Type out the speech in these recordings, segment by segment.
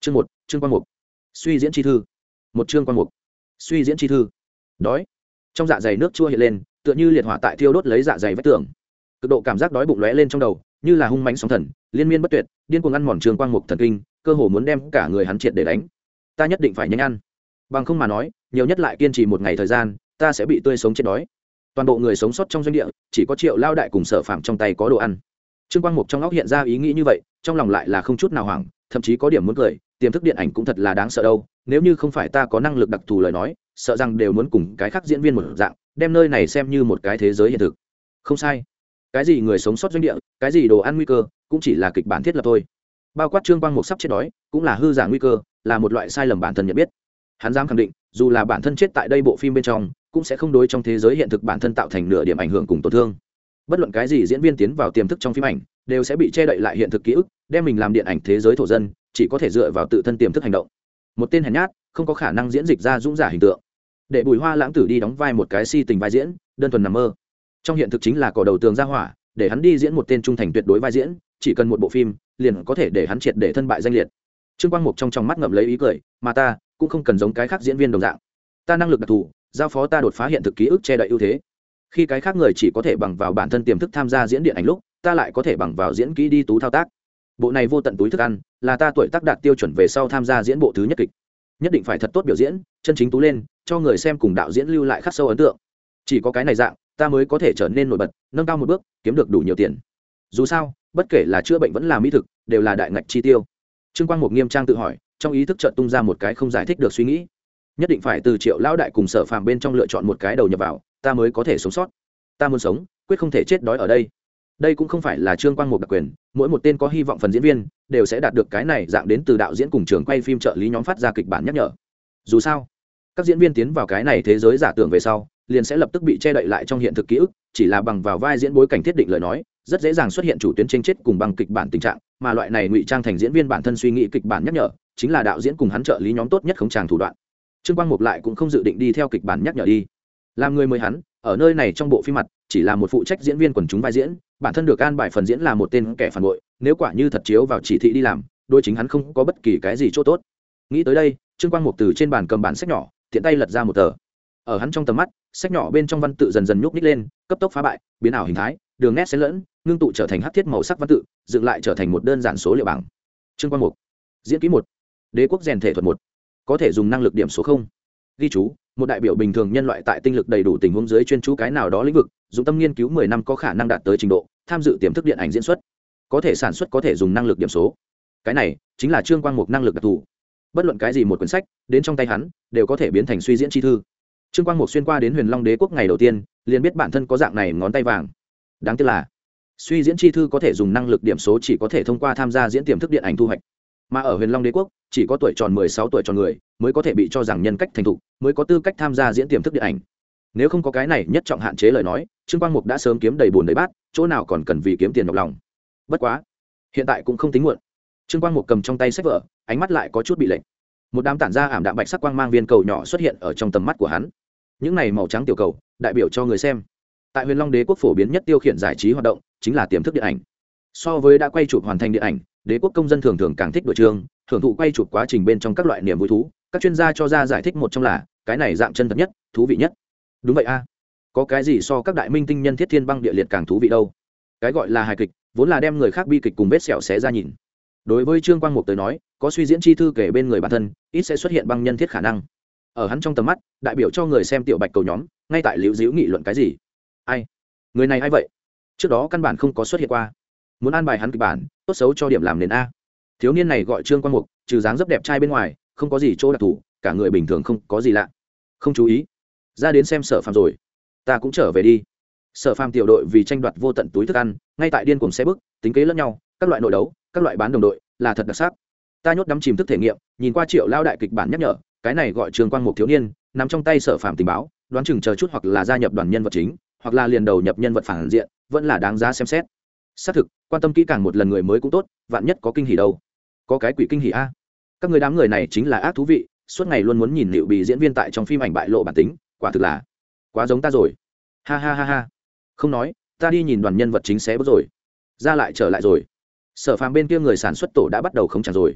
Chương một, chương quan mục. Suy diễn chi thư. Một chương quan mục. Suy diễn chi thư. Đói. Trong dạ dày nước chua hiện lên, tựa như liệt hỏa tại thiêu đốt lấy dạ dày vách tường. Cực độ cảm giác đói bụng lóe lên trong đầu, như là hung mãnh sóng thần, liên miên bất tuyệt, điên cuồng ăn mòn trường quang mục thần kinh, cơ hồ muốn đem cả người hắn triệt để đánh. Ta nhất định phải nhanh ăn, bằng không mà nói, nhiều nhất lại kiên trì một ngày thời gian, ta sẽ bị tươi sống chết đói. Toàn bộ người sống sót trong doanh địa, chỉ có Triệu Lao đại cùng Sở Phạm trong tay có đồ ăn. Trương Quang Mục trong óc hiện ra ý nghĩ như vậy, trong lòng lại là không chút nào hoảng, thậm chí có điểm muốn cười, tiềm thức điện ảnh cũng thật là đáng sợ đâu, nếu như không phải ta có năng lực đặc thù lời nói, sợ rằng đều muốn cùng cái khác diễn viên một dạng, đem nơi này xem như một cái thế giới hiện thực. Không sai, cái gì người sống sót doanh địa, cái gì đồ ăn nguy cơ, cũng chỉ là kịch bản thiết lập thôi. Bao quát Trương Quang Mục sắp chết đói, cũng là hư giả nguy cơ, là một loại sai lầm bản thân nhận biết. Hắn dám khẳng định, dù là bản thân chết tại đây bộ phim bên trong, cũng sẽ không đối trong thế giới hiện thực bản thân tạo thành nửa điểm ảnh hưởng cùng tổn thương. Bất luận cái gì diễn viên tiến vào tiềm thức trong phim ảnh, đều sẽ bị che đậy lại hiện thực ký ức, đem mình làm điện ảnh thế giới thổ dân, chỉ có thể dựa vào tự thân tiềm thức hành động. Một tên hèn nhát, không có khả năng diễn dịch ra dũng giả hình tượng. Để Bùi Hoa Lãng Tử đi đóng vai một cái si tình vai diễn, đơn thuần nằm mơ. Trong hiện thực chính là cỏ đầu tường ra hỏa, để hắn đi diễn một tên trung thành tuyệt đối vai diễn, chỉ cần một bộ phim, liền có thể để hắn triệt để thân bại danh liệt. Trương Quang Mục trong mắt ngậm lấy ý cười, mà ta cũng không cần giống cái khác diễn viên đồng dạng. Ta năng lực đặc thù, giao phó ta đột phá hiện thực ký ức che đậy ưu thế. Khi cái khác người chỉ có thể bằng vào bản thân tiềm thức tham gia diễn điện ảnh lúc, ta lại có thể bằng vào diễn kỹ đi tú thao tác. Bộ này vô tận túi thức ăn, là ta tuổi tác đạt tiêu chuẩn về sau tham gia diễn bộ thứ nhất kịch. Nhất định phải thật tốt biểu diễn, chân chính tú lên, cho người xem cùng đạo diễn lưu lại khắc sâu ấn tượng. Chỉ có cái này dạng, ta mới có thể trở nên nổi bật, nâng cao một bước, kiếm được đủ nhiều tiền. Dù sao, bất kể là chữa bệnh vẫn là mỹ thực, đều là đại ngạch chi tiêu. Trương Quang Mục nghiêm trang tự hỏi, trong ý thức chợt tung ra một cái không giải thích được suy nghĩ. Nhất định phải từ Triệu lão đại cùng Sở Phàm bên trong lựa chọn một cái đầu nhập vào, ta mới có thể sống sót. Ta muốn sống, quyết không thể chết đói ở đây. Đây cũng không phải là Trương Quang Mục đặc quyền, mỗi một tên có hy vọng phần diễn viên đều sẽ đạt được cái này dạng đến từ đạo diễn cùng trường quay phim trợ lý nhóm phát ra kịch bản nhắc nhở. Dù sao, các diễn viên tiến vào cái này thế giới giả tưởng về sau, liền sẽ lập tức bị che đậy lại trong hiện thực ký ức, chỉ là bằng vào vai diễn bối cảnh thiết định lời nói, rất dễ dàng xuất hiện chủ tuyến tranh chết cùng bằng kịch bản tình trạng, mà loại này ngụy trang thành diễn viên bản thân suy nghĩ kịch bản nhắc nhở, chính là đạo diễn cùng hắn trợ lý nhóm tốt nhất khống tràng thủ đoạn. Trương Quang Mục lại cũng không dự định đi theo kịch bản nhắc nhở đi. Làm người mới hắn, ở nơi này trong bộ phim mặt, chỉ là một phụ trách diễn viên quần chúng vai diễn, bản thân được an bài phần diễn là một tên kẻ phản bội, nếu quả như thật chiếu vào chỉ thị đi làm, đôi chính hắn không có bất kỳ cái gì chỗ tốt. Nghĩ tới đây, Trương Quang Mục từ trên bàn cầm bản sách nhỏ, tiện tay lật ra một tờ. Ở hắn trong tầm mắt, sách nhỏ bên trong văn tự dần dần nhúc nhích lên, cấp tốc phá bại, biến ảo hình thái, đường nét xen lẫn, ngưng tụ trở thành hắc thiết màu sắc văn tự, dựng lại trở thành một đơn giản số liệu bảng. Trương Quang Mục, diễn kỹ 1, Đế quốc rèn thể thuật 1, có thể dùng năng lực điểm số 0. Ghi chú, một đại biểu bình thường nhân loại tại tinh lực đầy đủ tình huống dưới chuyên chú cái nào đó lĩnh vực, dùng tâm nghiên cứu 10 năm có khả năng đạt tới trình độ, tham dự tiềm thức điện ảnh diễn xuất, có thể sản xuất có thể dùng năng lực điểm số. Cái này chính là Trương Quang Mục năng lực đặc thù. Bất luận cái gì một quyển sách đến trong tay hắn, đều có thể biến thành suy diễn chi thư. Trương Quang Mục xuyên qua đến Huyền Long Đế quốc ngày đầu tiên, liền biết bản thân có dạng này ngón tay vàng. Đáng tiếc là, suy diễn chi thư có thể dùng năng lực điểm số chỉ có thể thông qua tham gia diễn tiềm thức điện ảnh thu hoạch. Mà ở Huyền Long Đế quốc, chỉ có tuổi tròn 16 tuổi tròn người mới có thể bị cho rằng nhân cách thành thục, mới có tư cách tham gia diễn tiềm thức điện ảnh. Nếu không có cái này nhất trọng hạn chế lời nói, Trương Quang Mục đã sớm kiếm đầy bùn đầy bát, chỗ nào còn cần vì kiếm tiền nhọc lòng. Bất quá, hiện tại cũng không tính muộn. Trương Quang Mục cầm trong tay sách vở, ánh mắt lại có chút bị lệch. Một đám tản ra ảm đạm bạch sắc quang mang viên cầu nhỏ xuất hiện ở trong tầm mắt của hắn. Những này màu trắng tiểu cầu, đại biểu cho người xem. Tại Huyền Long Đế quốc phổ biến nhất tiêu khiển giải trí hoạt động chính là tiềm thức điện ảnh. So với đã quay chụp hoàn thành điện ảnh, đế quốc công dân thường thường càng thích đổi trường, thưởng thụ quay chụp quá trình bên trong các loại niềm vui thú. Các chuyên gia cho ra giải thích một trong là, cái này dạng chân thật nhất, thú vị nhất. Đúng vậy a, có cái gì so các đại minh tinh nhân thiết thiên băng địa liệt càng thú vị đâu? Cái gọi là hài kịch, vốn là đem người khác bi kịch cùng vết sẹo xé ra nhìn. Đối với Trương Quang Mục tới nói, có suy diễn chi thư kể bên người bản thân, ít sẽ xuất hiện băng nhân thiết khả năng. Ở hắn trong tầm mắt, đại biểu cho người xem tiểu bạch cầu nhóm, ngay tại liễu diễu nghị luận cái gì? Ai? Người này ai vậy? Trước đó căn bản không có xuất hiện qua. Muốn an bài hắn kịch bản, tốt xấu cho điểm làm nền a. Thiếu niên này gọi Trương Quang Mục, trừ dáng dấp đẹp trai bên ngoài, không có gì chỗ đặc thù, cả người bình thường không có gì lạ. Không chú ý, ra đến xem Sở Phàm rồi. Ta cũng trở về đi. Sở Phàm tiểu đội vì tranh đoạt vô tận túi thức ăn, ngay tại điên cuồng xe bước, tính kế lẫn nhau, các loại nội đấu, các loại bán đồng đội, là thật đặc sắc. Ta nhốt đắm chìm thức thể nghiệm, nhìn qua Triệu lao đại kịch bản nhắc nhở, cái này gọi Trương Quang Mục thiếu niên, nằm trong tay Sở Phàm tình báo, đoán chừng chờ chút hoặc là gia nhập đoàn nhân vật chính, hoặc là liền đầu nhập nhân vật phản diện, vẫn là đáng giá xem xét. Xác thực, quan tâm kỹ càng một lần người mới cũng tốt, vạn nhất có kinh hỉ đâu. Có cái quỷ kinh hỉ a. Các người đám người này chính là ác thú vị, suốt ngày luôn muốn nhìn liệu bị diễn viên tại trong phim ảnh bại lộ bản tính, quả thực là quá giống ta rồi. Ha ha ha ha. Không nói, ta đi nhìn đoàn nhân vật chính xé bước rồi. Ra lại trở lại rồi. Sở Phàm bên kia người sản xuất tổ đã bắt đầu khống chặt rồi.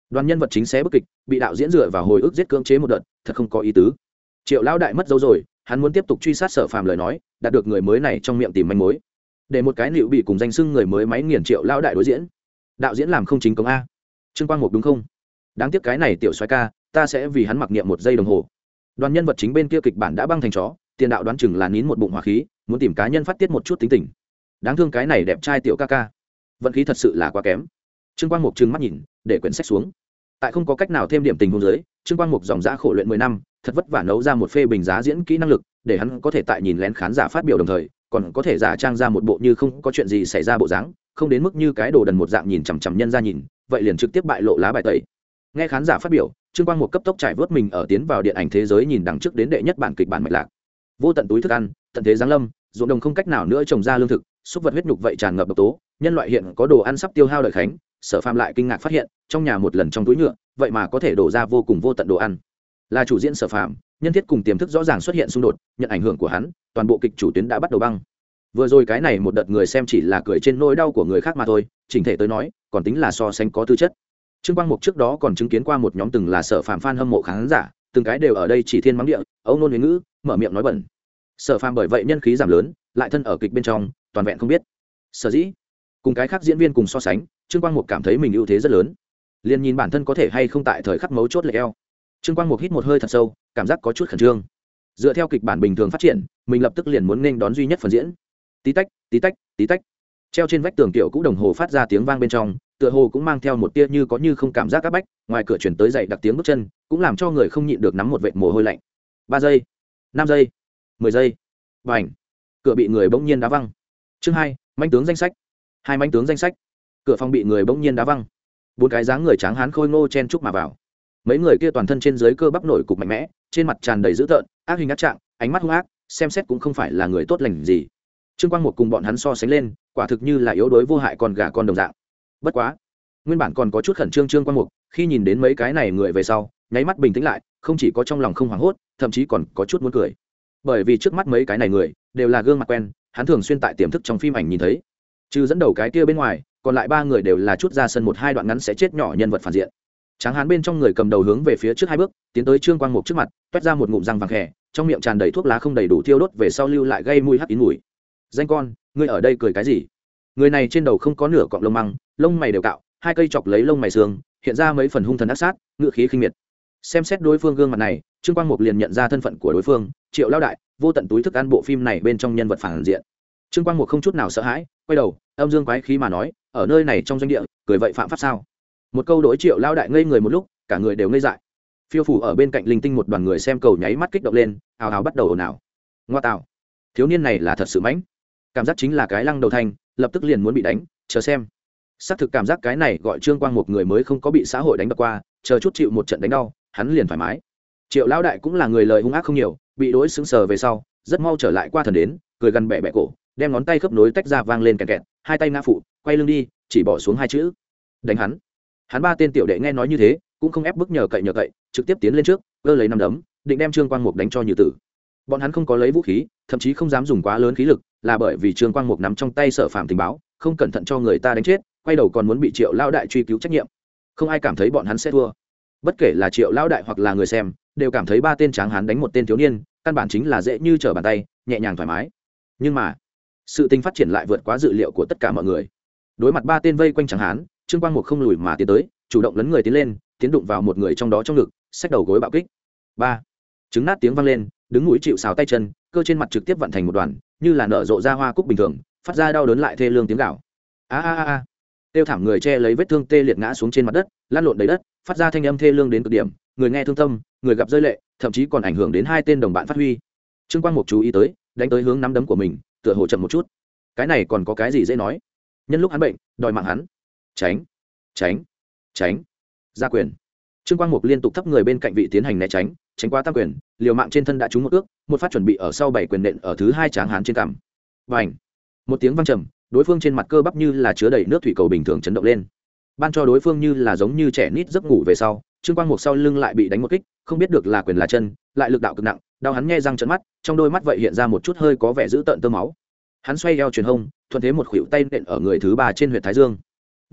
Đoàn nhân vật chính sẽ bức kịch bị đạo diễn dựa vào hồi ức giết cưỡng chế một đợt, thật không có ý tứ. Triệu lão đại mất dấu rồi, hắn muốn tiếp tục truy sát Sở Phàm lời nói, đạt được người mới này trong miệng tìm manh mối, để một cái liệu bị cùng danh xưng người mới máy nghiền Triệu lão đại đối diễn. Đạo diễn làm không chính công a. Trương Quang Mục đúng không? Đáng tiếc cái này tiểu soái ca, ta sẽ vì hắn mặc niệm 1 giây đồng hồ. Đoàn nhân vật chính bên kia kịch bản đã băng thành chó, tiền đạo đoán chừng là nín một bụng hỏa khí, muốn tìm cá nhân phát tiết một chút tính tình. Đáng thương cái này đẹp trai tiểu ca ca, vận khí thật sự là quá kém. Trương Quang Mục trừng mắt nhìn, để quyển sách xuống. Tại không có cách nào thêm điểm tình huống dưới, Trương Quang Mục dòng dã khổ luyện 10 năm, thật vất vả nấu ra một phê bình giá diễn kỹ năng lực, để hắn có thể tại nhìn lén khán giả phát biểu đồng thời, còn có thể giả trang ra một bộ như không có chuyện gì xảy ra bộ dáng, không đến mức như cái đồ đần một dạng nhìn chằm chằm nhân ra nhìn, vậy liền trực tiếp bại lộ lá bài tẩy. Nghe khán giả phát biểu, Trương Quang Mục cấp tốc trải vớt mình ở tiến vào điện ảnh thế giới nhìn đằng trước đến đệ nhất bản kịch bản mạch lạc. Vô tận túi thức ăn, tận thế giáng lâm, ruộng đồng không cách nào nữa trồng ra lương thực, xúc vật huyết nhục vậy tràn ngập độc tố, nhân loại hiện có đồ ăn sắp tiêu hao đời khánh. Sở Phàm lại kinh ngạc phát hiện, trong nhà một lần trong túi nhựa, vậy mà có thể đổ ra vô cùng vô tận đồ ăn. Là chủ diễn Sở Phàm, nhân thiết cùng tiềm thức rõ ràng xuất hiện xung đột, nhận ảnh hưởng của hắn, toàn bộ kịch chủ tuyến đã bắt đầu băng. Vừa rồi cái này một đợt người xem chỉ là cười trên nỗi đau của người khác mà thôi, chỉnh thể tới nói, còn tính là so sánh có tư chất. Trương Quang Mục trước đó còn chứng kiến qua một nhóm từng là Sở Phàm fan hâm mộ khán giả, từng cái đều ở đây chỉ thiên mắng địa, âu nôn huế ngữ, mở miệng nói bẩn. Sở Phàm bởi vậy nhân khí giảm lớn, lại thân ở kịch bên trong, toàn vẹn không biết. Sở dĩ, cùng cái khác diễn viên cùng so sánh, Trương Quang Mục cảm thấy mình ưu thế rất lớn. Liên nhìn bản thân có thể hay không tại thời khắc mấu chốt lệch eo. Trương Quang Mục hít một hơi thật sâu, cảm giác có chút khẩn trương. Dựa theo kịch bản bình thường phát triển, mình lập tức liền muốn nên đón duy nhất phần diễn. Tí tách, tí tách, tí tách. Treo trên vách tường tiểu cũ đồng hồ phát ra tiếng vang bên trong, tựa hồ cũng mang theo một tia như có như không cảm giác áp bách, ngoài cửa truyền tới dậy đặc tiếng bước chân, cũng làm cho người không nhịn được nắm một vệt mồ hôi lạnh. 3 giây, 5 giây, 10 giây. Bành. Cửa bị người bỗng nhiên đá văng. Chương 2, manh tướng danh sách. 2 manh tướng danh sách. Cửa phòng bị người bỗng nhiên đá văng. 4 cái dáng người tráng hán khôi ngô chen chúc mà vào. Mấy người kia toàn thân trên dưới cơ bắp nổi cục mạnh mẽ, trên mặt tràn đầy dữ tợn, ác hình ác trạng, ánh mắt hung ác, xem xét cũng không phải là người tốt lành gì. Trương Quang Mục cùng bọn hắn so sánh lên, quả thực như là yếu đuối vô hại con gà con đồng dạng. Bất quá, nguyên bản còn có chút khẩn trương Trương Quang Mục, khi nhìn đến mấy cái này người về sau, nháy mắt bình tĩnh lại, không chỉ có trong lòng không hoảng hốt, thậm chí còn có chút muốn cười. Bởi vì trước mắt mấy cái này người đều là gương mặt quen, hắn thường xuyên tại tiềm thức trong phim ảnh nhìn thấy. Trừ dẫn đầu cái kia bên ngoài, còn lại 3 người đều là chút ra sân 1-2 đoạn ngắn sẽ chết nhỏ nhân vật phản diện. Tráng hán bên trong người cầm đầu hướng về phía trước 2 bước, tiến tới Trương Quang Mục trước mặt, toét ra một ngụm răng vàng khè, trong miệng tràn đầy thuốc lá không đầy đủ thiêu đốt về sau lưu lại gây mùi hắc kín mùi. Danh con, ngươi ở đây cười cái gì? Người này trên đầu không có nửa cọng lông măng, lông mày đều cạo, 2 cây chọc lấy lông mày xương, hiện ra mấy phần hung thần ác sát, ngựa khí khinh miệt. Xem xét đối phương gương mặt này, Trương Quang Mục liền nhận ra thân phận của đối phương, Triệu lão đại, vô tận túi thức ăn bộ phim này bên trong nhân vật phản diện. Trương Quang Mục không chút nào sợ hãi, quay đầu, âm dương quái khí mà nói, ở nơi này trong doanh địa, cười vậy phạm pháp sao? Một câu đối Triệu lão đại ngây người một lúc, cả người đều ngây dại. Phiêu phủ ở bên cạnh linh tinh một đoàn người xem cầu nháy mắt kích động lên, ào ào bắt đầu ồn ào. Ngoa tạo, thiếu niên này là thật sự mãnh. Cảm giác chính là cái lăng đầu thanh, lập tức liền muốn bị đánh, chờ xem. Xác thực cảm giác cái này gọi Trương Quang Mục người mới không có bị xã hội đánh đập qua, chờ chút chịu một trận đánh đau, hắn liền thoải mái. Triệu lão đại cũng là người lời hung ác không nhiều, bị đối xứng sờ về sau, rất mau trở lại qua thần đến, cười gần bẻ bẻ cổ, đem ngón tay khớp nối tách ra vang lên kẹt kẹt, 2 tay ngã phụ, quay lưng đi, chỉ bỏ xuống 2 chữ: đánh hắn. Hắn 3 tên tiểu đệ nghe nói như thế, cũng không ép bức nhờ cậy, trực tiếp tiến lên trước, vơ lấy 5 đấm, định đem Trương Quang Mục đánh cho như tử. Bọn hắn không có lấy vũ khí, thậm chí không dám dùng quá lớn khí lực, là bởi vì Trương Quang Mục nắm trong tay Sở Phàm tình báo, không cẩn thận cho người ta đánh chết, quay đầu còn muốn bị Triệu lão đại truy cứu trách nhiệm. Không ai cảm thấy bọn hắn sẽ thua. Bất kể là Triệu lão đại hoặc là người xem, đều cảm thấy 3 tên tráng hán đánh một tên thiếu niên, căn bản chính là dễ như trở bàn tay, nhẹ nhàng thoải mái. Nhưng mà, sự tình phát triển lại vượt quá dự liệu của tất cả mọi người. Đối mặt 3 tên vây quanh tráng hán, Trương Quang Mục không lùi mà tiến tới, chủ động lấn người tiến lên, tiến đụng vào một người trong đó trong ngực, xách đầu gối bạo kích. 3. Trứng nát tiếng vang lên, đứng núi chịu sào tay chân, cơ trên mặt trực tiếp vận thành một đoàn, như là nở rộ ra hoa cúc bình thường, phát ra đau đớn lại thê lương tiếng gào. A a a a. Tiêu thảm người che lấy vết thương tê liệt ngã xuống trên mặt đất, lăn lộn đầy đất, phát ra thanh âm thê lương đến cực điểm, người nghe thương tâm, người gặp rơi lệ, thậm chí còn ảnh hưởng đến 2 tên đồng bạn phát huy. Trương Quang Mục chú ý tới, đánh tới hướng nắm đấm của mình, tựa hồ chậm một chút. Cái này còn có cái gì dễ nói? Nhân lúc hắn bệnh, đòi mạng hắn. Tránh, tránh, tránh. Ra quyền. Trương Quang Mục liên tục thấp người bên cạnh vị tiến hành né tránh, tránh qua tam quyền, liều mạng trên thân đã trúng một ước, một phát chuẩn bị ở sau 7 quyền nện ở thứ 2 tráng hán trên cằm. Bành. Một tiếng vang trầm, đối phương trên mặt cơ bắp như là chứa đầy nước thủy cầu bình thường chấn động lên. Ban cho đối phương như là giống như trẻ nít giấc ngủ về sau, Trương Quang Mục sau lưng lại bị đánh một kích, không biết được là quyền là chân, lại lực đạo cực nặng, đau hắn nhe răng trợn mắt, trong đôi mắt vậy hiện ra một chút hơi có vẻ dữ tợn tơ máu. Hắn xoay eo truyền hông, thuận thế một khuỷu tay nện ở người thứ 3 trên huyệt thái dương.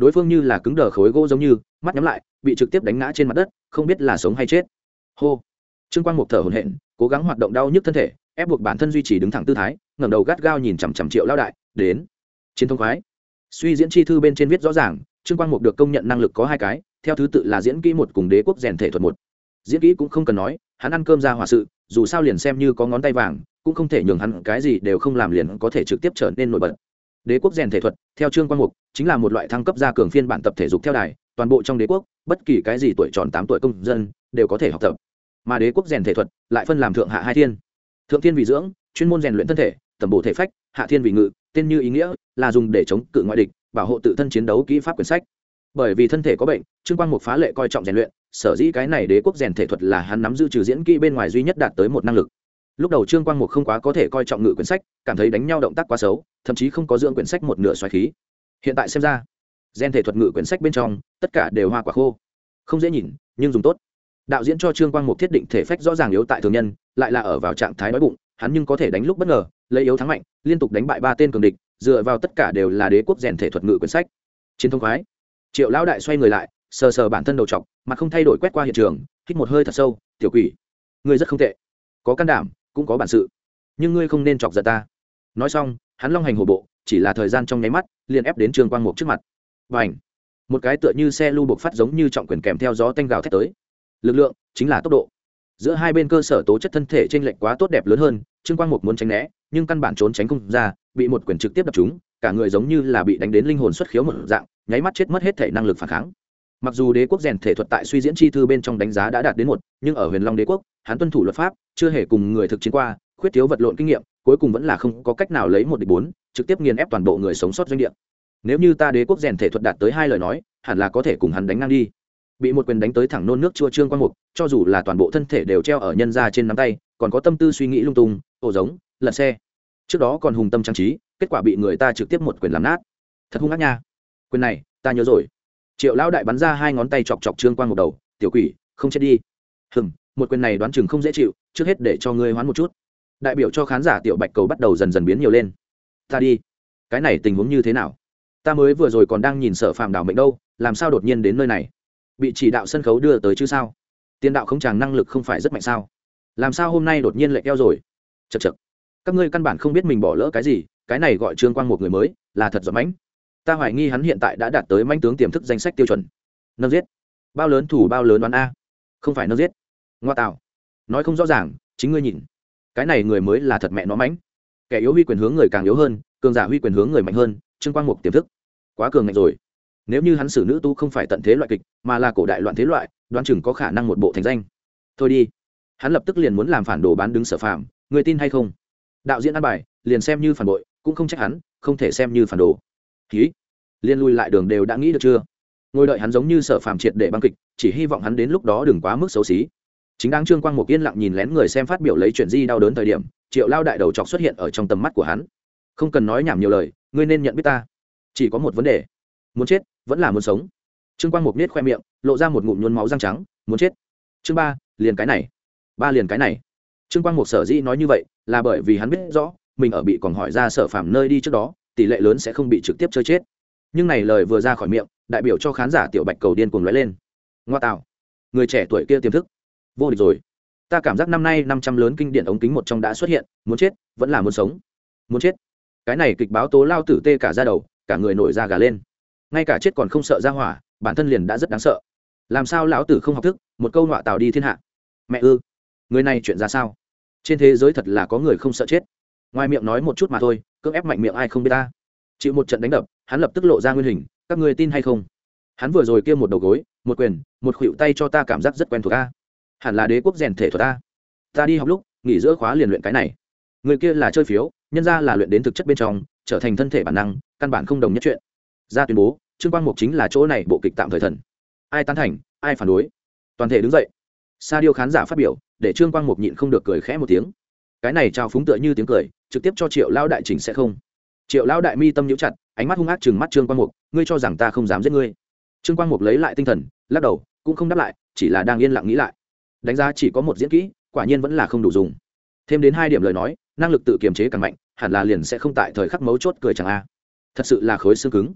đối phương như là cứng đờ khối gỗ giống như mắt nhắm lại bị trực tiếp đánh ngã trên mặt đất không biết là sống hay chết. Hô. Trương Quang Mục thở hổn hển, cố gắng hoạt động đau nhức thân thể, ép buộc bản thân duy trì đứng thẳng tư thái, ngẩng đầu gắt gao nhìn chằm chằm Triệu Lão đại, đến. Chiến thông khoái. Suy diễn chi thư bên trên viết rõ ràng, Trương Quang Mục được công nhận năng lực có hai cái, theo thứ tự là diễn kỹ một cùng đế quốc rèn thể thuật một. Diễn kỹ cũng không cần nói, hắn ăn cơm ra hỏa sự, dù sao liền xem như có ngón tay vàng, cũng không thể nhường hắn cái gì đều không làm liền có thể trực tiếp trở nên nổi bật. Đế quốc rèn thể thuật, theo Trương Quang Mục, chính là một loại thăng cấp gia cường phiên bản tập thể dục theo đài, toàn bộ trong đế quốc, bất kỳ cái gì tuổi tròn 8 tuổi công dân đều có thể học tập. Mà đế quốc rèn thể thuật lại phân làm thượng hạ hai thiên. Thượng thiên vì dưỡng, chuyên môn rèn luyện thân thể, tầm bổ thể phách; hạ thiên vì ngự, tên như ý nghĩa, là dùng để chống cự ngoại địch, bảo hộ tự thân chiến đấu kỹ pháp quyển sách. Bởi vì thân thể có bệnh, Trương Quang Mục phá lệ coi trọng rèn luyện, sở dĩ cái này đế quốc rèn thể thuật là hắn nắm giữ trừ diễn kỹ bên ngoài duy nhất đạt tới một năng lực. Lúc đầu Trương Quang Mục không quá có thể coi trọng ngự quyển sách, cảm thấy đánh nhau động tác quá xấu, thậm chí không có dưỡng quyển sách một nửa xoáy khí. Hiện tại xem ra, rèn thể thuật ngự quyển sách bên trong, tất cả đều hoa quả khô, không dễ nhìn, nhưng dùng tốt. Đạo diễn cho Trương Quang Mục thiết định thể phách rõ ràng yếu tại thường nhân, lại là ở vào trạng thái đói bụng, hắn nhưng có thể đánh lúc bất ngờ, lấy yếu thắng mạnh, liên tục đánh bại 3 tên cường địch, dựa vào tất cả đều là đế quốc rèn thể thuật ngự quyển sách. Chiến thông khoái. Triệu Lão đại xoay người lại, sờ sờ bản thân đầu trọc, mặt không thay đổi quét qua hiện trường, hít một hơi thật sâu, "Tiểu quỷ, ngươi rất không tệ, có can đảm, cũng có bản sự, nhưng ngươi không nên chọc giận ta." Nói xong, hắn long hành hổ bộ, chỉ là thời gian trong nháy mắt, liền ép đến Trương Quang Mục trước mặt. Bành! Một cái tựa như xe lưu buộc phát giống như trọng quyền kèm theo gió tanh gào thét tới. Lực lượng chính là tốc độ. Giữa hai bên cơ sở tố chất thân thể chênh lệch quá tốt đẹp lớn hơn, Trương Quang Mục muốn tránh né, nhưng căn bản trốn tránh không ra, bị một quyền trực tiếp đập trúng, cả người giống như là bị đánh đến linh hồn xuất khiếu một dạng, nháy mắt chết mất hết thể năng lực phản kháng. Mặc dù đế quốc rèn thể thuật tại suy diễn chi thư bên trong đánh giá đã đạt đến 1, nhưng ở Huyền Long đế quốc, hắn tuân thủ luật pháp, chưa hề cùng người thực chiến qua, khuyết thiếu vật lộn kinh nghiệm, cuối cùng vẫn là không có cách nào lấy 1 địch 4, trực tiếp nghiền ép toàn bộ người sống sót doanh địa. Nếu như ta đế quốc rèn thể thuật đạt tới 2 lời nói, hẳn là có thể cùng hắn đánh ngang đi. Bị một quyền đánh tới thẳng nôn nước chua Trương Quang Mục, cho dù là toàn bộ thân thể đều treo ở nhân ra trên nắm tay, còn có tâm tư suy nghĩ lung tung, ổ giống, lật xe. Trước đó còn hùng tâm trang trí, kết quả bị người ta trực tiếp một quyền làm nát. Thật hung ác nha. Quyền này, ta nhớ rồi. Triệu Lão đại bắn ra 2 ngón tay chọc chọc Trương Quang Mục đầu, "Tiểu quỷ, không chết đi." Một quyền này đoán chừng không dễ chịu, trước hết để cho ngươi hoán một chút. Đại biểu cho khán giả Tiểu Bạch Cầu bắt đầu dần dần biến nhiều lên. "Ta đi. Cái này tình huống như thế nào? Ta mới vừa rồi còn đang nhìn Sở Phàm đảo mệnh đâu, làm sao đột nhiên đến nơi này? Bị chỉ đạo sân khấu đưa tới chứ sao? Tiên đạo không chàng năng lực không phải rất mạnh sao? Làm sao hôm nay đột nhiên lại eo rồi?" Chậc chậc. Các ngươi căn bản không biết mình bỏ lỡ cái gì, cái này gọi Trương Quang một người mới, là thật giỏi mãnh. Ta hoài nghi hắn hiện tại đã đạt tới mãnh tướng tiềm thức danh sách tiêu chuẩn. Nâng giết. Bao lớn thủ bao lớn đoán a. Không phải nâng giết. Ngoa tạo. Nói không rõ ràng, chính ngươi nhìn. Cái này người mới là thật mẹ nó mãnh. Kẻ yếu huy quyền hướng người càng yếu hơn, cường giả huy quyền hướng người mạnh hơn, Trương Quang Mục tiềm thức quá cường ngạnh rồi. Nếu như hắn xử nữ tu không phải tận thế loại kịch, mà là cổ đại loạn thế loại, đoán chừng có khả năng một bộ thành danh. Thôi đi. Hắn lập tức liền muốn làm phản đồ bán đứng Sở Phàm, người tin hay không? Đạo diễn ăn bài, liền xem như phản bội, cũng không trách hắn, không thể xem như phản đồ. Khí. Liên lui lại đường đều đã nghĩ được chưa? Ngồi đợi hắn giống như Sở Phàm triệt để băng kịch, chỉ hy vọng hắn đến lúc đó đừng quá mức xấu xí. Chính đang Trương Quang Mục yên lặng nhìn lén người xem phát biểu lấy chuyện gì đau đớn thời điểm, Triệu Lao đại đầu chọc xuất hiện ở trong tầm mắt của hắn. Không cần nói nhảm nhiều lời, ngươi nên nhận biết ta. Chỉ có một vấn đề, muốn chết vẫn là muốn sống. Trương Quang Mục nết khoe miệng, lộ ra một ngụm nhuốm máu răng trắng, muốn chết. Chương 3, liền cái này. 3 liền cái này. Trương Quang Mục sở dĩ nói như vậy, là bởi vì hắn biết rõ, mình ở bị còn hỏi ra Sở Phàm nơi đi trước đó, tỷ lệ lớn sẽ không bị trực tiếp chơi chết. Nhưng này lời vừa ra khỏi miệng, đại biểu cho khán giả Tiểu Bạch Cầu điên cuồng lóe lên. Ngoa tạo, người trẻ tuổi kia tiềm thức vô địch rồi. Ta cảm giác năm nay 500 lớn kinh điển ống kính một trong đã xuất hiện, muốn chết vẫn là muốn sống. Muốn chết. Cái này kịch báo tố lao tử tê cả da đầu, cả người nổi da gà lên. Ngay cả chết còn không sợ ra hỏa, bản thân liền đã rất đáng sợ. Làm sao lão tử không học thức, một câu nọa tào đi thiên hạ. Mẹ ư, người này chuyện ra sao? Trên thế giới thật là có người không sợ chết. Ngoài miệng nói một chút mà thôi, cưỡng ép mạnh miệng ai không biết ta. Chịu một trận đánh đập, hắn lập tức lộ ra nguyên hình, các ngươi tin hay không? Hắn vừa rồi kia một đầu gối, một quyền, một khuỷu tay cho ta cảm giác rất quen thuộc a. Hẳn là đế quốc rèn thể thuật a. Ta đi học lúc, nghỉ giữa khóa liền luyện cái này. Người kia là chơi phiếu, nhân ra là luyện đến thực chất bên trong, trở thành thân thể bản năng, căn bản không đồng nhất chuyện. Ra tuyên bố, Trương Quang Mục chính là chỗ này bộ kịch tạm thời thần. Ai tán thành, ai phản đối. Toàn thể đứng dậy. Sa điêu khán giả phát biểu, để Trương Quang Mục nhịn không được cười khẽ một tiếng. Cái này trao phúng tựa như tiếng cười, trực tiếp cho Triệu Lão đại chỉnh sẽ không. Triệu Lão đại mi tâm nhíu chặt, ánh mắt hung ác trừng mắt Trương Quang Mục, ngươi cho rằng ta không dám giết ngươi? Trương Quang Mục lấy lại tinh thần, lắc đầu, cũng không đáp lại, chỉ là đang yên lặng nghĩ lại. Đánh giá chỉ có một diễn kỹ, quả nhiên vẫn là không đủ dùng. Thêm đến 2 điểm lời nói, năng lực tự kiềm chế càng mạnh, hẳn là liền sẽ không tại thời khắc mấu chốt cười chẳng a. Thật sự là khối xương cứng.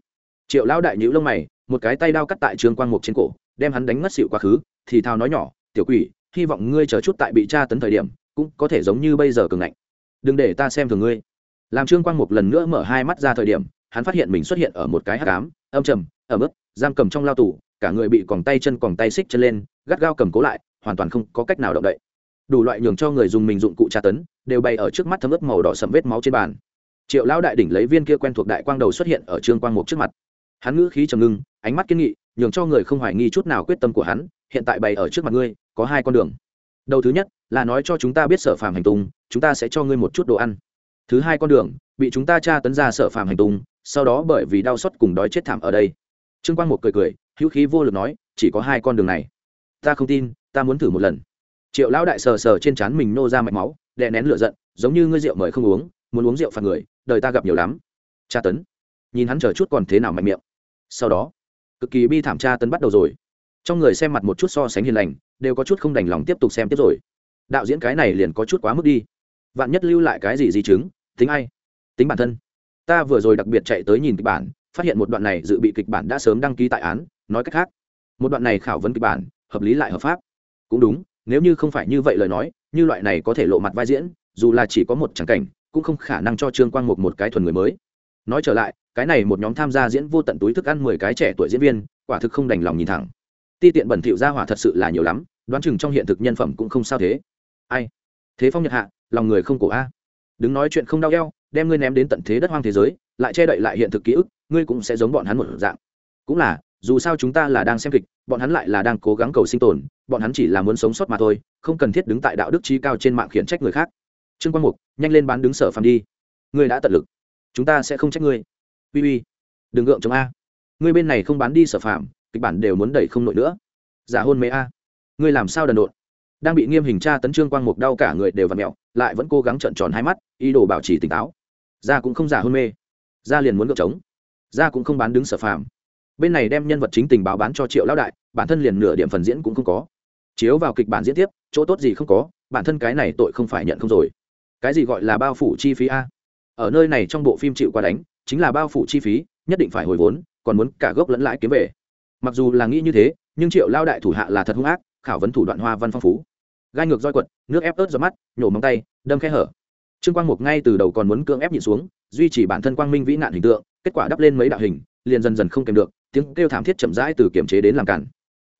Triệu lão đại nhíu lông mày, một cái tay đao cắt tại Trương Quang Mục trên cổ, đem hắn đánh ngất xỉu quá khứ, thì thào nói nhỏ, tiểu quỷ, hy vọng ngươi chờ chút tại bị tra tấn thời điểm cũng có thể giống như bây giờ cường ngạnh, đừng để ta xem thường ngươi. Làm Trương Quang Mục lần nữa mở hai mắt ra thời điểm, hắn phát hiện mình xuất hiện ở một cái hắc ám âm trầm ẩm ướt giam cầm trong lao tù, cả người bị còng tay xích chân lên, gắt gao cầm cố lại, hoàn toàn không có cách nào động đậy. Đủ loại nhường cho người dùng mình dụng cụ tra tấn đều bày ở trước mắt, thấm ướt màu đỏ sẫm vết máu trên bàn. Triệu lão đại đỉnh lấy viên kia quen thuộc đại quang đầu xuất hiện ở Trương Quang Mục trước mặt. Hắn ngữ khí trầm ngưng, ánh mắt kiên nghị, nhường cho người không hoài nghi chút nào quyết tâm của hắn. Hiện tại bày ở trước mặt ngươi có hai con đường. Đầu thứ nhất là nói cho chúng ta biết Sở Phàm hành tung, chúng ta sẽ cho ngươi một chút đồ ăn. Thứ hai con đường, bị chúng ta tra tấn ra Sở Phàm hành tung, sau đó bởi vì đau xót cùng đói chết thảm ở đây. Trương Quang Mục cười, hữu khí vô lực nói, chỉ có hai con đường này. Ta không tin, ta muốn thử một lần. Triệu lão đại sờ trên trán mình nô ra mạch máu, đè nén lửa giận, giống như ngươi rượu mời không uống, muốn uống rượu phạt người, đời ta gặp nhiều lắm. Tra tấn. Nhìn hắn chờ chút còn thế nào mạnh miệng. Sau đó, cực kỳ bi thảm tra tấn bắt đầu rồi. Trong người xem mặt một chút so sánh hiền lành, đều có chút không đành lòng tiếp tục xem tiếp rồi. Đạo diễn cái này liền có chút quá mức đi. Vạn nhất lưu lại cái gì di chứng, tính ai? Tính bản thân. Ta vừa rồi đặc biệt chạy tới nhìn kịch bản, phát hiện một đoạn này dự bị kịch bản đã sớm đăng ký tại án, nói cách khác, một đoạn này khảo vấn kịch bản, hợp lý lại hợp pháp. Cũng đúng, nếu như không phải như vậy lời nói, như loại này có thể lộ mặt vai diễn, dù là chỉ có một tràng cảnh, cũng không khả năng cho Trương Quang Mục một cái thuần người mới. Nói trở lại, cái này một nhóm tham gia diễn vô tận túi thức ăn 10 cái trẻ tuổi diễn viên, quả thực không đành lòng nhìn thẳng. Ti tiện bẩn thỉu ra hỏa thật sự là nhiều lắm, đoán chừng trong hiện thực nhân phẩm cũng không sao thế. Ai? Thế phong nhật hạ, lòng người không cổ a. Đứng nói chuyện không đau eo, đem ngươi ném đến tận thế đất hoang thế giới, lại che đậy lại hiện thực ký ức, ngươi cũng sẽ giống bọn hắn một dạng. Cũng là, dù sao chúng ta là đang xem kịch, bọn hắn lại là đang cố gắng cầu sinh tồn, bọn hắn chỉ là muốn sống sót mà thôi, không cần thiết đứng tại đạo đức chí cao trên mạng khiển trách người khác. Trương Quang Mục, nhanh lên bán đứng Sở Phàm đi. Ngươi đã tận lực, chúng ta sẽ không trách ngươi. Uy, đừng gượng chống a. Ngươi bên này không bán đi Sở Phàm, kịch bản đều muốn đẩy không nổi nữa. Giả hôn mê a. Ngươi làm sao đần độn. Đang bị nghiêm hình tra tấn Trương Quang Mục đau cả người đều vặn mèo, lại vẫn cố gắng trợn tròn hai mắt, ý đồ bảo trì tỉnh táo. Ra cũng không giả hôn mê, ra liền muốn gượng chống. Ra cũng không bán đứng Sở Phàm. Bên này đem nhân vật chính tình báo bán cho Triệu lão đại, bản thân liền nửa điểm phần diễn cũng không có. Chiếu vào kịch bản diễn tiếp, chỗ tốt gì không có, bản thân cái này tội không phải nhận không rồi. Cái gì gọi là bao phủ chi phí a? Ở nơi này trong bộ phim chịu quá đánh, chính là bao phủ chi phí, nhất định phải hồi vốn, còn muốn cả gốc lẫn lãi kiếm về. Mặc dù là nghĩ như thế, nhưng Triệu lão đại thủ hạ là thật hung ác, khảo vấn thủ đoạn hoa văn phong phú. Gai ngược roi quật, nước ép ớt giọt mắt, nhổ móng tay, đâm khe hở. Trương Quang Mục ngay từ đầu còn muốn cưỡng ép nhịn xuống, duy trì bản thân quang minh vĩ nạn hình tượng, kết quả đắp lên mấy đạo hình, liền dần dần không kèm được, tiếng kêu thảm thiết chậm rãi từ kiềm chế đến làm cản.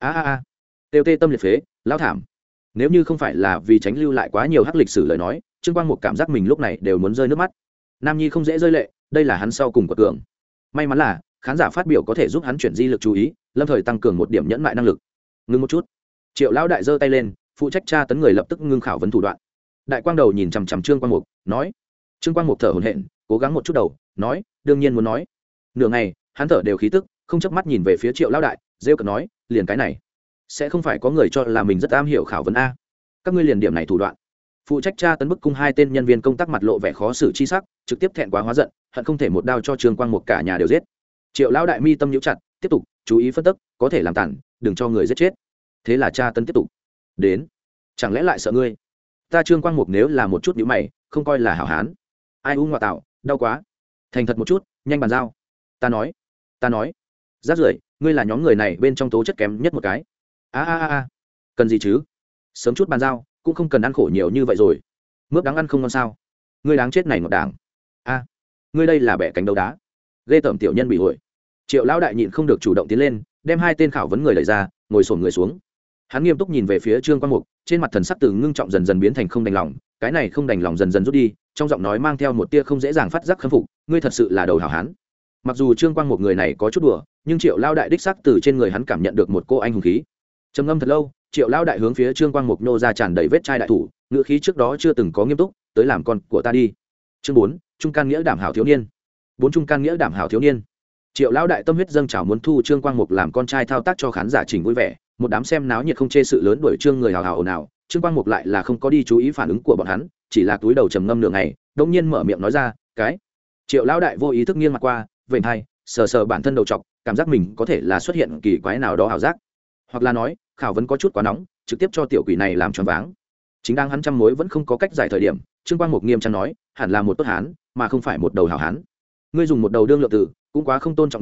Tiêu tê tâm liệt phế, lão thảm. Nếu như không phải là vì tránh lưu lại quá nhiều hắc lịch sử lời nói, Trương Quang Mục cảm giác mình lúc này đều muốn rơi nước mắt. Nam nhi không dễ rơi lệ, đây là hắn sau cùng của cường. May mắn là khán giả phát biểu có thể giúp hắn chuyển di lực chú ý, lâm thời tăng cường một điểm nhẫn mại năng lực. Ngưng một chút. Triệu lão đại giơ tay lên, phụ trách tra tấn người lập tức ngưng khảo vấn thủ đoạn. Đại quang đầu nhìn chằm chằm Trương Quang Mục, nói. Trương Quang Mục thở hổn hển, cố gắng một chút đầu, nói, đương nhiên muốn nói. Nửa ngày, hắn thở đều khí tức, không chớp mắt nhìn về phía Triệu lão đại, rêu cợt nói, liền cái này, sẽ không phải có người cho là mình rất am hiểu khảo vấn a? Các ngươi liền điểm này thủ đoạn. Phụ trách tra tấn bức cung hai tên nhân viên công tác mặt lộ vẻ khó xử chi sắc, trực tiếp thẹn quá hóa giận, hận không thể một đao cho Trương Quang Mục cả nhà đều giết. Triệu lão đại mi tâm nhíu chặt, tiếp tục chú ý phân tích, có thể làm tàn, đừng cho người giết chết. Thế là tra tấn tiếp tục. Đến, chẳng lẽ lại sợ ngươi? Ta Trương Quang Mục nếu là một chút nhíu mày, không coi là hảo hán. Ai u ngoại tạo, đau quá. Thành thật một chút, nhanh bàn giao. Ta nói. Rác rưởi, ngươi là nhóm người này bên trong tố chất kém nhất một cái. Cần gì chứ? Sớm chút bàn giao, cũng không cần ăn khổ nhiều như vậy rồi. Mướp đáng ăn không ngon sao? Ngươi đáng chết này ngọt đảng. Ngươi đây là bẻ cánh đấu đá. Ghê tởm tiểu nhân bị hội. Triệu lão đại nhịn không được chủ động tiến lên, đem hai tên khảo vấn người đẩy ra, ngồi xổm người xuống. Hắn nghiêm túc nhìn về phía Trương Quang Mục, trên mặt thần sắc từ ngưng trọng dần dần biến thành không đành lòng, cái này không đành lòng dần dần rút đi, trong giọng nói mang theo một tia không dễ dàng phát giác khâm phục, ngươi thật sự là đầu hảo hán. Mặc dù Trương Quang Mục người này có chút đùa, nhưng Triệu lão đại đích xác từ trên người hắn cảm nhận được một cô anh hùng khí. Trầm ngâm thật lâu, Triệu lão đại hướng phía Trương Quang Mục nô ra tràn đầy vết chai đại thủ, ngựa khí trước đó chưa từng có nghiêm túc, tới làm con của ta đi. Chương 4, trung can nghĩa đảm hảo thiếu niên. 4 trung can nghĩa đảm hảo thiếu niên. Triệu lão đại tâm huyết dâng trào muốn thu Trương Quang Mục làm con trai thao tác cho khán giả chỉnh vui vẻ, một đám xem náo nhiệt không chê sự lớn đuổi Trương người hào hào ồn ào, Trương Quang Mục lại là không có đi chú ý phản ứng của bọn hắn, chỉ là túi đầu trầm ngâm nửa ngày, đột nhiên mở miệng nói ra, "Cái." Triệu lão đại vô ý thức nghiêng mặt qua, vểnh hai, sờ sờ bản thân đầu trọc, cảm giác mình có thể là xuất hiện kỳ quái nào đó ảo giác, hoặc là nói, khảo vấn có chút quá nóng, trực tiếp cho tiểu quỷ này làm choáng váng. Chính đang hắn trăm mối vẫn không có cách giải thời điểm, Trương Quang Mục nghiêm trang nói, hẳn là một tốt hán, mà không phải một đầu hảo hán. Ngươi dùng một đầu đương lượng tử, cũng quá không tôn trọng người,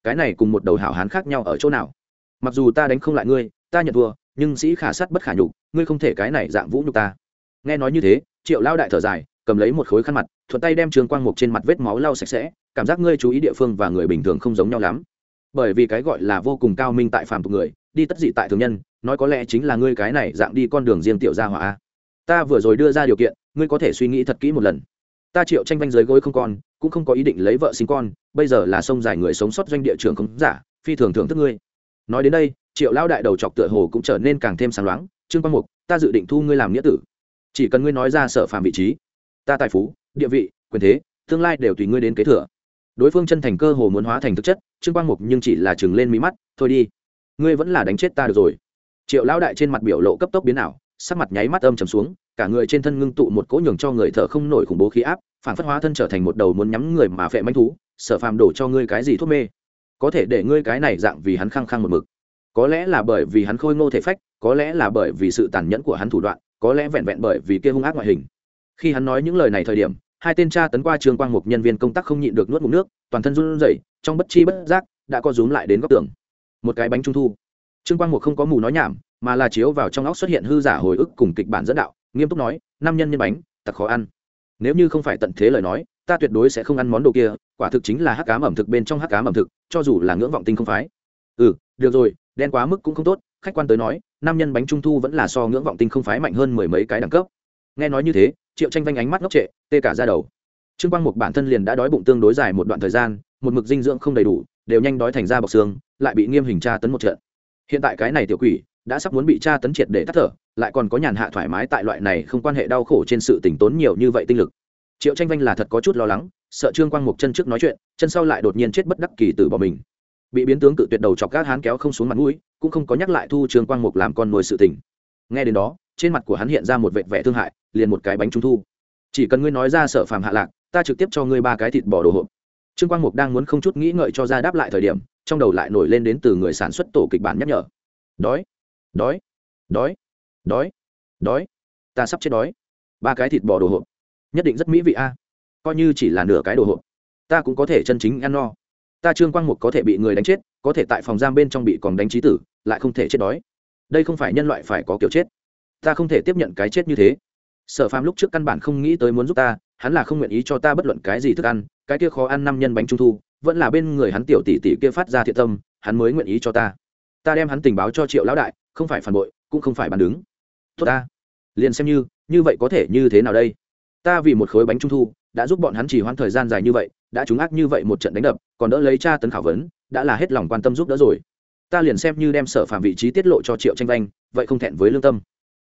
cái này cùng một đầu hảo hán khác nhau ở chỗ nào? Mặc dù ta đánh không lại ngươi, ta nhận thua, nhưng sĩ khả sắt bất khả nhục, ngươi không thể cái này dạng vũ nhục ta. Nghe nói như thế, Triệu lão đại thở dài, cầm lấy một khối khăn mặt, thuận tay đem Trương Quang Mục trên mặt vết máu lau sạch sẽ, cảm giác ngươi chú ý địa phương và người bình thường không giống nhau lắm. Bởi vì cái gọi là vô cùng cao minh tại phàm tục người, đi tất dị tại thường nhân, nói có lẽ chính là ngươi cái này dạng đi con đường riêng tiểu gia hỏa. Ta vừa rồi đưa ra điều kiện, ngươi có thể suy nghĩ thật kỹ một lần. Ta Triệu Tranh Vanh dưới gối không con, cũng không có ý định lấy vợ sinh con, bây giờ là sông dài người sống sót doanh địa trưởng không giả, phi thường thưởng thức ngươi. Nói đến đây, Triệu lão đại đầu chọc tựa hồ cũng trở nên càng thêm sáng loáng. Trương Quang Mục, ta dự định thu ngươi làm nghĩa tử, chỉ cần ngươi nói ra Sở Phàm vị trí, ta tài phú, địa vị, quyền thế, tương lai đều tùy ngươi đến kế thừa. Đối phương chân thành cơ hồ muốn hóa thành thực chất. Trương Quang Mục nhưng chỉ là chừng lên mí mắt, thôi đi, ngươi vẫn là đánh chết ta được rồi. Triệu lão đại trên mặt biểu lộ cấp tốc biến ảo, sắc mặt nháy mắt âm trầm xuống, cả người trên thân ngưng tụ một cỗ nhường cho người thở không nổi khủng bố khí áp, phản phất hóa thân trở thành một đầu muốn nhắm người mà phệ manh thú. Sở Phàm đổ cho ngươi cái gì thuốc mê, có thể để ngươi cái này dạng vì hắn khăng khăng một mực? Có lẽ là bởi vì hắn khôi ngô thể phách, có lẽ là bởi vì sự tàn nhẫn của hắn thủ đoạn, có lẽ vẹn vẹn bởi vì kia hung ác ngoại hình. Khi hắn nói những lời này thời điểm, hai tên tra tấn qua Trương Quang Mục nhân viên công tác không nhịn được nuốt ngụm nước, toàn thân run rẩy, trong bất chi bất giác đã co rúm lại đến góc tường. Một cái bánh trung thu. Trương Quang Mục không có mù nói nhảm, mà là chiếu vào trong óc xuất hiện hư giả hồi ức cùng kịch bản dẫn đạo, nghiêm túc nói, năm nhân bánh, thật khó ăn. Nếu như không phải tận thế lời nói, ta tuyệt đối sẽ không ăn món đồ kia, quả thực chính là hắc ám ẩm thực bên trong hắc ám ẩm thực, cho dù là ngưỡng vọng tinh không phái. Được rồi, đen quá mức cũng không tốt, khách quan tới nói, năm nhân bánh trung thu vẫn là so ngưỡng vọng tinh không phái mạnh hơn mười mấy cái đẳng cấp. Nghe nói như thế, Triệu Tranh Vanh ánh mắt ngốc trệ, tê cả da đầu. Trương Quang Mục bản thân liền đã đói bụng tương đối dài một đoạn thời gian, một mực dinh dưỡng không đầy đủ, đều nhanh đói thành da bọc xương, lại bị nghiêm hình tra tấn một trận. Hiện tại cái này tiểu quỷ đã sắp muốn bị tra tấn triệt để tắt thở, lại còn có nhàn hạ thoải mái tại loại này không quan hệ đau khổ trên sự tỉnh tốn nhiều như vậy tinh lực. Triệu Tranh Vanh là thật có chút lo lắng, sợ Trương Quang Mục chân trước nói chuyện, chân sau lại đột nhiên chết bất đắc kỳ tử bỏ mình. Bị biến tướng cự tuyệt đầu chọc các hán kéo không xuống mặt mũi, cũng không có nhắc lại thu Trương Quang Mục làm con nuôi sự tình. Nghe đến đó, trên mặt của hắn hiện ra một vệt vẻ thương hại, liền một cái bánh trung thu. Chỉ cần ngươi nói ra Sở Phàm hạ lạc, ta trực tiếp cho ngươi 3 cái thịt bò đồ hộp. Trương Quang Mục đang muốn không chút nghĩ ngợi cho ra đáp lại thời điểm, trong đầu lại nổi lên đến từ người sản xuất tổ kịch bản nhắc nhở. Đói, đói, đói, đói, đói, ta sắp chết đói. 3 cái thịt bò đồ hộp, nhất định rất mỹ vị a. Coi như chỉ là nửa cái đồ hộp, ta cũng có thể chân chính ăn no. Ta Trương Quang Mục có thể bị người đánh chết, có thể tại phòng giam bên trong bị còn đánh chí tử, lại không thể chết đói. Đây không phải nhân loại phải có kiểu chết. Ta không thể tiếp nhận cái chết như thế. Sở Phàm lúc trước căn bản không nghĩ tới muốn giúp ta, hắn là không nguyện ý cho ta bất luận cái gì thức ăn, cái kia khó ăn 5 nhân bánh trung thu, vẫn là bên người hắn tiểu tỷ tỷ kia phát ra thiện tâm, hắn mới nguyện ý cho ta. Ta đem hắn tình báo cho Triệu lão đại, không phải phản bội, cũng không phải bán đứng. Tốt ta, liền xem như vậy có thể như thế nào đây? Ta vì một khối bánh trung thu, đã giúp bọn hắn trì hoãn thời gian dài như vậy, đã trúng ác như vậy một trận đánh đập, còn đỡ lấy tra tấn khảo vấn, đã là hết lòng quan tâm giúp đỡ rồi. Ta liền xem như đem Sở Phàm vị trí tiết lộ cho Triệu Tranh Vanh, vậy không thẹn với lương tâm.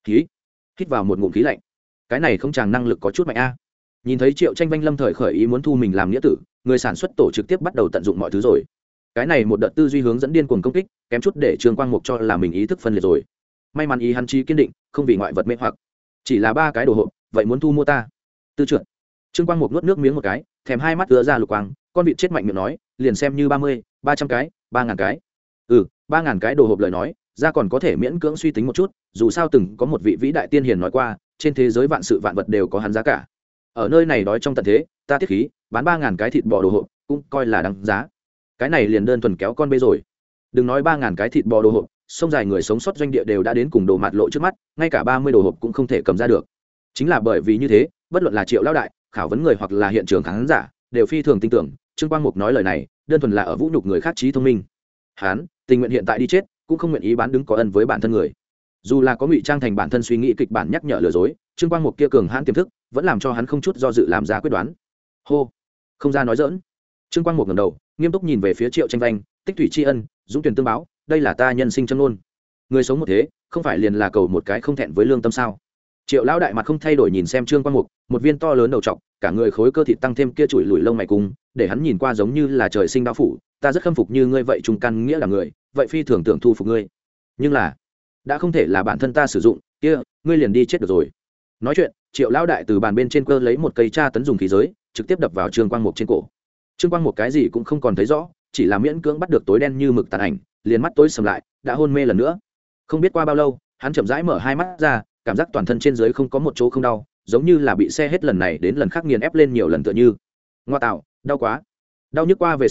Hít vào một ngụm khí lạnh. Cái này không chàng năng lực có chút mạnh a. Nhìn thấy Triệu Tranh Vanh lâm thời khởi ý muốn thu mình làm nghĩa tử, người sản xuất tổ trực tiếp bắt đầu tận dụng mọi thứ rồi. Cái này một đợt tư duy hướng dẫn điên cuồng công kích, kém chút để Trương Quang Mục cho là mình ý thức phân liệt rồi. May mắn ý hắn chí kiên định, không vì ngoại vật mê hoặc. Chỉ là 3 cái đồ hộp, vậy muốn thu mua ta? Tư trưởng. Trương Quang Mục nuốt nước miếng một cái, thèm hai mắt ứa ra lục quang, con vịt chết mạnh miệng nói, liền xem như 30, 300 cái, 3000 cái. 3000 cái đồ hộp lời nói, ra còn có thể miễn cưỡng suy tính một chút, dù sao từng có một vị vĩ đại tiên hiền nói qua, trên thế giới vạn sự vạn vật đều có hắn giá cả. Ở nơi này đói trong tận thế, ta tiết khí, bán 3000 cái thịt bò đồ hộp, cũng coi là đáng giá. Cái này liền đơn thuần kéo con bê rồi. Đừng nói 3000 cái thịt bò đồ hộp, sông dài người sống sót doanh địa đều đã đến cùng đồ mặt lộ trước mắt, ngay cả 30 đồ hộp cũng không thể cầm ra được. Chính là bởi vì như thế, bất luận là Triệu lão đại, khảo vấn người hoặc là hiện trường khán giả, đều phi thường tin tưởng, Trương Quang Mục nói lời này, đơn thuần là ở vũ nhục người khác trí thông minh. Hắn tình nguyện hiện tại đi chết, cũng không nguyện ý bán đứng có ân với bản thân người. Dù là có ngụy trang thành bản thân suy nghĩ kịch bản nhắc nhở lừa dối, Trương Quang Mục kia cường hãn tiềm thức, vẫn làm cho hắn không chút do dự làm ra quyết đoán. Hô, không ra nói dỡn. Trương Quang Mục ngẩng đầu, nghiêm túc nhìn về phía Triệu Tranh Vanh, tích thủy tri ân, dũng tuyển tương báo, đây là ta nhân sinh chân ngôn. Người sống một thế, không phải liền là cầu một cái không thẹn với lương tâm sao? Triệu lão đại mặt không thay đổi nhìn xem Trương Quang Mục, một viên to lớn đầu trọc, cả người khối cơ thịt tăng thêm kia chùi lùi lông mày cùng, để hắn nhìn qua giống như là trời sinh đao phủ. Ta rất khâm phục như ngươi vậy trung căn nghĩa là người, vậy phi thường tưởng thu phục ngươi. Nhưng là, đã không thể là bản thân ta sử dụng, kia, ngươi liền đi chết được rồi. Nói chuyện, Triệu lão đại từ bàn bên trên cơ lấy một cây tra tấn dùng khí giới, trực tiếp đập vào Trương Quang Mục trên cổ. Trương Quang Mục cái gì cũng không còn thấy rõ, chỉ là miễn cưỡng bắt được tối đen như mực tàn ảnh, liền mắt tối sầm lại, đã hôn mê lần nữa. Không biết qua bao lâu, hắn chậm rãi mở hai mắt ra, cảm giác toàn thân trên dưới không có một chỗ không đau, giống như là bị xe hết lần này đến lần khác nghiền ép lên nhiều lần tựa như. Ngoa tạo, đau quá. Đau nhức qua về sau,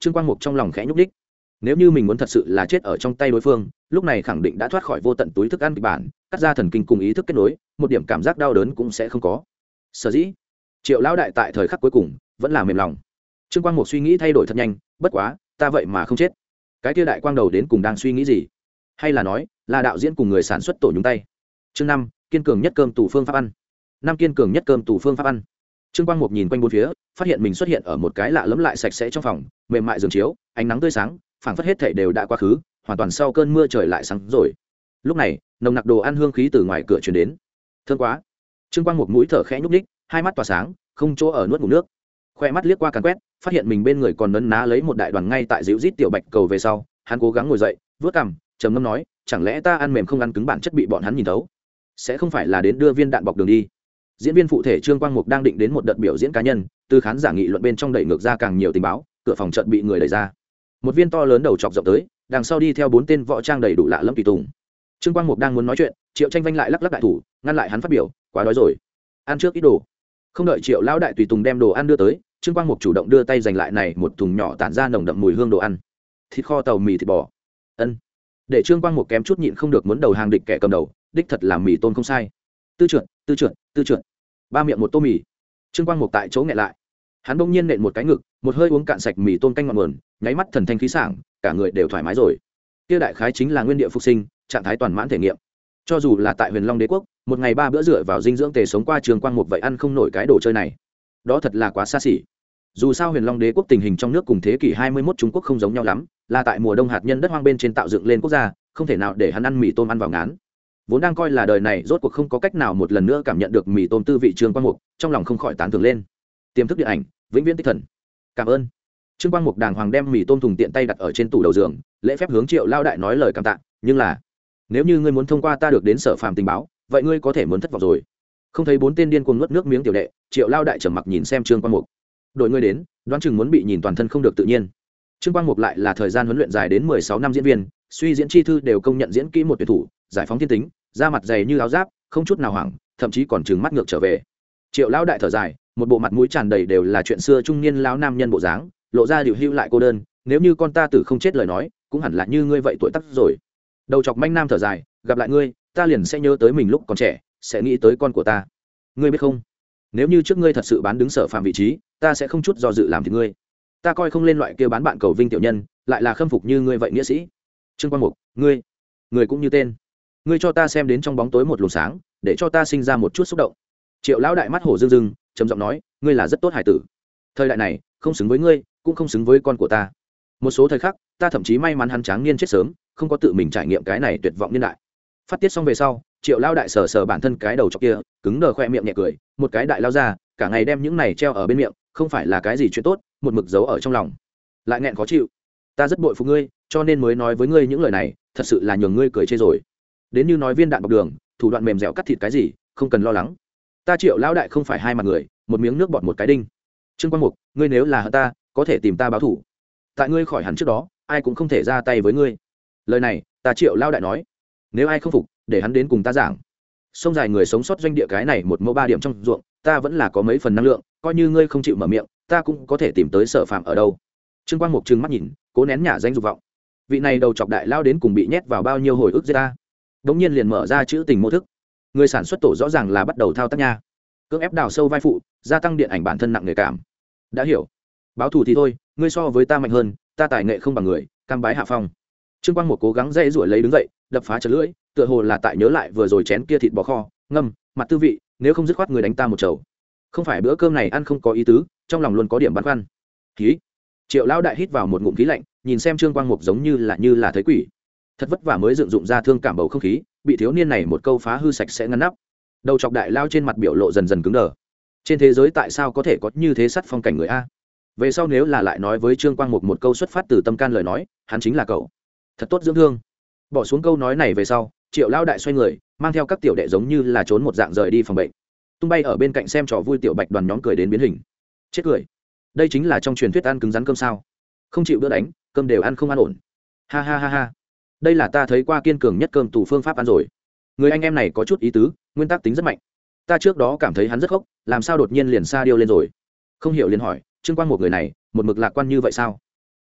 Trương Quang Mục trong lòng khẽ nhúc đích. Nếu như mình muốn thật sự là chết ở trong tay đối phương, lúc này khẳng định đã thoát khỏi vô tận túi thức ăn kịch bản, cắt ra thần kinh cùng ý thức kết nối, một điểm cảm giác đau đớn cũng sẽ không có. Sở dĩ, Triệu lão đại tại thời khắc cuối cùng vẫn là mềm lòng. Trương Quang Mục suy nghĩ thay đổi thật nhanh, bất quá, ta vậy mà không chết. Cái kia đại quang đầu đến cùng đang suy nghĩ gì? Hay là nói, là đạo diễn cùng người sản xuất tổ nhúng tay? Chương 5, kiên cường nhất cơm tủ phương pháp ăn. Năm kiên cường nhất cơm tủ phương pháp ăn. Trương Quang Mục nhìn quanh bốn phía, phát hiện mình xuất hiện ở một cái lạ lẫm lại sạch sẽ trong phòng, mềm mại giường chiếu, ánh nắng tươi sáng, phảng phất hết thảy đều đã quá khứ, hoàn toàn sau cơn mưa trời lại sáng rồi. Lúc này, nồng nặc đồ ăn hương khí từ ngoài cửa truyền đến. Thơm quá. Trương Quang Mục mũi thở khẽ nhúc nhích, hai mắt tỏa sáng, không chỗ ở nuốt ngụm nước. Khoe mắt liếc qua càn quét, phát hiện mình bên người còn nấn ná lấy một đại đoàn ngay tại dịu rít tiểu bạch cầu về sau, hắn cố gắng ngồi dậy, vuốt cằm, trầm ngâm nói, chẳng lẽ ta ăn mềm không ăn cứng bản chất bị bọn hắn nhìn thấu? Sẽ không phải là đến đưa viên đạn bọc đường đi. Diễn viên phụ thể Trương Quang Mục đang định đến một đợt biểu diễn cá nhân, từ khán giả nghị luận bên trong đẩy ngược ra càng nhiều tình báo, cửa phòng chợt bị người đẩy ra. Một viên to lớn đầu chọc rộng tới, đằng sau đi theo 4 tên võ trang đầy đủ lạ lẫm tùy tùng. Trương Quang Mục đang muốn nói chuyện, Triệu Tranh Vanh lại lắc lắc đại thủ, ngăn lại hắn phát biểu, quá đói rồi, ăn trước ít đồ. Không đợi Triệu lão đại tùy tùng đem đồ ăn đưa tới, Trương Quang Mục chủ động đưa tay giành lại này một thùng nhỏ tản ra nồng đậm mùi hương đồ ăn. Thịt kho tàu mì thịt bò. Ân. Để Trương Quang Mục kém chút nhịn không được muốn đầu hàng địch kẻ cầm đầu, đích thật là mì tôm không sai. Tư trượt. Ba miệng một tô mì. Trương Quang Mục tại chỗ nghẹn lại. Hắn bỗng nhiên nện một cái ngực, một hơi uống cạn sạch mì tôm canh ngọn nguồn, nháy mắt thần thanh khí sảng, cả người đều thoải mái rồi. Kia đại khái chính là nguyên địa phục sinh, trạng thái toàn mãn thể nghiệm. Cho dù là tại Huyền Long Đế quốc, một ngày 3 bữa dựa vào dinh dưỡng tề sống qua Trương Quang Mục vậy ăn không nổi cái đồ chơi này. Đó thật là quá xa xỉ. Dù sao Huyền Long Đế quốc tình hình trong nước cùng thế kỷ 21 Trung Quốc không giống nhau lắm, là tại mùa đông hạt nhân đất hoang bên trên tạo dựng lên quốc gia, không thể nào để hắn ăn mì tôm ăn vào ngán. Vốn đang coi là đời này rốt cuộc không có cách nào một lần nữa cảm nhận được mì tôm tư vị Trương Quang Mục, trong lòng không khỏi tán thưởng lên. Tiềm thức điện ảnh, vĩnh viễn tích thần. Cảm ơn. Trương Quang Mục đàng hoàng đem mì tôm thùng tiện tay đặt ở trên tủ đầu giường, lễ phép hướng Triệu lao đại nói lời cảm tạ, nhưng là, nếu như ngươi muốn thông qua ta được đến Sở Phàm tình báo, vậy ngươi có thể muốn thất vọng rồi. Không thấy 4 tên điên cuồng nuốt nước miếng tiểu đệ, Triệu lao đại trầm mặc nhìn xem Trương Quang Mục. Đội ngươi đến, đoán chừng muốn bị nhìn toàn thân không được tự nhiên. Trương Quang Mục lại là thời gian huấn luyện dài đến 16 năm diễn viên, suy diễn chi thư đều công nhận diễn kỹ một tuyệt thủ, giải phóng thiên tính, da mặt dày như áo giáp, không chút nào hoảng, thậm chí còn trừng mắt ngược trở về. Triệu lão đại thở dài, một bộ mặt mũi tràn đầy đều là chuyện xưa trung niên lão nam nhân bộ dáng, lộ ra điều hưu lại cô đơn, nếu như con ta tử không chết lời nói, cũng hẳn là như ngươi vậy tuổi tác rồi. Đầu chọc manh nam thở dài, gặp lại ngươi, ta liền sẽ nhớ tới mình lúc còn trẻ, sẽ nghĩ tới con của ta. Ngươi biết không? Nếu như trước ngươi thật sự bán đứng Sở Phàm vị trí, ta sẽ không chút do dự làm thì ngươi. Ta coi không lên loại kia bán bạn cầu vinh tiểu nhân, lại là khâm phục như ngươi vậy nghĩa sĩ. Trương Quang Mục, ngươi cũng như tên. Ngươi cho ta xem đến trong bóng tối một luồng sáng, để cho ta sinh ra một chút xúc động. Triệu lão đại mắt hổ rưng rưng, trầm giọng nói, ngươi là rất tốt hải tử. Thời đại này, không xứng với ngươi, cũng không xứng với con của ta. Một số thời khắc, ta thậm chí may mắn hắn tráng niên chết sớm, không có tự mình trải nghiệm cái này tuyệt vọng niên đại. Phát tiết xong về sau, Triệu lão đại sờ sờ bản thân cái đầu chọc kia, cứng đờ khoe miệng nhẹ cười, một cái đại lao ra, cả ngày đem những này treo ở bên miệng, không phải là cái gì chuyện tốt, một mực giấu ở trong lòng, lại nghẹn khó chịu. Ta rất bội phục ngươi, cho nên mới nói với ngươi những lời này, thật sự là nhường ngươi cười chê rồi. Đến như nói viên đạn bọc đường, thủ đoạn mềm dẻo cắt thịt cái gì, không cần lo lắng. Ta Triệu lão đại không phải hai mặt người, một miếng nước bọt một cái đinh. Trương Quang Mục, ngươi nếu là hận ta, có thể tìm ta báo thủ. Tại ngươi khỏi hẳn trước đó, ai cũng không thể ra tay với ngươi. Lời này, ta Triệu lão đại nói. Nếu ai không phục, để hắn đến cùng ta giảng. Sông dài người sống sót doanh địa cái này một mẫu 3 điểm trong ruộng, ta vẫn là có mấy phần năng lượng, coi như ngươi không chịu mở miệng, ta cũng có thể tìm tới Sở Phàm ở đâu. Trương Quang Mục trừng mắt nhìn, cố nén nhả danh dục vọng. Vị này đầu chọc đại lao đến cùng bị nhét vào bao nhiêu hồi ức giết ta. Đống nhiên liền mở ra chữ tình mô thức. Người sản xuất tổ rõ ràng là bắt đầu thao tác nha. Cưỡng ép đào sâu vai phụ, gia tăng điện ảnh bản thân nặng nghề cảm. Đã hiểu. Báo thù thì thôi, ngươi so với ta mạnh hơn, ta tài nghệ không bằng người, cam bái hạ phong. Trương Quang Mục cố gắng dây rủi lấy đứng dậy, đập phá chật lưỡi, tựa hồ là tại nhớ lại vừa rồi chén kia thịt bò kho, ngâm, mặt tư vị, nếu không dứt khoát người đánh ta một chầu. Không phải bữa cơm này ăn không có ý tứ, trong lòng luôn có điểm băn khoăn. Khí. Triệu lão đại hít vào một ngụm khí lạnh, nhìn xem Trương Quang Mục giống như là thấy quỷ. Thật vất vả mới dựng dụng ra thương cảm bầu không khí, bị thiếu niên này một câu phá hư sạch sẽ ngăn nắp. Đầu chọc đại lao trên mặt biểu lộ dần dần cứng đờ. Trên thế giới tại sao có thể có như thế sắt phong cảnh người a? Về sau nếu là lại nói với Trương Quang Mục một câu xuất phát từ tâm can lời nói, hắn chính là cậu. Thật tốt dưỡng thương. Bỏ xuống câu nói này về sau, Triệu lão đại xoay người, mang theo các tiểu đệ giống như là trốn một dạng rời đi phòng bệnh. Tung bay ở bên cạnh xem trò vui tiểu bạch đoàn nhóm cười đến biến hình. Chết cười. Đây chính là trong truyền thuyết ăn cứng rắn cơm sao? Không chịu bữa đánh, cơm đều ăn không ăn ổn. Ha ha ha ha. Đây là ta thấy qua kiên cường nhất cơm tủ phương pháp ăn rồi. Người anh em này có chút ý tứ, nguyên tắc tính rất mạnh. Ta trước đó cảm thấy hắn rất khốc, làm sao đột nhiên liền xa điêu lên rồi. Không hiểu liền hỏi, Trương Quang một người này, một mực lạc quan như vậy sao?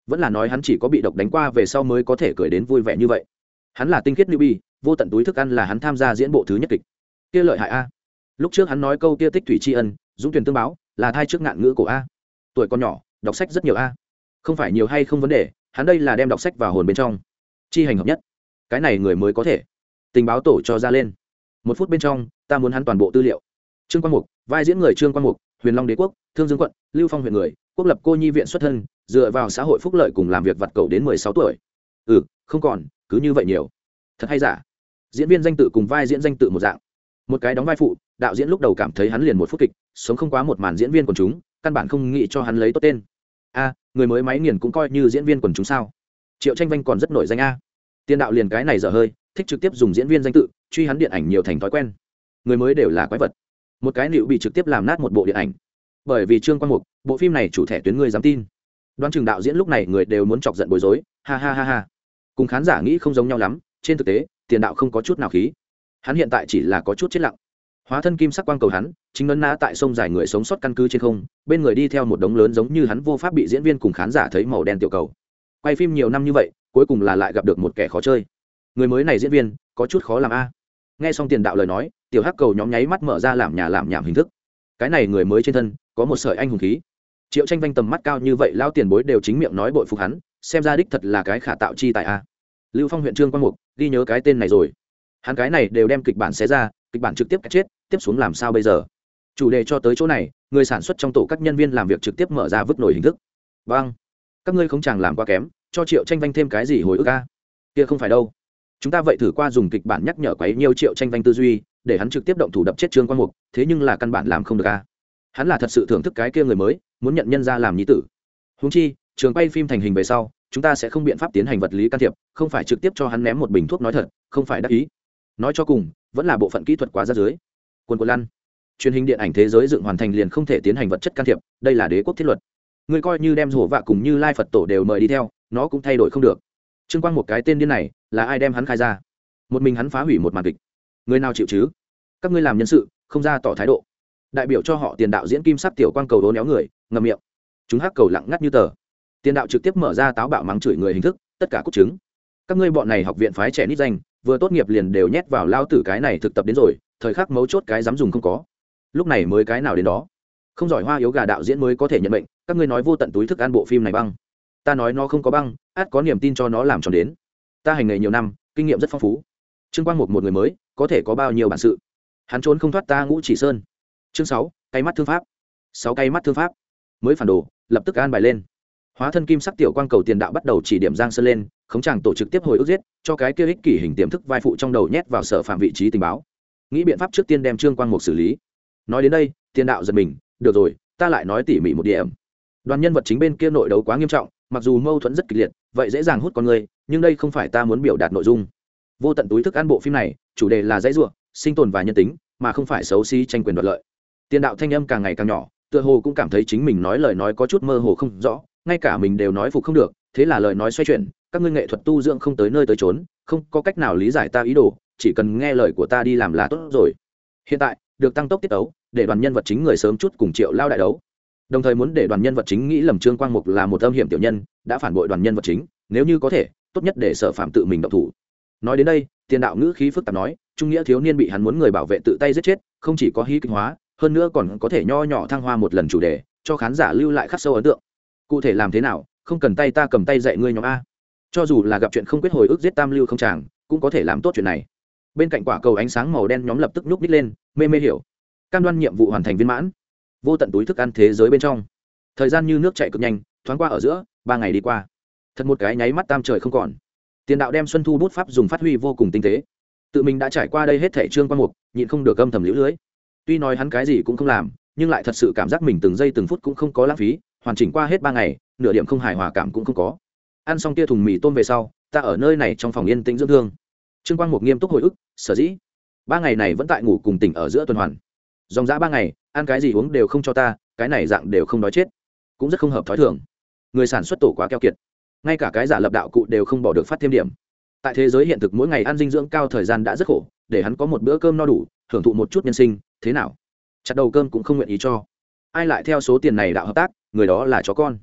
vẫn là nói hắn chỉ có bị độc đánh qua về sau mới có thể cười đến vui vẻ như vậy. Hắn là tinh khiết newbie, vô tận túi thức ăn là hắn tham gia diễn bộ thứ nhất kịch. Kia lợi hại a. Lúc trước hắn nói câu kia tích thủy tri ân, dũng tuyển tương báo, là thai trước ngạn ngữ cổ a. Tuổi còn nhỏ, đọc sách rất nhiều a. Không phải nhiều hay không vấn đề, hắn đây là đem đọc sách vào hồn bên trong. Chi hành hợp nhất. Cái này người mới có thể. Tình báo tổ cho ra lên. 1 phút bên trong, ta muốn hắn toàn bộ tư liệu. Trương Quang Mục, vai diễn người Trương Quang Mục, Huyền Long Đế quốc, Thương Dương quận, Lưu Phong huyện người, quốc lập cô nhi viện xuất thân, dựa vào xã hội phúc lợi cùng làm việc vặt cậu đến 16 tuổi. Không còn, cứ như vậy nhiều. Thật hay giả? Diễn viên danh tự cùng vai diễn danh tự một dạng. Một cái đóng vai phụ, đạo diễn lúc đầu cảm thấy hắn liền 1 phút kịch, sống không quá một màn diễn viên quần chúng, căn bản không nghĩ cho hắn lấy tốt tên. Người mới máy nghiền cũng coi như diễn viên quần chúng sao? Triệu Tranh Vanh còn rất nổi danh a. Tiên đạo liền cái này dở hơi, thích trực tiếp dùng diễn viên danh tự, truy hắn điện ảnh nhiều thành thói quen. Người mới đều là quái vật. Một cái liệu bị trực tiếp làm nát một bộ điện ảnh. Bởi vì Trương Quang Mục, bộ phim này chủ thẻ tuyến người dám tin. Đoán chừng đạo diễn lúc này người đều muốn chọc giận bối rối, ha ha ha ha. Cùng khán giả nghĩ không giống nhau lắm, trên thực tế, Tiền đạo không có chút nào khí. Hắn hiện tại chỉ là có chút chết lặng. Hóa thân kim sắc quang cầu hắn, chính ngấn ná tại sông dài người sống sót căn cứ trên không, bên người đi theo một đống lớn giống như hắn vô pháp bị diễn viên cùng khán giả thấy màu đen tiểu cầu. Quay phim nhiều năm như vậy, cuối cùng là lại gặp được một kẻ khó chơi. Người mới này diễn viên, có chút khó làm a. Nghe xong Tiền đạo lời nói, tiểu hắc cầu nhóm nháy mắt mở ra làm nhảm hình thức. Cái này người mới trên thân có một sợi anh hùng khí. Triệu Tranh Vanh tầm mắt cao như vậy, lao tiền bối đều chính miệng nói bội phục hắn, xem ra đích thật là cái khả tạo chi tại a. Lưu Phong huyện Trương Quang Mục, ghi nhớ cái tên này rồi. Hắn cái này đều đem kịch bản xé ra, kịch bản trực tiếp chết, tiếp xuống làm sao bây giờ? Chủ đề cho tới chỗ này, người sản xuất trong tổ các nhân viên làm việc trực tiếp mở ra vứt nổi hình thức. Vâng, các ngươi không chàng làm quá kém, cho Triệu Tranh Vanh thêm cái gì hồi ức a? Kia không phải đâu. Chúng ta vậy thử qua dùng kịch bản nhắc nhở quấy nhiều Triệu Tranh Vanh tư duy, để hắn trực tiếp động thủ đập chết Trương Quang Mục, thế nhưng là căn bản làm không được a. Hắn là thật sự thưởng thức cái kia người mới, muốn nhận nhân ra làm nhi tử. Huống chi, trường quay phim thành hình về sau, chúng ta sẽ không biện pháp tiến hành vật lý can thiệp, không phải trực tiếp cho hắn ném một bình thuốc nói thật, không phải đắc ý. Nói cho cùng, vẫn là bộ phận kỹ thuật quá ra dưới. Quân của lăn. Truyền hình điện ảnh thế giới dựng hoàn thành liền không thể tiến hành vật chất can thiệp, đây là đế quốc thiết luật. Người coi như đem rổ vạ cùng Như Lai Phật tổ đều mời đi theo, nó cũng thay đổi không được. Trương Quang một cái tên điên này, là ai đem hắn khai ra? Một mình hắn phá hủy một màn kịch. Người nào chịu chứ? Các ngươi làm nhân sự, không ra tỏ thái độ. Đại biểu cho họ Tiền đạo diễn kim sắc tiểu quang cầu đố néo người, ngậm miệng. Chúng hắc cầu lặng ngắt như tờ. Tiền đạo trực tiếp mở ra táo bạo mắng chửi người hình thức, tất cả cốt chứng. Các ngươi bọn này học viện phái trẻ nít danh, vừa tốt nghiệp liền đều nhét vào lao tử cái này thực tập đến rồi, thời khắc mấu chốt cái dám dùng không có. Lúc này mới cái nào đến đó. Không giỏi hoa yếu gà đạo diễn mới có thể nhận bệnh, các ngươi nói vô tận túi thức ăn bộ phim này băng. Ta nói nó không có băng, át có niềm tin cho nó làm tròn đến. Ta hành nghề nhiều năm, kinh nghiệm rất phong phú. Trương Quang một người mới, có thể có bao nhiêu bản sự. Hắn trốn không thoát ta Ngũ Chỉ Sơn. Chương 6, cây mắt thương pháp. 6 cây mắt thương pháp. Mới phản đồ, lập tức an bài lên. Hóa thân kim sắc tiểu quang cầu Tiền đạo bắt đầu chỉ điểm Giang Sơn lên, khống chàng tổ trực tiếp hồi ức giết, cho cái kia ích kỷ hình tiềm thức vai phụ trong đầu nhét vào sở phạm vị trí tình báo. Nghĩ biện pháp trước tiên đem Trương Quang Mục xử lý. Nói đến đây, Tiền đạo giật mình, được rồi, ta lại nói tỉ mỉ một điểm. Đoàn nhân vật chính bên kia nội đấu quá nghiêm trọng, mặc dù mâu thuẫn rất kịch liệt, vậy dễ dàng hút con người, nhưng đây không phải ta muốn biểu đạt nội dung. Vô tận túi thức ăn bộ phim này, chủ đề là dãy rủa, sinh tồn và nhân tính, mà không phải xấu xí tranh quyền đoạt lợi. Tiền đạo thanh âm càng ngày càng nhỏ, tựa hồ cũng cảm thấy chính mình nói lời nói có chút mơ hồ không rõ, ngay cả mình đều nói phục không được, thế là lời nói xoay chuyển, các ngươi nghệ thuật tu dưỡng không tới nơi tới chốn, không có cách nào lý giải ta ý đồ, chỉ cần nghe lời của ta đi làm là tốt rồi. Hiện tại, được tăng tốc tiết đấu, để đoàn nhân vật chính người sớm chút cùng Triệu lao đại đấu. Đồng thời muốn để đoàn nhân vật chính nghĩ lầm Trương Quang Mục là một âm hiểm tiểu nhân, đã phản bội đoàn nhân vật chính, nếu như có thể, tốt nhất để Sở Phạm tự mình động thủ. Nói đến đây, Tiền đạo ngữ khí phức tạp nói, trung nghĩa thiếu niên bị hắn muốn người bảo vệ tự tay giết chết, không chỉ có hí kịch hóa, hơn nữa còn có thể nho nhỏ thăng hoa một lần chủ đề, cho khán giả lưu lại khắc sâu ấn tượng. Cụ thể làm thế nào, không cần tay ta cầm tay dạy ngươi nhóm a. Cho dù là gặp chuyện không quyết hồi ức giết tam lưu không chàng, cũng có thể làm tốt chuyện này. Bên cạnh quả cầu ánh sáng màu đen nhóm lập tức nhúc nhích lên, mê mê hiểu. Cam đoan nhiệm vụ hoàn thành viên mãn. Vô tận túi thức ăn thế giới bên trong. Thời gian như nước chảy cực nhanh, thoáng qua ở giữa, 3 ngày đi qua. Thật một cái nháy mắt tam trời không còn. Tiền đạo đem Xuân Thu bút pháp dùng phát huy vô cùng tinh tế. Tự mình đã trải qua đây hết thảy Trương Quang Mục, nhịn không được âm thầm liễu lưới. Tuy nói hắn cái gì cũng không làm, nhưng lại thật sự cảm giác mình từng giây từng phút cũng không có lãng phí, hoàn chỉnh qua hết 3 ngày, nửa điểm không hài hòa cảm cũng không có. Ăn xong kia thùng mì tôm về sau, ta ở nơi này trong phòng yên tĩnh dưỡng thương. Trương Quang Mục nghiêm túc hồi ức, sở dĩ 3 ngày này vẫn tại ngủ cùng tỉnh ở giữa tuần hoàn. Dòng dã 3 ngày, ăn cái gì uống đều không cho ta, cái này dạng đều không đói chết, cũng rất không hợp thói thường. Người sản xuất tổ quá keo kiệt, ngay cả cái giả lập đạo cụ đều không bỏ được phát thêm điểm. Tại thế giới hiện thực mỗi ngày ăn dinh dưỡng cao thời gian đã rất khổ, để hắn có một bữa cơm no đủ, hưởng thụ một chút nhân sinh, thế nào? Chặt đầu cơm cũng không nguyện ý cho. Ai lại theo số tiền này đạo hợp tác, người đó là chó con.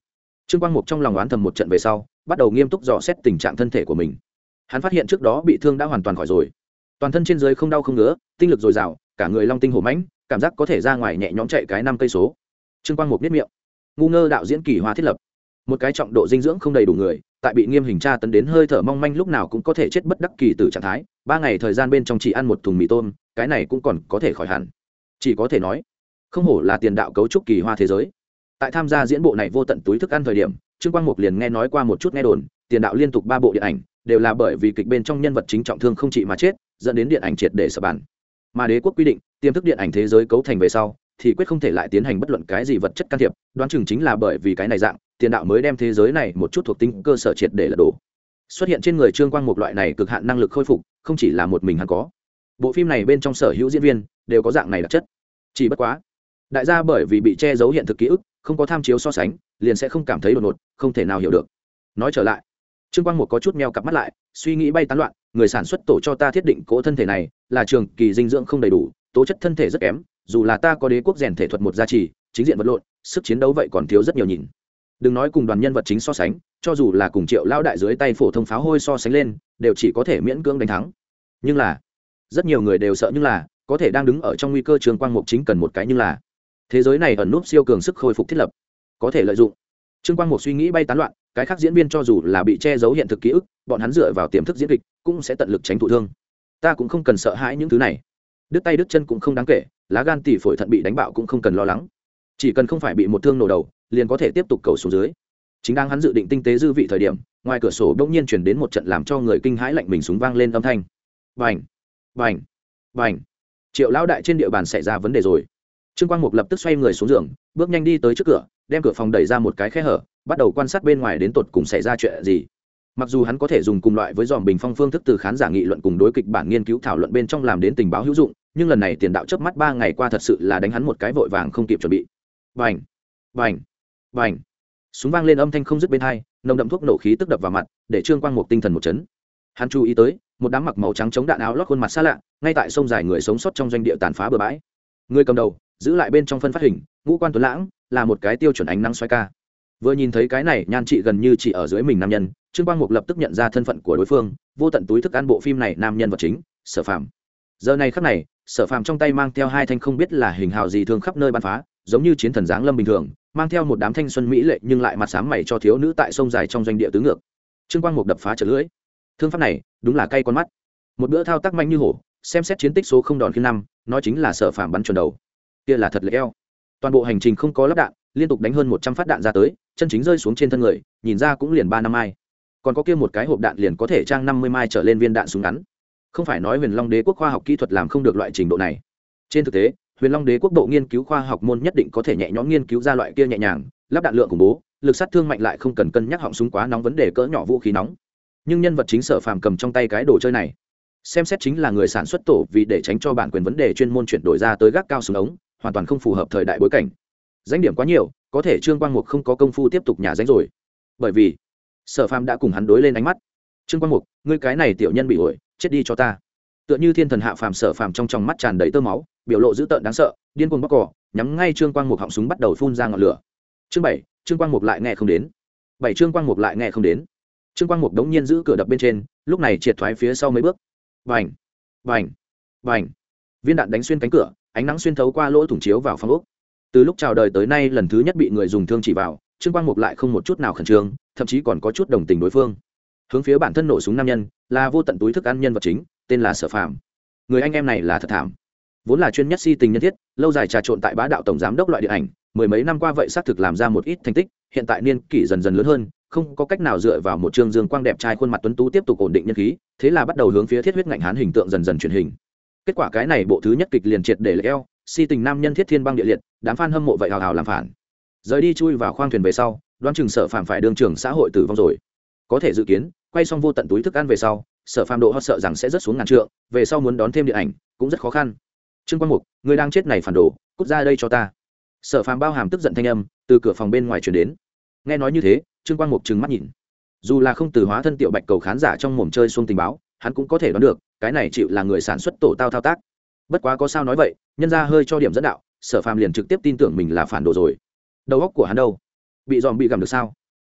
Trương Quang Mục trong lòng oán thầm một trận về sau bắt đầu nghiêm túc dò xét tình trạng thân thể của mình. Hắn phát hiện trước đó bị thương đã hoàn toàn khỏi rồi, toàn thân trên dưới không đau không ngứa, tinh lực dồi dào, cả người long tinh hổ mãnh, cảm giác có thể ra ngoài nhẹ nhõm chạy cái 5 cây số. Trương Quang Mục biết miệng ngu ngơ đạo diễn Kỳ Hoa thiết lập một cái trọng độ dinh dưỡng không đầy đủ người, tại bị nghiêm hình tra tấn đến hơi thở mong manh lúc nào cũng có thể chết bất đắc kỳ tử trạng thái, 3 ngày thời gian bên trong chỉ ăn một thùng mì tôm, cái này cũng còn có thể khỏi hẳn. Chỉ có thể nói không hổ là tiền đạo cấu trúc kỳ hoa thế giới. Tại tham gia diễn bộ này vô tận túi thức ăn thời điểm, Trương Quang Mục liền nghe nói qua một chút nghe đồn, tiền đạo liên tục 3 bộ điện ảnh đều là bởi vì kịch bên trong nhân vật chính trọng thương không trị mà chết, dẫn đến điện ảnh triệt để sập bàn. Mà đế quốc quy định, tiềm thức điện ảnh thế giới cấu thành về sau thì quyết không thể lại tiến hành bất luận cái gì vật chất can thiệp, đoán chừng chính là bởi vì cái này dạng, tiền đạo mới đem thế giới này một chút thuộc tính cơ sở triệt để lật đổ. Xuất hiện trên người Trương Quang Mục loại này cực hạn năng lực khôi phục, không chỉ là một mình hắn có. Bộ phim này bên trong sở hữu diễn viên đều có dạng này đặc chất. Chỉ bất quá, đại gia bởi vì bị che giấu hiện thực ký ức, không có tham chiếu so sánh, liền sẽ không cảm thấy đột ngột, không thể nào hiểu được. Nói trở lại, Trương Quang Mục có chút meo cặp mắt lại, suy nghĩ bay tán loạn, người sản xuất tổ cho ta thiết định cỗ thân thể này là trường kỳ dinh dưỡng không đầy đủ, tố chất thân thể rất kém, dù là ta có đế quốc rèn thể thuật một gia trì, chính diện vật lộn, sức chiến đấu vậy còn thiếu rất nhiều nhìn. Đừng nói cùng đoàn nhân vật chính so sánh, cho dù là cùng Triệu lão đại dưới tay phổ thông pháo hôi so sánh lên, đều chỉ có thể miễn cưỡng đánh thắng. Nhưng là, rất nhiều người đều sợ, nhưng là có thể đang đứng ở trong nguy cơ. Trương Quang Mục chính cần một cái nhưng là, thế giới này ẩn núp siêu cường sức khôi phục thiết lập, có thể lợi dụng. Trương Quang Mục suy nghĩ bay tán loạn, cái khác diễn viên cho dù là bị che giấu hiện thực ký ức, bọn hắn dựa vào tiềm thức diễn kịch cũng sẽ tận lực tránh thụ thương. Ta cũng không cần sợ hãi những thứ này, đứt tay đứt chân cũng không đáng kể, lá gan tỉ phổi thận bị đánh bạo cũng không cần lo lắng, chỉ cần không phải bị một thương nổ đầu liền có thể tiếp tục cầu xuống dưới. Chính đang hắn dự định tinh tế dư vị thời điểm, ngoài cửa sổ bỗng nhiên chuyển đến một trận làm cho người kinh hãi lạnh mình súng vang lên âm thanh. Bành, bành, bành. Triệu lão đại trên địa bàn xảy ra vấn đề rồi. Trương Quang Mục lập tức xoay người xuống giường, bước nhanh đi tới trước cửa, đem cửa phòng đẩy ra một cái khe hở, bắt đầu quan sát bên ngoài đến tột cùng xảy ra chuyện gì. Mặc dù hắn có thể dùng cùng loại với dòm bình phong phương thức từ khán giả nghị luận cùng đối kịch bản nghiên cứu thảo luận bên trong làm đến tình báo hữu dụng, nhưng lần này tiền đạo chớp mắt 3 ngày qua thật sự là đánh hắn một cái vội vàng không kịp chuẩn bị. Bành, bành, bành. Súng vang lên âm thanh không dứt bên tai, nồng đậm thuốc nổ khí tức đập vào mặt, để Trương Quang Mục tinh thần một chấn. Hắn chú ý tới, một đám mặc màu trắng chống đạn áo lót khuôn mặt xa lạ, ngay tại sông dài người sống sót trong doanh địa tàn phá bừa bãi. Người cầm đầu, giữ lại bên trong phân phát hình, ngũ quan tuấn lãng, là một cái tiêu chuẩn ánh nắng xoay ca. Vừa nhìn thấy cái này nhan trị gần như chỉ ở dưới mình nam nhân, Trương Quang Mục lập tức nhận ra thân phận của đối phương, vô tận túi thức ăn bộ phim này nam nhân vật chính, Sở Phàm. Giờ này khắc này, Sở Phàm trong tay mang theo 2 thanh không biết là hình hào gì thường khắp nơi bắn phá, giống như chiến thần giáng lâm bình thường, mang theo một đám thanh xuân mỹ lệ nhưng lại mặt xám mày cho thiếu nữ tại sông dài trong doanh địa tứ ngược. Trương Quang Mục đập phá chợt lưỡi. Thương pháp này, đúng là cay con mắt. Một bữa thao tác mạnh như hổ, xem xét chiến tích số không đòn khi năm, nói chính là Sở Phàm bắn chuẩn đầu. Kia là thật lệ eo. Toàn bộ hành trình không có lắp đạn, liên tục đánh hơn 100 phát đạn ra tới, chân chính rơi xuống trên thân người, nhìn ra cũng liền 3 năm mai. Còn có kia một cái hộp đạn liền có thể trang 50 mai trở lên viên đạn súng ngắn. Không phải nói Huyền Long Đế quốc khoa học kỹ thuật làm không được loại trình độ này. Trên thực tế, Huyền Long Đế quốc độ nghiên cứu khoa học môn nhất định có thể nhẹ nhõm nghiên cứu ra loại kia nhẹ nhàng, lắp đạn lượng khủng bố, lực sát thương mạnh lại không cần cân nhắc họng súng quá nóng vấn đề cỡ nhỏ vũ khí nóng. Nhưng nhân vật chính Sở Phàm cầm trong tay cái đồ chơi này, xem xét chính là người sản xuất tổ vì để tránh cho bản quyền vấn đề chuyên môn chuyển đổi ra tới gác cao súng ống, hoàn toàn không phù hợp thời đại bối cảnh. Danh điểm quá nhiều, có thể Trương Quang Mục không có công phu tiếp tục nhả danh rồi, bởi vì Sở Phàm đã cùng hắn đối lên ánh mắt. Trương Quang Mục, ngươi cái này tiểu nhân bị ổi, chết đi cho ta. Tựa như thiên thần hạ phàm, Sở Phàm trong tròng mắt tràn đầy tơ máu, biểu lộ dữ tợn đáng sợ, điên cuồng bóc cỏ, nhắm ngay Trương Quang Mục họng súng bắt đầu phun ra ngọn lửa. Chương 7, Trương Quang Mục lại nghe không đến. Trương Quang Mục lại nghe không đến. Trương Quang Mục đống nhiên giữ cửa đập bên trên, lúc này triệt thoái phía sau mấy bước. Bành, bành, bành. Viên đạn đánh xuyên cánh cửa, ánh nắng xuyên thấu qua lỗ thủng chiếu vào phòng ốc. Từ lúc chào đời tới nay lần thứ nhất bị người dùng thương chỉ vào, Trương Quang Mục lại không một chút nào khẩn trương, thậm chí còn có chút đồng tình đối phương. Hướng phía bản thân nổ súng nam nhân, là vô tận túi thức ăn nhân vật chính, tên là Sở Phàm. Người anh em này là thật thảm, vốn là chuyên nhất si tình nhân thiết, lâu dài trà trộn tại bá đạo tổng giám đốc loại điện ảnh, mười mấy năm qua vậy xác thực làm ra một ít thành tích, hiện tại niên kỷ dần dần lớn hơn, không có cách nào dựa vào một trương dương quang đẹp trai khuôn mặt tuấn tú tiếp tục ổn định nhân khí, thế là bắt đầu hướng phía thiết huyết ngạnh hán hình tượng dần dần truyền hình. Kết quả cái này bộ thứ nhất kịch liền triệt để lệch eo, si tình nam nhân thiết thiên băng địa liệt, đám fan hâm mộ vậy hào hào làm phản. Rời đi chui vào khoang thuyền về sau, đoán chừng Sở Phàm phải đương trường xã hội tử vong rồi. Có thể dự kiến, quay xong vô tận túi thức ăn về sau, Sở Phàm độ hot sợ rằng sẽ rất xuống ngàn trượng, về sau muốn đón thêm điện ảnh cũng rất khó khăn. Trương Quang Mục, người đang chết này phản đồ, cút ra đây cho ta. Sở Phàm bao hàm tức giận thanh âm từ cửa phòng bên ngoài truyền đến. Nghe nói như thế, Trương Quang Mục trừng mắt nhìn. Dù là không từ hóa thân tiểu bạch cầu khán giả trong mồm chơi xuông tình báo, hắn cũng có thể đoán được, cái này chịu là người sản xuất tổ tao thao tác. Bất quá có sao nói vậy, nhân ra hơi cho điểm dẫn đạo, Sở Phàm liền trực tiếp tin tưởng mình là phản đồ rồi. Đầu óc của hắn đâu? Bị dòm bị gặm được sao?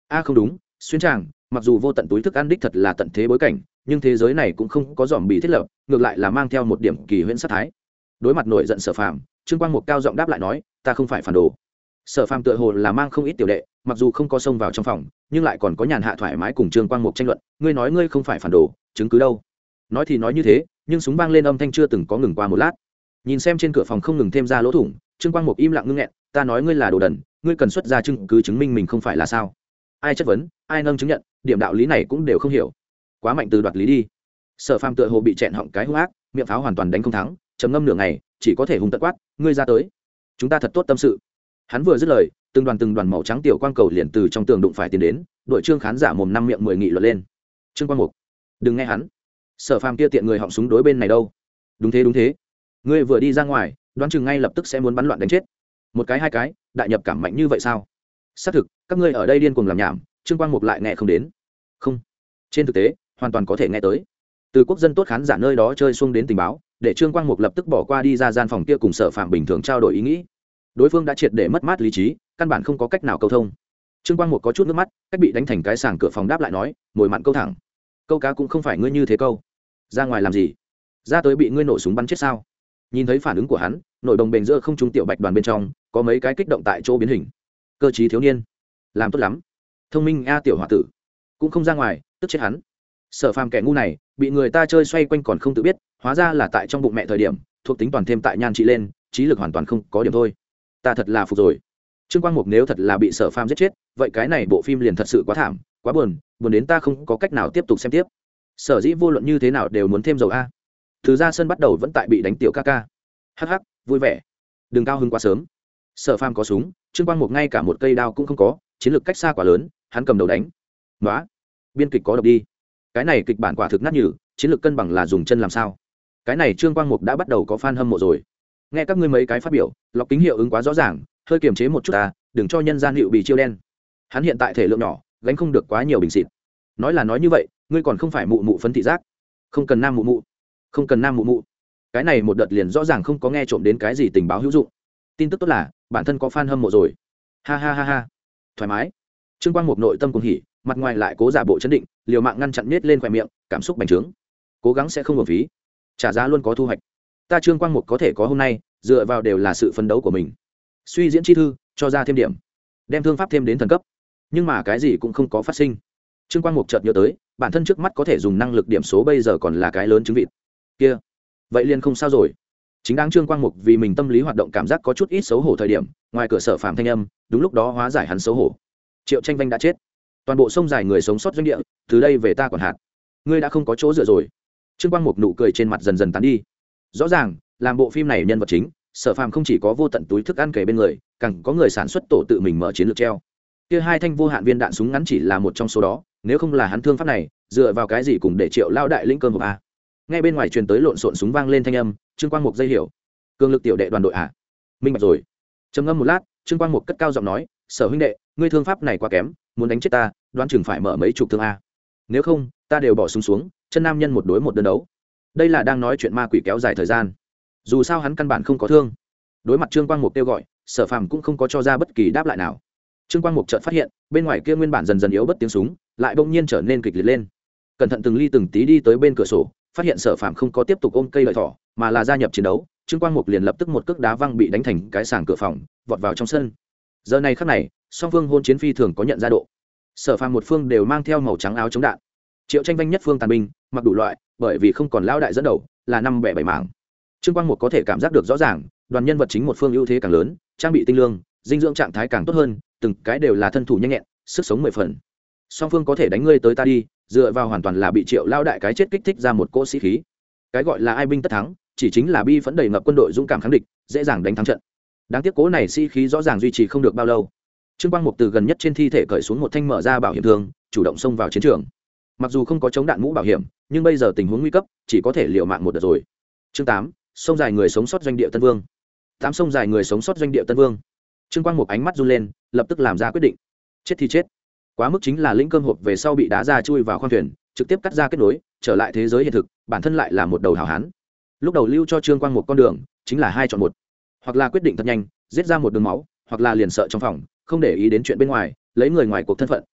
không đúng, xuyên tràng mặc dù vô tận túi thức ăn đích thật là tận thế bối cảnh, nhưng thế giới này cũng không có dòm bị thiết lập, ngược lại là mang theo một điểm kỳ huyễn sát thái. Đối mặt nổi giận Sở Phàm, Trương Quang Mục cao giọng đáp lại nói, ta không phải phản đồ. Sở Phàm tựa hồ là mang không ít tiểu đệ, mặc dù không có xông vào trong phòng, nhưng lại còn có nhàn hạ thoải mái cùng Trương Quang Mục tranh luận, ngươi nói ngươi không phải phản đồ, chứng cứ đâu? Nói thì nói như thế, nhưng súng vang lên âm thanh chưa từng có ngừng qua một lát. Nhìn xem trên cửa phòng không ngừng thêm ra lỗ thủng, Trương Quang Mục im lặng ngưng nghẹn, ta nói ngươi là đồ đần, ngươi cần xuất ra chứng cứ chứng minh mình không phải là sao? Ai chất vấn, ai nâng chứng nhận, điểm đạo lý này cũng đều không hiểu. Quá mạnh từ đoạt lý đi. Sở Phàm tựa hồ bị chẹn họng cái hung ác, miệng pháo hoàn toàn đánh không thắng, trầm ngâm nửa ngày, chỉ có thể hùng tận quát, ngươi ra tới, chúng ta thật tốt tâm sự. Hắn vừa dứt lời, từng đoàn màu trắng tiểu quang cầu liền từ trong tường đụng phải tiến đến, đội Trương khán giả mồm năm miệng 10 nghị luận lên. Trương Quang Mục, đừng nghe hắn. Sở Phàm kia tiện người họng súng đối bên này đâu? Đúng thế, ngươi vừa đi ra ngoài, đoán chừng ngay lập tức sẽ muốn bắn loạn đánh chết. Một cái hai cái, đại nhập cảm mạnh như vậy sao? Xác thực, các ngươi ở đây điên cuồng làm nhảm, Trương Quang Mục lại nghe không đến. Không, trên thực tế, hoàn toàn có thể nghe tới. Từ quốc dân tốt khán giả nơi đó chơi xuông đến tình báo, để Trương Quang Mục lập tức bỏ qua đi ra gian phòng kia cùng Sở Phàm bình thường trao đổi ý nghĩ. Đối phương đã triệt để mất mát lý trí, căn bản không có cách nào câu thông. Trương Quang Mục có chút nước mắt, cách bị đánh thành cái sàng cửa phòng đáp lại nói, ngồi mặn câu thẳng. Câu cá cũng không phải ngươi như thế câu. Ra ngoài làm gì? Ra tới bị ngươi nổ súng bắn chết sao? Nhìn thấy phản ứng của hắn, nội đồng bền giữa không trung tiểu bạch đoàn bên trong, có mấy cái kích động tại chỗ biến hình. Cơ trí thiếu niên, làm tốt lắm. Thông minh a tiểu hòa tử, cũng không ra ngoài, tức chết hắn. Sở Phàm kẻ ngu này, bị người ta chơi xoay quanh còn không tự biết, hóa ra là tại trong bụng mẹ thời điểm, thuộc tính toàn thêm tại nhan trị lên, trí lực hoàn toàn không có điểm thôi. Ta thật là phục rồi. Trương Quang Mục nếu thật là bị Sở Phàm giết chết, vậy cái này bộ phim liền thật sự quá thảm, quá buồn, buồn đến ta không có cách nào tiếp tục xem tiếp. Sở dĩ vô luận như thế nào đều muốn thêm dầu a. Từ ra sân bắt đầu vẫn tại bị đánh tiểu ca ca. Hắc hắc, vui vẻ. Đừng cao hứng quá sớm. Sở Phàm có súng, Trương Quang Mục ngay cả một cây đao cũng không có, chiến lược cách xa quá lớn, hắn cầm đầu đánh. Nóa, biên kịch có độc đi. Cái này kịch bản quả thực nát nhừ, chiến lược cân bằng là dùng chân làm sao? Cái này Trương Quang Mục đã bắt đầu có fan hâm mộ rồi. Nghe các ngươi mấy cái phát biểu, lọc kính hiệu ứng quá rõ ràng, hơi kiềm chế một chút ta, đừng cho nhân gian hiệu bị chiêu đen. Hắn hiện tại thể lượng nhỏ, gánh không được quá nhiều bình xịt. Nói là nói như vậy, ngươi còn không phải mụ mụ phấn thị giác, không cần nam mụ mụ, không cần nam mụ mụ. Cái này một đợt liền rõ ràng không có nghe trộm đến cái gì tình báo hữu dụng. Tin tức tốt là bản thân có fan hâm mộ rồi. Ha ha ha ha, thoải mái. Trương Quang Mục nội tâm cuồng hỉ, mặt ngoài lại cố giả bộ chấn định, liều mạng ngăn chặn nết lên khóe miệng, cảm xúc bành trướng. Cố gắng sẽ không uổng phí, trả giá luôn có thu hoạch. Ta Trương Quang Mục có thể có hôm nay, dựa vào đều là sự phấn đấu của mình. Suy diễn chi thư, cho ra thêm điểm, đem thương pháp thêm đến thần cấp. Nhưng mà cái gì cũng không có phát sinh. Trương Quang Mục chợt nhớ tới, bản thân trước mắt có thể dùng năng lực điểm số bây giờ còn là cái lớn chứng vịt. Kia, vậy liền không sao rồi. Chính đáng Trương Quang Mục vì mình tâm lý hoạt động cảm giác có chút ít xấu hổ thời điểm, ngoài cửa Sở Phàm thanh âm, đúng lúc đó hóa giải hắn xấu hổ. Triệu Tranh Vanh đã chết, toàn bộ sông dài người sống sót doanh địa, từ đây về ta còn hạt. Ngươi đã không có chỗ dựa rồi. Trương Quang Mục nụ cười trên mặt dần dần tán đi. Rõ ràng, làm bộ phim này nhân vật chính, Sở Phàm không chỉ có vô tận túi thức ăn kề bên người, càng có người sản xuất tổ tự mình mở chiến lược treo. Kia hai thanh vô hạn viên đạn súng ngắn chỉ là một trong số đó, nếu không là hắn thương pháp này, dựa vào cái gì cùng để Triệu lao đại lĩnh cơm hộp a. Nghe bên ngoài truyền tới lộn xộn súng vang lên thanh âm, Trương Quang Mục dây hiểu. Cường lực tiểu đệ đoàn đội à? Minh bạch rồi. Trầm ngâm một lát, Trương Quang Mục cất cao giọng nói, Sở huynh đệ, ngươi thương pháp này quá kém, muốn đánh chết ta, đoán chừng phải mở mấy chục thương a. Nếu không, ta đều bỏ súng xuống, chân nam nhân một đối một đơn đấu. Đây là đang nói chuyện ma quỷ kéo dài thời gian. Dù sao hắn căn bản không có thương. Đối mặt Trương Quang Mục kêu gọi, Sở Phàm cũng không có cho ra bất kỳ đáp lại nào. Trương Quang Mục chợt phát hiện, bên ngoài kia nguyên bản dần dần yếu bất tiếng súng, lại bỗng nhiên trở nên kịch liệt lên. Cẩn thận từng ly từng tí đi tới bên cửa sổ, phát hiện Sở Phàm không có tiếp tục ôm cây lợi thỏ, mà là gia nhập chiến đấu. Trương Quang Mục liền lập tức một cước đá văng bị đánh thành cái sàng cửa phòng, vọt vào trong sân. Giờ này khắc này, song phương hôn chiến phi thường có nhận ra độ. Sở Phàm một phương đều mang theo màu trắng áo chống đạn, Triệu Tranh Vanh nhất phương tàn binh, mặc đủ loại, bởi vì không còn lão đại dẫn đầu, là năm bẻ bảy mảng. Trương Quang Mục có thể cảm giác được rõ ràng, đoàn nhân vật chính một phương ưu thế càng lớn, trang bị tinh lương, dinh dưỡng trạng thái càng tốt hơn, từng cái đều là thân thủ nhanh nhẹn, sức sống 10 phần. Song phương có thể đánh ngươi tới ta đi, dựa vào hoàn toàn là bị Triệu lão đại cái chết kích thích ra một cỗ sĩ khí. Cái gọi là ai binh tất thắng, chỉ chính là bi phẫn đầy ngập quân đội dũng cảm kháng địch, dễ dàng đánh thắng trận. Đáng tiếc cố này sĩ khí rõ ràng duy trì không được bao lâu. Trương Quang Mục từ gần nhất trên thi thể cởi xuống một thanh mở ra bảo hiểm thương, chủ động xông vào chiến trường. Mặc dù không có chống đạn mũ bảo hiểm, nhưng bây giờ tình huống nguy cấp, chỉ có thể liều mạng một đợt rồi. Chương 8, sông dài người sống sót doanh địa Tân Vương. 8 sông dài người sống sót doanh địa Tân Vương. Trương Quang Mục ánh mắt run lên, lập tức làm ra quyết định. Chết thì chết. Quá mức chính là lĩnh cơm hộp về sau bị đá ra chui vào khoang thuyền, trực tiếp cắt ra kết nối, trở lại thế giới hiện thực, bản thân lại là một đầu hảo hán. Lúc đầu lưu cho Trương Quang Mục con đường, chính là hai chọn một. Hoặc là quyết định thật nhanh, giết ra một đường máu, hoặc là liền sợ trong phòng, không để ý đến chuyện bên ngoài, lấy người ngoài cuộc thân phận,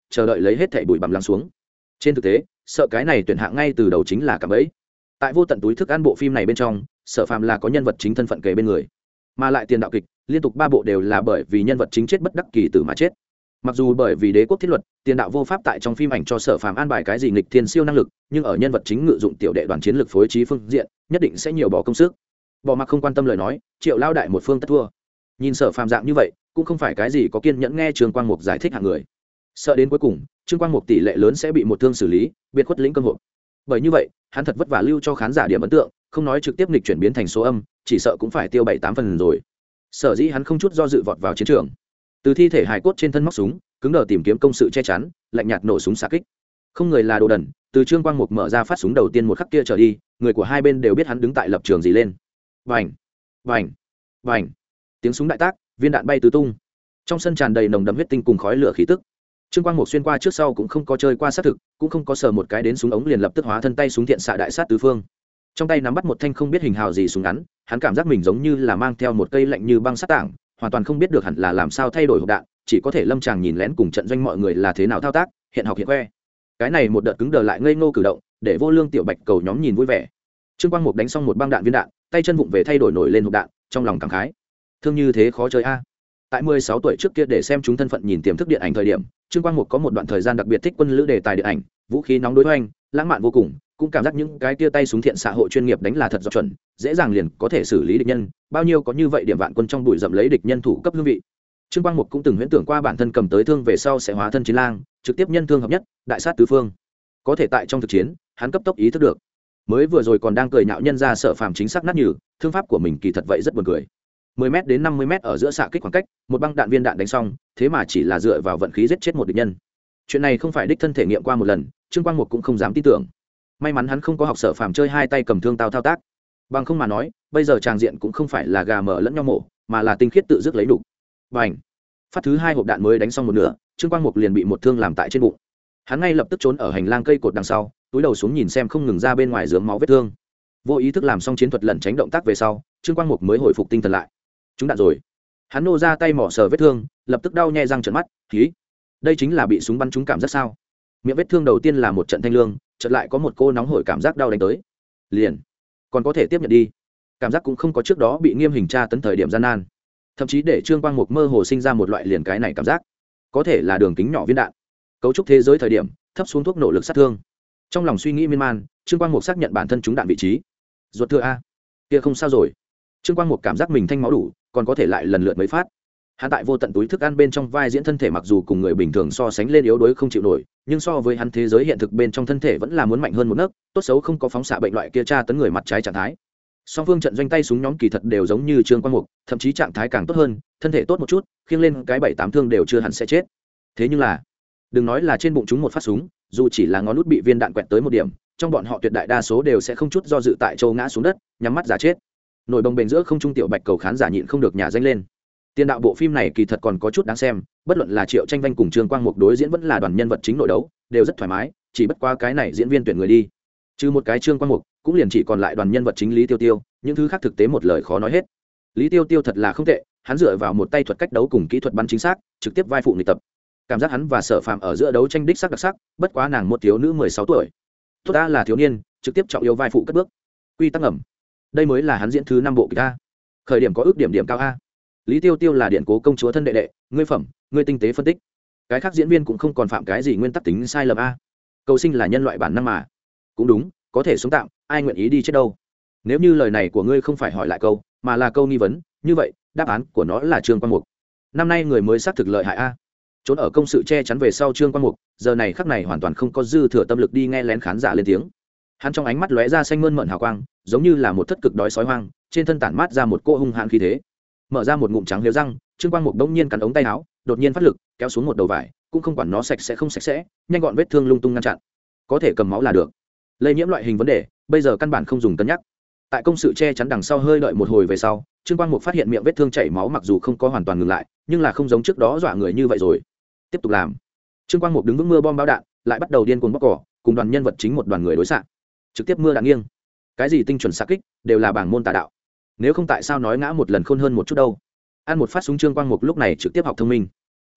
chờ đợi lấy hết thảy bụi bặm lắng xuống. Trên thực tế sợ cái này tuyển hạng ngay từ đầu chính là cạm bẫy. Tại vô tận túi thức ăn bộ phim này bên trong, Sở Phàm là có nhân vật chính thân phận kề bên người, mà lại tiền đạo kịch liên tục 3 bộ đều là bởi vì nhân vật chính chết bất đắc kỳ tử mà chết. Mặc dù bởi vì đế quốc thiết luật, tiền đạo vô pháp tại trong phim ảnh cho Sở Phàm an bài cái gì nghịch thiên siêu năng lực, nhưng ở nhân vật chính ngự dụng tiểu đệ đoàn chiến lược phối trí phương diện, nhất định sẽ nhiều bỏ công sức. Bỏ mặc không quan tâm lời nói, Triệu lao đại một phương tất thua. Nhìn Sở Phàm dạng như vậy, cũng không phải cái gì có kiên nhẫn nghe Trương Quang Mục giải thích hạng người. Sợ đến cuối cùng, Trương Quang Mục tỷ lệ lớn sẽ bị một thương xử lý, biệt khuất lĩnh cơm hộp. Bởi như vậy, hắn thật vất vả lưu cho khán giả điểm ấn tượng, không nói trực tiếp nghịch chuyển biến thành số âm, chỉ sợ cũng phải tiêu 7-8 phần rồi. Sở dĩ hắn không chút do dự vọt vào chiến trường, từ thi thể hài cốt trên thân móc súng, cứng đờ tìm kiếm công sự che chắn, lạnh nhạt nổ súng xạ kích. Không người là đồ đần, từ Trương Quang Mục mở ra phát súng đầu tiên một khắc kia trở đi, người của hai bên đều biết hắn đứng tại lập trường gì lên. Vành, vành, vành. Tiếng súng đại tác, viên đạn bay tứ tung. Trong sân tràn đầy nồng đậm huyết tinh cùng khói lửa khí tức. Trương Quang Mục xuyên qua trước sau cũng không có chơi qua sát thực, cũng không có sờ một cái đến súng ống liền lập tức hóa thân tay súng thiện xạ đại sát tứ phương. Trong tay nắm bắt một thanh không biết hình hào gì súng ngắn, hắn cảm giác mình giống như là mang theo một cây lạnh như băng sắt tảng, hoàn toàn không biết được hẳn là làm sao thay đổi hộp đạn, chỉ có thể lâm tràng nhìn lén cùng trận doanh mọi người là thế nào thao tác, hiện học hiện que. Cái này một đợt cứng đờ lại ngây ngô cử động, để Vô Lương Tiểu Bạch Cầu nhóm nhìn vui vẻ. Trương Quang Mục đánh xong một băng đạn viên đạn, tay chân vụng về thay đổi nổi lên hộp đạn, trong lòng cảm khái. Thương như thế khó chơi a. Tại 16 tuổi trước kia để xem chúng thân phận nhìn tiềm thức điện ảnh thời điểm, Trương Quang Mục có một đoạn thời gian đặc biệt thích quân lữ đề tài điện ảnh, vũ khí nóng đối hoành, lãng mạn vô cùng, cũng cảm giác những cái tia tay súng thiện xã hội chuyên nghiệp đánh là thật do chuẩn, dễ dàng liền có thể xử lý địch nhân, bao nhiêu có như vậy điểm vạn quân trong bụi rậm lấy địch nhân thủ cấp hương vị. Trương Quang Mục cũng từng huyễn tưởng qua bản thân cầm tới thương về sau sẽ hóa thân chiến lang, trực tiếp nhân thương hợp nhất, đại sát tứ phương. Có thể tại trong thực chiến, hắn cấp tốc ý thức được. Mới vừa rồi còn đang cười nhạo nhân ra Sở Phàm chính xác nát nhừ, thương pháp của mình kỳ thật vậy rất buồn cười. 10m đến 50m ở giữa xạ kích khoảng cách, một băng đạn viên đạn đánh xong, thế mà chỉ là dựa vào vận khí giết chết một địch nhân. Chuyện này không phải đích thân thể nghiệm qua một lần, Trương Quang Mục cũng không dám tin tưởng. May mắn hắn không có học Sở Phàm chơi hai tay cầm thương thao tác. Bằng không mà nói, bây giờ tràng diện cũng không phải là gà mở lẫn nhau mổ, mà là tinh khiết tự dứt lấy đủ. Bành! Phát thứ 2 hộp đạn mới đánh xong một nửa, Trương Quang Mục liền bị một thương làm tại trên bụng. Hắn ngay lập tức trốn ở hành lang cây cột đằng sau, túi đầu xuống nhìn xem không ngừng ra bên ngoài rớm máu vết thương. Vô ý thức làm xong chiến thuật lẩn tránh động tác về sau, Trương Quang Mục mới hồi phục tinh thần lại. Chúng đạn rồi. Hắn nô ra tay mỏ sờ vết thương, lập tức đau nhè răng trợn mắt, khí. Đây chính là bị súng bắn trúng cảm giác sao? Miệng vết thương đầu tiên là một trận thanh lương, chợt lại có một cô nóng hổi cảm giác đau đánh tới. Liền, còn có thể tiếp nhận đi. Cảm giác cũng không có trước đó bị nghiêm hình tra tấn thời điểm gian nan. Thậm chí để Trương Quang Mục mơ hồ sinh ra một loại liền cái này cảm giác. Có thể là đường kính nhỏ viên đạn. Cấu trúc thế giới thời điểm, thấp xuống thuốc nổ lực sát thương. Trong lòng suy nghĩ miên man, Trương Quang Mục xác nhận bản thân trúng đạn vị trí. Ruột thừa a. Kia không sao rồi. Trương Quang Mục cảm giác mình thanh máu đủ, còn có thể lại lần lượt mấy phát. Hắn tại vô tận túi thức ăn bên trong vai diễn thân thể mặc dù cùng người bình thường so sánh lên yếu đuối không chịu nổi, nhưng so với hắn thế giới hiện thực bên trong thân thể vẫn là muốn mạnh hơn một nấc, tốt xấu không có phóng xạ bệnh loại kia tra tấn người mặt trái trạng thái. Song phương trận doanh tay súng nhóm kỳ thật đều giống như Trương Quang Mục, thậm chí trạng thái càng tốt hơn, thân thể tốt một chút, khiêng lên cái 7-8 thương đều chưa hẳn sẽ chết. Thế nhưng là, đừng nói là trên bụng chúng một phát súng, dù chỉ là ngón út bị viên đạn quẹt tới một điểm, trong bọn họ tuyệt đại đa số đều sẽ không chút do dự tại châu ngã xuống đất, nhắm mắt giả chết. Nổi bồng bềnh giữa không trung Tiểu Bạch Cầu khán giả nhịn không được nhả danh lên. Tiền đạo bộ phim này kỳ thật còn có chút đáng xem, bất luận là Triệu Tranh Vanh cùng Trương Quang Mục đối diễn vẫn là đoàn nhân vật chính nội đấu, đều rất thoải mái, chỉ bất qua cái này diễn viên tuyển người đi. Trừ một cái Trương Quang Mục, cũng liền chỉ còn lại đoàn nhân vật chính Lý Tiêu Tiêu, những thứ khác thực tế một lời khó nói hết. Lý Tiêu Tiêu thật là không tệ, hắn dựa vào một tay thuật cách đấu cùng kỹ thuật bắn chính xác, trực tiếp vai phụ nghịch tập. Cảm giác hắn và Sở Phàm ở giữa đấu tranh đích sắc đặc sắc, bất quá nàng một thiếu nữ 16 tuổi. Tốt ta là thiếu niên, trực tiếp trọng yếu vai phụ cất bước. Quy tắc ẩm. Đây mới là hắn diễn thứ 5 bộ kịch a. Khởi điểm có ước điểm cao a. Lý Tiêu Tiêu là điện cố công chúa thân đệ đệ, ngươi phẩm, ngươi tinh tế phân tích. Cái khác diễn viên cũng không còn phạm cái gì nguyên tắc tính sai lầm a. Cầu sinh là nhân loại bản năng mà. Cũng đúng, có thể sống tạm, ai nguyện ý đi chết đâu. Nếu như lời này của ngươi không phải hỏi lại câu, mà là câu nghi vấn, như vậy, đáp án của nó là Trương Quang Mục. Năm nay người mới xác thực lợi hại a. Trốn ở công sự che chắn về sau Trương Quang Mục, giờ này khắc này hoàn toàn không có dư thừa tâm lực đi nghe lén khán giả lên tiếng. Hắn trong ánh mắt lóe ra xanh mơn mởn hào quang, giống như là một thất cực đói sói hoang, trên thân tản mát ra một cỗ hung hãn khí thế. Mở ra một ngụm trắng liếu răng, Trương Quang Mục đống nhiên cắn ống tay áo, đột nhiên phát lực, kéo xuống một đầu vải, cũng không quản nó sạch sẽ không sạch sẽ, nhanh gọn vết thương lung tung ngăn chặn. Có thể cầm máu là được. Lây nhiễm loại hình vấn đề, bây giờ căn bản không dùng cân nhắc. Tại công sự che chắn đằng sau hơi đợi một hồi về sau, Trương Quang Mục phát hiện miệng vết thương chảy máu mặc dù không có hoàn toàn ngừng lại, nhưng là không giống trước đó dọa người như vậy rồi. Tiếp tục làm. Trương Quang Mục đứng vững mưa bom bão đạn, lại bắt đầu điên cuồng bóc cỏ, cùng đoàn nhân vật chính một đoàn người đối xạ. Trực tiếp mưa đạn nghiêng. Cái gì tinh chuẩn xạ kích, đều là bảng môn tà đạo. Nếu không tại sao nói ngã một lần khôn hơn một chút đâu. Ăn một phát súng Trương Quang Mục lúc này trực tiếp học thông minh.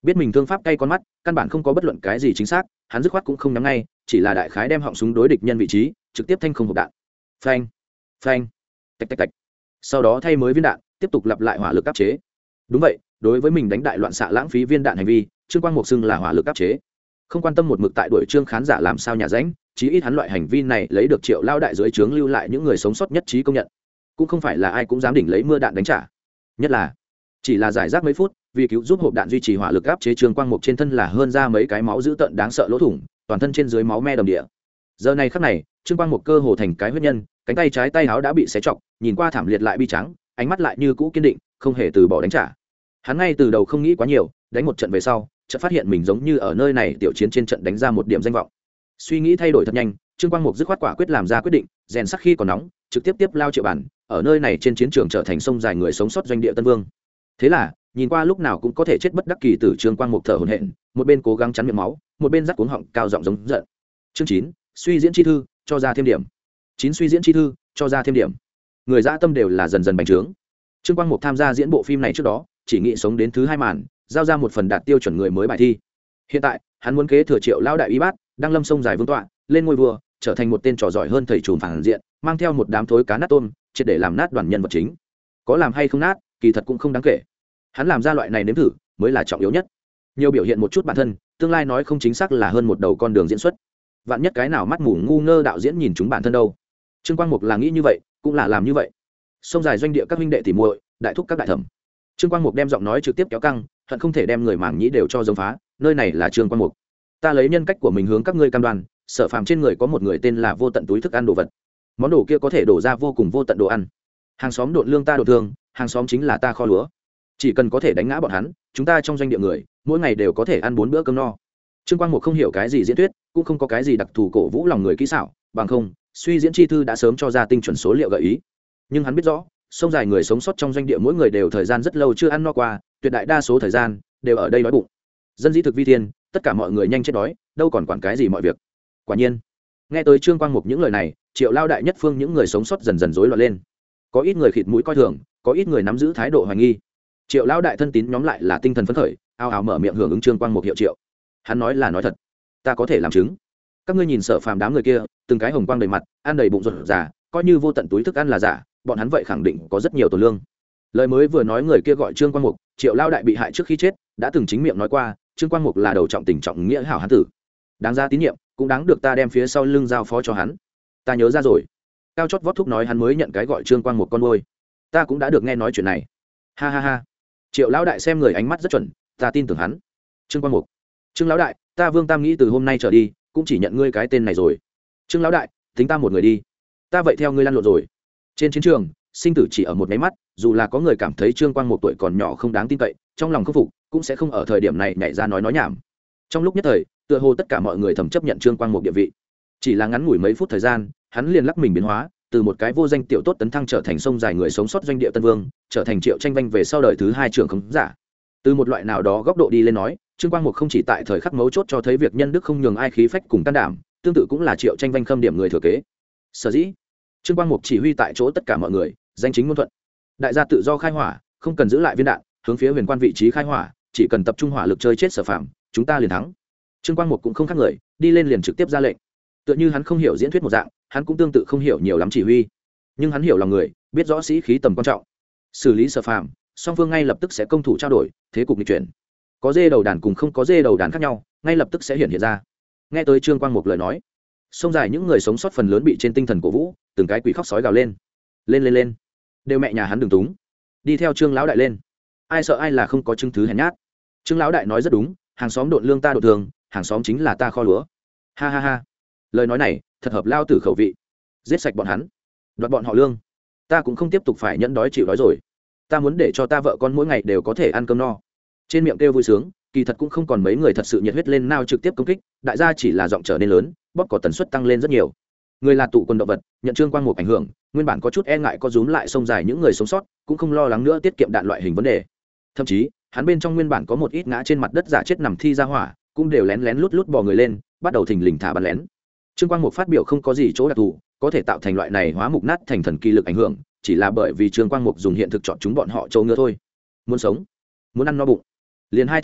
biết mình thương pháp cay con mắt, căn bản không có bất luận cái gì chính xác, hắn dứt khoát cũng không nhắm ngay, chỉ là đại khái đem họng súng đối địch nhân vị trí trực tiếp thanh không hộp đạn. Phanh phanh, tạch tạch tạch. Sau đó thay mới viên đạn, tiếp tục lặp lại hỏa lực áp chế. Đúng vậy, đối với mình đánh đại loạn xạ lãng phí viên đạn hành vi, Trương Quang Mục xưng là hỏa lực áp chế. Không quan tâm một mực tại đuổi Trương khán giả làm sao nhà ránh, chí ít hắn loại hành vi này lấy được Triệu lao đại dưới trướng lưu lại những người sống sót nhất trí công nhận. Cũng không phải là ai cũng dám đỉnh lấy mưa đạn đánh trả. Nhất là chỉ là giải rác mấy phút, vì cứu giúp hộp đạn duy trì hỏa lực áp chế, Trương Quang Mục trên thân là hơn ra mấy cái máu dữ tợn đáng sợ lỗ thủng, toàn thân trên dưới máu me đầm địa. Giờ này khắc này, Trương Quang Mục cơ hồ thành cái huyết nhân, cánh tay trái tay áo đã bị xé trọc, nhìn qua thảm liệt lại bi trắng, ánh mắt lại như cũ kiên định, không hề từ bỏ đánh trả. Hắn ngay từ đầu không nghĩ quá nhiều, đánh một trận về sau, chợt phát hiện mình giống như ở nơi này tiểu chiến trên trận đánh ra một điểm danh vọng. Suy nghĩ thay đổi thật nhanh, Trương Quang Mục dứt khoát quả quyết làm ra quyết định, rèn sắc khi còn nóng, trực tiếp lao Triệu Bản, ở nơi này trên chiến trường trở thành sông dài người sống sót doanh địa Tân Vương. Thế là, nhìn qua lúc nào cũng có thể chết bất đắc kỳ tử Trương Quang Mục thở hổn hển, một bên cố gắng chắn miệng máu, một bên rắc cuống họng cao giọng giống giận. Chương 9, suy diễn chi thư, cho ra thêm điểm. 9 suy diễn chi thư, cho ra thêm điểm. Người dã tâm đều là dần dần bành trướng. Trương Quang Mục tham gia diễn bộ phim này trước đó, chỉ nghĩ sống đến thứ 2 màn, giao ra một phần đạt tiêu chuẩn người mới bài thi. Hiện tại, hắn muốn kế thừa Triệu lão đại y bát, đăng lâm sông dài vương tọa, lên ngôi vua, trở thành một tên trò giỏi hơn thầy trùm phản diện, mang theo một đám thối cá nát tôm, triệt để làm nát đoàn nhân vật chính. Có làm hay không nát, kỳ thật cũng không đáng kể. Hắn làm ra loại này nếm thử, mới là trọng yếu nhất. Nhiều biểu hiện một chút bản thân, tương lai nói không chính xác là hơn một đầu con đường diễn xuất. Vạn nhất cái nào mắt mù ngu ngơ đạo diễn nhìn chúng bản thân đâu. Trương Quang Mục là nghĩ như vậy, cũng là làm như vậy. Sông dài doanh địa các huynh đệ tỉ muội, đại thúc các đại thẩm. Trương Quang Mục đem giọng nói trực tiếp kéo căng, hận không thể đem người mảng nhĩ đều cho giống phá, nơi này là Trương Quang Mục. Ta lấy nhân cách của mình hướng các ngươi cam đoan, Sở Phàm trên người có một người tên là Vô Tận túi thức ăn đồ vật. Món đồ kia có thể đổ ra vô cùng vô tận đồ ăn. Hàng xóm độn lương ta đổ thương, hàng xóm chính là ta kho lúa. Chỉ cần có thể đánh ngã bọn hắn, chúng ta trong doanh địa người, mỗi ngày đều có thể ăn 4 bữa cơm no. Trương Quang Mục không hiểu cái gì diễn thuyết, cũng không có cái gì đặc thù cổ vũ lòng người kỹ xảo, bằng không, suy diễn chi thư đã sớm cho ra tinh chuẩn số liệu gợi ý. Nhưng hắn biết rõ, sông dài người sống sót trong doanh địa mỗi người đều thời gian rất lâu chưa ăn no qua, tuyệt đại đa số thời gian đều ở đây đói bụng. Dân dĩ thực vi thiên, tất cả mọi người nhanh chết đói, đâu còn quản cái gì mọi việc. Quả nhiên, nghe tới Trương Quang Mục những lời này, Triệu lao đại nhất phương những người sống sót dần dần rối loạn lên. Có ít người khịt mũi coi thường, có ít người nắm giữ thái độ hoài nghi. Triệu lao đại thân tín nhóm lại là tinh thần phấn khởi, ao ào mở miệng hưởng ứng Trương Quang Mục hiệu triệu. Hắn nói là nói thật, ta có thể làm chứng. Các ngươi nhìn Sở Phàm đám người kia, từng cái hồng quang đầy mặt, ăn đầy bụng ruột giả, coi như Vô Tận túi thức ăn là giả, bọn hắn vậy khẳng định có rất nhiều tổ lương. Lời mới vừa nói người kia gọi Trương Quang Mục, Triệu lao đại bị hại trước khi chết, đã từng chính miệng nói qua, Trương Quang Mục là đầu trọng tình trọng nghĩa hảo hán tử, đáng ra tín nhiệm, cũng đáng được ta đem phía sau lưng giao phó cho hắn. Ta nhớ ra rồi. Cao chót vót thúc nói hắn mới nhận cái gọi Trương Quang Mục con nuôi. Ta cũng đã được nghe nói chuyện này. Ha ha ha. Triệu lão đại xem người ánh mắt rất chuẩn, ta tin tưởng hắn. Trương Quang Mục. Trương lão đại, ta Vương Tam nghĩ từ hôm nay trở đi, cũng chỉ nhận ngươi cái tên này rồi. Trương lão đại, tính ta một người đi. Ta vậy theo ngươi lăn lộn rồi. Trên chiến trường, sinh tử chỉ ở một cái mắt, dù là có người cảm thấy Trương Quang Mục tuổi còn nhỏ không đáng tin cậy, trong lòng không phục, cũng sẽ không ở thời điểm này nhảy ra nói nhảm. Trong lúc nhất thời, tựa hồ tất cả mọi người thầm chấp nhận Trương Quang Mục địa vị. Chỉ là ngắn ngủi mấy phút thời gian, hắn liền lắc mình biến hóa, từ một cái vô danh tiểu tốt tấn thăng trở thành sông dài người sống sót doanh địa Tân Vương, trở thành Triệu Tranh Vanh về sau đời thứ 2 trưởng khống giả. Từ một loại nào đó góc độ đi lên nói, Trương Quang Mục không chỉ tại thời khắc mấu chốt cho thấy việc nhân đức không nhường ai khí phách cùng can đảm, tương tự cũng là Triệu Tranh Vanh khâm điểm người thừa kế. Sở dĩ, Trương Quang Mục chỉ huy tại chỗ tất cả mọi người, danh chính ngôn thuận. Đại gia tự do khai hỏa, không cần giữ lại viên đạn, hướng phía huyền quan vị trí khai hỏa, chỉ cần tập trung hỏa lực chơi chết Sở Phàm, chúng ta liền thắng. Trương Quang Mục cũng không khác người, đi lên liền trực tiếp ra lệnh. Tựa như hắn không hiểu diễn thuyết một dạng, hắn cũng tương tự không hiểu nhiều lắm chỉ huy, nhưng hắn hiểu lòng người, biết rõ sĩ khí tầm quan trọng. Xử lý Sở Phàm, song phương ngay lập tức sẽ công thủ trao đổi, thế cục nghịch chuyển. Có dê đầu đàn cùng không có dê đầu đàn khác nhau, ngay lập tức sẽ hiện ra. Nghe tới Trương Quang Mục lời nói, sông dài những người sống sót phần lớn bị trên tinh thần cổ vũ, từng cái quỷ khóc sói gào lên. Lên lên lên, đều mẹ nhà hắn đừng túng, đi theo Trương lão đại lên. Ai sợ ai là không có chứng thứ hèn nhát. Trương lão đại nói rất đúng, hàng xóm độn lương ta độn thường, hàng xóm chính là ta kho lúa. Ha ha ha, lời nói này thật hợp lao tử khẩu vị. Giết sạch bọn hắn, đoạt bọn họ lương, ta cũng không tiếp tục phải nhẫn đói chịu đói rồi. Ta muốn để cho ta vợ con mỗi ngày đều có thể ăn cơm no. Trên miệng kêu vui sướng, kỳ thật cũng không còn mấy người thật sự nhiệt huyết lên nao trực tiếp công kích, đại gia chỉ là giọng trở nên lớn, bóp cỏ tần suất tăng lên rất nhiều. Người là tụ quần động vật, nhận Trương Quang Mục ảnh hưởng, nguyên bản có chút e ngại có rúm lại sông dài những người sống sót, cũng không lo lắng nữa tiết kiệm đạn loại hình vấn đề. Thậm chí, hắn bên trong nguyên bản có một ít ngã trên mặt đất giả chết nằm thi ra hỏa, cũng đều lén lén lút lút bò người lên, bắt đầu thình lình thả bắn lén. Trương Quang Mục phát biểu không có gì chỗ đặc thù, có thể tạo thành loại này hóa mục nát thành thần kỳ lực ảnh hưởng, chỉ là bởi vì Trương Quang Mục dùng hiện thực chọn chúng bọn họ châu ngựa thôi. Muốn sống, muốn ăn no bụng, liền hai thứ này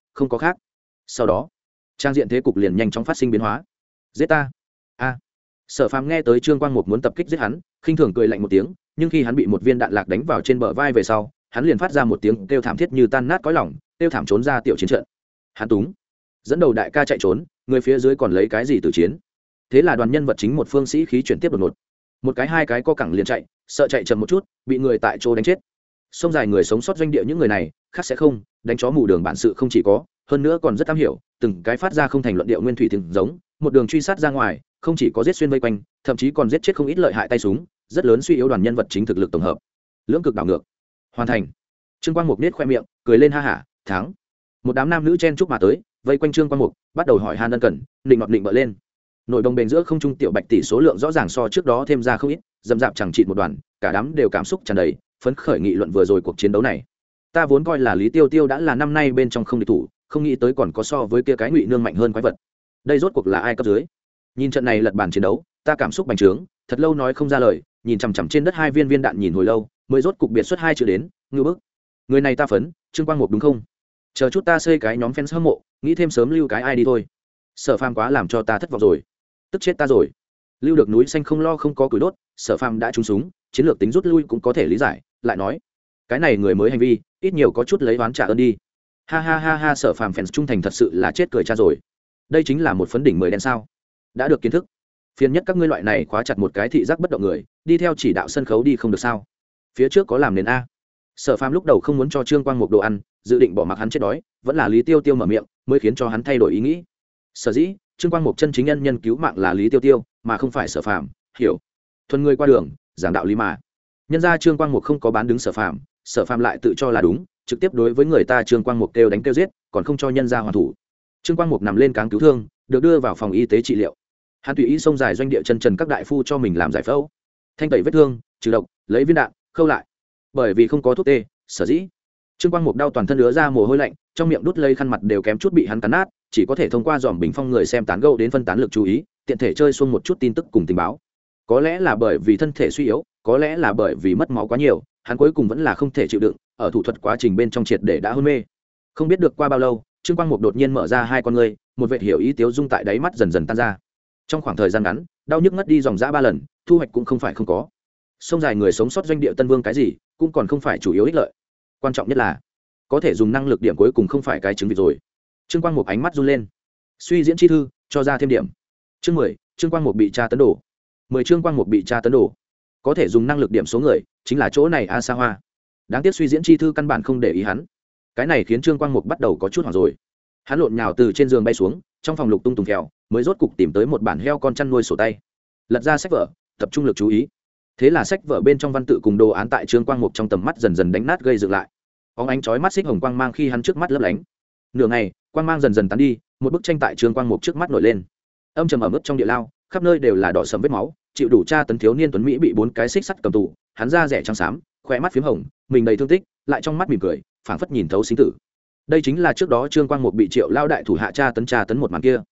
không có khác. Sau đó trang diện thế cục liền nhanh chóng phát sinh biến hóa. Giết ta! A! Sở Phàm nghe tới Trương Quang Mục muốn tập kích giết hắn, khinh thường cười lạnh một tiếng, nhưng khi hắn bị một viên đạn lạc đánh vào trên bờ vai về sau, hắn liền phát ra một tiếng kêu thảm thiết như tan nát cõi lòng, kêu thảm trốn ra tiểu chiến trận. Hắn túng, dẫn đầu đại ca chạy trốn, người phía dưới còn lấy cái gì từ chiến? Thế là đoàn nhân vật chính một phương sĩ khí chuyển tiếp đột ngột, một cái hai cái co cẳng liền chạy, sợ chạy chậm một chút, bị người tại chỗ đánh chết. Sông dài người sống sót doanh địa những người này, khác sẽ không, đánh chó mù đường bản sự không chỉ có, hơn nữa còn rất am hiểu, từng cái phát ra không thành luận điệu nguyên thủy tiếng giống, một đường truy sát ra ngoài, không chỉ có giết xuyên vây quanh, thậm chí còn giết chết không ít lợi hại tay súng, rất lớn suy yếu đoàn nhân vật chính thực lực tổng hợp. Lưỡng cực đảo ngược, hoàn thành. Trương Quang Mục nết khoe miệng, cười lên ha hả, thắng. Một đám nam nữ chen chúc mà tới, vây quanh Trương Quang Mục, bắt đầu hỏi han ân cần, định ngọt định bợ lên. Nổi đồng bền giữa không trung tiểu bạch tỷ số lượng rõ ràng so trước đó thêm ra không ít, dầm dạp chẳng chịt một đoàn, cả đám đều cảm xúc tràn đầy, phấn khởi nghị luận vừa rồi cuộc chiến đấu này. Ta vốn coi là Lý Tiêu Tiêu đã là năm nay bên trong không địch thủ, không nghĩ tới còn có so với kia cái ngụy nương mạnh hơn quái vật. Đây rốt cuộc là ai cấp dưới? Nhìn trận này lật bàn chiến đấu, ta cảm xúc bành trướng, thật lâu nói không ra lời, nhìn chằm chằm trên đất hai viên viên đạn nhìn hồi lâu, mới rốt cục biệt xuất hai chữ đến, ngưu bức. Người này ta phấn, Trương Quang Mục đúng không? Chờ chút ta xây cái nhóm fans hâm mộ, nghĩ thêm sớm lưu cái ai đi thôi. Sở Phàm quá làm cho ta thất vọng rồi, tức chết ta rồi. Lưu được núi xanh không lo không có củi đốt, Sở Phàm đã trúng súng, chiến lược tính rút lui cũng có thể lý giải, lại nói, cái này người mới hành vi, ít nhiều có chút lấy oán trả ơn đi. Ha ha ha ha, Sở Phàm fans trung thành thật sự là chết cười cha rồi. Đây chính là một phấn đỉnh mười đen sao? Đã được kiến thức. Phiền nhất các ngươi loại này khóa chặt một cái thị giác bất động người, đi theo chỉ đạo sân khấu đi không được sao? Phía trước có làm nền a. Sở Phàm lúc đầu không muốn cho Trương Quang Mục đồ ăn, dự định bỏ mặc hắn chết đói, vẫn là Lý Tiêu Tiêu mở miệng, mới khiến cho hắn thay đổi ý nghĩ. Sở dĩ, Trương Quang Mục chân chính nhân cứu mạng là Lý Tiêu Tiêu, mà không phải Sở Phàm, hiểu? Thuần người qua đường, giảng đạo lý mà. Nhân ra Trương Quang Mục không có bán đứng Sở Phàm lại tự cho là đúng, trực tiếp đối với người ta Trương Quang Mục kêu đánh kêu giết, còn không cho nhân ra hoàn thủ. Trương Quang Mục nằm lên cáng cứu thương, được đưa vào phòng y tế trị liệu. Hắn tùy ý xông dài doanh địa chân trần các đại phu cho mình làm giải phẫu, thanh tẩy vết thương, trừ độc, lấy viên đạn, khâu lại. Bởi vì không có thuốc tê, sở dĩ Trương Quang Mục đau toàn thân ứa ra mồ hôi lạnh, trong miệng đút lây khăn mặt đều kém chút bị hắn cắn nát, chỉ có thể thông qua dòm bình phong người xem tán gẫu đến phân tán lực chú ý, tiện thể chơi xuông một chút tin tức cùng tình báo. Có lẽ là bởi vì thân thể suy yếu, có lẽ là bởi vì mất máu quá nhiều, hắn cuối cùng vẫn là không thể chịu đựng, ở thủ thuật quá trình bên trong triệt để đã hôn mê. Không biết được qua bao lâu, Trương Quang Mục đột nhiên mở ra hai con ngươi, một vệt hiểu ý tiếu dung tại đáy mắt dần dần tan ra. Trong khoảng thời gian ngắn, đau nhức ngất đi dòng dã 3 lần, thu hoạch cũng không phải không có. Sông dài người sống sót doanh địa Tân Vương cái gì, cũng còn không phải chủ yếu ích lợi. Quan trọng nhất là có thể dùng năng lực điểm cuối cùng không phải cái trứng vịt rồi. Trương Quang Mục ánh mắt run lên. Suy diễn chi thư, cho ra thêm điểm. Chương 10, Trương Quang Mục bị tra tấn đổ. 10 Trương Quang Mục bị tra tấn đổ. Có thể dùng năng lực điểm số người, chính là chỗ này A Sa Hoa. Đáng tiếc suy diễn chi thư căn bản không để ý hắn. Cái này khiến Trương Quang Mục bắt đầu có chút hoảng rồi. Hắn lộn nhào từ trên giường bay xuống, trong phòng lục tung tùng kèo, mới rốt cục tìm tới một bản heo con chăn nuôi sổ tay. Lật ra sách vở, tập trung lực chú ý. Thế là sách vở bên trong văn tự cùng đồ án tại Trương Quang Mục trong tầm mắt dần dần đánh nát gây dựng lại. Óng ánh chói mắt xích hồng quang mang khi hắn trước mắt lấp lánh. Nửa ngày, quang mang dần dần tán đi, một bức tranh tại Trương Quang Mục trước mắt nổi lên. Âm trầm ẩm ướt trong địa lao, khắp nơi đều là đỏ sẫm vết máu, chịu đủ tra tấn thiếu niên tuấn mỹ bị 4 cái xích sắt cầm tù, hắn da rẻ trắng xám, khóe mắt phím hồng, mình đầy thương tích, lại trong mắt mỉm cười, phảng phất nhìn thấu sinh tử. Đây chính là trước đó Trương Quang Mục bị Triệu lao đại thủ hạ tra tấn một màn kia.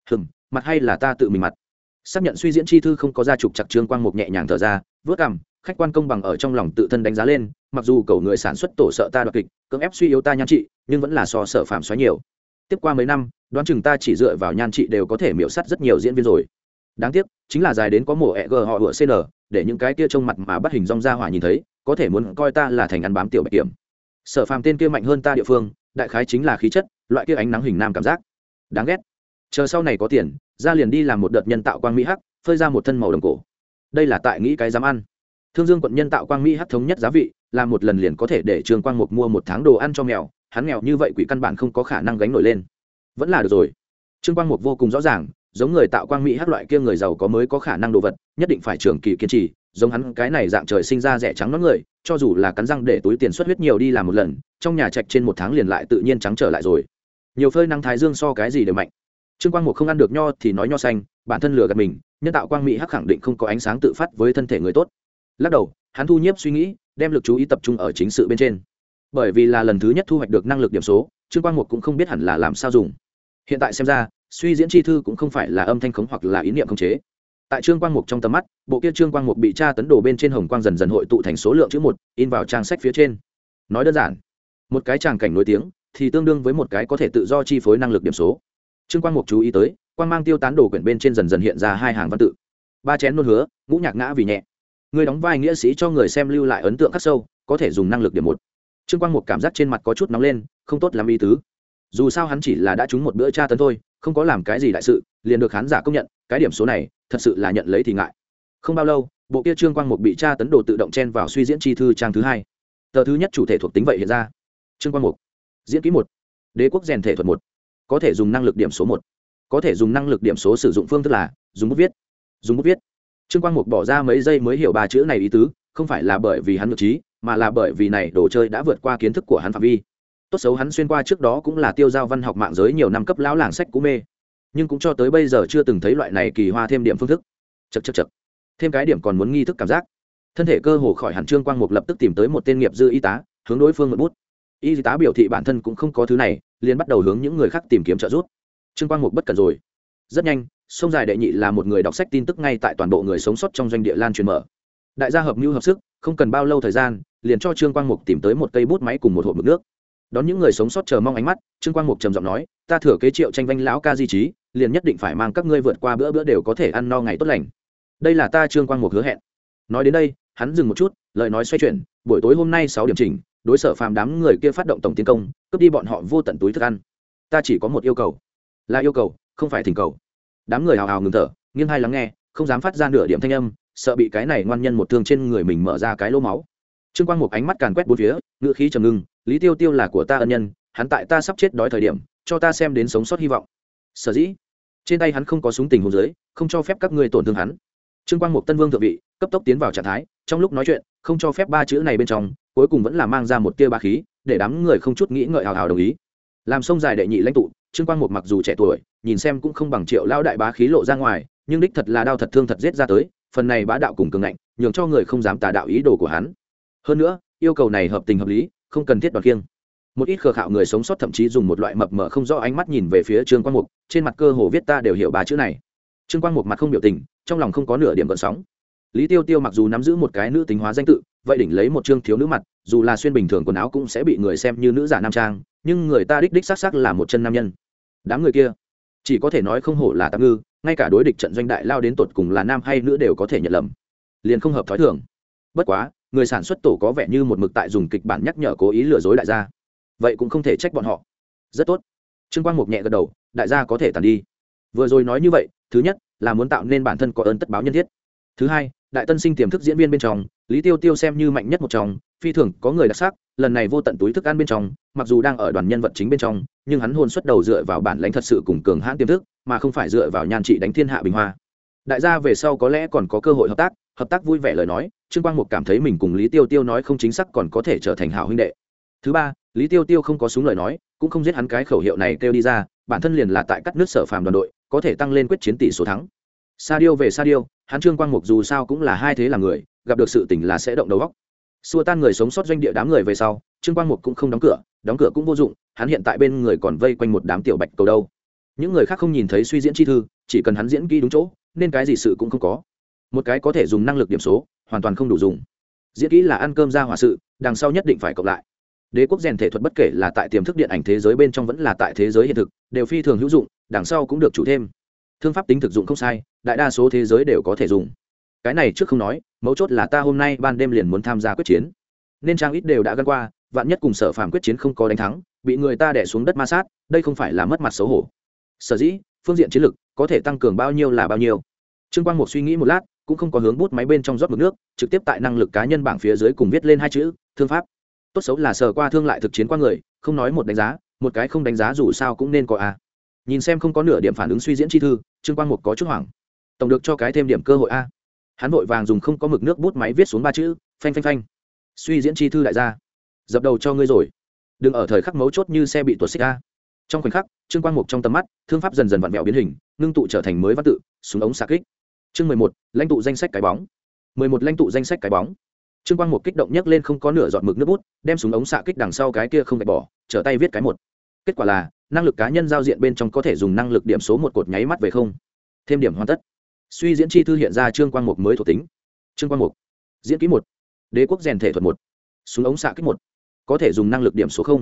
Mặt hay là ta tự mình mặt. Xác nhận suy diễn chi thư không có ra trục chặt, Trương Quang Mục nhẹ nhàng thở ra, vớt cằm, khách quan công bằng ở trong lòng tự thân đánh giá lên, mặc dù cầu người sản xuất tổ sợ ta đoạt kịch, cưỡng ép suy yếu ta nhan trị, nhưng vẫn là so Sở Phàm xoáy nhiều. Tiếp qua mấy năm, đoán chừng ta chỉ dựa vào nhan trị đều có thể miểu sát rất nhiều diễn viên rồi. Đáng tiếc, chính là dài đến có mổ EG họ ựa CN, để những cái kia trông mặt mà bắt hình rong ra hỏa nhìn thấy, có thể muốn coi ta là thành ăn bám tiểu bạch kiểm. Sở Phàm tên kia mạnh hơn ta địa phương, đại khái chính là khí chất, loại kia ánh nắng hình nam cảm giác. Đáng ghét. Chờ sau này có tiền, ra liền đi làm một đợt nhân tạo quang mỹ hắc, phơi ra một thân màu đồng cổ. Đây là tại nghĩ cái dám ăn. Thương Dương quận nhân tạo quang mỹ hắc thống nhất giá vị, làm một lần liền có thể để Trương Quang Mục mua 1 tháng đồ ăn cho mèo, hắn nghèo như vậy quỷ căn bản không có khả năng gánh nổi lên. Vẫn là được rồi. Trương Quang Mục vô cùng rõ ràng, giống người tạo quang mỹ hắc loại kia người giàu có mới có khả năng đồ vật, nhất định phải trường kỳ kiên trì, giống hắn cái này dạng trời sinh ra rẻ trắng nõn người, cho dù là cắn răng để túi tiền xuất huyết nhiều đi làm một lần, trong nhà trạch trên 1 tháng liền lại tự nhiên trắng trở lại rồi. Nhiều phơi nắng thái dương so cái gì đều mạnh. Trương Quang Mục không ăn được nho thì nói nho xanh, bản thân lừa gạt mình, nhân tạo quang mỹ hắc khẳng định không có ánh sáng tự phát với thân thể người tốt. Lắc đầu, hắn thu nhiếp suy nghĩ, đem lực chú ý tập trung ở chính sự bên trên. Bởi vì là lần thứ nhất thu hoạch được năng lực điểm số, Trương Quang Mục cũng không biết hẳn là làm sao dùng. Hiện tại xem ra, suy diễn chi thư cũng không phải là âm thanh khống hoặc là ý niệm khống chế. Tại Trương Quang Mục trong tầm mắt, bộ kia Trương Quang Mục bị tra tấn đồ bên trên hồng quang dần dần hội tụ thành số lượng chữ 1, in vào trang sách phía trên. Nói đơn giản, một cái tràng cảnh nổi tiếng, thì tương đương với một cái có thể tự do chi phối năng lực điểm số. Trương Quang Mục chú ý tới, quang mang tiêu tán đồ quyển bên trên dần dần hiện ra hai hàng văn tự. Ba chén nôn hứa, ngũ nhạc ngã vì nhẹ. Người đóng vai nghĩa sĩ cho người xem lưu lại ấn tượng khắc sâu, có thể dùng năng lực điểm 1. Trương Quang Mục cảm giác trên mặt có chút nóng lên, không tốt lắm ý tứ. Dù sao hắn chỉ là đã trúng một bữa tra tấn thôi, không có làm cái gì đại sự, liền được khán giả công nhận, cái điểm số này, thật sự là nhận lấy thì ngại. Không bao lâu, bộ kia Trương Quang Mục bị tra tấn đồ tự động chen vào suy diễn chi thư trang thứ 2. Tờ thứ nhất chủ thể thuộc tính vậy hiện ra. Trương Quang Mục, diễn kỹ 1, đế quốc rèn thể thuật 1, có thể dùng năng lực điểm số 1, có thể dùng năng lực điểm số sử dụng phương thức là dùng bút viết. Dùng bút viết. Trương Quang Mục bỏ ra mấy giây mới hiểu ba chữ này ý tứ, không phải là bởi vì hắn nhược trí, mà là bởi vì này đồ chơi đã vượt qua kiến thức của hắn phạm vi. Tốt xấu hắn xuyên qua trước đó cũng là tiêu giao văn học mạng giới nhiều năm cấp lão làng sách cũ mê, nhưng cũng cho tới bây giờ chưa từng thấy loại này kỳ hoa thêm điểm phương thức. Chậc. Thêm cái điểm còn muốn nghi thức cảm giác. Thân thể cơ hồ khỏi hẳn, Trương Quang Mục lập tức tìm tới một tên nghiệp dư y tá, hướng đối phương mượn bút. Y tá biểu thị bản thân cũng không có thứ này, liền bắt đầu hướng những người khác tìm kiếm trợ giúp. Trương Quang Mục bất cẩn rồi. Rất nhanh, sông dài đệ nhị là một người đọc sách tin tức ngay tại toàn bộ người sống sót trong doanh địa lan truyền mở. Đại gia hợp mưu hợp sức, không cần bao lâu thời gian, liền cho Trương Quang Mục tìm tới một cây bút máy cùng một hộp mực nước. Đón những người sống sót chờ mong ánh mắt, Trương Quang Mục trầm giọng nói, ta thừa kế Triệu Tranh Vanh lão ca di trí, liền nhất định phải mang các ngươi vượt qua bữa bữa đều có thể ăn no ngày tốt lành. Đây là ta Trương Quang Mục hứa hẹn. Nói đến đây, hắn dừng một chút, lời nói xoay chuyển, buổi tối hôm nay 6 điểm chỉnh, đối Sở Phàm đám người kia phát động tổng tiến công, cướp đi bọn họ vô tận túi thức ăn. Ta chỉ có một yêu cầu, là yêu cầu, không phải thỉnh cầu. Đám người hào hào ngừng thở, nghiêng hai lắng nghe, không dám phát ra nửa điểm thanh âm, sợ bị cái này ngoan nhân một thương trên người mình mở ra cái lỗ máu. Trương Quang Mục ánh mắt càn quét bốn phía, ngữ khí trầm ngưng, Lý Tiêu Tiêu là của ta ân nhân, hắn tại ta sắp chết đói thời điểm, cho ta xem đến sống sót hy vọng. Sở dĩ, trên tay hắn không có súng tình huống dưới, không cho phép các ngươi tổn thương hắn. Trương Quang Mục tân vương thượng vị, cấp tốc tiến vào trạng thái, trong lúc nói chuyện, không cho phép ba chữ này bên trong, cuối cùng vẫn là mang ra một tia bá khí, để đám người không chút nghĩ ngợi hào hào đồng ý. Làm sông dài đệ nhị lãnh tụ, Trương Quang Mục mặc dù trẻ tuổi, nhìn xem cũng không bằng Triệu lão đại bá khí lộ ra ngoài, nhưng đích thật là đao thật thương thật giết ra tới, phần này bá đạo cùng cường ngạnh, nhường cho người không dám tà đạo ý đồ của hắn. Hơn nữa, yêu cầu này hợp tình hợp lý, không cần thiết đoạt kiêng. Một ít khờ khạo người sống sót thậm chí dùng một loại mập mờ không rõ ánh mắt nhìn về phía Trương Quang Mục, trên mặt cơ hồ viết ta đều hiểu ba chữ này. Trương Quang Mục mặt không biểu tình, trong lòng không có nửa điểm gợn sóng. Lý Tiêu Tiêu mặc dù nắm giữ một cái nữ tính hóa danh tự, vậy đỉnh lấy một trương thiếu nữ mặt, dù là xuyên bình thường quần áo cũng sẽ bị người xem như nữ giả nam trang, nhưng người ta đích xác xác là một chân nam nhân. Đám người kia, chỉ có thể nói không hổ là tạm ngư, ngay cả đối địch trận doanh đại lao đến tột cùng là nam hay nữ đều có thể nhận lầm, liền không hợp thói thường. Bất quá, người sản xuất tổ có vẻ như một mực tại dùng kịch bản nhắc nhở cố ý lừa dối đại gia, vậy cũng không thể trách bọn họ. Rất tốt. Trương Quang Mục nhẹ gật đầu, đại gia có thể tàn đi. Vừa rồi nói như vậy, thứ nhất là muốn tạo nên bản thân có ơn tất báo nhân thiết. Thứ hai, đại tân sinh tiềm thức diễn viên bên trong, Lý Tiêu Tiêu xem như mạnh nhất một trong, phi thường có người đặc sắc, lần này vô tận túi thức ăn bên trong, mặc dù đang ở đoàn nhân vật chính bên trong, nhưng hắn hôn xuất đầu dựa vào bản lãnh thật sự cùng cường hãn tiềm thức, mà không phải dựa vào nhan trị đánh thiên hạ bình hoa. Đại gia về sau có lẽ còn có cơ hội hợp tác vui vẻ lời nói, Trương Quang Mục cảm thấy mình cùng Lý Tiêu Tiêu nói không chính xác còn có thể trở thành hảo huynh đệ. Thứ ba, Lý Tiêu Tiêu không có súng lời nói, cũng không giết hắn cái khẩu hiệu này kêu đi ra, bản thân liền là tại cắt nước Sở Phàm đoàn đội, có thể tăng lên quyết chiến tỷ số thắng. Sa điêu về sa điêu, hắn Trương Quang Mục dù sao cũng là hai thế là người, gặp được sự tình là sẽ động đầu óc. Xua tan người sống sót doanh địa đám người về sau, Trương Quang Mục cũng không đóng cửa cũng vô dụng, hắn hiện tại bên người còn vây quanh một đám tiểu bạch cầu đâu. Những người khác không nhìn thấy suy diễn chi thư, chỉ cần hắn diễn kỹ đúng chỗ, nên cái gì sự cũng không có. Một cái có thể dùng năng lực điểm số, hoàn toàn không đủ dùng. Diễn kỹ là ăn cơm ra hỏa sự, đằng sau nhất định phải cộng lại. Đế quốc rèn thể thuật bất kể là tại tiềm thức điện ảnh thế giới bên trong vẫn là tại thế giới hiện thực, đều phi thường hữu dụng, đằng sau cũng được chủ thêm. Thương pháp tính thực dụng không sai, đại đa số thế giới đều có thể dùng. Cái này trước không nói, mấu chốt là ta hôm nay ban đêm liền muốn tham gia quyết chiến, nên trang ít đều đã gắn qua, vạn nhất cùng Sở Phàm quyết chiến không có đánh thắng, bị người ta đè xuống đất ma sát, đây không phải là mất mặt xấu hổ. Sở dĩ, phương diện chiến lược có thể tăng cường bao nhiêu là bao nhiêu. Trương Quang Mục suy nghĩ một lát, cũng không có hướng bút máy bên trong rót mực nước, trực tiếp tại năng lực cá nhân bảng phía dưới cùng viết lên hai chữ thương pháp. Tốt xấu là sờ qua thương lại thực chiến qua người, không nói một đánh giá, một cái không đánh giá dù sao cũng nên có a. Nhìn xem không có nửa điểm phản ứng suy diễn chi thư, Trương Quang Mục có chút hoảng. Tổng được cho cái thêm điểm cơ hội a. Hắn vội vàng dùng không có mực nước bút máy viết xuống ba chữ phanh phanh phanh. Suy diễn chi thư đại gia, dập đầu cho ngươi rồi, đừng ở thời khắc mấu chốt như xe bị tuột xích a. Trong khoảnh khắc, Trương Quang Mục trong tầm mắt, thương pháp dần dần vặn vẹo biến hình, ngưng tụ trở thành mới văn tự, súng ống xạ kích. Chương 11, lãnh tụ danh sách cái bóng. 11 lãnh tụ danh sách cái bóng. Trương Quang Mục kích động nhấc lên không có nửa giọt mực nước bút, đem súng ống xạ kích đằng sau cái kia không gạch bỏ, trở tay viết cái một. Kết quả là, năng lực cá nhân giao diện bên trong có thể dùng năng lực điểm số một cột nháy mắt về không. Thêm điểm hoàn tất. Suy diễn chi thư hiện ra Trương Quang Mục mới thuộc tính. Trương Quang Mục, diễn kỹ 1, đế quốc rèn thể thuật 1, súng ống xạ kích 1, có thể dùng năng lực điểm số 0.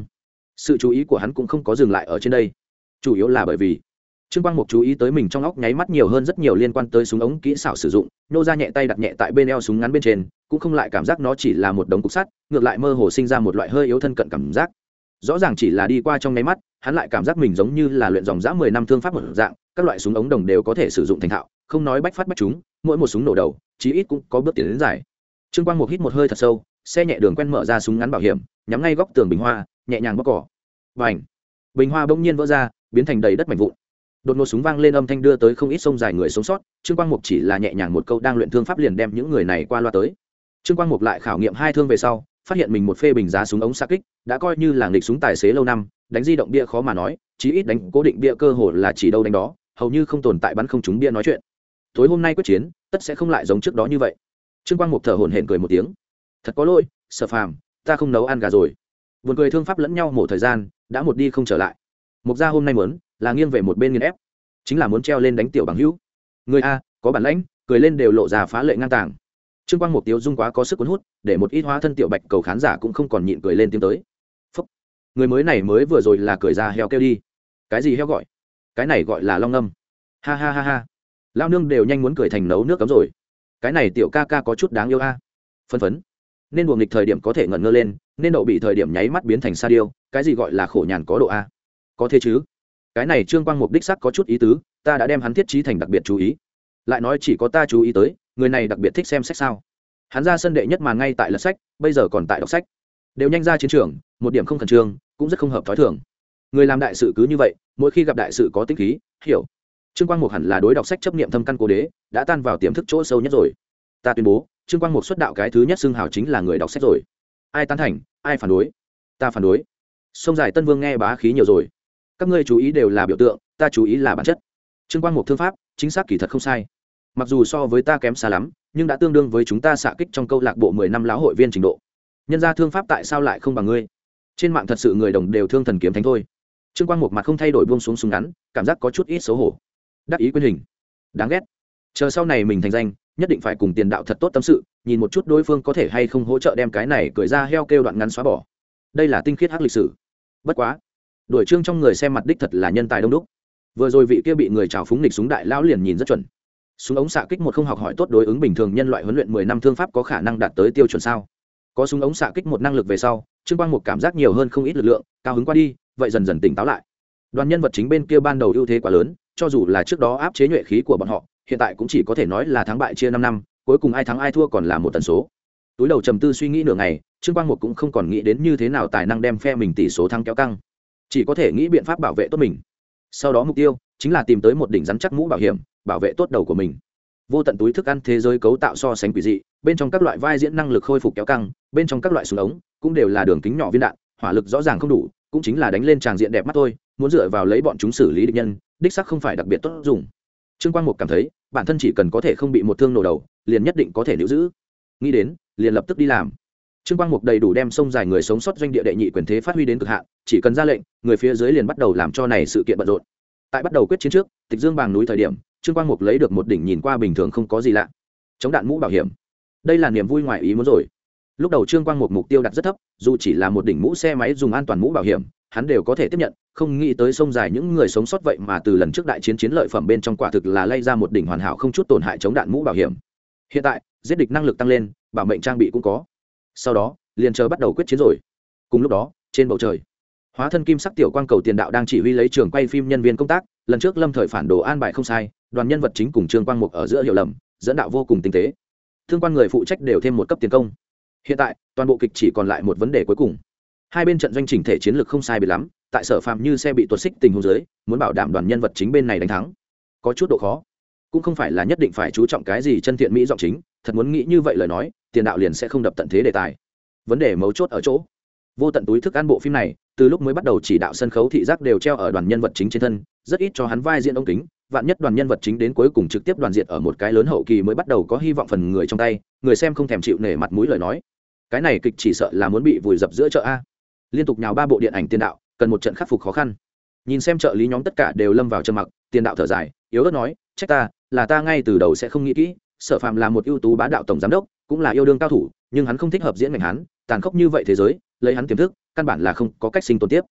sự chú ý của hắn cũng không có dừng lại ở trên đây, chủ yếu là bởi vì Trương Quang Mục chú ý tới mình trong óc nháy mắt nhiều hơn rất nhiều liên quan tới súng ống kỹ xảo sử dụng, nô ra nhẹ tay đặt nhẹ tại bên eo súng ngắn bên trên, cũng không lại cảm giác nó chỉ là một đống cục sắt, ngược lại mơ hồ sinh ra một loại hơi yếu thân cận cảm giác. Rõ ràng chỉ là đi qua trong nháy mắt, hắn lại cảm giác mình giống như là luyện dòng dã 10 năm thương pháp một dạng, các loại súng ống đồng đều có thể sử dụng thành thạo, không nói bách phát bách trúng, mỗi một súng nổ đầu, chí ít cũng có bước tiến đến dài. Trương Quang Mục hít một hơi thật sâu, xe nhẹ đường quen mở ra súng ngắn bảo hiểm, nhắm ngay góc tường bình hoa, nhẹ nhàng bóc cỏ. Bành! Bình hoa bỗng nhiên vỡ ra, biến thành đầy đất mảnh vụn. Đột ngột súng vang lên âm thanh đưa tới không ít sông dài người sống sót. Trương Quang Mục chỉ là nhẹ nhàng một câu đang luyện thương pháp liền đem những người này qua loa tới. Trương Quang Mục lại khảo nghiệm 2 thương về sau, phát hiện mình một phê bình giá súng ống xạ kích đã coi như là nghịch súng tài xế lâu năm, đánh di động bia khó mà nói, chí ít đánh cố định bia cơ hồ là chỉ đâu đánh đó, hầu như không tồn tại bắn không trúng bia nói chuyện. Tối hôm nay quyết chiến, tất sẽ không lại giống trước đó như vậy. Trương Quang Mục thở hổn hển cười một tiếng. Thật có lỗi, Sở Phàm, ta không nấu ăn gà rồi. Buồn cười thương pháp lẫn nhau một thời gian, đã một đi không trở lại. Mục gia hôm nay muốn là nghiêng về một bên nghiền ép, chính là muốn treo lên đánh tiểu bằng hữu. Người a, có bản lãnh, cười lên đều lộ ra phá lệ ngang tàng. Trương Quang Mục tiêu dung quá có sức cuốn hút, để một ít hóa thân tiểu bạch cầu khán giả cũng không còn nhịn cười lên tiếng tới. Phúc. Người mới này mới vừa rồi là cười ra heo kêu đi. Cái gì heo gọi? Cái này gọi là long ngâm. Ha ha ha ha. Lao nương đều nhanh muốn cười thành nấu nước cấm rồi. Cái này tiểu ca ca có chút đáng yêu a. Phân phấn. Nên đùa nghịch thời điểm có thể ngẩn ngơ lên, nên đậu bị thời điểm nháy mắt biến thành sa điêu, cái gì gọi là khổ nhàn có độ a? Có thế chứ? Cái này Trương Quang Mục đích sắc có chút ý tứ, ta đã đem hắn thiết trí thành đặc biệt chú ý. Lại nói chỉ có ta chú ý tới, người này đặc biệt thích xem sách sao? Hắn ra sân đệ nhất màn ngay tại lật sách, bây giờ còn tại đọc sách. Đều nhanh ra chiến trường, một điểm không khẩn trương, cũng rất không hợp thói thường. Người làm đại sự cứ như vậy, mỗi khi gặp đại sự có tính khí, hiểu. Trương Quang Mục hẳn là đối đọc sách chấp niệm thâm căn cố đế, đã tan vào tiềm thức chỗ sâu nhất rồi. Ta tuyên bố, Trương Quang Mục xuất đạo cái thứ nhất xưng hào chính là người đọc sách rồi. Ai tán thành, ai phản đối? Ta phản đối. Sông dài Tân Vương nghe bá khí nhiều rồi. Các ngươi chú ý đều là biểu tượng, ta chú ý là bản chất. Trương Quang Mục thương pháp, chính xác kỳ thật không sai. Mặc dù so với ta kém xa lắm, nhưng đã tương đương với chúng ta xạ kích trong câu lạc bộ 10 năm lão hội viên trình độ. Nhân ra thương pháp tại sao lại không bằng ngươi? Trên mạng thật sự người đồng đều thương thần kiếm thánh thôi. Trương Quang Mục mặt không thay đổi buông xuống súng ngắn, cảm giác có chút ít xấu hổ. Đắc ý quyên hình, đáng ghét. Chờ sau này mình thành danh, nhất định phải cùng tiền đạo thật tốt tâm sự, nhìn một chút đối phương có thể hay không hỗ trợ đem cái này cười ra heo kêu đoạn ngắn xóa bỏ. Đây là tinh khiết hắc lịch sử. Bất quá, đuổi Trương trong người xem mặt đích thật là nhân tài đông đúc. Vừa rồi vị kia bị người trào phúng nghịch súng đại lão liền nhìn rất chuẩn. Súng ống xạ kích một không học hỏi tốt đối ứng bình thường nhân loại huấn luyện 10 năm thương pháp có khả năng đạt tới tiêu chuẩn sao? Có súng ống xạ kích một năng lực về sau, Trương Quang Mục cảm giác nhiều hơn không ít lực lượng, cao hứng qua đi, vậy dần dần tỉnh táo lại. Đoàn nhân vật chính bên kia ban đầu ưu thế quá lớn, cho dù là trước đó áp chế nhuệ khí của bọn họ, hiện tại cũng chỉ có thể nói là thắng bại chia 5 năm, cuối cùng ai thắng ai thua còn là một tần số. Túi đầu trầm tư suy nghĩ nửa ngày, Trương Quang Mục cũng không còn nghĩ đến như thế nào tài năng đem phe mình tỷ số thắng kéo căng, chỉ có thể nghĩ biện pháp bảo vệ tốt mình. Sau đó mục tiêu chính là tìm tới một đỉnh rắn chắc mũ bảo hiểm, bảo vệ tốt đầu của mình. Vô tận túi thức ăn thế giới cấu tạo so sánh quỷ dị, bên trong các loại vai diễn năng lực khôi phục kéo căng, bên trong các loại súng ống cũng đều là đường kính nhỏ viên đạn, hỏa lực rõ ràng không đủ, cũng chính là đánh lên tràng diện đẹp mắt thôi, muốn dựa vào lấy bọn chúng xử lý địch nhân, đích xác không phải đặc biệt tốt dùng. Trương Quang Mục cảm thấy, bản thân chỉ cần có thể không bị một thương nổ đầu, liền nhất định có thể níu giữ. Nghĩ đến, liền lập tức đi làm. Trương Quang Mục đầy đủ đem sông dài người sống sót doanh địa đệ nhị quyền thế phát huy đến cực hạn, chỉ cần ra lệnh, người phía dưới liền bắt đầu làm cho này sự kiện bận rộn. Tại bắt đầu quyết chiến trước, Tịch Dương Bàng núi thời điểm, Trương Quang Mục lấy được một đỉnh nhìn qua bình thường không có gì lạ, chống đạn mũ bảo hiểm. Đây là niềm vui ngoài ý muốn rồi. Lúc đầu Trương Quang Mục mục tiêu đặt rất thấp, dù chỉ là một đỉnh mũ xe máy dùng an toàn mũ bảo hiểm, hắn đều có thể tiếp nhận, không nghĩ tới sông dài những người sống sót vậy mà từ lần trước đại chiến chiến lợi phẩm bên trong quả thực là lay ra một đỉnh hoàn hảo không chút tổn hại chống đạn mũ bảo hiểm. Hiện tại, giết địch năng lực tăng lên, bảo mệnh trang bị cũng có. Sau đó, liền chờ bắt đầu quyết chiến rồi. Cùng lúc đó, trên bầu trời, hóa thân kim sắc tiểu quang cầu tiền đạo đang chỉ huy lấy trường quay phim nhân viên công tác, lần trước Lâm Thời phản đồ an bài không sai, đoàn nhân vật chính cùng Trương Quang Mục ở giữa hiểu lầm, dẫn đạo vô cùng tinh tế. Thương quan người phụ trách đều thêm một cấp tiền công. Hiện tại, toàn bộ kịch chỉ còn lại một vấn đề cuối cùng. Hai bên trận doanh chỉnh thể chiến lược không sai biệt lắm, tại Sở Phàm như xe bị tuột xích tình huống dưới, muốn bảo đảm đoàn nhân vật chính bên này đánh thắng, có chút độ khó. Cũng không phải là nhất định phải chú trọng cái gì chân thiện mỹ giọng chính, thật muốn nghĩ như vậy lời nói, tiền đạo liền sẽ không đập tận thế đề tài. Vấn đề mấu chốt ở chỗ, vô tận túi thức ăn bộ phim này, từ lúc mới bắt đầu chỉ đạo sân khấu thị giác đều treo ở đoàn nhân vật chính trên thân, rất ít cho hắn vai diễn ống kính, vạn nhất đoàn nhân vật chính đến cuối cùng trực tiếp đoàn diện ở một cái lớn hậu kỳ mới bắt đầu có hy vọng phần người trong tay, người xem không thèm chịu nể mặt mũi lời nói. Cái này kịch chỉ sợ là muốn bị vùi dập giữa chợ a. Liên tục nhào 3 bộ điện ảnh tiền đạo, cần một trận khắc phục khó khăn. Nhìn xem trợ lý nhóm tất cả đều lâm vào trầm mặc, tiền đạo thở dài, yếu ớt nói, trách ta, là ta ngay từ đầu sẽ không nghĩ kỹ, Sở Phàm là một ưu tú bá đạo tổng giám đốc, cũng là yêu đương cao thủ, nhưng hắn không thích hợp diễn ngành hắn, tàn khốc như vậy thế giới, lấy hắn tiềm thức, căn bản là không có cách sinh tồn tiếp.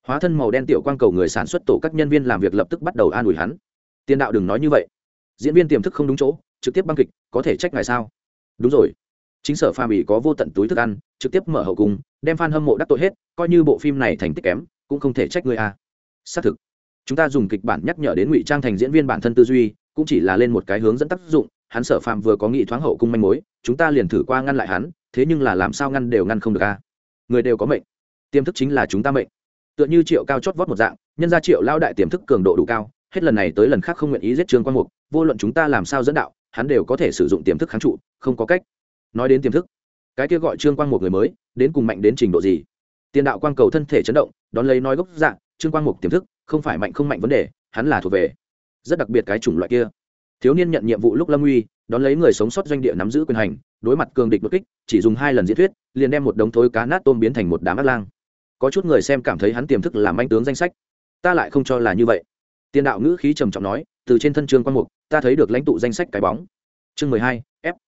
hóa thân màu đen tiểu quang cầu người sản xuất tổ các nhân viên làm việc lập tức bắt đầu an ủi hắn. Tiền đạo đừng nói như vậy, diễn viên tiềm thức không đúng chỗ, trực tiếp băng kịch có thể trách ngài sao? Đúng rồi, chính Sở Phàm bị có vô tận túi thức ăn, trực tiếp mở hậu cung, đem fan hâm mộ đắc tội hết, coi như bộ phim này thành tích kém cũng không thể trách ngươi à. Xác thực, chúng ta dùng kịch bản nhắc nhở đến ngụy trang thành diễn viên bản thân tư duy, cũng chỉ là lên một cái hướng dẫn tác dụng. Hắn Sở Phàm vừa có nghị thoáng hậu cung manh mối, chúng ta liền thử qua ngăn lại hắn, thế nhưng là làm sao ngăn đều ngăn không được à. Người đều có mệnh, tiềm thức chính là chúng ta mệnh. Tựa như Triệu Cao chót vót một dạng, nhân ra Triệu lao đại tiềm thức cường độ đủ cao, hết lần này tới lần khác không nguyện ý giết Trương Quang Mục, vô luận chúng ta làm sao dẫn đạo, hắn đều có thể sử dụng tiềm thức kháng trụ, không có cách. Nói đến tiềm thức, cái kia gọi Trương Quang Mục người mới, đến cùng mạnh đến trình độ gì? Tiền đạo quang cầu thân thể chấn động, đón lấy nói gốc dạng, Trương Quang Mục tiềm thức không phải mạnh không mạnh vấn đề, hắn là thuộc về rất đặc biệt cái chủng loại kia. Thiếu niên nhận nhiệm vụ lúc lâm nguy, đón lấy người sống sót doanh địa nắm giữ quyền hành, đối mặt cường địch đột kích, chỉ dùng 2 lần diễn thuyết, liền đem một đống thối cá nát tôm biến thành một đám ác lang. Có chút người xem cảm thấy hắn tiềm thức làm manh tướng danh sách, ta lại không cho là như vậy. Tiền đạo ngữ khí trầm trọng nói, từ trên thân Trương Quang Mục, ta thấy được lãnh tụ danh sách cái bóng. Chương 12,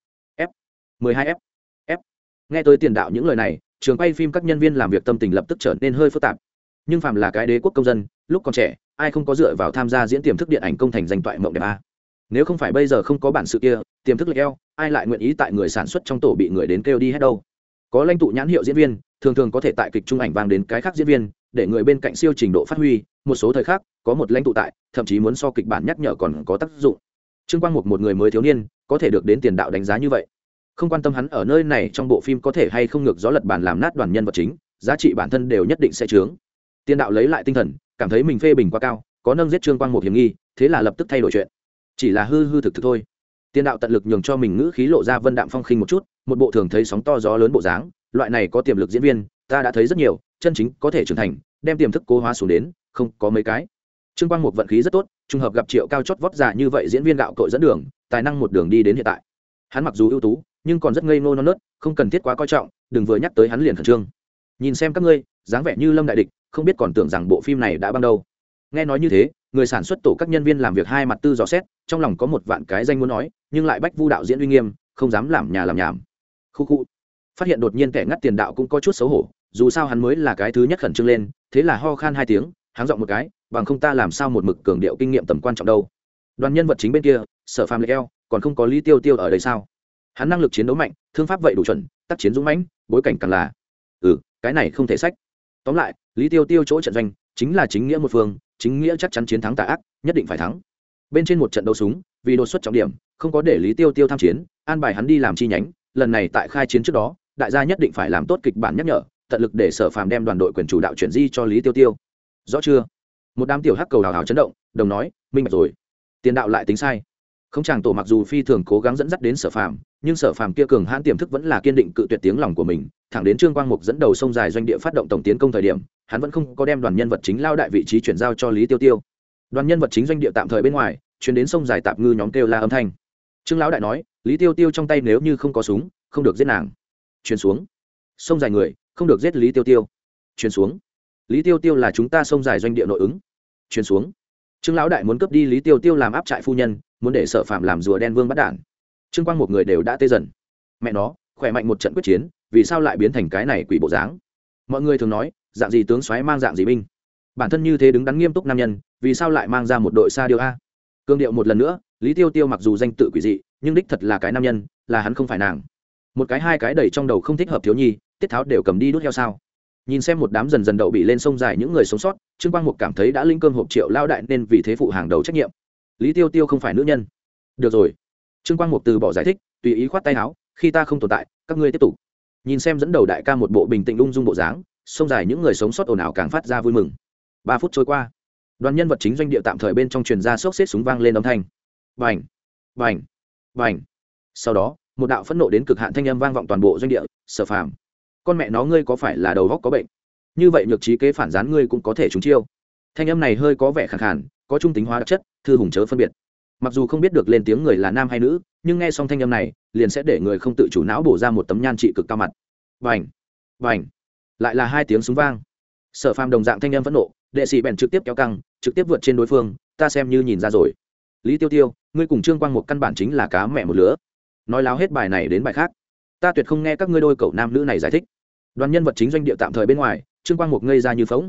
F 12 F. Nghe tới tiền đạo những lời này, trường quay phim các nhân viên làm việc tâm tình lập tức trở nên hơi phức tạp. Nhưng phàm là cái đế quốc công dân, lúc còn trẻ, ai không có dựa vào tham gia diễn tiềm thức điện ảnh công thành danh toại mộng đẹp a. Nếu không phải bây giờ không có bản sự kia, tiềm thức lệch eo, ai lại nguyện ý tại người sản xuất trong tổ bị người đến kêu đi hết đâu. Có lãnh tụ nhãn hiệu diễn viên, thường thường có thể tại kịch trung ảnh vang đến cái khác diễn viên, để người bên cạnh siêu trình độ phát huy, một số thời khắc, có một lãnh tụ tại, thậm chí muốn so kịch bản nhắc nhở còn có tác dụng. Trương Quang Mục một người mới thiếu niên, có thể được đến tiền đạo đánh giá như vậy. Không quan tâm hắn ở nơi này trong bộ phim có thể hay không ngược gió lật bàn làm nát đoàn nhân vật chính, giá trị bản thân đều nhất định sẽ chướng. Tiền đạo lấy lại tinh thần, cảm thấy mình phê bình quá cao, có nâng giết Trương Quang Mục hiểm nghi, thế là lập tức thay đổi chuyện. Chỉ là hư hư thực thực thôi. Tiền đạo tận lực nhường cho mình ngữ khí lộ ra vân đạm phong khinh một chút, một bộ thường thấy sóng to gió lớn bộ dáng, loại này có tiềm lực diễn viên, ta đã thấy rất nhiều, chân chính có thể trưởng thành, đem tiềm thức cố hóa xuống đến, không có mấy cái. Trương Quang Mục vận khí rất tốt, trùng hợp gặp Triệu Cao chót vót giả như vậy diễn viên gạo cội dẫn đường, tài năng một đường đi đến hiện tại. Hắn mặc dù ưu tú, nhưng còn rất ngây ngô non nớt, không cần thiết quá coi trọng, đừng vừa nhắc tới hắn liền khẩn trương. Nhìn xem các ngươi, dáng vẻ như lâm đại địch, không biết còn tưởng rằng bộ phim này đã băng đâu. Nghe nói như thế, người sản xuất tổ các nhân viên làm việc hai mặt tư dò xét, trong lòng có một vạn cái danh muốn nói, nhưng lại bách vu đạo diễn uy nghiêm, không dám làm nhà làm nhảm. Khu khu. Phát hiện đột nhiên kẻ ngắt tiền đạo cũng có chút xấu hổ, dù sao hắn mới là cái thứ nhất khẩn trương lên, thế là ho khan 2 tiếng, háng giọng một cái, bằng không ta làm sao một mực cường điệu kinh nghiệm tầm quan trọng đâu. Đoàn nhân vật chính bên kia, Sở Phàm lệch eo, còn không có Lý Tiêu Tiêu ở đây sao? Hắn năng lực chiến đấu mạnh, thương pháp vậy đủ chuẩn, tác chiến dũng mãnh, bối cảnh càng là cái này không thể sách. Tóm lại, Lý Tiêu Tiêu chỗ trận doanh chính là chính nghĩa một phương, chính nghĩa chắc chắn chiến thắng tà ác, nhất định phải thắng. Bên trên một trận đấu súng, vì đột xuất trọng điểm, không có để Lý Tiêu Tiêu tham chiến, an bài hắn đi làm chi nhánh, lần này tại khai chiến trước đó, đại gia nhất định phải làm tốt kịch bản nhắc nhở, tận lực để Sở Phàm đem đoàn đội quyền chủ đạo chuyển di cho Lý Tiêu Tiêu. Rõ chưa? Một đám tiểu hắc cầu hào hào chấn động, đồng nói, minh bạch rồi. Tiền đạo lại tính sai. Không chàng tổ mặc dù phi thường cố gắng dẫn dắt đến Sở Phàm, nhưng Sở Phàm kia cường hãn tiềm thức vẫn là kiên định cự tuyệt tiếng lòng của mình, thẳng đến Trương Quang Mục dẫn đầu sông dài doanh địa phát động tổng tiến công thời điểm, hắn vẫn không có đem đoàn nhân vật chính lao đại vị trí chuyển giao cho Lý Tiêu Tiêu. Đoàn nhân vật chính doanh địa tạm thời bên ngoài, chuyển đến sông dài tạp ngư nhóm kêu la âm thanh. Trương lão đại nói, Lý Tiêu Tiêu trong tay nếu như không có súng, không được giết nàng. Truyền xuống. Sông dài người, không được giết Lý Tiêu Tiêu. Truyền xuống. Lý Tiêu Tiêu là chúng ta sông dài doanh địa nội ứng. Truyền xuống. Trương lão đại muốn cướp đi Lý Tiêu Tiêu làm áp trại phu nhân, muốn để Sở Phạm làm rùa đen vương bắt đản. Trương Quang một người đều đã tê dần. Mẹ nó, khỏe mạnh một trận quyết chiến, vì sao lại biến thành cái này quỷ bộ dáng? Mọi người thường nói, dạng gì tướng soái mang dạng gì binh. Bản thân như thế đứng đắn nghiêm túc nam nhân, vì sao lại mang ra một đội sa điêu a? Cương điệu một lần nữa, Lý Tiêu Tiêu mặc dù danh tự quỷ dị, nhưng đích thật là cái nam nhân, là hắn không phải nàng. Một cái hai cái đầy trong đầu không thích hợp thiếu nhi, tiết tháo đều cầm đi đút heo sao? Nhìn xem một đám dần dần đậu bị lên sông dài những người sống sót, Trương Quang Mục cảm thấy đã linh cơm hộp Triệu lao đại nên vì thế phụ hàng đầu trách nhiệm. Lý Tiêu Tiêu không phải nữ nhân. Được rồi. Trương Quang Mục từ bỏ giải thích, tùy ý khoát tay áo, khi ta không tồn tại, các ngươi tiếp tục. Nhìn xem dẫn đầu đại ca một bộ bình tĩnh ung dung bộ dáng, sông dài những người sống sót ồn ào càng phát ra vui mừng. 3 phút trôi qua, đoàn nhân vật chính doanh địa tạm thời bên trong truyền ra sốc xếp súng vang lên âm thanh. Bành, bành, bành. Sau đó, một đạo phẫn nộ đến cực hạn thanh âm vang vọng toàn bộ doanh địa. Sở Phàm, con mẹ nó ngươi có phải là đầu óc có bệnh? Như vậy nhược trí kế phản gián ngươi cũng có thể trúng chiêu. Thanh âm này hơi có vẻ khàn khàn, có trung tính hóa đặc chất, thư hùng chớ phân biệt. Mặc dù không biết được lên tiếng người là nam hay nữ, nhưng nghe xong thanh âm này, liền sẽ để người không tự chủ não bổ ra một tấm nhan trị cực cao mặt. Bành, bành, lại là 2 tiếng súng vang. Sở Phàm đồng dạng thanh âm phẫn nộ, đệ sĩ bèn trực tiếp kéo căng, trực tiếp vượt trên đối phương, ta xem như nhìn ra rồi. Lý Tiêu Tiêu, ngươi cùng Trương Quang một căn bản chính là cá mẹ một lứa. Nói láo hết bài này đến bài khác, ta tuyệt không nghe các ngươi đôi cậu nam nữ này giải thích. Đoàn nhân vật chính doanh địa tạm thời bên ngoài, Trương Quang một ngây ra như phỗng.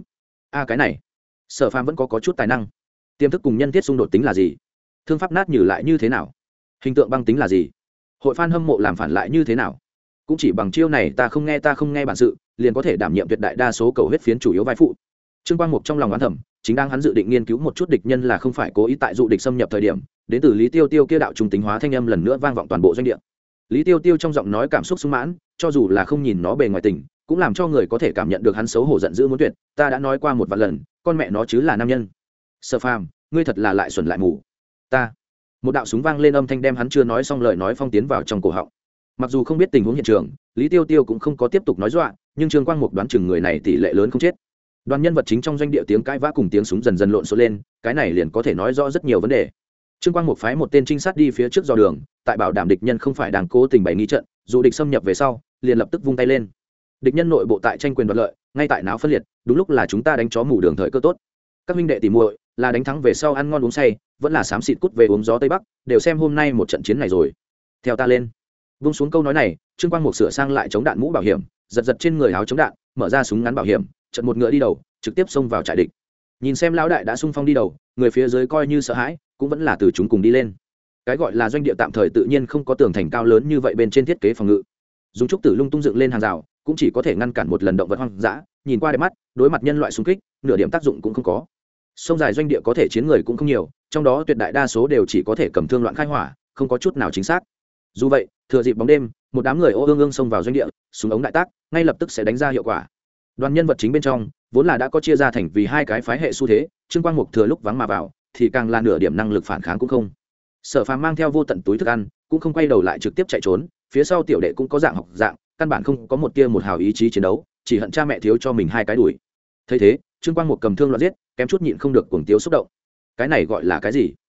Cái này Sở Phàm vẫn có chút tài năng. Tiềm thức cùng nhân thiết xung đột tính là gì? Thương pháp nát nhừ lại như thế nào? Hình tượng băng tính là gì? Hội fan hâm mộ làm phản lại như thế nào? Cũng chỉ bằng chiêu này ta không nghe bản sự, liền có thể đảm nhiệm tuyệt đại đa số cầu huyết phiến chủ yếu vai phụ. Trương Quang Mục trong lòng oán thầm, chính đang hắn dự định nghiên cứu một chút địch nhân là không phải cố ý tại dụ địch xâm nhập thời điểm, đến từ Lý Tiêu Tiêu kia đạo trung tính hóa thanh âm lần nữa vang vọng toàn bộ doanh địa. Lý Tiêu Tiêu trong giọng nói cảm xúc sung mãn, cho dù là không nhìn nó bề ngoài tình, cũng làm cho người có thể cảm nhận được hắn xấu hổ giận dữ muốn tuyệt. Ta đã nói qua một vạn lần, con mẹ nó chứ là nam nhân. Sở Phàm, ngươi thật là lại xuẩn lại mù. Ta. Một đạo súng vang lên, âm thanh đem hắn chưa nói xong lời nói phong tiến vào trong cổ họng. Mặc dù không biết tình huống hiện trường, Lý Tiêu Tiêu cũng không có tiếp tục nói dọa, nhưng Trương Quang Mục đoán chừng người này tỷ lệ lớn không chết. Đoàn nhân vật chính trong doanh địa tiếng cãi vã cùng tiếng súng dần dần lộn xộn lên, cái này liền có thể nói rõ rất nhiều vấn đề. Trương Quang Mục phái một tên trinh sát đi phía trước dò đường, tại bảo đảm địch nhân không phải đang cố tình bày nghi trận, dù địch xâm nhập về sau, liền lập tức vung tay lên. Địch nhân nội bộ tại tranh quyền đoạt lợi, ngay tại náo phân liệt, đúng lúc là chúng ta đánh chó mù đường thời cơ tốt. Các huynh đệ tỉ muội, là đánh thắng về sau ăn ngon uống say, vẫn là xám xịt cút về uống gió tây bắc, đều xem hôm nay một trận chiến này rồi. Theo ta lên. Vung xuống câu nói này, Trương Quang Mục sửa sang lại chống đạn mũ bảo hiểm, giật giật trên người áo chống đạn, mở ra súng ngắn bảo hiểm, chợt một ngựa đi đầu, trực tiếp xông vào trại địch. Nhìn xem lão đại đã xung phong đi đầu, người phía dưới coi như sợ hãi, cũng vẫn là từ chúng cùng đi lên. Cái gọi là doanh địa tạm thời tự nhiên không có tường thành cao lớn như vậy, bên trên thiết kế phòng ngự, dùng trúc tử lung tung dựng lên hàng rào, cũng chỉ có thể ngăn cản một lần động vật hoang dã, nhìn qua đẹp mắt, đối mặt nhân loại xung kích, nửa điểm tác dụng cũng không có. Sông dài doanh địa có thể chiến người cũng không nhiều, trong đó tuyệt đại đa số đều chỉ có thể cầm thương loạn khai hỏa, không có chút nào chính xác. Dù vậy, thừa dịp bóng đêm, một đám người ô ương ương xông vào doanh địa, súng ống đại tác, ngay lập tức sẽ đánh ra hiệu quả. Đoàn nhân vật chính bên trong, vốn là đã có chia ra thành vì hai cái phái hệ xu thế, Trương Quang Mục thừa lúc vắng mà vào, thì càng là nửa điểm năng lực phản kháng cũng không. Sở Phàm mang theo vô tận túi thức ăn, cũng không quay đầu lại trực tiếp chạy trốn, phía sau tiểu đệ cũng có dạng học dạng, căn bản không có một tia một hào ý chí chiến đấu, chỉ hận cha mẹ thiếu cho mình hai cái đuổi. Thấy thế, Trương Quang Mục cầm thương loạn giết, kém chút nhịn không được cuồng tiếu xúc động. Cái này gọi là cái gì?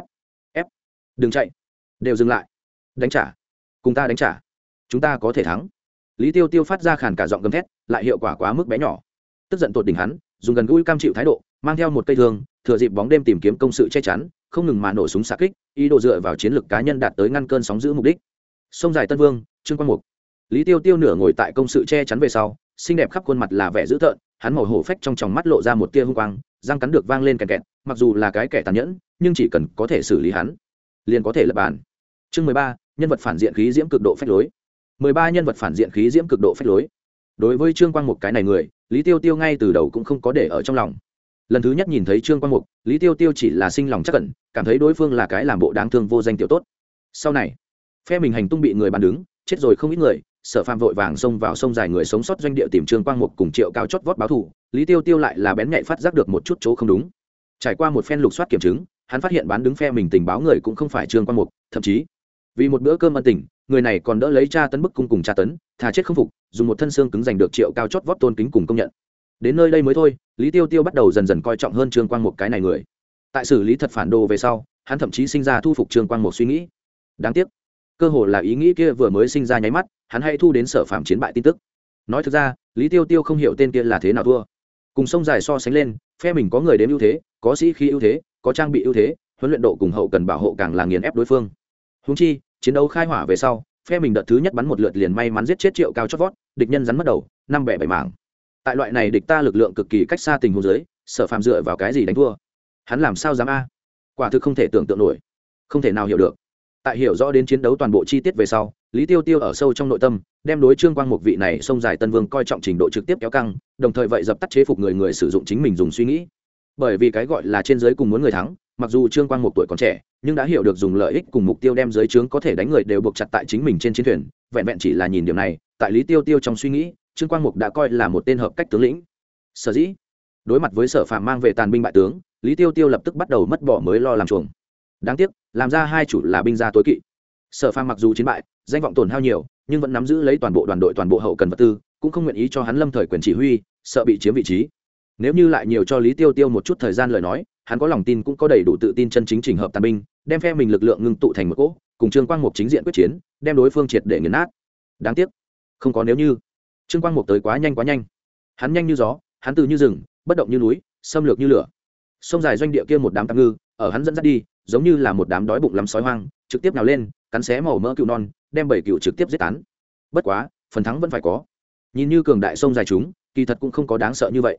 Ép, đừng chạy, đều dừng lại, đánh trả, cùng ta đánh trả, chúng ta có thể thắng. Lý Tiêu Tiêu phát ra khàn cả giọng gầm thét, lại hiệu quả quá mức bé nhỏ. Tức giận tột đỉnh hắn, dùng gần gũi cam chịu thái độ, mang theo một cây thương, thừa dịp bóng đêm tìm kiếm công sự che chắn, không ngừng mà nổ súng xạ kích, ý đồ dựa vào chiến lược cá nhân đạt tới ngăn cơn sóng dữ mục đích. Sông dài Tân Vương, Trương Quang Mục. Lý Tiêu Tiêu nửa ngồi tại công sự che chắn về sau, xinh đẹp khắp khuôn mặt là vẻ dữ tợn, hắn màu hổ phách trong tròng mắt lộ ra một tia hung quang, răng cắn được vang lên kẹt kẹt, mặc dù là cái kẻ tàn nhẫn, nhưng chỉ cần có thể xử lý hắn, liền có thể lật bàn. Chương 13, nhân vật phản diện khí diễm cực độ phách lối. 13 nhân vật phản diện khí diễm cực độ phách lối. Đối với Trương Quang Mục cái này người, Lý Tiêu Tiêu ngay từ đầu cũng không có để ở trong lòng. Lần thứ nhất nhìn thấy Trương Quang Mục, Lý Tiêu Tiêu chỉ là sinh lòng chắc cẩn, cảm thấy đối phương là cái làm bộ đáng thương vô danh tiểu tốt. Sau này, phe mình hành tung bị người bàn đứng, chết rồi không ít người, Sở Phàm vội vàng xông vào sông dài người sống sót doanh địa tìm Trương Quang Mục cùng Triệu Cao chót vót báo thù, Lý Tiêu Tiêu lại là bén nhạy phát giác được một chút chỗ không đúng. Trải qua một phen lục soát kiểm chứng, hắn phát hiện bán đứng phe mình tình báo người cũng không phải Trương Quang Mục, thậm chí vì một bữa cơm ân tình, người này còn đỡ lấy tra tấn bức cung cùng tra tấn, thà chết không phục, dùng một thân xương cứng giành được Triệu Cao chót vót tôn kính cùng công nhận. Đến nơi đây mới thôi, Lý Tiêu Tiêu bắt đầu dần dần coi trọng hơn Trương Quang Mục cái này người. Tại xử lý thật phản đồ về sau, hắn thậm chí sinh ra thu phục Trương Quang Mục suy nghĩ. Đáng tiếc, cơ hồ là ý nghĩ kia vừa mới sinh ra nháy mắt, hắn hay thu đến Sở Phàm chiến bại tin tức. Nói thực ra, Lý Tiêu Tiêu không hiểu tên kia là thế nào thua. Cùng sông dài so sánh lên, phe mình có người đếm ưu thế, có sĩ khí ưu thế, có trang bị ưu thế, huấn luyện độ cùng hậu cần bảo hộ càng là nghiền ép đối phương. Huống chi, chiến đấu khai hỏa về sau, phe mình đợt thứ nhất bắn một lượt liền may mắn giết chết Triệu Cao chót vót, địch nhân rắn mất đầu, năm bẻ bảy mảng. Tại loại này địch ta lực lượng cực kỳ cách xa tình huống dưới, Sở Phàm dựa vào cái gì đánh thua? Hắn làm sao dám a? Quả thực không thể tưởng tượng nổi, không thể nào hiểu được. Tại hiểu rõ đến chiến đấu toàn bộ chi tiết về sau, Lý Tiêu Tiêu ở sâu trong nội tâm đem đối Trương Quang Mục vị này sông dài Tân Vương coi trọng trình độ trực tiếp kéo căng, đồng thời vậy dập tắt chế phục người sử dụng chính mình dùng suy nghĩ. Bởi vì cái gọi là trên dưới cùng muốn người thắng, mặc dù Trương Quang Mục tuổi còn trẻ, nhưng đã hiểu được dùng lợi ích cùng mục tiêu đem dưới trướng có thể đánh người đều buộc chặt tại chính mình trên chiến thuyền, vẹn vẹn chỉ là nhìn điểm này, tại Lý Tiêu Tiêu trong suy nghĩ, Trương Quang Mục đã coi là một tên hợp cách tướng lĩnh. Sở dĩ, đối mặt với Sở Phàm mang về tàn binh bại tướng, Lý Tiêu Tiêu lập tức bắt đầu mất bỏ mới lo làm chuồng. Đáng tiếc, làm ra hai chủ là binh gia tối kỵ. Sở Phàm mặc dù chiến bại, danh vọng tổn hao nhiều, nhưng vẫn nắm giữ lấy toàn bộ đoàn đội toàn bộ hậu cần vật tư, cũng không nguyện ý cho hắn lâm thời quyền chỉ huy, sợ bị chiếm vị trí. Nếu như lại nhiều cho Lý Tiêu Tiêu một chút thời gian lời nói, hắn có lòng tin cũng có đầy đủ tự tin chân chính chỉnh hợp tàn binh, đem phe mình lực lượng ngưng tụ thành một cỗ, cùng Trương Quang Mục chính diện quyết chiến, đem đối phương triệt để nghiền nát. Đáng tiếc, không có nếu như. Trương Quang Mục tới quá nhanh. Hắn nhanh như gió, hắn từ như rừng, bất động như núi, xâm lược như lửa. Sông dài doanh địa kia một đám tạm ngư, ở hắn dẫn dắt đi, giống như là một đám đói bụng lắm sói hoang, trực tiếp nào lên, cắn xé màu mỡ cừu non, đem bảy cừu trực tiếp giết tán. Bất quá, phần thắng vẫn phải có. Nhìn như cường đại sông dài chúng, kỳ thật cũng không có đáng sợ như vậy.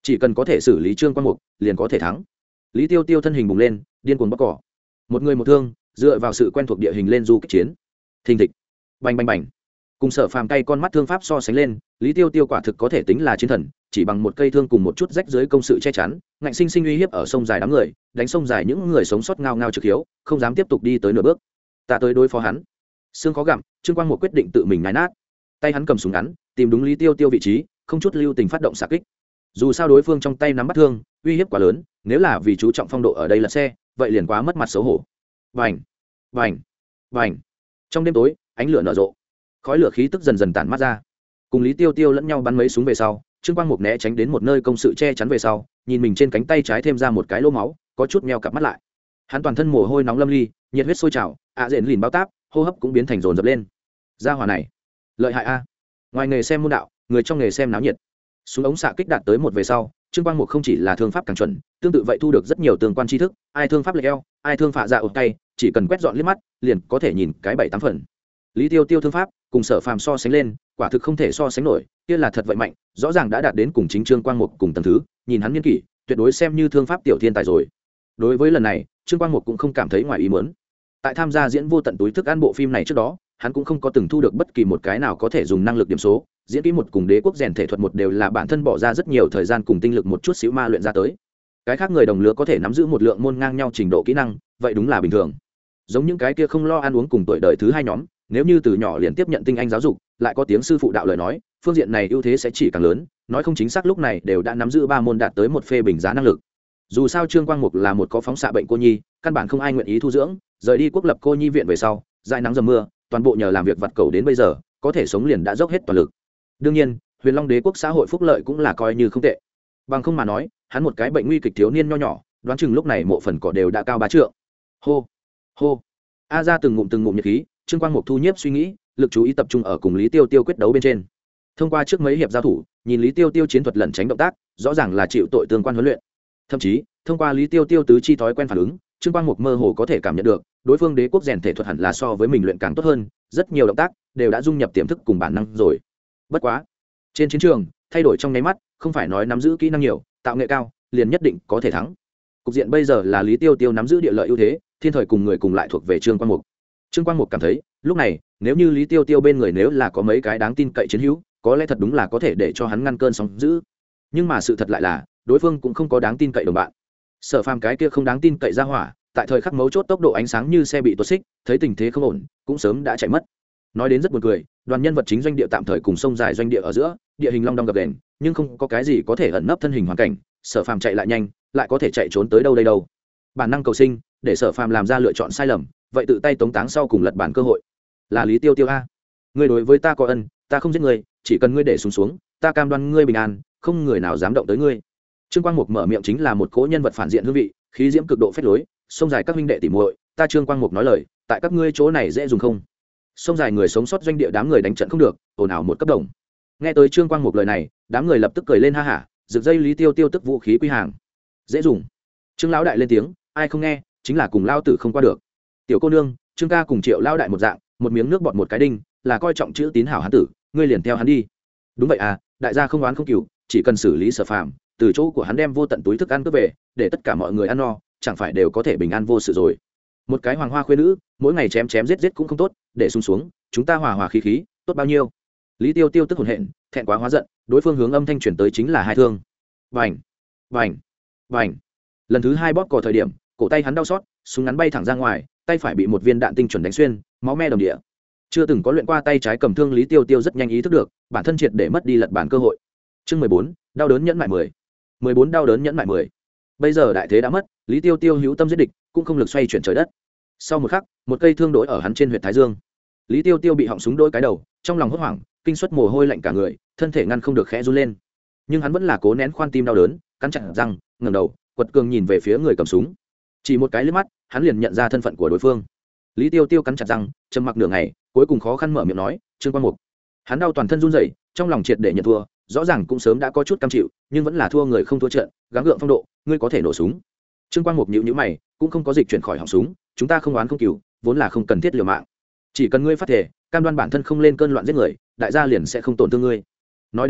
chỉ cần có thể xử lý Trương Quang Mục liền có thể thắng. Lý Tiêu Tiêu thân hình bùng lên, điên cuồng bóc cỏ, một người một thương, dựa vào sự quen thuộc địa hình lên du kích chiến. Thình thịch, bành bành bành, cùng Sở Phàm cay con mắt thương pháp so sánh lên, Lý Tiêu Tiêu quả thực có thể tính là chiến thần, chỉ bằng một cây thương cùng một chút rách dưới công sự che chắn, ngạnh sinh sinh uy hiếp ở sông dài đám người, đánh sông dài những người sống sót ngao ngao trực hiếu, không dám tiếp tục đi tới nửa bước. Ta tới đối phó hắn. Xương khó gặm, Trương Quang Mục quyết định tự mình nhai nát. Tay hắn cầm súng ngắn, tìm đúng Lý Tiêu Tiêu vị trí, không chút lưu tình phát động xạ kích. Dù sao đối phương trong tay nắm bắt thương, uy hiếp quá lớn, nếu là vì chú trọng phong độ ở đây là xe, vậy liền quá mất mặt xấu hổ. Vành, vành, vành. Trong đêm tối, ánh lửa nở rộ, khói lửa khí tức dần dần tản mát ra. Cùng Lý Tiêu Tiêu lẫn nhau bắn mấy súng về sau, Trương Quang Mục né tránh đến một nơi công sự che chắn về sau, nhìn mình trên cánh tay trái thêm ra một cái lỗ máu, có chút meo cặp mắt lại. Hắn toàn thân mồ hôi nóng lâm ly, nhiệt huyết sôi trào, dện lìn bao táp, hô hấp cũng biến thành dồn dập lên. Gia hỏa này, lợi hại a. Ngoài nghề xem môn đạo, người trong nghề xem náo nhiệt. Súng ống xạ kích đạt tới một về sau, Trương Quang Mục không chỉ là thương pháp càng chuẩn, tương tự vậy thu được rất nhiều tương quan tri thức, ai thương pháp lệch eo, ai thương phạ dạ ột tay, chỉ cần quét dọn liếc mắt, liền có thể nhìn cái 7-8 phần. Lý Tiêu Tiêu thương pháp cùng Sở Phàm so sánh lên, quả thực không thể so sánh nổi, kia là thật vậy mạnh, rõ ràng đã đạt đến cùng chính Trương Quang Mục cùng tầng thứ, nhìn hắn niên kỷ, tuyệt đối xem như thương pháp tiểu thiên tài rồi. Đối với lần này, Trương Quang Mục cũng không cảm thấy ngoài ý muốn. Tại tham gia diễn Vô Tận Túi Thức Ăn bộ phim này trước đó, hắn cũng không có từng thu được bất kỳ một cái nào có thể dùng năng lực điểm số, diễn kỹ một cùng Đế Quốc rèn thể thuật một đều là bản thân bỏ ra rất nhiều thời gian cùng tinh lực một chút xíu ma luyện ra tới. Cái khác người đồng lứa có thể nắm giữ một lượng môn ngang nhau trình độ kỹ năng, vậy đúng là bình thường. Giống những cái kia không lo ăn uống cùng tuổi đời thứ hai nhóm, nếu như từ nhỏ liền tiếp nhận tinh anh giáo dục, lại có tiếng sư phụ đạo lời nói, phương diện này ưu thế sẽ chỉ càng lớn, nói không chính xác lúc này đều đã nắm giữ 3 môn đạt tới một phê bình giá năng lực. Dù sao Trương Quang Mục là một có phóng xạ bệnh cô nhi, căn bản không ai nguyện ý thu dưỡng, rời đi quốc lập cô nhi viện về sau, dãi nắng dầm mưa, toàn bộ nhờ làm việc vặt cầu đến bây giờ, có thể sống liền đã dốc hết toàn lực. Đương nhiên, Huyền Long Đế quốc xã hội phúc lợi cũng là coi như không tệ. Bằng không mà nói, hắn một cái bệnh nguy kịch thiếu niên nho nhỏ, đoán chừng lúc này mộ phần cỏ đều đã cao 3 trượng. Hô, hô. A ra từng ngụm nhiệt khí, Trương Quang Mục thu nhiếp suy nghĩ, lực chú ý tập trung ở cùng Lý Tiêu Tiêu quyết đấu bên trên. Thông qua trước mấy hiệp giao thủ, nhìn Lý Tiêu Tiêu chiến thuật lẩn tránh động tác, rõ ràng là chịu tội tương quan huấn luyện. Thậm chí, thông qua Lý Tiêu Tiêu tứ chi thói quen phản ứng, Trương Quang Mục mơ hồ có thể cảm nhận được, đối phương Đế quốc rèn thể thuật hẳn là so với mình luyện càng tốt hơn, rất nhiều động tác đều đã dung nhập tiềm thức cùng bản năng rồi. Bất quá, trên chiến trường, thay đổi trong nháy mắt, không phải nói nắm giữ kỹ năng nhiều, tạo nghệ cao, liền nhất định có thể thắng. Cục diện bây giờ là Lý Tiêu Tiêu nắm giữ địa lợi ưu thế, thiên thời cùng người cùng lại thuộc về Trương Quang Mục. Trương Quang Mục cảm thấy, lúc này, nếu như Lý Tiêu Tiêu bên người nếu là có mấy cái đáng tin cậy chiến hữu, có lẽ thật đúng là có thể để cho hắn ngăn cơn sóng dữ. Nhưng mà sự thật lại là, đối phương cũng không có đáng tin cậy đồng bạn. Sở Phàm cái kia không đáng tin cậy ra hỏa, tại thời khắc mấu chốt tốc độ ánh sáng như xe bị tuột xích, thấy tình thế không ổn, cũng sớm đã chạy mất. Nói đến rất buồn cười, đoàn nhân vật chính doanh địa tạm thời cùng sông dài doanh địa ở giữa, địa hình long đong gập ghềnh, nhưng không có cái gì có thể ẩn nấp thân hình hoàn cảnh, Sở Phàm chạy lại nhanh, lại có thể chạy trốn tới đâu đây đâu. Bản năng cầu sinh, để Sở Phàm làm ra lựa chọn sai lầm, vậy tự tay tống táng sau cùng lật bản cơ hội. Là Lý Tiêu Tiêu a, ngươi đối với ta có ân, ta không giết ngươi, chỉ cần ngươi để xuống, ta cam đoan ngươi bình an, không người nào dám động tới ngươi. Trương Quang Mục mở miệng chính là một cố nhân vật phản diện hương vị, khí diễm cực độ phách lối, sông dài các huynh đệ tỉ muội, ta Trương Quang Mục nói lời, tại các ngươi chỗ này dễ dùng không? Sông dài người sống sót doanh địa đám người đánh trận không được, ồn ào một cấp đồng. Nghe tới Trương Quang Mục lời này, đám người lập tức cười lên ha hả, giật dây Lý Tiêu Tiêu tức vũ khí quy hàng. Dễ dùng. Trương lão đại lên tiếng, ai không nghe, chính là cùng lao tử không qua được. Tiểu cô nương, Trương ca cùng Triệu lão đại một dạng, một miếng nước bọt một cái đinh, là coi trọng chữ tín hảo hán tử, ngươi liền theo hắn đi. Đúng vậy à, đại gia không oán không cừu, chỉ cần xử lý Sở Phàm, từ chỗ của hắn đem vô tận túi thức ăn cướp về, để tất cả mọi người ăn no, chẳng phải đều có thể bình an vô sự rồi. Một cái hoàng hoa khuê nữ, mỗi ngày chém giết cũng không tốt, để xuống, chúng ta hòa hòa khí khí, tốt bao nhiêu. Lý Tiêu Tiêu tức hồn hện, thẹn quá hóa giận, đối phương hướng âm thanh chuyển tới chính là hai thương. Vành, vành, vành. Lần thứ 2 bóp cò thời điểm, cổ tay hắn đau xót, súng ngắn bay thẳng ra ngoài, tay phải bị một viên đạn tinh chuẩn đánh xuyên, máu me đồng địa. Chưa từng có luyện qua tay trái cầm thương Lý Tiêu Tiêu rất nhanh ý thức được, bản thân triệt để mất đi lật bản cơ hội. Chương 14, đau đớn nhẫn mại 10. 14 đau đớn nhẫn mại 10. Bây giờ đại thế đã mất, Lý Tiêu Tiêu hữu tâm giết địch, cũng không lực xoay chuyển trời đất. Sau một khắc, một cây thương đối ở hắn trên huyệt thái dương. Lý Tiêu Tiêu bị họng súng đôi cái đầu, trong lòng hốt hoảng, kinh suất mồ hôi lạnh cả người, thân thể ngăn không được khẽ run lên. Nhưng hắn vẫn là cố nén khoan tim đau đớn, cắn chặt răng, ngẩng đầu, quật cường nhìn về phía người cầm súng. Chỉ một cái liếc mắt, hắn liền nhận ra thân phận của đối phương. Lý Tiêu Tiêu cắn chặt răng, trầm mặc nửa ngày, cuối cùng khó khăn mở miệng nói, "Trương Quang Mục." Hắn đau toàn thân run rẩy, trong lòng triệt để nhận thua, rõ ràng cũng sớm đã có chút cam chịu, nhưng vẫn là thua người không thua trận, gắng gượng phong độ, ngươi có thể nổ súng. Trương Quang Mục nhíu nhíu mày, cũng không có dịch chuyển khỏi họng súng, chúng ta không oán không cừu, vốn là không cần thiết liều mạng. Chỉ cần ngươi phát thể, cam đoan bản thân không lên cơn loạn giết người, đại gia liền sẽ không tổn thương ngươi. Nói đến đây,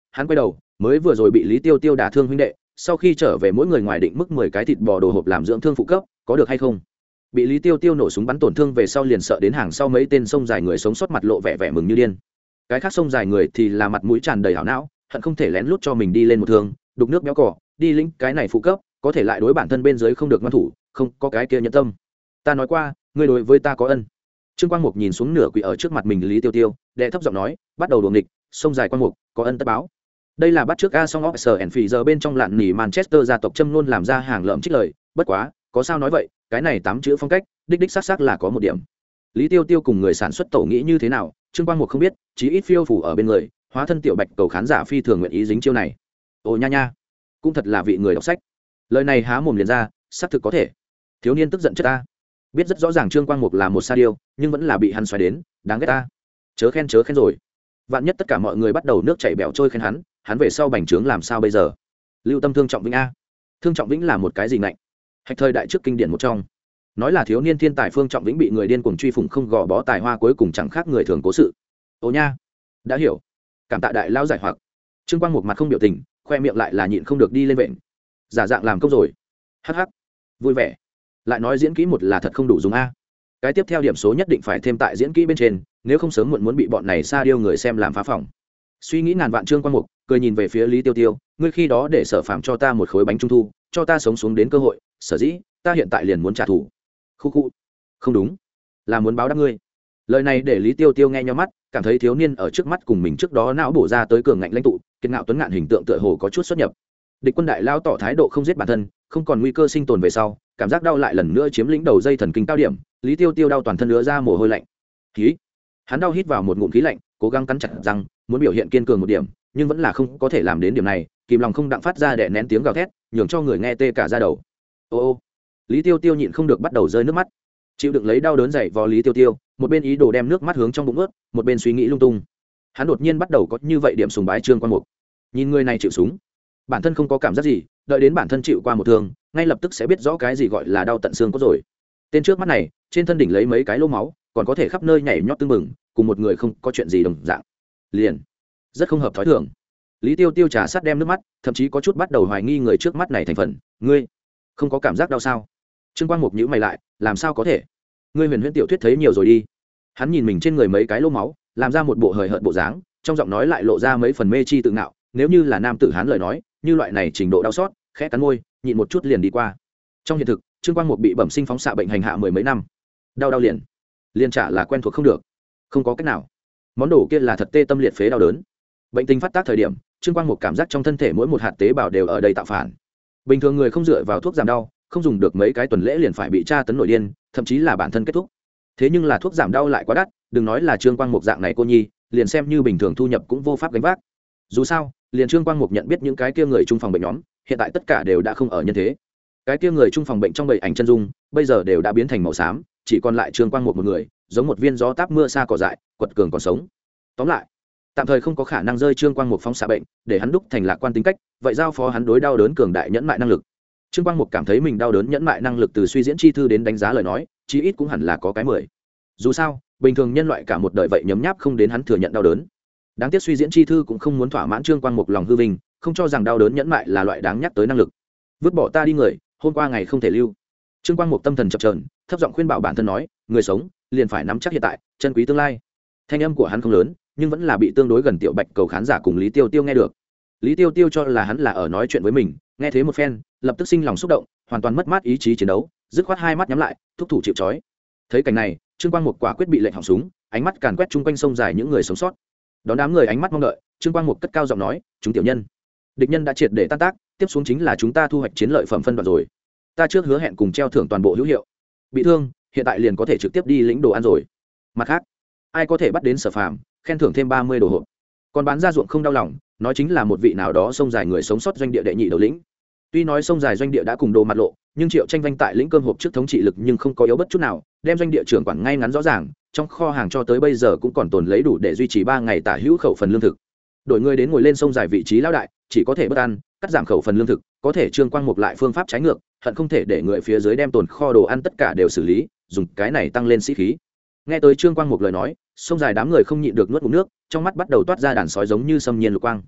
hắn quay đầu mới vừa rồi bị Lý Tiêu Tiêu đả thương huynh đệ, sau khi trở về mỗi người ngoài định mức 10 cái thịt bò đồ hộp làm dưỡng thương phụ cấp, có được hay không? Bị Lý Tiêu Tiêu nổ súng bắn tổn thương về sau liền sợ đến hàng sau mấy tên sông dài người sống sót mặt lộ vẻ mừng như điên. Cái khác sông dài người thì là mặt mũi tràn đầy hảo não, hận không thể lén lút cho mình đi lên một thương, đục nước béo cỏ, đi lĩnh cái này phụ cấp, có thể lại đối bản thân bên dưới không được ngoan thủ, không có cái kia nhẫn tâm. Ta nói qua, ngươi đối với ta có ân. Trương Quang Mục nhìn xuống nửa quỳ ở trước mặt mình Lý Tiêu Tiêu, đệ thấp giọng nói, bắt đầu đuổi nghịch, sông dài Quang Mục, có ân tất báo. Đây là bắt trước A Song Officer and Phỉ giờ bên trong lạn nỉ Manchester gia tộc châm luôn làm ra hàng lợm trích lời, bất quá, có sao nói vậy, cái này 8 chữ phong cách, đích xác là có một điểm. Lý Tiêu Tiêu cùng người sản xuất tổ nghĩ như thế nào, Trương Quang Mục không biết, chí ít phiêu phủ ở bên người, hóa thân tiểu bạch cầu khán giả phi thường nguyện ý dính chiêu này. Ồ nha nha, cũng thật là vị người đọc sách. Lời này há mồm liền ra, xác thực có thể. Thiếu niên tức giận chất ta. Biết rất rõ ràng Trương Quang Mục là một sa điêu, nhưng vẫn là bị hắn xoáy đến, đáng ghét ta. Chớ khen rồi. Vạn nhất tất cả mọi người bắt đầu nước chảy bẻo trôi khen hắn về sau bành trướng làm sao bây giờ? Lưu Tâm Thương Trọng Vĩnh a. Thương Trọng Vĩnh là một cái gì ngạnh? Hạch thời đại trước kinh điển một trong. Nói là thiếu niên thiên tài Phương Trọng Vĩnh bị người điên cuồng truy phủng không gò bó tài hoa cuối cùng chẳng khác người thường cố sự. Ồ nha, đã hiểu. Cảm tạ đại lao giải hoặc. Trương Quang Mục mặt không biểu tình, khoe miệng lại là nhịn không được đi lên vện. Giả dạng làm công rồi. Hắc hắc. Vui vẻ. Lại nói diễn kỹ một là thật không đủ dùng a. Cái tiếp theo điểm số nhất định phải thêm tại diễn kỹ bên trên, nếu không sớm muộn muốn bị bọn này sa điêu người xem làm phá phỏng. Suy nghĩ ngàn vạn Trương Quang Mục, cười nhìn về phía Lý Tiêu Tiêu, ngươi khi đó để Sở Phạm cho ta một khối bánh trung thu, cho ta sống xuống đến cơ hội, sở dĩ ta hiện tại liền muốn trả thù. Khu không đúng, là muốn báo đáp ngươi. Lời này để Lý Tiêu Tiêu nghe nhó mắt, cảm thấy thiếu niên ở trước mắt cùng mình trước đó não bổ ra tới cường ngạnh lãnh tụ, kiệt ngạo tuấn ngạn hình tượng tựa hồ có chút xuất nhập. Địch quân đại lao tỏ thái độ không giết bản thân, không còn nguy cơ sinh tồn về sau, cảm giác đau lại lần nữa chiếm lĩnh đầu dây thần kinh cao điểm, Lý Tiêu Tiêu đau toàn thân nữa ra mồ hôi lạnh. Khí, hắn đau hít vào một ngụm khí lạnh, cố gắng cắn chặt răng, muốn biểu hiện kiên cường một điểm, nhưng vẫn là không có thể làm đến điểm này, kìm lòng không đặng phát ra để nén tiếng gào thét, nhường cho người nghe tê cả da đầu. Ô, Lý Tiêu Tiêu nhịn không được bắt đầu rơi nước mắt, chịu đựng lấy đau đớn dậy vò Lý Tiêu Tiêu, một bên ý đồ đem nước mắt hướng trong bụng ướt, một bên suy nghĩ lung tung. Hắn đột nhiên bắt đầu có như vậy điểm sùng bái Trương Quang Mục. Nhìn người này chịu súng, bản thân không có cảm giác gì, đợi đến bản thân chịu qua một thương, ngay lập tức sẽ biết rõ cái gì gọi là đau tận xương cốt rồi. Tên trước mắt này, trên thân đỉnh lấy mấy cái lỗ máu, còn có thể khắp nơi nhảy nhót tưng bừng, cùng một người không có chuyện gì đồng dạng. Liền, rất không hợp thói thường. Lý Tiêu Tiêu trà sát đem nước mắt, thậm chí có chút bắt đầu hoài nghi người trước mắt này thành phần. Ngươi không có cảm giác đau sao? Trương Quang Mục nhíu mày lại, làm sao có thể? Ngươi huyền huyễn tiểu thuyết thấy nhiều rồi đi. Hắn nhìn mình trên người mấy cái lỗ máu, làm ra một bộ hời hợt bộ dáng, trong giọng nói lại lộ ra mấy phần mê chi tự ngạo. Nếu như là nam tử hắn lời nói, như loại này trình độ đau xót, khẽ cắn môi, nhịn một chút liền đi qua. Trong hiện thực, Trương Quang Mục bị bẩm sinh phóng xạ bệnh hành hạ mười mấy năm, đau liền trả là quen thuộc không được, không có cách nào. Món đồ kia là thật tê tâm liệt phế đau đớn. Bệnh tình phát tác thời điểm, Trương Quang Mục cảm giác trong thân thể mỗi một hạt tế bào đều ở đây tạo phản. Bình thường người không dựa vào thuốc giảm đau, không dùng được mấy cái tuần lễ liền phải bị tra tấn nội điên, thậm chí là bản thân kết thúc. Thế nhưng là thuốc giảm đau lại quá đắt, đừng nói là Trương Quang Mục dạng này cô nhi, liền xem như bình thường thu nhập cũng vô pháp gánh vác. Dù sao, liền Trương Quang Mục nhận biết những cái kia người chung phòng bệnh nhóm, hiện tại tất cả đều đã không ở nhân thế. Cái kia người chung phòng bệnh trong bầy ảnh chân dung, bây giờ đều đã biến thành màu xám, chỉ còn lại Trương Quang Mục một người, giống một viên gió táp mưa xa cỏ dại, quật cường còn sống. Tóm lại, tạm thời không có khả năng rơi Trương Quang Mục phóng xạ bệnh, để hắn đúc thành lạc quan tính cách, vậy giao phó hắn đối đau đớn cường đại nhẫn mại năng lực. Trương Quang Mục cảm thấy mình đau đớn nhẫn mại năng lực từ suy diễn chi thư đến đánh giá lời nói, chí ít cũng hẳn là có cái 10. Dù sao, bình thường nhân loại cả một đời vậy nhấm nháp không đến hắn thừa nhận đau đớn. Đáng tiếc suy diễn chi thư cũng không muốn thỏa mãn Trương Quang Mục lòng hư vinh, không cho rằng đau đớn nhẫn mại là loại đáng nhắc tới năng lực. Vứt bỏ ta đi người, hôm qua ngày không thể lưu. Trương Quang Mục tâm thần chập chờn, thấp giọng khuyên bảo bản thân nói, người sống liền phải nắm chắc hiện tại, chân quý tương lai. Thanh âm của hắn không lớn, nhưng vẫn là bị tương đối gần tiểu bạch cầu khán giả cùng Lý Tiêu Tiêu nghe được. Lý Tiêu Tiêu cho là hắn là ở nói chuyện với mình, nghe thế một phen, lập tức sinh lòng xúc động, hoàn toàn mất mát ý chí chiến đấu, dứt khoát hai mắt nhắm lại, thúc thủ chịu trói. Thấy cảnh này, Trương Quang Mục quả quyết bị lệnh họng súng, ánh mắt càn quét chung quanh sông dài những người sống sót. Đón đám người ánh mắt mong đợi, Trương Quang Mục cất cao giọng nói, chúng tiểu nhân, địch nhân đã triệt để tan tác, tiếp xuống chính là chúng ta thu hoạch chiến lợi phẩm phân đoạn rồi. Ta trước hứa hẹn cùng treo thưởng toàn bộ hữu hiệu. Bị thương, hiện tại liền có thể trực tiếp đi lĩnh đồ ăn rồi. Mặt khác, ai có thể bắt đến Sở Phàm, khen thưởng thêm 30 đồ hộp. Còn bán ra ruộng không đau lòng, nói chính là một vị nào đó sông dài người sống sót doanh địa đệ nhị đầu lĩnh. Tuy nói sông dài doanh địa đã cùng đồ mặt lộ, nhưng Triệu Tranh Vanh tại lĩnh cơm hộp trước thống trị lực nhưng không có yếu bất chút nào, đem doanh địa trưởng quản ngay ngắn rõ ràng, trong kho hàng cho tới bây giờ cũng còn tồn lấy đủ để duy trì 3 ngày tả hữu khẩu phần lương thực. Đổi người đến ngồi lên sông dài vị trí lão đại, chỉ có thể bất ăn, cắt giảm khẩu phần lương thực, có thể Trương Quang Mục lại phương pháp trái ngược, hận không thể để người phía dưới đem tồn kho đồ ăn tất cả đều xử lý, dùng cái này tăng lên sĩ khí. Nghe tới Trương Quang Mục lời nói, sông dài đám người không nhịn được nuốt ngụm nước, trong mắt bắt đầu toát ra đàn sói giống như xâm nhiên lục quang.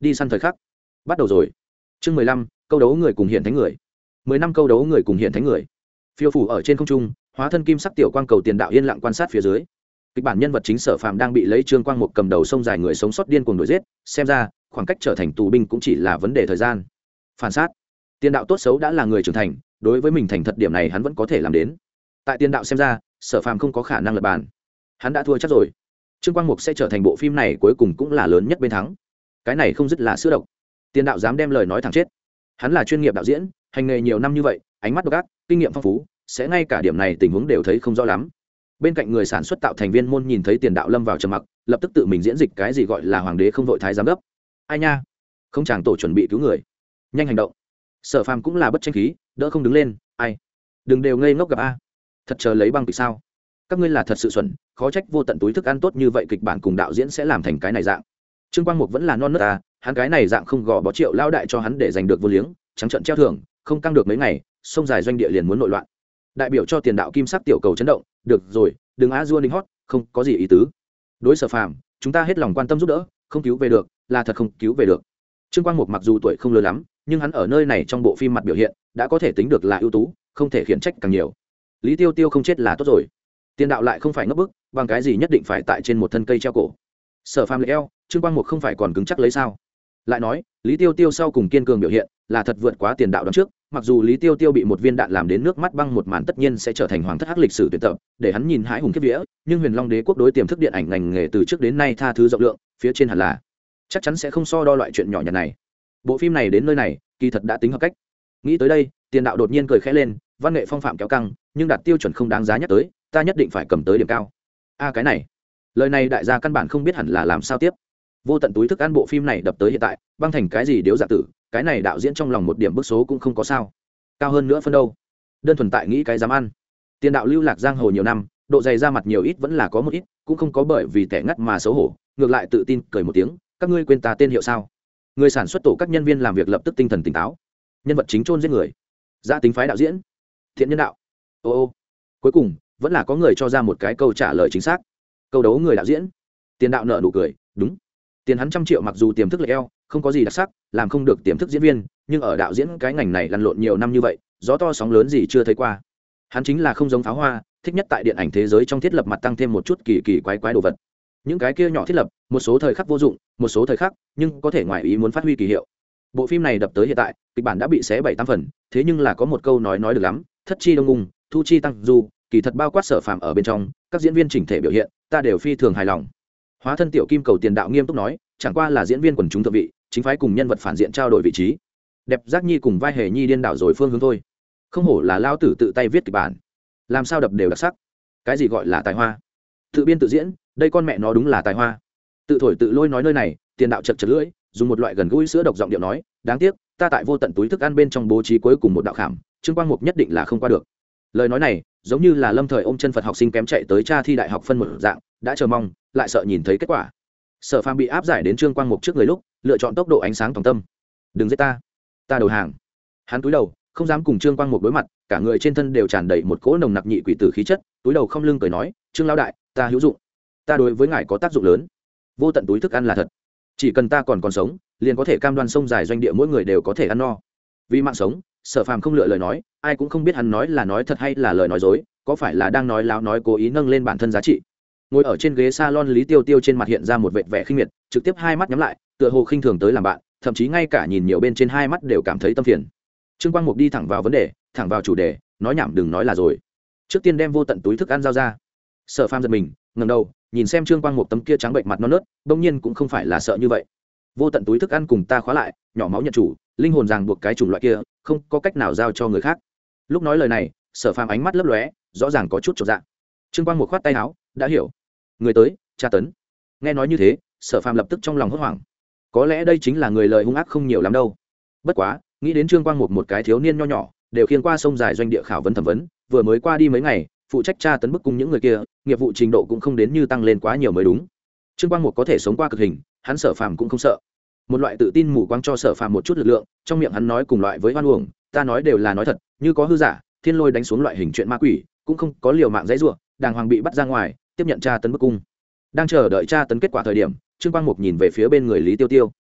đi săn thời khắc bắt đầu rồi. Chương 15, câu đấu người cùng hiện thánh người. 10 năm câu đấu người cùng hiện thánh người. Phiêu phủ ở trên không trung, hóa thân kim sắc tiểu quang cầu tiền đạo yên lặng quan sát phía dưới. Kịch bản nhân vật chính Sở Phàm đang bị lấy Trương Quang Mục cầm đầu sông dài người sống sót điên cuồng đuổi giết, xem ra khoảng cách trở thành tù binh cũng chỉ là vấn đề thời gian. Phản sát. Tiền đạo tốt xấu đã là người trưởng thành, đối với mình thành thật điểm này hắn vẫn có thể làm đến. Tại tiền đạo xem ra, Sở Phàm không có khả năng lật bàn. Hắn đã thua chắc rồi. Trương Quang Mục sẽ trở thành bộ phim này cuối cùng cũng là lớn nhất bên thắng. Cái này không dứt là sữa độc. Tiền đạo dám đem lời nói thẳng chết. Hắn là chuyên nghiệp đạo diễn, hành nghề nhiều năm như vậy, ánh mắt độc ác, kinh nghiệm phong phú, sẽ ngay cả điểm này tình huống đều thấy không rõ lắm. Bên cạnh người sản xuất tạo thành viên môn nhìn thấy tiền đạo lâm vào trầm mặc, lập tức tự mình diễn dịch cái gì gọi là hoàng đế không vội thái giám gấp. Ai nha, không chàng tổ chuẩn bị cứu người, nhanh hành động. Sở Phàm cũng là bất tranh khí, đỡ không đứng lên. Ai, đừng đều ngây ngốc gặp a, thật chờ lấy băng kịch sao? Các ngươi là thật sự xuẩn, khó trách vô tận túi thức ăn tốt như vậy kịch bản cùng đạo diễn sẽ làm thành cái này dạng. Trương Quang Mục vẫn là non nớt ta, hắn cái này dạng không gò bó Triệu lao đại cho hắn để giành được vô liếng, trắng trận treo thưởng, không căng được mấy ngày, sông dài doanh địa liền muốn nội loạn. Đại biểu cho tiền đạo kim sắc tiểu cầu chấn động, được rồi, đừng á dua ninh hót, không có gì ý tứ. Đối Sở Phàm, chúng ta hết lòng quan tâm giúp đỡ, không cứu về được, là thật không cứu về được. Trương Quang Mục mặc dù tuổi không lớn lắm, nhưng hắn ở nơi này trong bộ phim mặt biểu hiện, đã có thể tính được là ưu tú, không thể khiển trách càng nhiều. Lý Tiêu Tiêu không chết là tốt rồi. Tiền đạo lại không phải ngốc bức, bằng cái gì nhất định phải tại trên một thân cây treo cổ. Sở Phàm lệ eo, Trương Quang Mục không phải còn cứng chắc lấy sao? Lại nói, Lý Tiêu Tiêu sau cùng kiên cường biểu hiện, là thật vượt quá tiền đạo đón trước, mặc dù Lý Tiêu Tiêu bị một viên đạn làm đến nước mắt băng một màn tất nhiên sẽ trở thành hoàng thất hắc lịch sử tuyệt tập, để hắn nhìn hãi hùng kiếp vía, nhưng Huyền Long Đế quốc đối tiềm thức điện ảnh ngành nghề từ trước đến nay tha thứ rộng lượng, phía trên hẳn là chắc chắn sẽ không so đo loại chuyện nhỏ nhặt này. Bộ phim này đến nơi này, kỳ thật đã tính hợp cách. Nghĩ tới đây, tiền đạo đột nhiên cười khẽ lên, văn nghệ phong phạm kéo căng, nhưng đạt tiêu chuẩn không đáng giá nhắc tới, ta nhất định phải cầm tới điểm cao. Cái này, lời này đại gia căn bản không biết hẳn là làm sao tiếp. Vô tận túi thức ăn bộ phim này đập tới hiện tại, băng thành cái gì điếu dạ tử, cái này đạo diễn trong lòng một điểm bức số cũng không có sao. Cao hơn nữa phân đâu. Đơn thuần tại nghĩ cái dám ăn. Tiền đạo lưu lạc giang hồ nhiều năm, độ dày ra mặt nhiều ít vẫn là có một ít, cũng không có bởi vì tẻ ngắt mà xấu hổ, ngược lại tự tin cười một tiếng, các ngươi quên ta tên hiệu sao? Người sản xuất tổ các nhân viên làm việc lập tức tinh thần tỉnh táo. Nhân vật chính chôn giết người, gia tính phái đạo diễn, thiện nhân đạo. Ô, cuối cùng vẫn là có người cho ra một cái câu trả lời chính xác. Câu đấu người đạo diễn. Tiền đạo nợ nụ cười, đúng. Tiền hắn 100 triệu mặc dù tiềm thức lệch eo, không có gì đặc sắc, làm không được tiềm thức diễn viên, nhưng ở đạo diễn cái ngành này lăn lộn nhiều năm như vậy, gió to sóng lớn gì chưa thấy qua. Hắn chính là không giống pháo hoa, thích nhất tại điện ảnh thế giới trong thiết lập mặt tăng thêm một chút kỳ kỳ quái quái đồ vật. Những cái kia nhỏ thiết lập, một số thời khắc vô dụng, một số thời khắc, nhưng có thể ngoài ý muốn phát huy kỳ hiệu. Bộ phim này đập tới hiện tại, kịch bản đã bị xé 7-8 phần, thế nhưng là có một câu nói được lắm, thất chi đông ung, thu chi tăng du, kỳ thật bao quát Sở Phàm ở bên trong, các diễn viên chỉnh thể biểu hiện, ta đều phi thường hài lòng. Hóa thân tiểu kim cầu tiền đạo nghiêm túc nói, chẳng qua là diễn viên quần chúng thượng vị, chính phái cùng nhân vật phản diện trao đổi vị trí. Đẹp Giác Nhi cùng vai hề nhi điên đảo rồi phương hướng thôi. Không hổ là lao tử tự tay viết kịch bản, làm sao đập đều đặc sắc. Cái gì gọi là tài hoa? Tự biên tự diễn, đây con mẹ nó đúng là tài hoa. Tự thổi tự lôi nói nơi này, tiền đạo chật chật lưỡi, dùng một loại gần gũi sữa độc giọng điệu nói, đáng tiếc, ta tại vô tận túi thức ăn bên trong bố trí cuối cùng một đạo khảm, Trương Quang Mục nhất định là không qua được. Lời nói này, giống như là lâm thời ôm chân Phật học sinh kém chạy tới tra thi đại học phân một dạng, đã chờ mong, lại sợ nhìn thấy kết quả. Sở Phàm bị áp giải đến Trương Quang Mục trước người lúc, lựa chọn tốc độ ánh sáng toàn tâm. Đừng giết ta, ta đầu hàng. Hắn cúi đầu, không dám cùng Trương Quang Mục đối mặt, cả người trên thân đều tràn đầy một cỗ nồng nặc nhị quỷ tử khí chất, túi đầu không lưng cười nói, Trương lão đại, ta hữu dụng, ta đối với ngài có tác dụng lớn. Vô tận túi thức ăn là thật, chỉ cần ta còn sống, liền có thể cam đoan sông dài doanh địa mỗi người đều có thể ăn no. Vì mạng sống, Sở Phàm không lựa lời nói, ai cũng không biết hắn nói là nói thật hay là lời nói dối, có phải là đang nói láo nói cố ý nâng lên bản thân giá trị. Ngồi ở trên ghế salon Lý Tiêu Tiêu trên mặt hiện ra một vệt vẻ khinh miệt, trực tiếp hai mắt nhắm lại, tựa hồ khinh thường tới làm bạn, thậm chí ngay cả nhìn nhiều bên trên hai mắt đều cảm thấy tâm phiền. Trương Quang Mục đi thẳng vào vấn đề, thẳng vào chủ đề, nói nhảm đừng nói là rồi. Trước tiên đem vô tận túi thức ăn giao ra. Sở Phàm giật mình, ngẩng đầu, nhìn xem Trương Quang Mục tấm kia trắng bệnh mặt non nớt, bỗng nhiên cũng không phải là sợ như vậy. Vô tận túi thức ăn cùng ta khóa lại, nhỏ máu nhận chủ, linh hồn ràng buộc cái chủng loại kia, không có cách nào giao cho người khác. Lúc nói lời này, Sở Phàm ánh mắt lấp lóe, rõ ràng có chút chột dạ. Trương Quang Mục khoát tay áo, đã hiểu. Người tới, tra tấn. Nghe nói như thế, Sở Phàm lập tức trong lòng hốt hoảng. Có lẽ đây chính là người lời hung ác không nhiều lắm đâu. Bất quá, nghĩ đến Trương Quang Mục một cái thiếu niên nho nhỏ, đều khiêng qua sông dài doanh địa khảo vấn thẩm vấn, vừa mới qua đi mấy ngày, phụ trách tra tấn bức cung những người kia, nghiệp vụ trình độ cũng không đến như tăng lên quá nhiều mới đúng. Trương Quang Mục có thể sống qua cực hình, hắn Sở Phàm cũng không sợ. Một loại tự tin mù quáng cho Sở Phàm một chút lực lượng, trong miệng hắn nói cùng loại với hoan uổng, ta nói đều là nói thật, như có hư giả, thiên lôi đánh xuống loại hình chuyện ma quỷ, cũng không có liều mạng dãy rủa, đàng hoàng bị bắt ra ngoài, tiếp nhận tra tấn bức cung. Đang chờ đợi tra tấn kết quả thời điểm, Trương Quang Mục nhìn về phía bên người Lý Tiêu Tiêu.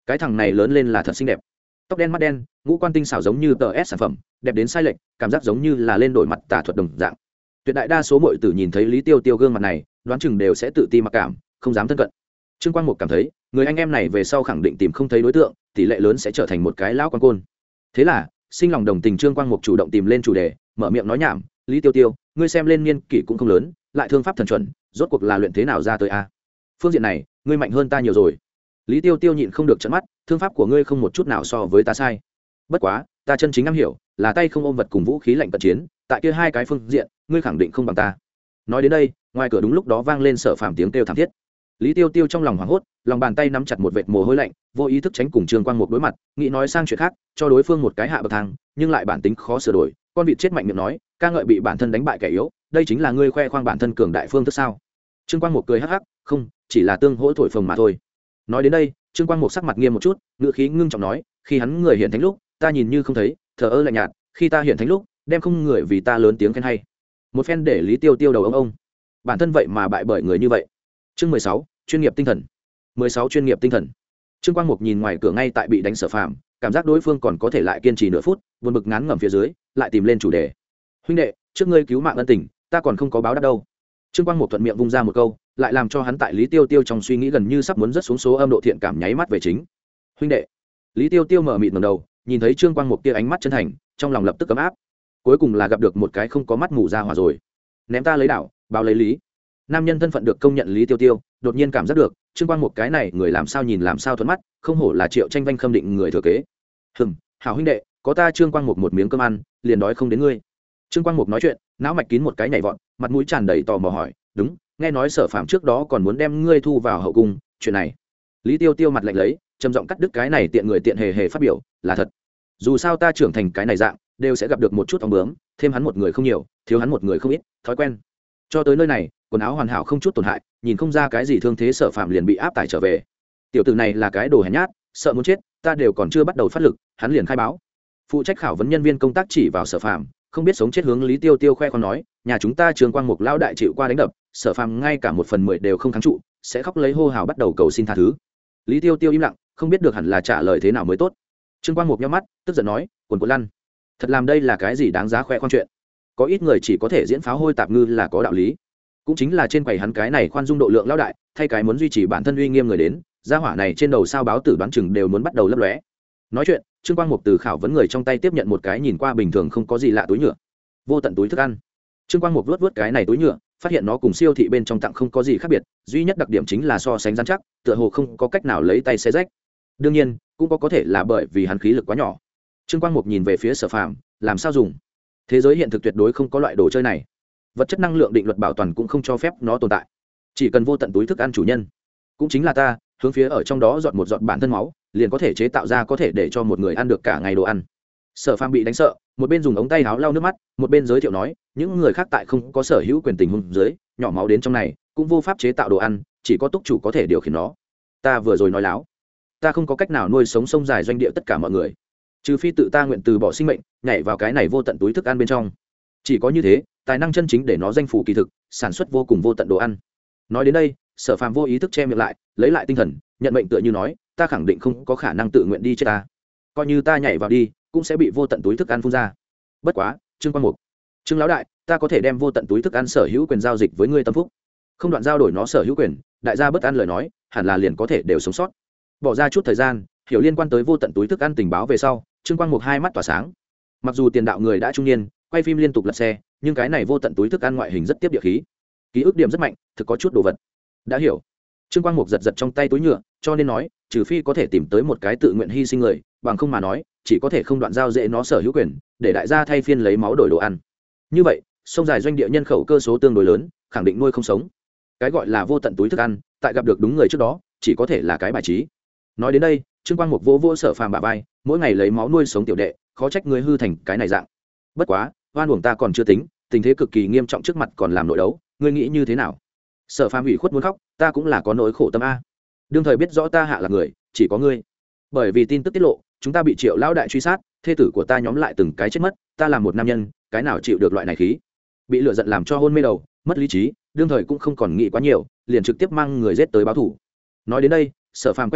cái thằng này lớn lên là thật xinh đẹp, tóc đen mắt đen, ngũ quan tinh xảo giống như tờ s sản phẩm, đẹp đến sai lệch, cảm giác giống như là lên đổi mặt tà thuật đồng dạng. Tuyệt đại đa số mọi tử nhìn thấy Lý Tiêu Tiêu gương mặt này, đoán chừng đều sẽ tự ti mặc cảm, không dám thân cận. Trương Quang Mục cảm thấy người anh em này về sau khẳng định tìm không thấy đối tượng, tỷ lệ lớn sẽ trở thành một cái lão quan côn. Thế là sinh lòng đồng tình, Trương Quang Mục chủ động tìm lên chủ đề, mở miệng nói nhảm: Lý Tiêu Tiêu, ngươi xem lên niên kỷ cũng không lớn, lại thương pháp thần chuẩn, rốt cuộc là luyện thế nào ra tới a? Phương diện này ngươi mạnh hơn ta nhiều rồi. Lý Tiêu Tiêu nhịn không được trợn mắt, thương pháp của ngươi không một chút nào so với ta sai. Bất quá ta chân chính am hiểu là tay không ôm vật cùng vũ khí lạnh cận chiến, tại kia hai cái phương diện ngươi khẳng định không bằng ta. Nói đến đây, ngoài cửa đúng lúc đó vang lên Sở Phàm tiếng kêu thảm thiết. Lý Tiêu Tiêu trong lòng hoảng hốt, lòng bàn tay nắm chặt một vệt mồ hôi lạnh, vô ý thức tránh cùng Trương Quang Mục đối mặt, nghĩ nói sang chuyện khác, cho đối phương một cái hạ bậc thang, nhưng lại bản tính khó sửa đổi, con vịt chết mạnh miệng nói, ca ngợi bị bản thân đánh bại kẻ yếu, đây chính là ngươi khoe khoang bản thân cường đại phương thức sao? Trương Quang Mục cười hắc hắc, không, chỉ là tương hỗ thổi phồng mà thôi. Nói đến đây, Trương Quang Mục sắc mặt nghiêm một chút, ngữ khí ngưng trọng nói, khi hắn người hiện thánh lúc, ta nhìn như không thấy, thờ ơ lạnh nhạt, khi ta hiện thánh lúc, đem không người vì ta lớn tiếng khen hay. Một phen để Lý Tiêu Tiêu đầu ông, bản thân vậy mà bại bởi người như vậy. Chương 16, chuyên nghiệp tinh thần. 16 chuyên nghiệp tinh thần. Trương Quang Mục nhìn ngoài cửa ngay tại bị đánh Sở Phàm, cảm giác đối phương còn có thể lại kiên trì nửa phút, buồn bực ngán ngẩm phía dưới, lại tìm lên chủ đề. Huynh đệ, trước ngươi cứu mạng ân tình, ta còn không có báo đáp đâu. Trương Quang Mục thuận miệng vung ra một câu, lại làm cho hắn tại Lý Tiêu Tiêu trong suy nghĩ gần như sắp muốn rớt xuống số âm độ thiện cảm nháy mắt về chính. Huynh đệ. Lý Tiêu Tiêu mở mịt ngẩng đầu, nhìn thấy Trương Quang Mục kia ánh mắt chân thành, trong lòng lập tức ấm áp. Cuối cùng là gặp được một cái không có mắt mù ra hỏa rồi. Ném ta lấy đảo, báo lấy lý. Nam nhân thân phận được công nhận Lý Tiêu Tiêu, đột nhiên cảm giác được, Trương Quang Mục cái này người làm sao nhìn làm sao thuận mắt, không hổ là Triệu Tranh Vanh khâm định người thừa kế. Hảo huynh đệ, có ta Trương Quang Mục một miếng cơm ăn, liền đói không đến ngươi. Trương Quang Mục nói chuyện, não mạch kín một cái nhảy vọt, mặt mũi tràn đầy tò mò hỏi, đúng, nghe nói Sở Phàm trước đó còn muốn đem ngươi thu vào hậu cung, chuyện này. Lý Tiêu Tiêu mặt lạnh lấy, trầm giọng cắt đứt cái này tiện người tiện hề hề phát biểu, là thật. Dù sao ta trưởng thành cái này dạng, đều sẽ gặp được một chút ong bướm, thêm hắn một người không nhiều, thiếu hắn một người không ít, thói quen. Cho tới nơi này, quần áo hoàn hảo không chút tổn hại, nhìn không ra cái gì thương thế, Sở Phàm liền bị áp tải trở về. Tiểu tử này là cái đồ hèn nhát, sợ muốn chết, ta đều còn chưa bắt đầu phát lực, hắn liền khai báo. Phụ trách khảo vấn nhân viên công tác chỉ vào Sở Phàm, không biết sống chết hướng Lý Tiêu Tiêu khoe khoang nói, nhà chúng ta Trương Quang Mục lão đại chịu qua đánh đập, Sở Phàm ngay cả 1/10 đều không kháng trụ, sẽ khóc lấy hô hào bắt đầu cầu xin tha thứ. Lý Tiêu Tiêu im lặng, không biết được hẳn là trả lời thế nào mới tốt. Trương Quang Mục nhíu mắt, tức giận nói, quần quần lăn, thật làm đây là cái gì đáng giá khoe khoang chuyện? Có ít người chỉ có thể diễn pháo hôi tạp ngư là có đạo lý, cũng chính là trên quầy hắn cái này khoan dung độ lượng lão đại, thay cái muốn duy trì bản thân uy nghiêm người đến, gia hỏa này trên đầu sao báo tử đoán chừng đều muốn bắt đầu lấp lóe. Nói chuyện, Trương Quang Mục từ khảo vấn người trong tay tiếp nhận một cái nhìn qua bình thường không có gì lạ túi nhựa, vô tận túi thức ăn. Trương Quang Mục vuốt cái này túi nhựa, phát hiện nó cùng siêu thị bên trong tặng không có gì khác biệt, duy nhất đặc điểm chính là so sánh rắn chắc, tựa hồ không có cách nào lấy tay xé rách. Đương nhiên, cũng có thể là bởi vì hắn khí lực quá nhỏ. Trương Quang Mục nhìn về phía Sở Phàm, làm sao dùng? Thế giới hiện thực tuyệt đối không có loại đồ chơi này. Vật chất năng lượng định luật bảo toàn cũng không cho phép nó tồn tại. Chỉ cần vô tận túi thức ăn chủ nhân, cũng chính là ta, hướng phía ở trong đó dọn một giọt bản thân máu, liền có thể chế tạo ra có thể để cho một người ăn được cả ngày đồ ăn. Sở Phàm bị đánh sợ, một bên dùng ống tay áo lau nước mắt, một bên giới thiệu nói, những người khác tại không có sở hữu quyền tình huống dưới, nhỏ máu đến trong này, cũng vô pháp chế tạo đồ ăn, chỉ có túc chủ có thể điều khiển nó. Ta vừa rồi nói láo, ta không có cách nào nuôi sống sông dài doanh địa tất cả mọi người, trừ phi tự ta nguyện từ bỏ sinh mệnh, nhảy vào cái này vô tận túi thức ăn bên trong. Chỉ có như thế, tài năng chân chính để nó danh phủ kỳ thực, sản xuất vô cùng vô tận đồ ăn. Nói đến đây, Sở Phàm vô ý thức che miệng lại, lấy lại tinh thần, nhận mệnh tựa như nói, ta khẳng định không có khả năng tự nguyện đi chết ta, coi như ta nhảy vào đi, cũng sẽ bị vô tận túi thức ăn phun ra. Bất quá, Trương Quang Mục, Trương lão đại, ta có thể đem vô tận túi thức ăn sở hữu quyền giao dịch với ngươi tâm phúc, không đoạn giao đổi nó sở hữu quyền, đại gia bất ăn lời nói, hẳn là liền có thể đều sống sót. Bỏ ra chút thời gian, hiểu liên quan tới vô tận túi thức ăn tình báo về sau, Trương Quang Mục hai mắt tỏa sáng. Mặc dù tiền đạo người đã trung niên, quay phim liên tục lật xe, nhưng cái này vô tận túi thức ăn ngoại hình rất tiếp địa khí, ký ức điểm rất mạnh, thực có chút đồ vật. Đã hiểu. Trương Quang Mục giật giật trong tay túi nhựa, cho nên nói, trừ phi có thể tìm tới một cái tự nguyện hy sinh người, bằng không mà nói, chỉ có thể không đoạn giao dễ nó sở hữu quyền, để đại gia thay phiên lấy máu đổi đồ ăn. Như vậy, sông dài doanh địa nhân khẩu cơ số tương đối lớn, khẳng định nuôi không sống. Cái gọi là vô tận túi thức ăn, tại gặp được đúng người trước đó, chỉ có thể là cái bài trí. Nói đến đây, Trương Quang Mục vỗ Sở Phàm bả vai, mỗi ngày lấy máu nuôi sống tiểu đệ, khó trách ngươi hư thành cái này dạng. Bất quá, oan uổng ta còn chưa tính, tình thế cực kỳ nghiêm trọng trước mặt còn làm nội đấu, ngươi nghĩ như thế nào? Sở Phàm ủy khuất muốn khóc, ta cũng là có nỗi khổ tâm a. Đương thời biết rõ ta hạ là người, chỉ có ngươi. Bởi vì tin tức tiết lộ, chúng ta bị Triệu lão đại truy sát, thê tử của ta nhóm lại từng cái chết mất, ta là một nam nhân, cái nào chịu được loại này khí? Bị lửa giận làm cho hôn mê đầu, mất lý trí, đương thời cũng không còn nghĩ quá nhiều, liền trực tiếp mang người giết tới báo thủ. Nói đến đây, Sở Phàm quay đầu,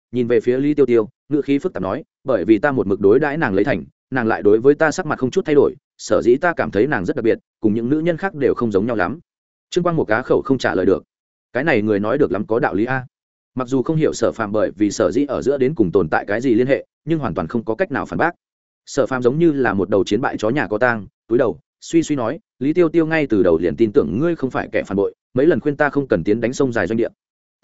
nhìn về phía Lý Tiêu Tiêu, ngữ khí phức tạp nói, bởi vì ta một mực đối đãi nàng lấy thành, nàng lại đối với ta sắc mặt không chút thay đổi, sở dĩ ta cảm thấy nàng rất đặc biệt, cùng những nữ nhân khác đều không giống nhau lắm. Trương Quang một cá khẩu không trả lời được. Cái này người nói được lắm có đạo lý a. Mặc dù không hiểu Sở Phàm bởi vì sở dĩ ở giữa đến cùng tồn tại cái gì liên hệ, nhưng hoàn toàn không có cách nào phản bác. Sở Phàm giống như là một đầu chiến bại chó nhà có tang, túi đầu, suy suy nói, Lý Tiêu Tiêu ngay từ đầu liền tin tưởng ngươi không phải kẻ phản bội, mấy lần khuyên ta không cần tiến đánh sông dài doanh địa.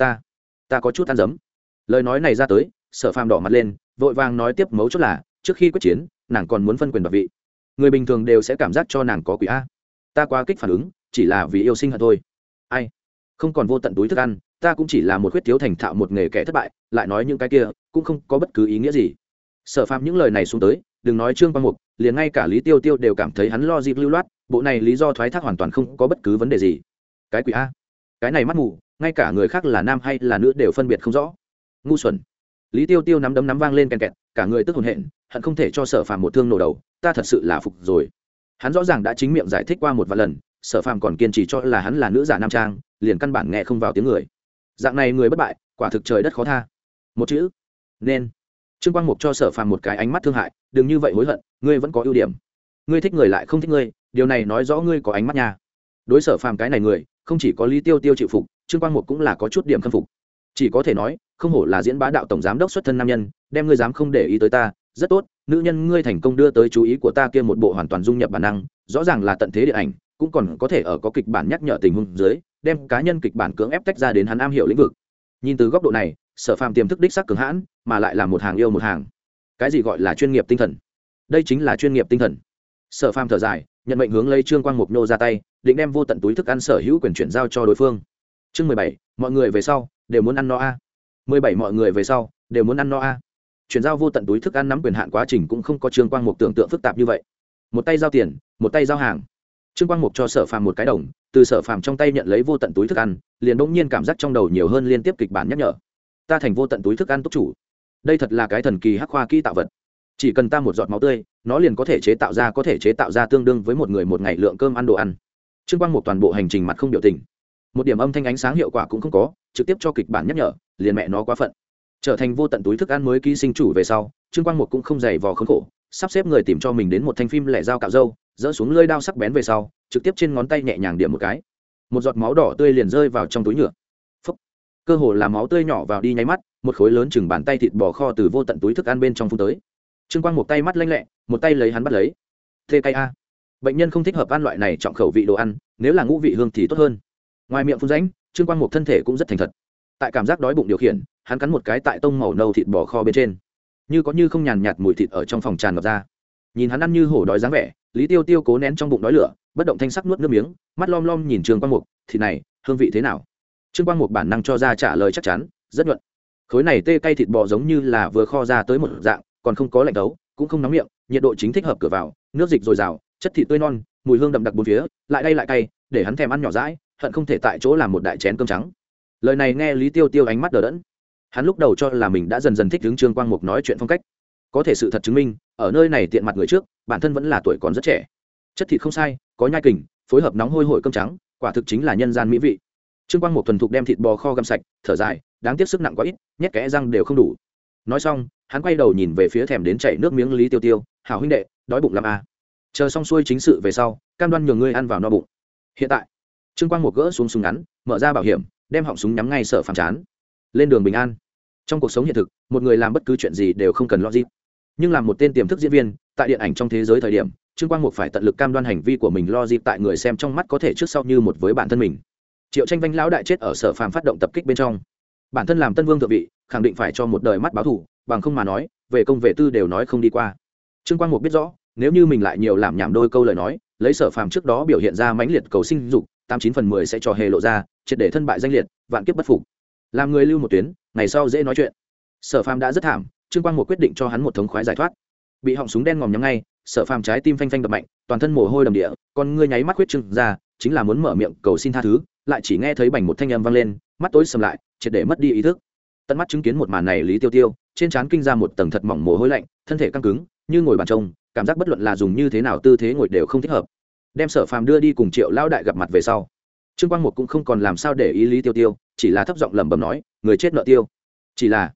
Ta có chút ăn dấm. Lời nói này ra tới, Sở Phàm đỏ mặt lên, vội vàng nói tiếp mấu chốt là, trước khi quyết chiến, nàng còn muốn phân quyền đoạt vị. Người bình thường đều sẽ cảm giác cho nàng có quỷ a. Ta quá kích phản ứng, chỉ là vì yêu sinh hận thôi. Ai? Không còn vô tận túi thức ăn, ta cũng chỉ là một khuyết thiếu thành thạo một nghề kẻ thất bại, lại nói những cái kia cũng không có bất cứ ý nghĩa gì. Sở Phàm những lời này xuống tới, đừng nói Trương Quang Mục, liền ngay cả Lý Tiêu Tiêu đều cảm thấy hắn lo dịp lưu loát, bộ này lý do thoái thác hoàn toàn không có bất cứ vấn đề gì. Cái quỷ a, cái này mắt mù, ngay cả người khác là nam hay là nữ đều phân biệt không rõ. Ngu xuẩn. Lý Tiêu Tiêu nắm đấm nắm vang lên kèn kẹt, cả người tức hồn hện, hận không thể cho Sở Phàm một thương nổ đầu, ta thật sự là phục rồi. Hắn rõ ràng đã chính miệng giải thích qua một vài lần, Sở Phàm còn kiên trì cho là hắn là nữ giả nam trang, liền căn bản nghe không vào tiếng người. Dạng này người bất bại, quả thực trời đất khó tha. Một chữ, nên. Trương Quang Mục cho Sở Phàm một cái ánh mắt thương hại, đừng như vậy hối hận, ngươi vẫn có ưu điểm. Ngươi thích người lại không thích ngươi, điều này nói rõ ngươi có ánh mắt nha. Đối Sở Phàm cái này người, không chỉ có Lý Tiêu Tiêu chịu phục, Trương Quang Mục cũng là có chút điểm khâm phục. Chỉ có thể nói, không hổ là diễn bá đạo tổng giám đốc xuất thân nam nhân, đem ngươi dám không để ý tới ta, rất tốt, nữ nhân ngươi thành công đưa tới chú ý của ta kia một bộ hoàn toàn dung nhập bản năng, rõ ràng là tận thế điện ảnh, cũng còn có thể ở có kịch bản nhắc nhở tình huống dưới, đem cá nhân kịch bản cưỡng ép tách ra đến hắn am hiểu lĩnh vực. Nhìn từ góc độ này, Sở Phàm tiềm thức đích sắc cường hãn, mà lại là một hàng yêu một hàng. Cái gì gọi là chuyên nghiệp tinh thần? Đây chính là chuyên nghiệp tinh thần. Sở Phàm thở dài, nhận mệnh hướng lấy Trương Quang Mục nô ra tay, định đem vô tận túi thức ăn sở hữu quyền chuyển giao cho đối phương. Chương 17, mọi người về sau đều muốn ăn no a. 17 mọi người về sau đều muốn ăn no a. Chuyển giao vô tận túi thức ăn nắm quyền hạn quá trình cũng không có Trương Quang Mục tưởng tượng phức tạp như vậy. Một tay giao tiền, một tay giao hàng. Trương Quang Mục cho Sở Phàm một cái đồng, từ Sở Phàm trong tay nhận lấy vô tận túi thức ăn, liền bỗng nhiên cảm giác trong đầu nhiều hơn liên tiếp kịch bản nhắc nhở. Ta thành vô tận túi thức ăn túc chủ. Đây thật là cái thần kỳ hắc khoa kỹ tạo vật. Chỉ cần ta một giọt máu tươi, nó liền có thể chế tạo ra tương đương với một người một ngày lượng cơm ăn đồ ăn. Trương Quang Mục toàn bộ hành trình mặt không biểu tình, một điểm âm thanh ánh sáng hiệu quả cũng không có, trực tiếp cho kịch bản nhắc nhở, liền mẹ nó quá phận. Trở thành vô tận túi thức ăn mới ký sinh chủ về sau, Trương Quang Mục cũng không dày vò khốn khổ, sắp xếp người tìm cho mình đến một thanh phim lẻ dao cạo râu, dỡ xuống lưỡi dao sắc bén về sau, trực tiếp trên ngón tay nhẹ nhàng điểm một cái, một giọt máu đỏ tươi liền rơi vào trong túi nhựa. Phốc. Cơ hồ là máu tươi nhỏ vào đi nháy mắt, một khối lớn chừng bàn tay thịt bò kho từ vô tận túi thức ăn bên trong phun tới. Trương Quang một tay mắt lanh lẹ, một tay lấy hắn bắt lấy. Thê cay a. Bệnh nhân không thích hợp ăn loại này trọng khẩu vị đồ ăn, nếu là ngũ vị hương thì tốt hơn. Ngoài miệng phun rãnh, Trương Quang một thân thể cũng rất thành thật. Tại cảm giác đói bụng điều khiển, hắn cắn một cái tại tông màu nâu thịt bò kho bên trên, như có như không nhàn nhạt mùi thịt ở trong phòng tràn ngập ra. Nhìn hắn ăn như hổ đói dáng vẻ, Lý Tiêu Tiêu cố nén trong bụng đói lửa, bất động thanh sắc nuốt nước miếng, mắt lom lom nhìn Trương Quang Mục, thịt này, hương vị thế nào? Trương Quang Mục bản năng cho ra trả lời chắc chắn, rất nhuận. Khối này tê cay thịt bò giống như là vừa kho ra tới một dạng, còn không có lạnh đấu, cũng không nóng miệng, nhiệt độ chính thích hợp cửa vào, nước dịch dồi dào, chất thịt tươi non, mùi hương đậm đặc bốn phía, lại đây lại cay, để hắn thèm ăn nhỏ dãi, hận không thể tại chỗ làm một đại chén cơm trắng. Lời này nghe Lý Tiêu Tiêu ánh mắt đờ đẫn. Hắn lúc đầu cho là mình đã dần dần thích ứng Trương Quang Mục nói chuyện phong cách, có thể sự thật chứng minh, ở nơi này tiện mặt người trước, bản thân vẫn là tuổi còn rất trẻ. Chất thịt không sai, có nhai kình, phối hợp nóng hôi hổi cơm trắng, quả thực chính là nhân gian mỹ vị. Trương Quang Mục thuần thục đem thịt bò kho găm sạch, thở dài, đáng tiếc sức nặng quá ít, nhét kẽ răng đều không đủ. Nói xong, hắn quay đầu nhìn về phía thèm đến chảy nước miếng Lý Tiêu Tiêu, hảo huynh đệ, đói bụng lắm à? Chờ xong xuôi chính sự về sau, cam đoan nhường ngươi ăn vào no bụng. Hiện tại, Trương Quang Mục gỡ xuống súng ngắn, mở ra bảo hiểm, đem họng súng nhắm ngay Sở Phàm chán. Lên đường bình an. Trong cuộc sống hiện thực, một người làm bất cứ chuyện gì đều không cần lo gì, nhưng làm một tên tiềm thức diễn viên, tại điện ảnh trong thế giới thời điểm, Trương Quang Mục phải tận lực cam đoan hành vi của mình lo dịp tại người xem trong mắt có thể trước sau như một với bản thân mình. Triệu Tranh Vanh lão đại chết ở Sở Phàm phát động tập kích bên trong, bản thân làm Tân Vương thượng vị, khẳng định phải cho một đời mắt báo thù, bằng không mà nói, về công về tư đều nói không đi qua. Trương Quang Mục biết rõ, nếu như mình lại nhiều làm nhảm đôi câu lời nói, lấy Sở Phàm trước đó biểu hiện ra mãnh liệt cầu sinh dục, 89/10 sẽ cho hề lộ ra, triệt để thân bại danh liệt, vạn kiếp bất phục. Làm người lưu một tuyến, ngày sau dễ nói chuyện. Sở Phàm đã rất thảm, Trương Quang Mục quyết định cho hắn một thống khoái giải thoát. Bị họng súng đen ngòm nhắm ngay, Sở Phàm trái tim phanh phanh đập mạnh, toàn thân mồ hôi đầm địa, con ngươi nháy mắt huyết trừng ra, chính là muốn mở miệng cầu xin tha thứ, lại chỉ nghe thấy bành một thanh âm vang lên, mắt tối sầm lại, triệt để mất đi ý thức. Tận mắt chứng kiến một màn này, Lý Tiêu Tiêu trên trán kinh ra một tầng thật mỏng mồ hôi lạnh, thân thể căng cứng, như ngồi bàn trông, cảm giác bất luận là dùng như thế nào tư thế ngồi đều không thích hợp. Đem Sở Phàm đưa đi cùng Triệu lão đại gặp mặt về sau, Trương Quang Mục cũng không còn làm sao để ý Lý Tiêu Tiêu, chỉ là thấp giọng lẩm bẩm nói, người chết nợ tiêu. Chỉ là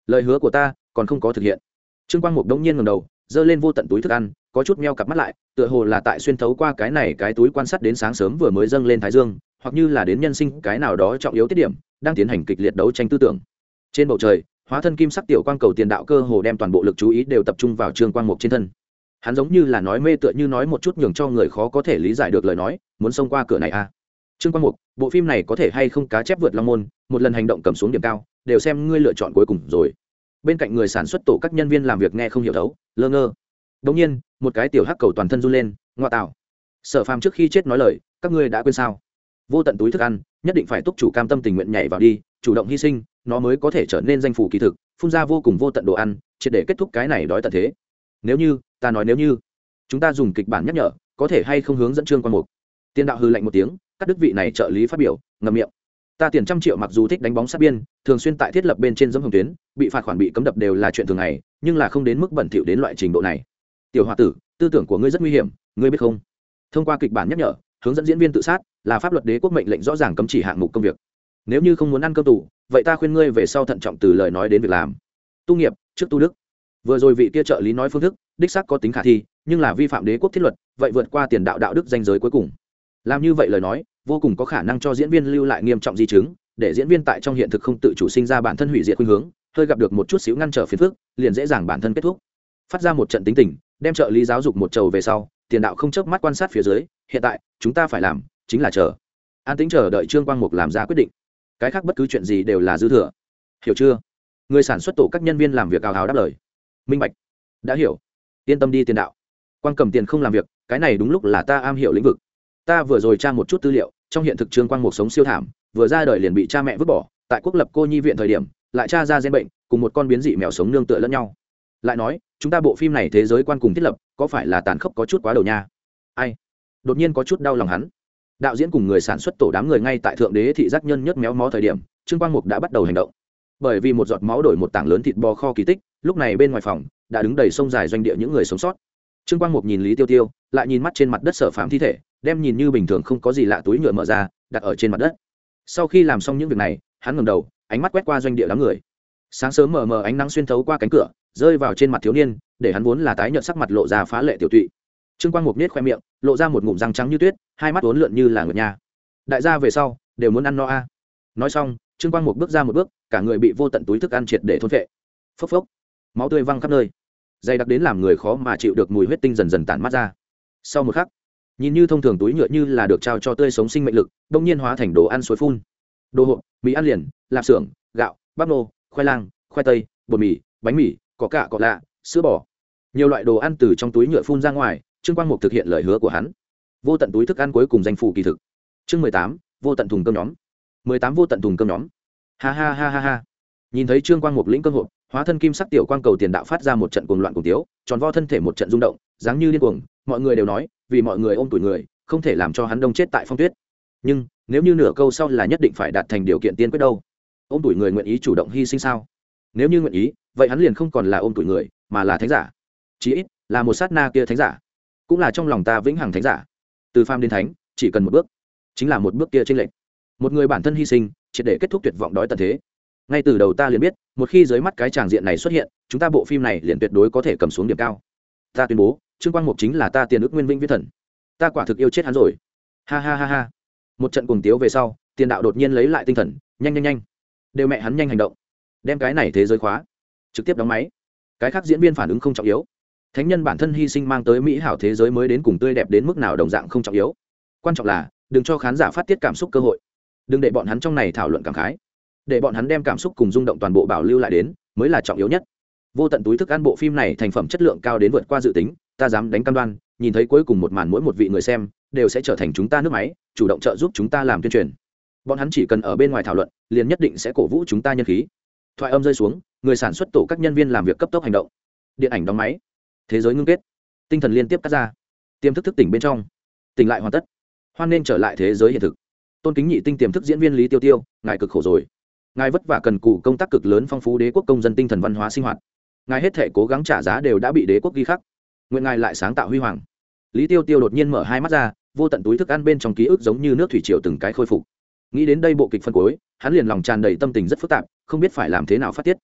lời hứa của ta còn không có thực hiện. Trương Quang Mục đống nhiên ngẩng đầu, giơ lên vô tận túi thức ăn, có chút meo cặp mắt lại, tựa hồ là tại xuyên thấu qua cái túi quan sát đến sáng sớm vừa mới dâng lên thái dương, hoặc như là đến nhân sinh cái nào đó trọng yếu tiết điểm, đang tiến hành kịch liệt đấu tranh tư tưởng. Trên bầu trời, hóa thân kim sắc tiểu quang cầu tiền đạo cơ hồ đem toàn bộ lực chú ý đều tập trung vào Trương Quang Mục trên thân. Hắn giống như là nói mê tựa như nói một chút nhường cho người khó có thể lý giải được lời nói, muốn xông qua cửa này à? Trương Quang Mục, bộ phim này có thể hay không cá chép vượt long môn, một lần hành động cầm xuống điểm cao, đều xem ngươi lựa chọn cuối cùng rồi. Bên cạnh người sản xuất tổ các nhân viên làm việc nghe không hiểu thấu, lơ ngơ. Đột nhiên, một cái tiểu hắc cầu toàn thân run lên, ngoa tạo. Sở Phàm trước khi chết nói lời, các ngươi đã quên sao? Vô tận túi thức ăn, nhất định phải túc chủ cam tâm tình nguyện nhảy vào đi, chủ động hy sinh, nó mới có thể trở nên danh phủ kỳ thực, phun ra vô cùng vô tận đồ ăn, triệt để kết thúc cái này đói tận thế. Nếu như, ta nói nếu như, chúng ta dùng kịch bản nhắc nhở, có thể hay không hướng dẫn Trương Quang Mục. Tiên đạo hư lạnh một tiếng, cắt đứt vị này trợ lý phát biểu, ngậm miệng. Ta tiền 100 triệu mặc dù thích đánh bóng sát biên, thường xuyên tại thiết lập bên trên dẫm hồng tuyến, bị phạt khoản bị cấm đập đều là chuyện thường ngày, nhưng là không đến mức bẩn thỉu đến loại trình độ này. Tiểu hòa tử, tư tưởng của ngươi rất nguy hiểm, ngươi biết không? Thông qua kịch bản nhắc nhở, hướng dẫn diễn viên tự sát, là pháp luật đế quốc mệnh lệnh rõ ràng cấm chỉ hạng mục công việc. Nếu như không muốn ăn cơm tù, vậy ta khuyên ngươi về sau thận trọng từ lời nói đến việc làm. Tu nghiệp, trước tu đức. Vừa rồi vị kia trợ lý nói phương thức, đích xác có tính khả thi, nhưng là vi phạm đế quốc thiết luật, vậy vượt qua tiền đạo đạo đức danh giới cuối cùng. Làm như vậy lời nói, vô cùng có khả năng cho diễn viên lưu lại nghiêm trọng di chứng, để diễn viên tại trong hiện thực không tự chủ sinh ra bản thân hủy diệt khuynh hướng, hơi gặp được một chút xíu ngăn trở phiền phức, liền dễ dàng bản thân kết thúc. Phát ra một trận tính tình, đem trợ lý giáo dục một trầu về sau, tiền đạo không chớp mắt quan sát phía dưới, hiện tại, chúng ta phải làm chính là chờ. An tĩnh chờ đợi Trương Quang Mục làm ra quyết định. Cái khác bất cứ chuyện gì đều là dư thừa. Hiểu chưa? Người sản xuất tổ các nhân viên làm việc ào ào đáp lời. Minh bạch. Đã hiểu. Yên tâm đi tiền đạo. Quang cầm tiền không làm việc, cái này đúng lúc là ta am hiểu lĩnh vực. Ta vừa rồi tra một chút tư liệu, trong hiện thực Trương Quang Mục sống siêu thảm, vừa ra đời liền bị cha mẹ vứt bỏ, tại quốc lập cô nhi viện thời điểm, lại tra ra gen bệnh, cùng một con biến dị mèo sống nương tựa lẫn nhau. Lại nói, chúng ta bộ phim này thế giới quan cùng thiết lập, có phải là tàn khốc có chút quá đầu nha? Ai? Đột nhiên có chút đau lòng hắn. Đạo diễn cùng người sản xuất tổ đám người ngay tại thượng đế thị giác nhân nhất méo mó thời điểm, Trương Quang Mục đã bắt đầu hành động. Bởi vì một giọt máu đổi một tảng lớn thịt bò kho kỳ tích, lúc này bên ngoài phòng đã đứng đầy sông dài doanh địa những người sống sót. Trương Quang Mục nhìn Lý Tiêu Tiêu, lại nhìn mắt trên mặt đất Sở Phạm thi thể, đem nhìn như bình thường không có gì lạ túi nhựa mở ra, đặt ở trên mặt đất. Sau khi làm xong những việc này, hắn ngẩng đầu, ánh mắt quét qua doanh địa đám người. Sáng sớm mờ mờ ánh nắng xuyên thấu qua cánh cửa, rơi vào trên mặt thiếu niên, để hắn vốn là tái nhợt sắc mặt lộ ra phá lệ tiểu tụy. Trương Quang Mục nhếch khoe miệng, lộ ra một ngụm răng trắng như tuyết, hai mắt uốn lượn như là ngựa nha. Đại gia về sau đều muốn ăn no a. Nói xong, Trương Quang Mục bước ra một bước, cả người bị vô tận túi thức ăn triệt để thôn phệ. Phốc phốc, máu tươi văng khắp nơi, dày đặc đến làm người khó mà chịu được mùi huyết tinh dần dần tản mát ra. Sau một khắc, nhìn như thông thường túi nhựa như là được trao cho tươi sống sinh mệnh lực, đột nhiên hóa thành đồ ăn suối phun. Đồ hộp, mì ăn liền, lạp xưởng, gạo, bắp nô, khoai lang, khoai tây, bột mì, bánh mì, có cả cọ lạ, sữa bò. Nhiều loại đồ ăn từ trong túi nhựa phun ra ngoài, Trương Quang Mục thực hiện lời hứa của hắn. Vô tận túi thức ăn cuối cùng danh phủ kỳ thực. Chương 18, vô tận thùng cơm nhóm. 18 vô tận thùng cơm nhóm. Ha ha ha ha ha. Nhìn thấy Trương Quang Mục lĩnh cơm hộp, hóa thân kim sắc tiểu quang cầu tiền đạo phát ra một trận cuồng loạn cuồng tiếu, tròn vo thân thể một trận rung động, dáng như điên cuồng, mọi người đều nói, vì mọi người ôm tuổi người, không thể làm cho hắn đông chết tại phong tuyết. Nhưng, nếu như nửa câu sau là nhất định phải đạt thành điều kiện tiên quyết đâu? Ôm tuổi người nguyện ý chủ động hy sinh sao? Nếu như nguyện ý, vậy hắn liền không còn là ôm tuổi người, mà là thánh giả. Chí ít, là một sát na kia thánh giả, cũng là trong lòng ta vĩnh hằng thánh giả. Từ phàm đến thánh, chỉ cần một bước, chính là một bước kia chênh lệch. Một người bản thân hy sinh, triệt để kết thúc tuyệt vọng đói tận thế. Ngay từ đầu ta liền biết, một khi dưới mắt cái tràng diện này xuất hiện, chúng ta bộ phim này liền tuyệt đối có thể cầm xuống điểm cao. Ta tuyên bố, Trương Quang Mục chính là ta tiền ước nguyên vĩnh viễn thần. Ta quả thực yêu chết hắn rồi. Ha ha ha ha. Một trận cuồng tiếu về sau, tiền đạo đột nhiên lấy lại tinh thần, nhanh nhanh nhanh. Đều mẹ hắn nhanh hành động. Đem cái này thế giới khóa, trực tiếp đóng máy. Cái khác diễn viên phản ứng không trọng yếu. Thánh nhân bản thân hy sinh mang tới mỹ hảo thế giới mới đến cùng tươi đẹp đến mức nào đồng dạng không trọng yếu. Quan trọng là, đừng cho khán giả phát tiết cảm xúc cơ hội. Đừng để bọn hắn trong này thảo luận cảm khái. Để bọn hắn đem cảm xúc cùng rung động toàn bộ bảo lưu lại đến, mới là trọng yếu nhất. Vô tận túi thức ăn bộ phim này thành phẩm chất lượng cao đến vượt qua dự tính, ta dám đánh cam đoan, nhìn thấy cuối cùng một màn mỗi một vị người xem đều sẽ trở thành chúng ta nước máy, chủ động trợ giúp chúng ta làm tuyên truyền. Bọn hắn chỉ cần ở bên ngoài thảo luận, liền nhất định sẽ cổ vũ chúng ta nhân khí. Thoại âm rơi xuống, người sản xuất tổ các nhân viên làm việc cấp tốc hành động. Điện ảnh đóng máy, thế giới ngưng kết, tinh thần liên tiếp cắt ra, tiềm thức thức tỉnh bên trong, tỉnh lại hoàn tất, hoan nên trở lại thế giới hiện thực. Tôn kính nhị tinh tiềm thức diễn viên Lý Tiêu Tiêu, ngài cực khổ rồi. Ngài vất vả cần cù công tác cực lớn phong phú đế quốc công dân tinh thần văn hóa sinh hoạt. Ngài hết thể cố gắng trả giá đều đã bị đế quốc ghi khắc. Nguyện ngài lại sáng tạo huy hoàng. Lý Tiêu Tiêu đột nhiên mở hai mắt ra, vô tận túi thức ăn bên trong ký ức giống như nước thủy triều từng cái khôi phục. Nghĩ đến đây bộ kịch phân cuối, hắn liền lòng tràn đầy tâm tình rất phức tạp, không biết phải làm thế nào phát tiết.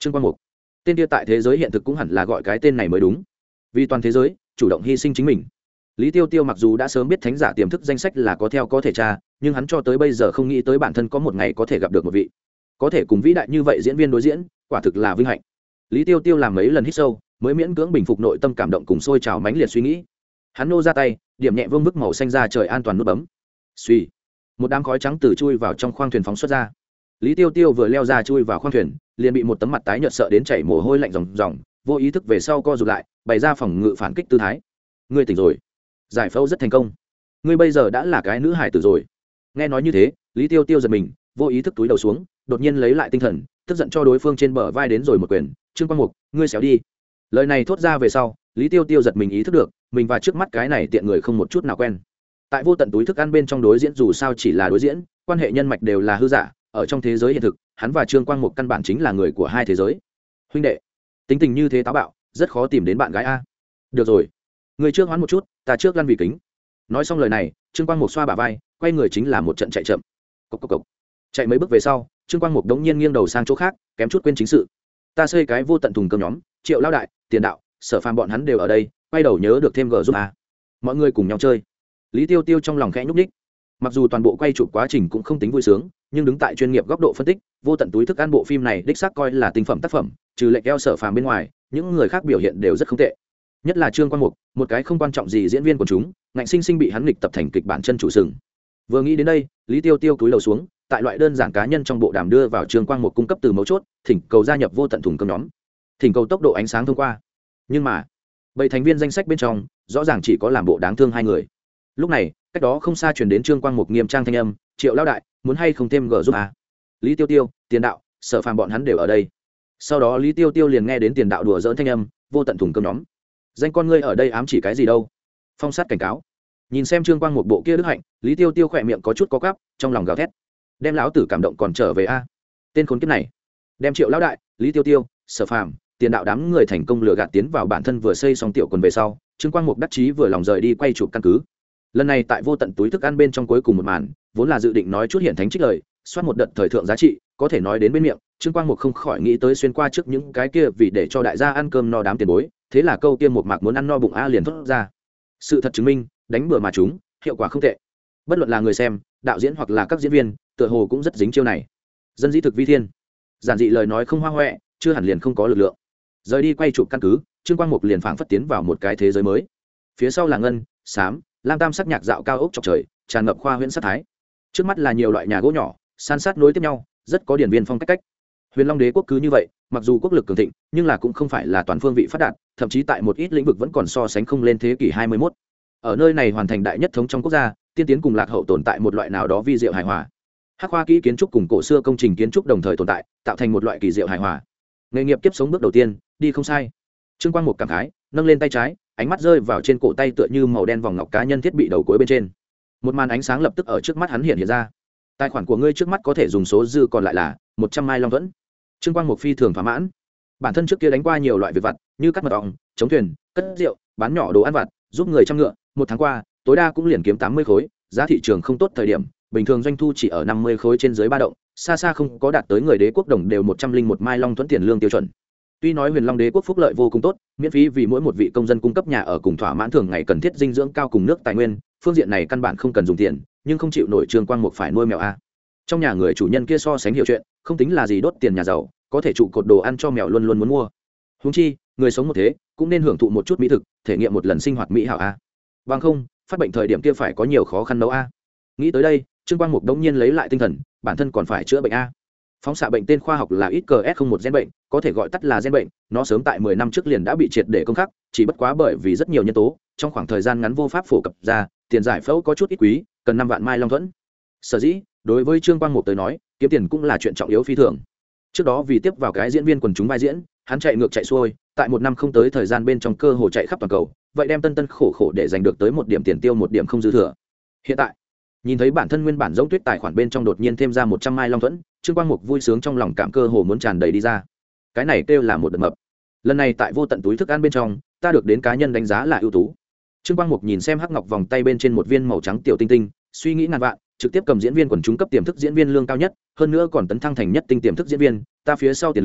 Trương Quang Mục, tên kia tại thế giới hiện thực cũng hẳn là gọi cái tên này mới đúng, vì toàn thế giới chủ động hy sinh chính mình. Lý Tiêu Tiêu mặc dù đã sớm biết thánh giả tiềm thức danh sách là có theo có thể tra, nhưng hắn cho tới bây giờ không nghĩ tới bản thân có một ngày có thể gặp được một vị có thể cùng vĩ đại như vậy diễn viên đối diễn, quả thực là vinh hạnh. Lý Tiêu Tiêu làm mấy lần hít sâu mới miễn cưỡng bình phục nội tâm cảm động cùng sôi trào mãnh liệt suy nghĩ. Hắn nô ra tay, điểm nhẹ vương bức màu xanh ra trời an toàn nút bấm. Suy, một đám khói trắng từ chui vào trong khoang thuyền phóng xuất ra. Lý Tiêu Tiêu vừa leo ra chui vào khoang thuyền, liền bị một tấm mặt tái nhợt sợ đến chảy mồ hôi lạnh ròng ròng, vô ý thức về sau co rụt lại, bày ra phòng ngự phản kích tư thái. Ngươi tỉnh rồi. Giải phẫu rất thành công. Ngươi bây giờ đã là cái nữ hải tử rồi. Nghe nói như thế, Lý Tiêu Tiêu giật mình, vô ý thức túi đầu xuống, đột nhiên lấy lại tinh thần, tức giận cho đối phương trên bờ vai đến rồi một quyền. Trương Quang Mục, ngươi xéo đi. Lời này thốt ra về sau, Lý Tiêu Tiêu giật mình ý thức được, mình và trước mắt cái này tiện người không một chút nào quen. Tại vô tận túi thức ăn bên trong đối diễn dù sao chỉ là đối diễn, quan hệ nhân mạch đều là hư giả, ở trong thế giới hiện thực, hắn và Trương Quang Mục căn bản chính là người của hai thế giới. Huynh đệ, tính tình như thế táo bạo, rất khó tìm đến bạn gái a. Được rồi, người trước hoán một chút, ta trước lăn vì kính. Nói xong lời này, Trương Quang Mục xoa bả vai, quay người chính là một trận chạy chậm. Cộc cộc cộc. Chạy mấy bước về sau, Trương Quang Mục đống nhiên nghiêng đầu sang chỗ khác, kém chút quên chính sự. Ta xây cái vô tận thùng cơm nhóm, Triệu lão đại, Tiền đạo, Sở Phàm bọn hắn đều ở đây, quay đầu nhớ được thêm gờ giúp a. Mọi người cùng nhau chơi. Lý Tiêu Tiêu trong lòng khẽ nhúc nhích. Mặc dù toàn bộ quay chụp quá trình cũng không tính vui sướng, nhưng đứng tại chuyên nghiệp góc độ phân tích, vô tận túi thức ăn bộ phim này đích xác coi là tinh phẩm tác phẩm, trừ lệch eo Sở Phàm bên ngoài, những người khác biểu hiện đều rất không tệ. Nhất là Trương Quang Mục, một cái không quan trọng gì diễn viên của chúng, ngạnh sinh sinh bị hắn nghịch tập thành kịch bản chân chủ sừng. Vừa nghĩ đến đây, Lý Tiêu Tiêu cúi đầu xuống, tại loại đơn giản cá nhân trong bộ đàm đưa vào Trương Quang Mục cung cấp từ mấu chốt, thỉnh cầu gia nhập vô tận thùng cơm nhóm, thỉnh cầu tốc độ ánh sáng thông qua. Nhưng mà, bảy thành viên danh sách bên trong, rõ ràng chỉ có làm bộ đáng thương hai người. Lúc này, cách đó không xa truyền đến Trương Quang Mục nghiêm trang thanh âm, Triệu lão đại, muốn hay không thêm gờ giúp a? Lý Tiêu Tiêu, Tiền đạo, Sở Phàm bọn hắn đều ở đây. Sau đó Lý Tiêu Tiêu liền nghe đến Tiền đạo đùa giỡn thanh âm, vô tận thùng cơm nhóm. Danh con ngươi ở đây ám chỉ cái gì đâu? Phong sát cảnh cáo. Nhìn xem Trương Quang Mục bộ kia đức hạnh, Lý Tiêu Tiêu khỏe miệng có chút có cắp, trong lòng gào thét. Đem lão tử cảm động còn trở về a. Tên khốn kiếp này. Đem Triệu lão đại, Lý Tiêu Tiêu, Sở Phàm, Tiền đạo đám người thành công lừa gạt tiến vào bản thân vừa xây xong tiểu quần về sau, Trương Quang Mục đắc chí vừa lòng rời đi quay chụp căn cứ. Lần này tại vô tận túi thức ăn bên trong cuối cùng một màn, vốn là dự định nói chút hiện thánh trích lời, soát một đợt thời thượng giá trị, có thể nói đến bên miệng, Trương Quang Mục không khỏi nghĩ tới xuyên qua trước những cái kia vì để cho đại gia ăn cơm no đám tiền bối, thế là câu kia một mạc muốn ăn no bụng a liền thốt ra. Sự thật chứng minh, đánh bừa mà chúng, hiệu quả không tệ. Bất luận là người xem, đạo diễn hoặc là các diễn viên, tựa hồ cũng rất dính chiêu này. Dân dĩ thực vi thiên, giản dị lời nói không hoa hoẹ, chưa hẳn liền không có lực lượng. Rời đi quay chụp căn cứ, Trương Quang Mục liền phảng phất tiến vào một cái thế giới mới. Phía sau là ngân, xám, lam tam sắc nhạc dạo cao ốc chọc trời, tràn ngập khoa huyễn sắc thái. Trước mắt là nhiều loại nhà gỗ nhỏ, san sát nối tiếp nhau, rất có điển viên phong cách cách. Huyền Long Đế quốc cứ như vậy, mặc dù quốc lực cường thịnh, nhưng là cũng không phải là toàn phương vị phát đạt, thậm chí tại một ít lĩnh vực vẫn còn so sánh không lên thế kỷ 21. Ở nơi này hoàn thành đại nhất thống trong quốc gia, tiên tiến cùng lạc hậu tồn tại một loại nào đó vi diệu hài hòa. Hắc khoa kỹ kiến trúc cùng cổ xưa công trình kiến trúc đồng thời tồn tại, tạo thành một loại kỳ diệu hài hòa. Nghề nghiệp kiếp sống bước đầu tiên, đi không sai. Trương Quang Mục cảm khái, nâng lên tay trái, ánh mắt rơi vào trên cổ tay tựa như màu đen vòng ngọc cá nhân thiết bị đầu cuối bên trên. Một màn ánh sáng lập tức ở trước mắt hắn hiện ra. Tài khoản của ngươi trước mắt có thể dùng số dư còn lại là 100 mai long thuẫn. Trương Quang Mục phi thường thỏa mãn. Bản thân trước kia đánh qua nhiều loại việc vặt, như cắt mật ong, chống thuyền, cất rượu, bán nhỏ đồ ăn vặt, giúp người chăm ngựa, một tháng qua, tối đa cũng liền kiếm 80 khối, giá thị trường không tốt thời điểm, bình thường doanh thu chỉ ở 50 khối trên dưới ba động, xa xa không có đạt tới người đế quốc đồng đều 101 mai long thuẫn tiền lương tiêu chuẩn. Tuy nói Huyền Long Đế quốc phúc lợi vô cùng tốt, miễn phí vì mỗi một vị công dân cung cấp nhà ở cùng thỏa mãn thường ngày cần thiết dinh dưỡng cao cùng nước tài nguyên, phương diện này căn bản không cần dùng tiền, nhưng không chịu nổi Trương Quang Mục phải nuôi mèo a. Trong nhà người chủ nhân kia so sánh hiểu chuyện, không tính là gì đốt tiền nhà giàu, có thể trụ cột đồ ăn cho mèo luôn luôn muốn mua. Huống chi, người sống một thế, cũng nên hưởng thụ một chút mỹ thực, thể nghiệm một lần sinh hoạt mỹ hảo a. Bằng không, phát bệnh thời điểm kia phải có nhiều khó khăn nấu a. Nghĩ tới đây, Trương Quang Mục đống nhiên lấy lại tinh thần, bản thân còn phải chữa bệnh a. Phóng xạ bệnh tên khoa học là XKS01 gen bệnh, có thể gọi tắt là gen bệnh, nó sớm tại 10 năm trước liền đã bị triệt để công khắc, chỉ bất quá bởi vì rất nhiều nhân tố, trong khoảng thời gian ngắn vô pháp phổ cập ra, tiền giải phẫu có chút ít quý, cần 5 vạn mai long thuẫn. Sở dĩ, đối với Trương Quang Mục tới nói, kiếm tiền cũng là chuyện trọng yếu phi thường. Trước đó vì tiếp vào cái diễn viên quần chúng vai diễn, hắn chạy ngược chạy xuôi, tại 1 năm không tới thời gian bên trong cơ hồ chạy khắp toàn cầu, vậy đem tân khổ khổ để giành được tới một điểm tiền tiêu một điểm không dư thừa. Hiện tại, nhìn thấy bản thân nguyên bản giống tuyết tài khoản bên trong đột nhiên thêm ra 100 mai long thuẫn, Trương Quang Mục vui sướng trong lòng cảm cơ hồ muốn tràn đầy đi ra. Cái này kêu là một đợt mập. Lần này tại vô tận túi thức ăn bên trong, ta được đến cá nhân đánh giá là ưu tú. Trương Quang Mục nhìn xem hắc ngọc vòng tay bên trên một viên màu trắng tiểu tinh tinh, suy nghĩ ngàn vạn, trực tiếp cầm diễn viên quần chúng cấp tiềm thức diễn viên lương cao nhất, hơn nữa còn tấn thăng thành nhất tinh tiềm thức diễn viên, ta phía sau tiền lương,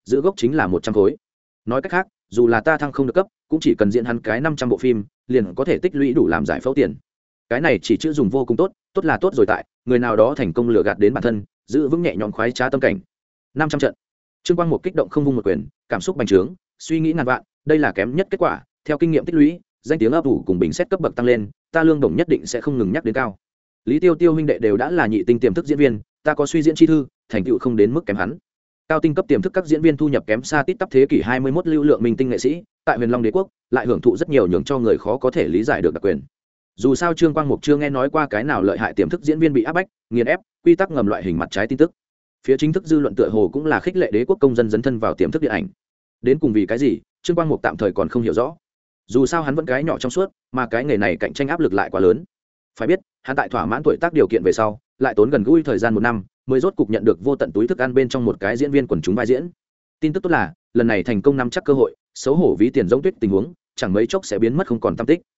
giữ gốc chính là 100 khối. Nói cách khác, dù là ta thăng không được cấp, cũng chỉ cần diễn hắn cái 500 bộ phim, liền có thể tích lũy đủ làm giải phẫu tiền. Cái này chỉ chữ dùng vô cùng tốt, tốt là tốt rồi tại, người nào đó thành công lừa gạt đến bản thân, giữ vững nhẹ nhõm khoái trá tâm cảnh. 500 trận. Trương Quang Mục kích động không vung một quyền, cảm xúc bành trướng, suy nghĩ ngàn vạn, đây là kém nhất kết quả, theo kinh nghiệm tích lũy, danh tiếng ấp ủ cùng bình xét cấp bậc tăng lên, ta lương đồng nhất định sẽ không ngừng nhắc đến cao. Lý Tiêu Tiêu huynh đệ đều đã là nhị tinh tiềm thức diễn viên, ta có suy diễn chi thư, thành tựu không đến mức kém hắn. Cao tinh cấp tiềm thức các diễn viên thu nhập kém xa tít tắp thế kỷ 21 lưu lượng minh tinh nghệ sĩ, tại Huyền Long Đế quốc, lại hưởng thụ rất nhiều nhường cho người khó có thể lý giải được đặc quyền. Dù sao Trương Quang Mục chưa nghe nói qua cái nào lợi hại tiềm thức diễn viên bị áp bách, nghiền ép, quy tắc ngầm loại hình mặt trái tin tức. Phía chính thức dư luận tựa hồ cũng là khích lệ đế quốc công dân dấn thân vào tiềm thức điện ảnh. Đến cùng vì cái gì, Trương Quang Mục tạm thời còn không hiểu rõ. Dù sao hắn vẫn cái nhỏ trong suốt, mà cái nghề này cạnh tranh áp lực lại quá lớn. Phải biết, hắn tại thỏa mãn tuổi tác điều kiện về sau, lại tốn gần gũi thời gian 1 năm, mới rốt cục nhận được vô tận túi thức ăn bên trong một cái diễn viên quần chúng vai diễn. Tin tức tốt là, lần này thành công nắm chắc cơ hội, xấu hổ ví tiền giống tuyết tình huống, chẳng mấy chốc sẽ biến mất không còn tăm tích.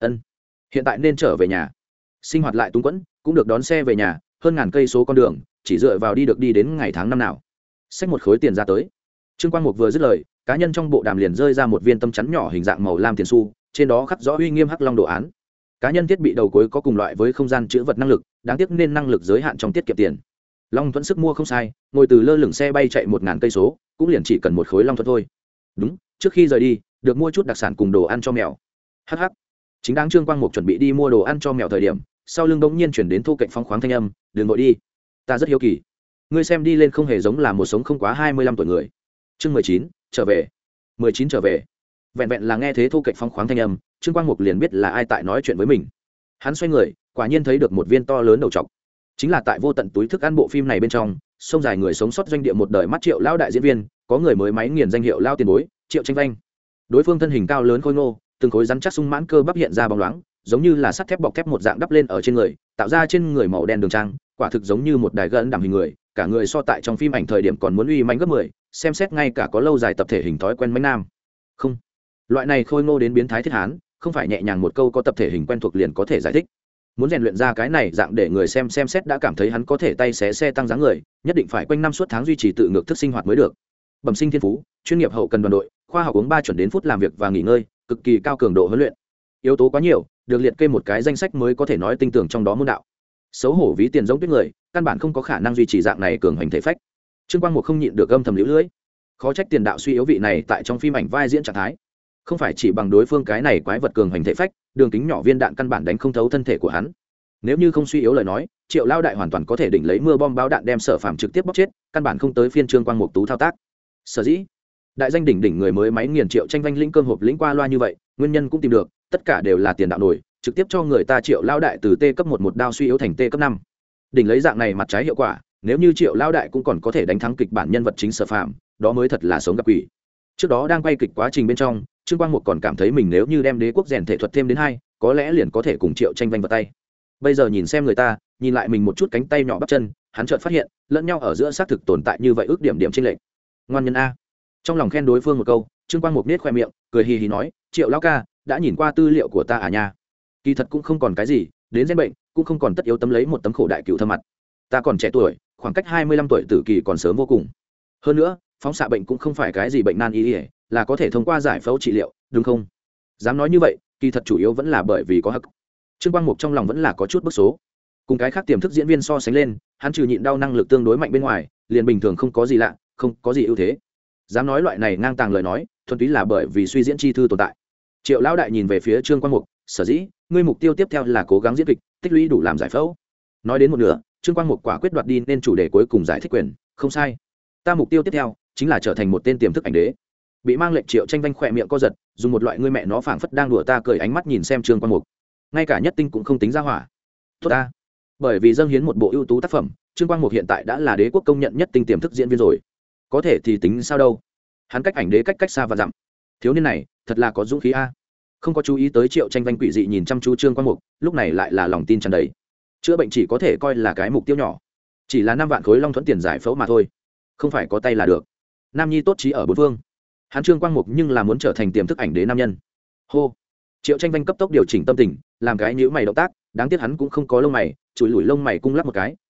Hiện tại nên trở về nhà. Sinh hoạt lại túng quẫn, cũng được đón xe về nhà, hơn ngàn cây số con đường, chỉ dựa vào đi được đi đến ngày tháng năm nào. Xách một khối tiền ra tới. Trương Quang Mục vừa dứt lời, cá nhân trong bộ đàm liền rơi ra một viên tâm chắn nhỏ hình dạng màu lam tiền xu, trên đó khắc rõ uy nghiêm Hắc Long đồ án. Cá nhân thiết bị đầu cuối có cùng loại với không gian chứa vật năng lực, đáng tiếc nên năng lực giới hạn trong tiết kiệm tiền. Long thuẫn sức mua không sai, ngồi từ lơ lửng xe bay chạy 1000 cây số, cũng liền chỉ cần một khối long thuẫn thôi. Đúng, trước khi rời đi, được mua chút đặc sản cùng đồ ăn cho mèo. Hắc hắc. Chính đáng Trương Quang Mục chuẩn bị đi mua đồ ăn cho mèo thời điểm, sau lưng bỗng nhiên chuyển đến thu cạnh phong khoáng thanh âm, "Đừng vội đi, ta rất hiếu kỳ. Ngươi xem đi lên không hề giống là một sống không quá 25 tuổi người." Chương 19, trở về. 19 trở về. Vẹn vẹn là nghe thế thu cạnh phong khoáng thanh âm, Trương Quang Mục liền biết là ai tại nói chuyện với mình. Hắn xoay người, quả nhiên thấy được một viên to lớn đầu trọc. Chính là tại vô tận túi thức ăn bộ phim này bên trong, sông dài người sống sót doanh địa một đời mắt Triệu lão đại diễn viên, có người mới máy nghiền danh hiệu lao tiền bối, Triệu Tranh Vanh. Đối phương thân hình cao lớn khôi ngô, từng khối rắn chắc sung mãn cơ bắp hiện ra bóng loáng, giống như là sắt thép bọc thép một dạng đắp lên ở trên người, tạo ra trên người màu đen đường trang, quả thực giống như một đài gân đảm hình người, cả người so tại trong phim ảnh thời điểm còn muốn uy mãnh gấp 10, xem xét ngay cả có lâu dài tập thể hình thói quen mấy nam. Không, loại này khôi ngô đến biến thái thiết hán, không phải nhẹ nhàng một câu có tập thể hình quen thuộc liền có thể giải thích. Muốn rèn luyện ra cái này dạng để người xem xét đã cảm thấy hắn có thể tay xé xe tăng dáng người, nhất định phải quanh năm suốt tháng duy trì tự ngược thức sinh hoạt mới được. Bẩm sinh thiên phú, chuyên nghiệp hậu cần đoàn đội, khoa học uống 3 chuẩn đến phút làm việc và nghỉ ngơi, cực kỳ cao cường độ huấn luyện. Yếu tố quá nhiều, được liệt kê một cái danh sách mới có thể nói tinh tưởng trong đó môn đạo. Xấu hổ ví tiền giống tuyết người, căn bản không có khả năng duy trì dạng này cường hành thể phách. Trương Quang Mục không nhịn được âm thầm liễu lưỡi. Khó trách tiền đạo suy yếu vị này tại trong phim ảnh vai diễn trạng thái. Không phải chỉ bằng đối phương cái này quái vật cường hành thể phách, đường kính nhỏ viên đạn căn bản đánh không thấu thân thể của hắn. Nếu như không suy yếu lời nói, Triệu lao đại hoàn toàn có thể đỉnh lấy mưa bom báo đạn đem Sở Phàm trực tiếp bóc chết, căn bản không tới phiên Trương Quang Mục tú thao tác. Sở dĩ, đại danh đỉnh người mới máy nghiền Triệu Tranh Vanh lĩnh cơm hộp lĩnh qua loa như vậy, nguyên nhân cũng tìm được, tất cả đều là tiền đạo nổi, trực tiếp cho người ta Triệu lao đại từ T cấp 1 một đao suy yếu thành T cấp 5. Đỉnh lấy dạng này mặt trái hiệu quả, nếu như Triệu lao đại cũng còn có thể đánh thắng kịch bản nhân vật chính Sở Phàm, đó mới thật là sống gặp quỷ. Trước đó đang quay kịch quá trình bên trong, Trương Quang Mục còn cảm thấy mình nếu như đem đế quốc rèn thể thuật thêm đến 2, có lẽ liền có thể cùng Triệu Tranh Vanh vào tay. Bây giờ nhìn xem người ta, nhìn lại mình một chút cánh tay nhỏ bắp chân, hắn chợt phát hiện, lẫn nhau ở giữa xác thực tồn tại như vậy ước điểm chênh lệch. Ngoan nhân a. Trong lòng khen đối phương một câu, Trương Quang Mục nết khoe miệng, cười hì hì nói, "Triệu lão ca, đã nhìn qua tư liệu của ta à nha. Kỳ thật cũng không còn cái gì, đến gen bệnh, cũng không còn tất yếu tấm lấy một tấm khổ đại cựu thâm mặt. Ta còn trẻ tuổi, khoảng cách 25 tuổi tử kỳ còn sớm vô cùng. Hơn nữa, phóng xạ bệnh cũng không phải cái gì bệnh nan y, là có thể thông qua giải phẫu trị liệu, đúng không?" Dám nói như vậy, kỳ thật chủ yếu vẫn là bởi vì có hắc. Trương Quang Mục trong lòng vẫn là có chút bức số. Cùng cái khác tiềm thức diễn viên so sánh lên, hắn trừ nhịn đau năng lực tương đối mạnh bên ngoài, liền bình thường không có gì lạ, không có gì ưu thế. Dám nói loại này ngang tàng lời nói, thuần túy là bởi vì suy diễn chi thư tồn tại. Triệu lão đại nhìn về phía Trương Quang Mục, "Sở dĩ, ngươi mục tiêu tiếp theo là cố gắng diễn kịch, tích lũy đủ làm giải phẫu." Nói đến một nửa, Trương Quang Mục quả quyết đoạt đi nên chủ đề cuối cùng giải thích quyền, "Không sai. Ta mục tiêu tiếp theo chính là trở thành một tên tiềm thức ảnh đế." Bị mang lệnh Triệu Tranh Vanh khỏe miệng co giật, dùng một loại ngươi mẹ nó phảng phất đang đùa ta cười ánh mắt nhìn xem Trương Quang Mục. Ngay cả nhất tinh cũng không tính ra hỏa. Tốt ta. Bởi vì dâng hiến một bộ ưu tú tác phẩm, Trương Quang Mục hiện tại đã là đế quốc công nhận nhất tinh tiềm thức diễn viên rồi. Có thể thì tính sao đâu? Hắn cách ảnh đế cách xa và dặm. Thiếu niên này, thật là có dũng khí a. Không có chú ý tới Triệu Tranh Vanh quỷ dị nhìn chăm chú Trương Quang Mục, lúc này lại là lòng tin tràn đầy. Chữa bệnh chỉ có thể coi là cái mục tiêu nhỏ, chỉ là 5 vạn khối long thuẫn tiền giải phẫu mà thôi, không phải có tay là được. Nam nhi tốt trí ở bốn phương. Hắn Trương Quang Mục nhưng là muốn trở thành tiềm thức ảnh đế nam nhân. Hô. Triệu Tranh Vanh cấp tốc điều chỉnh tâm tình, làm cái nhíu mày động tác, đáng tiếc hắn cũng không có lông mày, chùi lủi lông mày cung lắp một cái,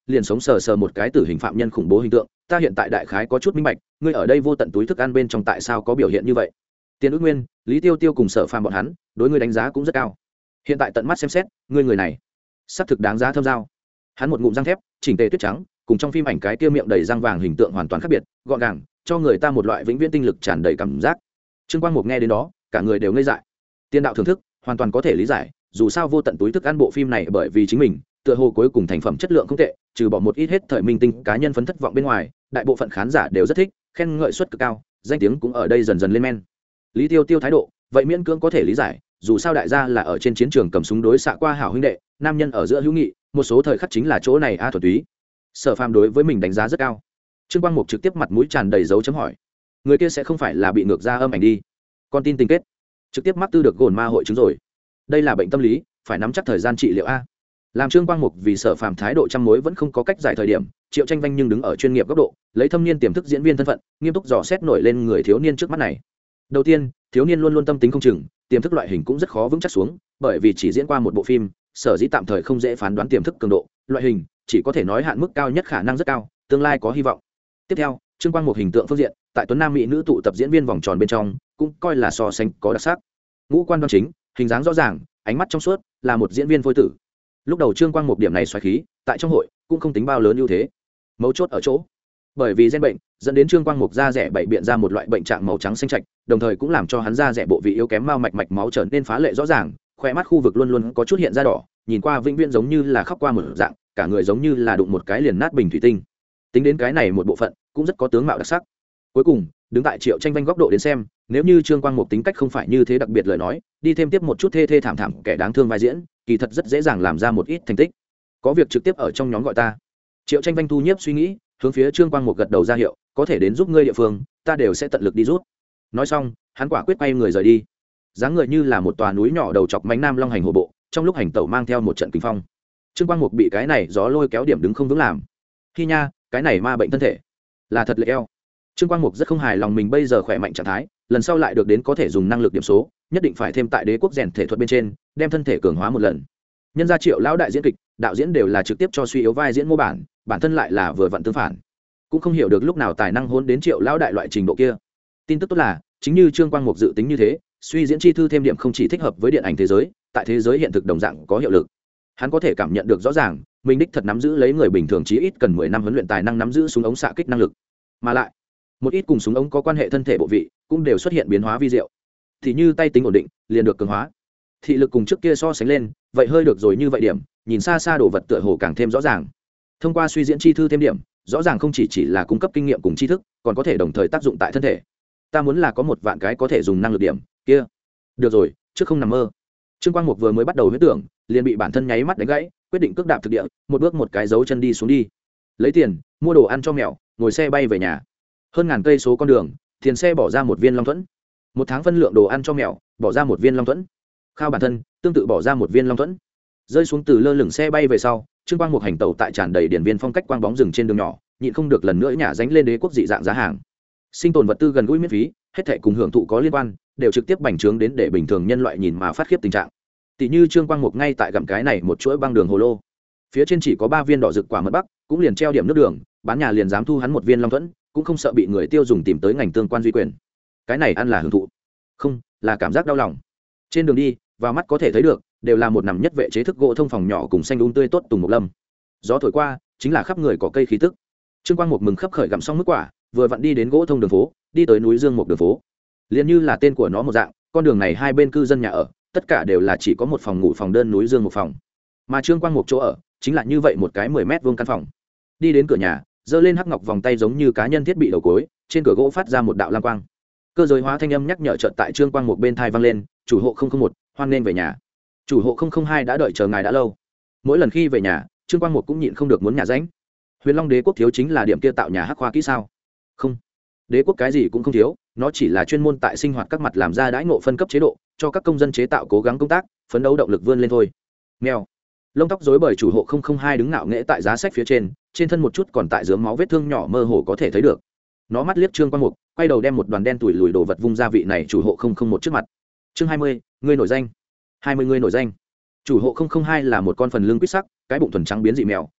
liền sống sờ sờ một cái tử hình phạm nhân khủng bố hình tượng, ta hiện tại đại khái có chút minh bạch ngươi ở đây vô tận túi thức ăn bên trong tại sao có biểu hiện như vậy. Tiền Ước Nguyên, Lý Tiêu Tiêu cùng Sở Phàm bọn hắn đối ngươi đánh giá cũng rất cao, hiện tại tận mắt xem xét ngươi người này xác thực đáng giá thâm giao. Hắn một ngụm răng thép chỉnh tề tuyết trắng, cùng trong phim ảnh cái kia miệng đầy răng vàng hình tượng hoàn toàn khác biệt, gọn gàng, cho người ta một loại vĩnh viễn tinh lực tràn đầy cảm giác. Trương Quang Mục nghe đến đó cả người đều ngây dại. Tiên đạo thưởng thức hoàn toàn có thể lý giải, dù sao vô tận túi thức ăn bộ phim này bởi vì chính mình tựa hồ cuối cùng thành phẩm chất lượng không tệ, trừ bỏ một ít hết thời minh tinh cá nhân phấn thất vọng bên ngoài, đại bộ phận khán giả đều rất thích, khen ngợi suất cực cao, danh tiếng cũng ở đây dần dần lên men. Lý Tiêu Tiêu thái độ vậy miễn cưỡng có thể lý giải, dù sao đại gia là ở trên chiến trường cầm súng đối xạ qua hảo huynh đệ, nam nhân ở giữa hữu nghị, một số thời khắc chính là chỗ này a thuần túy. Sở Phàm đối với mình đánh giá rất cao. Trương Quang Mục trực tiếp mặt mũi tràn đầy dấu chấm hỏi, người kia sẽ không phải là bị ngược ra âm ảnh đi? Con tin tình kết trực tiếp mắc tư được gồn ma hội chứng rồi, đây là bệnh tâm lý, phải nắm chắc thời gian trị liệu a. Làm Trương Quang Mục vì Sở Phàm thái độ trăm mối vẫn không có cách giải thời điểm, Triệu Tranh Vanh nhưng đứng ở chuyên nghiệp góc độ, lấy thâm niên tiềm thức diễn viên thân phận, nghiêm túc dò xét nổi lên người thiếu niên trước mắt này. Đầu tiên, thiếu niên luôn luôn tâm tính không chừng, tiềm thức loại hình cũng rất khó vững chắc xuống, bởi vì chỉ diễn qua một bộ phim, sở dĩ tạm thời không dễ phán đoán tiềm thức cường độ, loại hình chỉ có thể nói hạn mức cao nhất khả năng rất cao, tương lai có hy vọng. Tiếp theo, Trương Quang Mục hình tượng phương diện, tại tuấn nam mỹ nữ tụ tập diễn viên vòng tròn bên trong, cũng coi là so sánh có đặc sắc. Ngũ quan đoan chính, hình dáng rõ ràng, ánh mắt trong suốt, là một diễn viên phôi tử. Lúc đầu Trương Quang Mục điểm này xoáy khí, tại trong hội cũng không tính bao lớn ưu thế. Mấu chốt ở chỗ, bởi vì gen bệnh dẫn đến Trương Quang Mục da rẻ bảy biện ra một loại bệnh trạng màu trắng xanh trạch, đồng thời cũng làm cho hắn da rẻ bộ vị yếu kém mao mạch máu trở nên phá lệ rõ ràng, khoe mắt khu vực luôn luôn có chút hiện ra đỏ, nhìn qua vĩnh viễn giống như là khóc qua một dạng, cả người giống như là đụng một cái liền nát bình thủy tinh. Tính đến cái này một bộ phận cũng rất có tướng mạo đặc sắc. Cuối cùng, đứng tại Triệu Tranh Vanh góc độ đến xem, nếu như Trương Quang Mục tính cách không phải như thế đặc biệt lời nói, đi thêm tiếp một chút thê thê thảm thảm kẻ đáng thương vai diễn, kỳ thật rất dễ dàng làm ra một ít thành tích. Có việc trực tiếp ở trong nhóm gọi ta. Triệu Tranh Vanh thu nhiếp suy nghĩ, hướng phía Trương Quang Mục gật đầu ra hiệu, có thể đến giúp ngươi địa phương, ta đều sẽ tận lực đi giúp. Nói xong, hắn quả quyết quay người rời đi. Dáng người như là một tòa núi nhỏ đầu chọc mánh nam long hành hổ bộ, trong lúc hành tẩu mang theo một trận kinh phong. Trương Quang Mục bị cái này gió lôi kéo điểm đứng không vững làm. Khi nha, cái này ma bệnh thân thể, là thật lệ eo. Trương Quang Mục rất không hài lòng mình bây giờ khỏe mạnh trạng thái, lần sau lại được đến có thể dùng năng lực điểm số, nhất định phải thêm tại Đế quốc rèn thể thuật bên trên, đem thân thể cường hóa một lần. Nhân gia Triệu lão đại diễn kịch, đạo diễn đều là trực tiếp cho suy yếu vai diễn mô bản, bản thân lại là vừa vặn tương phản. Cũng không hiểu được lúc nào tài năng hôn đến Triệu lão đại loại trình độ kia. Tin tức tốt là, chính như Trương Quang Mục dự tính như thế, suy diễn chi thư thêm điểm không chỉ thích hợp với điện ảnh thế giới, tại thế giới hiện thực đồng dạng có hiệu lực. Hắn có thể cảm nhận được rõ ràng, mình đích thật nắm giữ lấy người bình thường chí ít cần 10 năm huấn luyện tài năng nắm giữ súng ống xạ kích năng lực. Mà lại, một ít cùng súng ống có quan hệ thân thể bộ vị, cũng đều xuất hiện biến hóa vi diệu. Thì như tay tính ổn định, liền được cường hóa. Thị lực cùng trước kia so sánh lên, vậy hơi được rồi như vậy điểm, nhìn xa xa đồ vật tựa hồ càng thêm rõ ràng. Thông qua suy diễn chi thư thêm điểm, rõ ràng không chỉ là cung cấp kinh nghiệm cùng tri thức, còn có thể đồng thời tác dụng tại thân thể. Ta muốn là có một vạn cái có thể dùng năng lực điểm kia. Được rồi, trước không nằm mơ. Trương Quang Mục vừa mới bắt đầu huyết tưởng, liền bị bản thân nháy mắt đánh gãy, quyết định cước đạp thực địa, một bước một cái dấu chân đi xuống đi. Lấy tiền, mua đồ ăn cho mèo, ngồi xe bay về nhà. Hơn ngàn cây số con đường, tiền xe bỏ ra một viên long thuẫn. Một tháng phân lượng đồ ăn cho mèo, bỏ ra một viên long thuẫn. Khao bản thân, tương tự bỏ ra một viên long thuẫn. Rơi xuống từ lơ lửng xe bay về sau, Trương Quang Mục hành tẩu tại tràn đầy điển viên phong cách quang bóng rừng trên đường nhỏ, nhịn không được lần nữa nhả dánh lên đế quốc dị dạng giá hàng. Sinh tồn vật tư gần gũi miễn phí, hết thảy cùng hưởng thụ có liên quan, đều trực tiếp bành trướng đến để bình thường nhân loại nhìn mà phát khiếp tình trạng. Tỷ như Trương Quang Mục ngay tại gặm cái này một chuỗi băng đường hồ lô, phía trên chỉ có 3 viên đỏ rực quả mật bắc, cũng liền treo điểm nước đường, bán nhà liền dám thu hắn một viên long thuẫn, cũng không sợ bị người tiêu dùng tìm tới ngành tương quan duy quyền. Cái này ăn là hưởng thụ, không là cảm giác đau lòng. Trên đường đi, vào mắt có thể thấy được, đều là một nằm nhất vệ chế thức gỗ thông phòng nhỏ cùng xanh tươi tốt tùng một lâm. Gió thổi qua, chính là khắp người có cây khí tức. Trương Quang Mục mừng khấp khởi gặm xong mức quả, vừa vặn đi đến gỗ thông đường phố, đi tới núi Dương một đường phố. Liên như là tên của nó một dạng, con đường này hai bên cư dân nhà ở, tất cả đều là chỉ có một phòng ngủ phòng đơn núi Dương một phòng. Mà Trương Quang Mục chỗ ở, chính là như vậy một cái 10 mét vuông căn phòng. Đi đến cửa nhà, giơ lên hắc ngọc vòng tay giống như cá nhân thiết bị đầu cối, trên cửa gỗ phát ra một đạo lam quang. Cơ giới hóa thanh âm nhắc nhở chợt tại Trương Quang Mục bên tai vang lên, "Chủ hộ 001, hoan nên về nhà." Chủ hộ 002 đã đợi chờ ngài đã lâu. Mỗi lần khi về nhà, Trương Quang Mục cũng nhịn không được muốn nhà ránh. Huyền Long Đế quốc thiếu chính là điểm kia tạo nhà hắc khoa kỹ sao? Không, đế quốc cái gì cũng không thiếu, nó chỉ là chuyên môn tại sinh hoạt các mặt làm ra đãi ngộ phân cấp chế độ, cho các công dân chế tạo cố gắng công tác, phấn đấu động lực vươn lên thôi. Mèo, lông tóc rối bời chủ hộ 002 đứng ngạo nghễ tại giá sách phía trên thân một chút còn tại dướng máu vết thương nhỏ mơ hồ có thể thấy được. Nó mắt liếc Trương Quang Mục, quay đầu đem một đoàn đen tủi lùi đồ vật vung ra vị này chủ hộ 001 trước mặt. Chương 20, ngươi nổi danh. 20 ngươi nổi danh. Chủ hộ 002 là một con phần lưng quýt sắc, cái bụng thuần trắng biến dị mèo,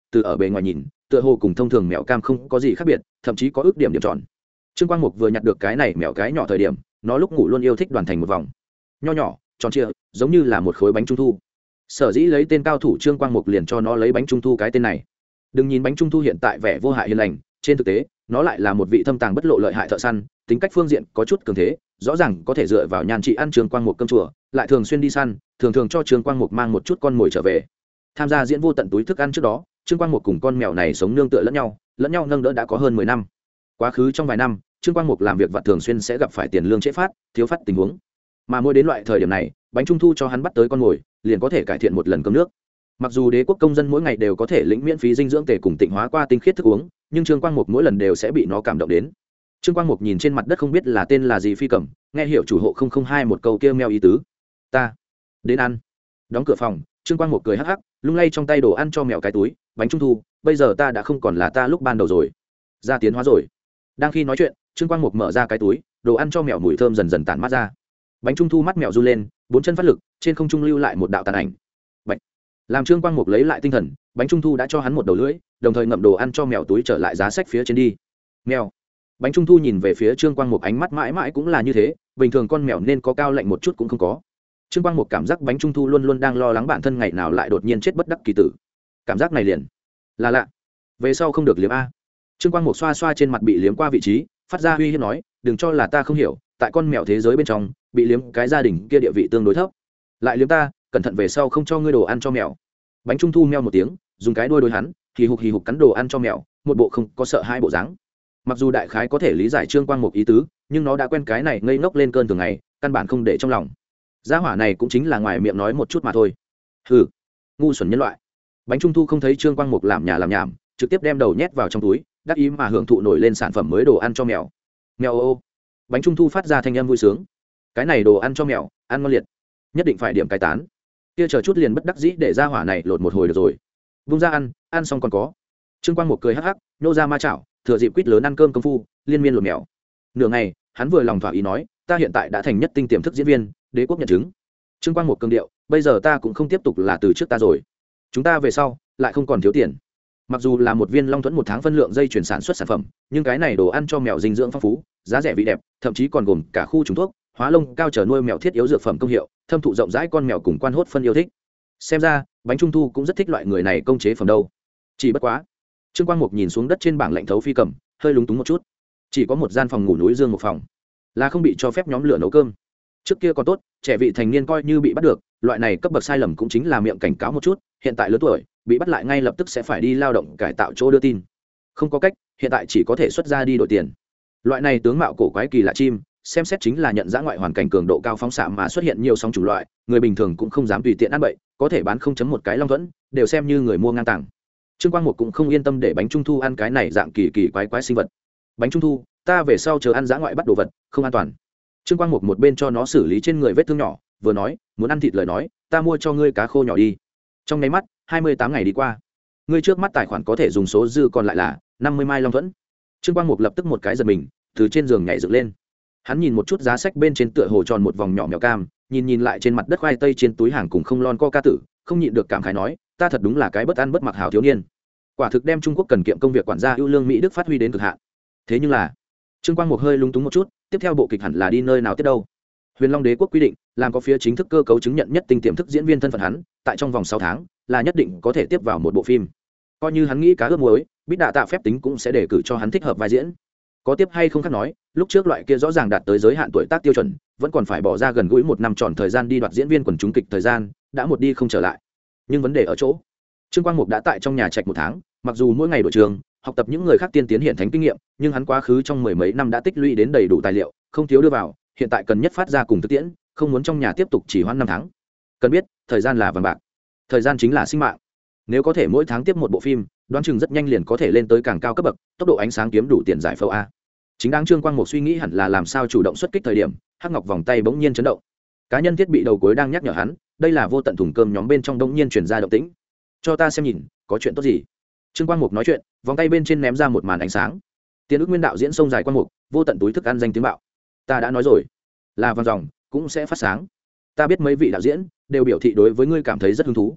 từ ở bề ngoài nhìn tựa hồ cùng thông thường mèo cam không có gì khác biệt, thậm chí có ước điểm điểm tròn. Trương Quang Mục vừa nhặt được cái này mèo cái nhỏ thời điểm, nó lúc ngủ luôn yêu thích đoàn thành một vòng nho nhỏ tròn trịa, giống như là một khối bánh trung thu. Sở dĩ lấy tên cao thủ Trương Quang Mục liền cho nó lấy bánh trung thu cái tên này. Đừng nhìn bánh trung thu hiện tại vẻ vô hại hiền lành, trên thực tế nó lại là một vị thâm tàng bất lộ lợi hại thợ săn, tính cách phương diện có chút cường thế, rõ ràng có thể dựa vào nhàn trị ăn Trương Quang Mục cơm chùa, lại thường xuyên đi săn, thường thường cho Trương Quang Mục mang một chút con mồi trở về. Tham gia diễn vô tận túi thức ăn trước đó, Trương Quang Mục cùng con mèo này sống nương tựa lẫn nhau nâng đỡ đã có hơn 10 năm. Quá khứ trong vài năm, Trương Quang Mục làm việc vặt thường xuyên sẽ gặp phải tiền lương trễ phát, thiếu phát tình huống. Mà mỗi đến loại thời điểm này, bánh trung thu cho hắn bắt tới con mồi, liền có thể cải thiện một lần cơm nước. Mặc dù đế quốc công dân mỗi ngày đều có thể lĩnh miễn phí dinh dưỡng tề cùng tịnh hóa qua tinh khiết thức uống, nhưng Trương Quang Mục mỗi lần đều sẽ bị nó cảm động đến. Trương Quang Mục nhìn trên mặt đất không biết là tên là gì phi cầm, nghe hiểu chủ hộ 002 một câu kia meo ý tứ. Ta đến ăn. Đóng cửa phòng, Trương Quang Mục cười hắc hắc, lung lay trong tay đồ ăn cho mèo cái túi, bánh trung thu, bây giờ ta đã không còn là ta lúc ban đầu rồi, ra tiến hóa rồi. Đang khi nói chuyện, Trương Quang Mục mở ra cái túi, đồ ăn cho mèo mùi thơm dần dần tản mát ra. Bánh trung thu mắt mèo du lên, bốn chân phát lực, trên không trung lưu lại một đạo tàn ảnh. Bạch. Làm Trương Quang Mục lấy lại tinh thần, bánh trung thu đã cho hắn một đầu lưỡi, đồng thời ngậm đồ ăn cho mèo túi trở lại giá sách phía trên đi. Mèo. Bánh trung thu nhìn về phía Trương Quang Mục ánh mắt mãi mãi cũng là như thế, bình thường con mèo nên có cao lạnh một chút cũng không có. Trương Quang Mục cảm giác bánh trung thu luôn luôn đang lo lắng bản thân ngày nào lại đột nhiên chết bất đắc kỳ tử. Cảm giác này liền là lạ. Về sau không được liếm a. Trương Quang Mục xoa xoa trên mặt bị liếm qua vị trí, phát ra uy hiếp nói, đừng cho là ta không hiểu, tại con mèo thế giới bên trong, bị liếm cái gia đình kia địa vị tương đối thấp. Lại liếm ta, cẩn thận về sau không cho ngươi đồ ăn cho mèo. Bánh trung thu meo một tiếng, dùng cái đuôi đối hắn, hì hục cắn đồ ăn cho mèo, một bộ không có sợ hai bộ dáng. Mặc dù đại khái có thể lý giải Trương Quang Mục ý tứ, nhưng nó đã quen cái này ngây ngốc lên cơn thường ngày, căn bản không để trong lòng. Gia hỏa này cũng chính là ngoài miệng nói một chút mà thôi. Hừ, ngu xuẩn nhân loại. Bánh trung thu không thấy Trương Quang Mục làm nhà làm nhảm, trực tiếp đem đầu nhét vào trong túi, đắc ý mà hưởng thụ nổi lên sản phẩm mới đồ ăn cho mèo. Mèo ô ô. Bánh trung thu phát ra thanh âm vui sướng. Cái này đồ ăn cho mèo, ăn ngon liệt, nhất định phải điểm cái tán. Kia chờ chút liền bất đắc dĩ để gia hỏa này lột một hồi được rồi. Vung ra ăn xong còn có. Trương Quang Mục cười hắc hắc, nhô ra ma chảo, thừa dịp quýt lớn ăn cơm công phu, liên miên lột mèo. Nửa ngày, hắn vừa lòng thỏa ý nói, ta hiện tại đã thành nhất tinh tiềm thức diễn viên, đế quốc nhận chứng. Trương Quang Mục cường điệu, bây giờ ta cũng không tiếp tục là từ trước ta rồi, chúng ta về sau lại không còn thiếu tiền. Mặc dù là một viên long thuẫn một tháng phân lượng dây chuyển sản xuất sản phẩm, nhưng cái này đồ ăn cho mèo dinh dưỡng phong phú, giá rẻ vị đẹp, thậm chí còn gồm cả khu trùng thuốc, hóa lông cao trở nuôi mèo thiết yếu dược phẩm công hiệu, thâm thụ rộng rãi con mèo cùng quan hốt phân yêu thích. Xem ra bánh trung thu cũng rất thích loại người này công chế phẩm đâu. Chỉ bất quá, Trương Quang Mục nhìn xuống đất trên bảng lệnh thấu phi cầm, hơi lúng túng một chút. Chỉ có một gian phòng ngủ núi dương một phòng, là không bị cho phép nhóm lửa nấu cơm. Trước kia còn tốt, trẻ vị thành niên coi như bị bắt được, loại này cấp bậc sai lầm cũng chính là miệng cảnh cáo một chút, hiện tại lớn tuổi, bị bắt lại ngay lập tức sẽ phải đi lao động cải tạo chỗ đưa tin. Không có cách, hiện tại chỉ có thể xuất ra đi đổi tiền. Loại này tướng mạo cổ quái kỳ lạ chim, xem xét chính là nhận ra ngoại hoàn cảnh cường độ cao phóng xạ mà xuất hiện nhiều sóng chủng loại, người bình thường cũng không dám tùy tiện ăn bậy, có thể bán 0.1 cái long thuẫn, đều xem như người mua ngang tàng. Trương Quang Mục cũng không yên tâm để bánh trung thu ăn cái này dạng kỳ kỳ quái quái sinh vật. Bánh trung thu, ta về sau chờ ăn dã ngoại bắt đồ vật, không an toàn. Trương Quang Mục một bên cho nó xử lý trên người vết thương nhỏ, vừa nói, muốn ăn thịt lời nói, ta mua cho ngươi cá khô nhỏ đi. Trong nháy mắt, 28 ngày đi qua. Ngươi trước mắt tài khoản có thể dùng số dư còn lại là 50 mai long thuẫn. Trương Quang Mục lập tức một cái giật mình, từ trên giường nhảy dựng lên. Hắn nhìn một chút giá sách bên trên tựa hồ tròn một vòng nhỏ mèo cam, nhìn lại trên mặt đất khoai tây trên túi hàng cùng không lon coca tử, không nhịn được cảm khái nói, ta thật đúng là cái bất ăn bất mặc hảo thiếu niên. Quả thực đem Trung Quốc cần kiệm công việc quản gia ưu lương Mỹ Đức phát huy đến cực hạn. Thế nhưng là, Trương Quang Mục hơi lung túng một chút, tiếp theo bộ kịch hẳn là đi nơi nào tiếp đâu? Huyền Long Đế quốc quy định, làm có phía chính thức cơ cấu chứng nhận nhất tinh tiềm thức diễn viên thân phận hắn, tại trong vòng 6 tháng, là nhất định có thể tiếp vào một bộ phim. Coi như hắn nghĩ cá ướp muối, biết đạ tạ phép tính cũng sẽ đề cử cho hắn thích hợp vai diễn. Có tiếp hay không khác nói, lúc trước loại kia rõ ràng đạt tới giới hạn tuổi tác tiêu chuẩn, vẫn còn phải bỏ ra gần gũi 1 năm tròn thời gian đi đoạt diễn viên quần chúng kịch thời gian, đã một đi không trở lại. Nhưng vấn đề ở chỗ, Trương Quang Mục đã tại trong nhà trạch 1 tháng, mặc dù mỗi ngày đổi trường, học tập những người khác tiên tiến hiện thánh kinh nghiệm, nhưng hắn quá khứ trong 10 mấy năm đã tích lũy đến đầy đủ tài liệu, không thiếu đưa vào, hiện tại cần nhất phát ra cùng thực tiễn, không muốn trong nhà tiếp tục chỉ hoãn 5 tháng. Cần biết, thời gian là vàng bạc, thời gian chính là sinh mạng. Nếu có thể mỗi tháng tiếp một bộ phim, đoán chừng rất nhanh liền có thể lên tới càng cao cấp bậc, tốc độ ánh sáng kiếm đủ tiền giải phẫu a. Chính đáng Trương Quang Mục suy nghĩ hẳn là làm sao chủ động xuất kích thời điểm, hắc ngọc vòng tay bỗng nhiên chấn động. Cá nhân thiết bị đầu cuối đang nhắc nhở hắn, đây là vô tận thùng cơm nhóm bên trong bỗng nhiên truyền ra động tĩnh. Cho ta xem nhìn, có chuyện tốt gì? Trương Quang Mục nói chuyện, vòng tay bên trên ném ra một màn ánh sáng. Tiền ước nguyên đạo diễn sông dài Quang Mục, vô tận túi thức ăn danh tiếng bạo. Ta đã nói rồi, là vàng dòng cũng sẽ phát sáng. Ta biết mấy vị đạo diễn đều biểu thị đối với ngươi cảm thấy rất hứng thú,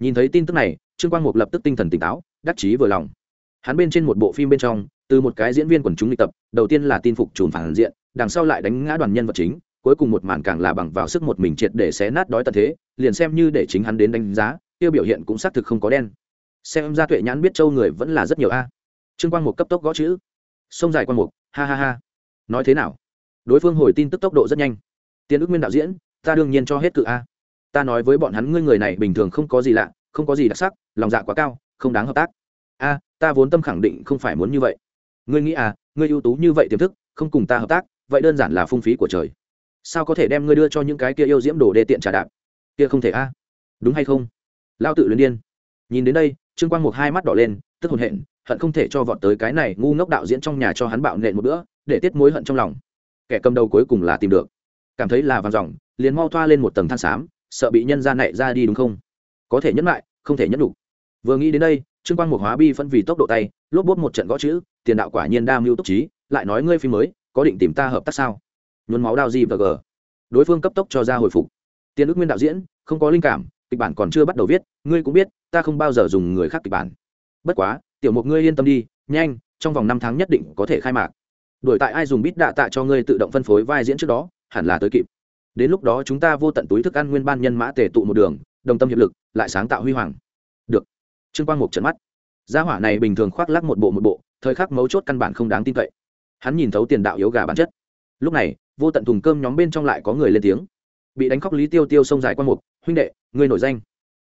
Nhìn thấy tin tức này, Trương Quang Mục lập tức tinh thần tỉnh táo, đắc chí vừa lòng. Hắn bên trên một bộ phim bên trong, từ một cái diễn viên quần chúng luyện tập, đầu tiên là tin phục trùm phản diện, đằng sau lại đánh ngã đoàn nhân vật chính, cuối cùng một màn càng là bằng vào sức một mình triệt để xé nát đói tận thế, liền xem như để chính hắn đến đánh giá, tiêu biểu hiện cũng xác thực không có đen. Xem ra Tuệ Nhãn biết châu người vẫn là rất nhiều a. Trương Quang Mục cấp tốc gõ chữ. Sông dài Quang Mục, ha ha ha. Nói thế nào? Đối phương hồi tin tức tốc độ rất nhanh. Tiền ước nguyên đạo diễn, ta đương nhiên cho hết cự a. Ta nói với bọn hắn ngươi người này bình thường không có gì lạ, không có gì đặc sắc, lòng dạ quá cao, không đáng hợp tác. A, ta vốn tâm khẳng định không phải muốn như vậy. Ngươi nghĩ à, ngươi ưu tú như vậy tiềm thức, không cùng ta hợp tác, vậy đơn giản là phung phí của trời. Sao có thể đem ngươi đưa cho những cái kia yêu diễm đồ đê tiện trà đạp? Kia không thể a. Đúng hay không? Lao tự luyến điên. Nhìn đến đây, Trương Quang Mục hai mắt đỏ lên, tức hồn hện, hận không thể cho vọt tới cái này ngu ngốc đạo diễn trong nhà cho hắn bạo nện một bữa, để tiết mối hận trong lòng. Kẻ cầm đầu cuối cùng là tìm được, cảm thấy là vàng ròng, liền mau thoa lên một tầng than xám, sợ bị nhân gian nảy ra đi đúng không? Có thể nhẫn lại, không thể nhẫn đủ. Vừa nghĩ đến đây, Trương Quang Mục hóa bi phân vì tốc độ tay, lốp bốp một trận gõ chữ, tiền đạo quả nhiên đa mưu túc trí, lại nói ngươi phim mới, có định tìm ta hợp tác sao? Nhuốm máu đao gì và g. Đối phương cấp tốc cho ra hồi phục. Tiền ước nguyên đạo diễn, không có linh cảm, kịch bản còn chưa bắt đầu viết, ngươi cũng biết, ta không bao giờ dùng người khác kịch bản. Bất quá, tiểu mục ngươi yên tâm đi, nhanh, trong vòng 5 tháng nhất định có thể khai mạc. Đổi tại ai dùng bít đạ tạ cho ngươi tự động phân phối vai diễn trước đó, hẳn là tới kịp. Đến lúc đó chúng ta vô tận túi thức ăn nguyên ban nhân mã tề tụ một đường, đồng tâm hiệp lực, lại sáng tạo huy hoàng. Được. Trương Quang Mục trợn mắt. Gia hỏa này bình thường khoác lác một bộ, thời khắc mấu chốt căn bản không đáng tin cậy. Hắn nhìn thấu tiền đạo yếu gà bản chất. Lúc này, vô tận thùng cơm nhóm bên trong lại có người lên tiếng. Bị đánh khóc Lý Tiêu Tiêu xông dài Quang Mục, huynh đệ, ngươi nổi danh.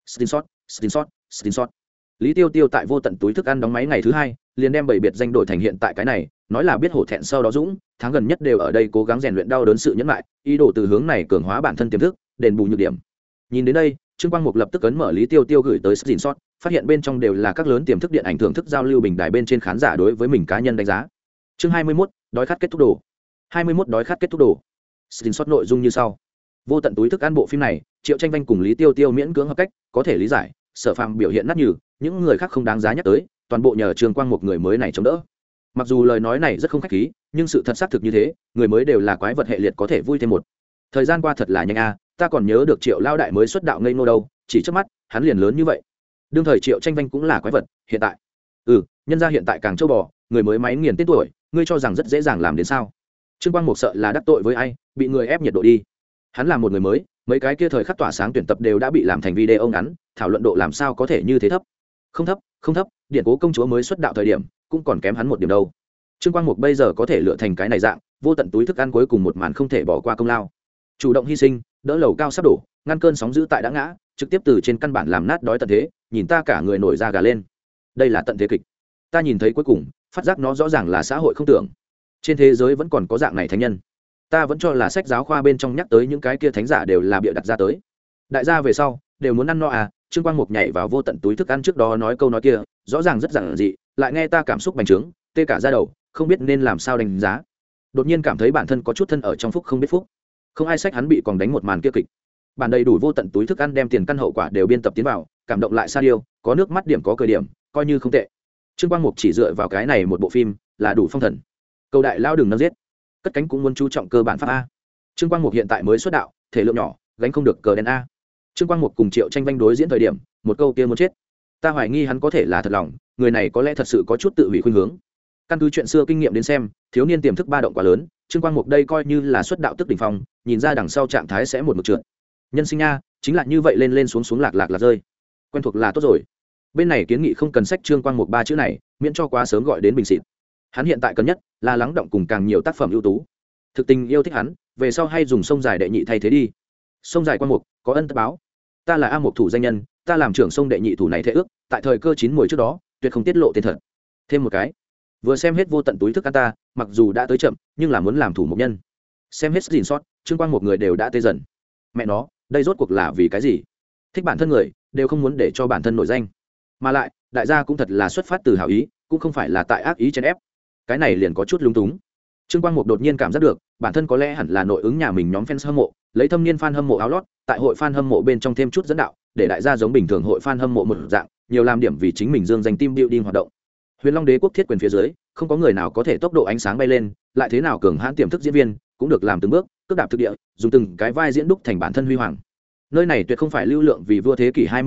Screenshot. Lý Tiêu Tiêu tại vô tận túi thức ăn đóng máy ngày thứ 2, liền đem 7 biệt danh đổi thành hiện tại cái này, nói là biết hổ thẹn sau đó dũng, tháng gần nhất đều ở đây cố gắng rèn luyện đau đớn sự nhẫn lại, ý đồ từ hướng này cường hóa bản thân tiềm thức, đền bù nhược điểm. Nhìn đến đây, Trương Quang Mục lập tức ấn mở Lý Tiêu Tiêu gửi tới screenshot, phát hiện bên trong đều là các lớn tiềm thức điện ảnh thưởng thức giao lưu bình đài bên trên khán giả đối với mình cá nhân đánh giá. Chương 21, đói khát kết thúc đồ. 21 đói khát kết thúc đồ. Screenshot nội dung như sau: vô tận túi thức ăn bộ phim này, Triệu Tranh Vanh cùng Lý Tiêu Tiêu miễn cưỡng hợp cách, có thể lý giải, Sở Phàm biểu hiện nát nhừ, những người khác không đáng giá nhắc tới, toàn bộ nhờ Trương Quang Mục người mới này chống đỡ. Mặc dù lời nói này rất không khách khí, nhưng sự thật xác thực như thế, người mới đều là quái vật hệ liệt có thể vui thêm một. Thời gian qua thật là nhanh a, ta còn nhớ được Triệu lao đại mới xuất đạo ngây ngô đâu, chỉ trước mắt, hắn liền lớn như vậy. Đương thời Triệu Tranh Vanh cũng là quái vật, hiện tại, nhân gia hiện tại càng châu bò, người mới máy nghiền tên tuổi, ngươi cho rằng rất dễ dàng làm đến sao? Trương Quang Mục sợ là đắc tội với ai, bị người ép nhiệt độ đi. Hắn là một người mới, mấy cái kia thời khắc tỏa sáng tuyển tập đều đã bị làm thành video ngắn, thảo luận độ làm sao có thể như thế thấp? Không thấp, Điện Cố công chúa mới xuất đạo thời điểm, cũng còn kém hắn một điểm đâu. Trương Quang Mục bây giờ có thể lựa thành cái này dạng, vô tận túi thức ăn cuối cùng một màn không thể bỏ qua công lao. Chủ động hy sinh, đỡ lầu cao sắp đổ, ngăn cơn sóng dữ tại đã ngã, trực tiếp từ trên căn bản làm nát đói tận thế, nhìn ta cả người nổi da gà lên. Đây là tận thế kịch. Ta nhìn thấy cuối cùng, phát giác nó rõ ràng là xã hội không tưởng. Trên thế giới vẫn còn có dạng này thánh nhân. Ta vẫn cho là sách giáo khoa bên trong nhắc tới những cái kia thánh giả đều là bịa đặt ra tới. Đại gia về sau đều muốn ăn no à? Trương Quang Mục nhảy vào vô tận túi thức ăn trước đó nói câu nói kia, rõ ràng rất giản dị, lại nghe ta cảm xúc bành trướng, tê cả da đầu, không biết nên làm sao đánh giá. Đột nhiên cảm thấy bản thân có chút thân ở trong phúc không biết phúc. Không ai sách hắn bị còn đánh một màn kia kịch. Bản đầy đủ vô tận túi thức ăn đem tiền căn hậu quả đều biên tập tiến vào, cảm động lại sa điêu, có nước mắt điểm có cười điểm, coi như không tệ. Trương Quang Mục chỉ dựa vào cái này một bộ phim là đủ phong thần. Câu đại lao đừng nâng giết, cất cánh cũng muốn chú trọng cơ bản pháp a. Trương Quang Mục hiện tại mới xuất đạo, thể lượng nhỏ, gánh không được cờ đen a. Trương Quang Mục cùng Triệu Tranh Vanh đối diễn thời điểm, một câu kia muốn chết. Ta hoài nghi hắn có thể là thật lòng, người này có lẽ thật sự có chút tự hủy khuynh hướng. Căn cứ chuyện xưa kinh nghiệm đến xem, thiếu niên tiềm thức ba động quá lớn, Trương Quang Mục đây coi như là xuất đạo tức đỉnh phong, nhìn ra đằng sau trạng thái sẽ một mực trượt. Nhân sinh nha, chính là như vậy lên lên xuống xuống lạc lạc là rơi. Quen thuộc là tốt rồi. Bên này kiến nghị không cần sách Trương Quang Mục ba chữ này, miễn cho quá sớm gọi đến bình xịt. Hắn hiện tại cần nhất là lắng động cùng càng nhiều tác phẩm ưu tú. Thực tình yêu thích hắn, về sau hay dùng sông dài đệ nhị thay thế đi. Sông dài Quang Mục, có ân tất báo. Ta là A Mục thủ danh nhân, ta làm trưởng sông đệ nhị thủ này thế ước, tại thời cơ chín muồi trước đó, tuyệt không tiết lộ tên thật. Thêm một cái, vừa xem hết vô tận túi thức ăn ta, mặc dù đã tới chậm, nhưng là muốn làm thủ mục nhân. Xem hết gìn sót, Trương Quang một người đều đã tê dần. Mẹ nó, đây rốt cuộc là vì cái gì? Thích bản thân người, đều không muốn để cho bản thân nổi danh. Mà lại, đại gia cũng thật là xuất phát từ hảo ý, cũng không phải là tại ác ý chèn ép. Cái này liền có chút lung túng. Trương Quang Mục đột nhiên cảm giác được, bản thân có lẽ hẳn là nội ứng nhà mình nhóm fans hâm mộ, lấy thâm niên fan hâm mộ áo lót, tại hội fan hâm mộ bên trong thêm chút dẫn đạo, để đại gia giống bình thường hội fan hâm mộ một dạng, nhiều làm điểm vì chính mình dương danh team building hoạt động. Huyền Long Đế quốc thiết quyền phía dưới, không có người nào có thể tốc độ ánh sáng bay lên, lại thế nào cường hãn tiềm thức diễn viên, cũng được làm từng bước, cước đạp thực địa, dùng từng cái vai diễn đúc thành bản thân huy hoàng. Nơi này tuyệt không phải lưu lượng vì vua thế kỷ 21,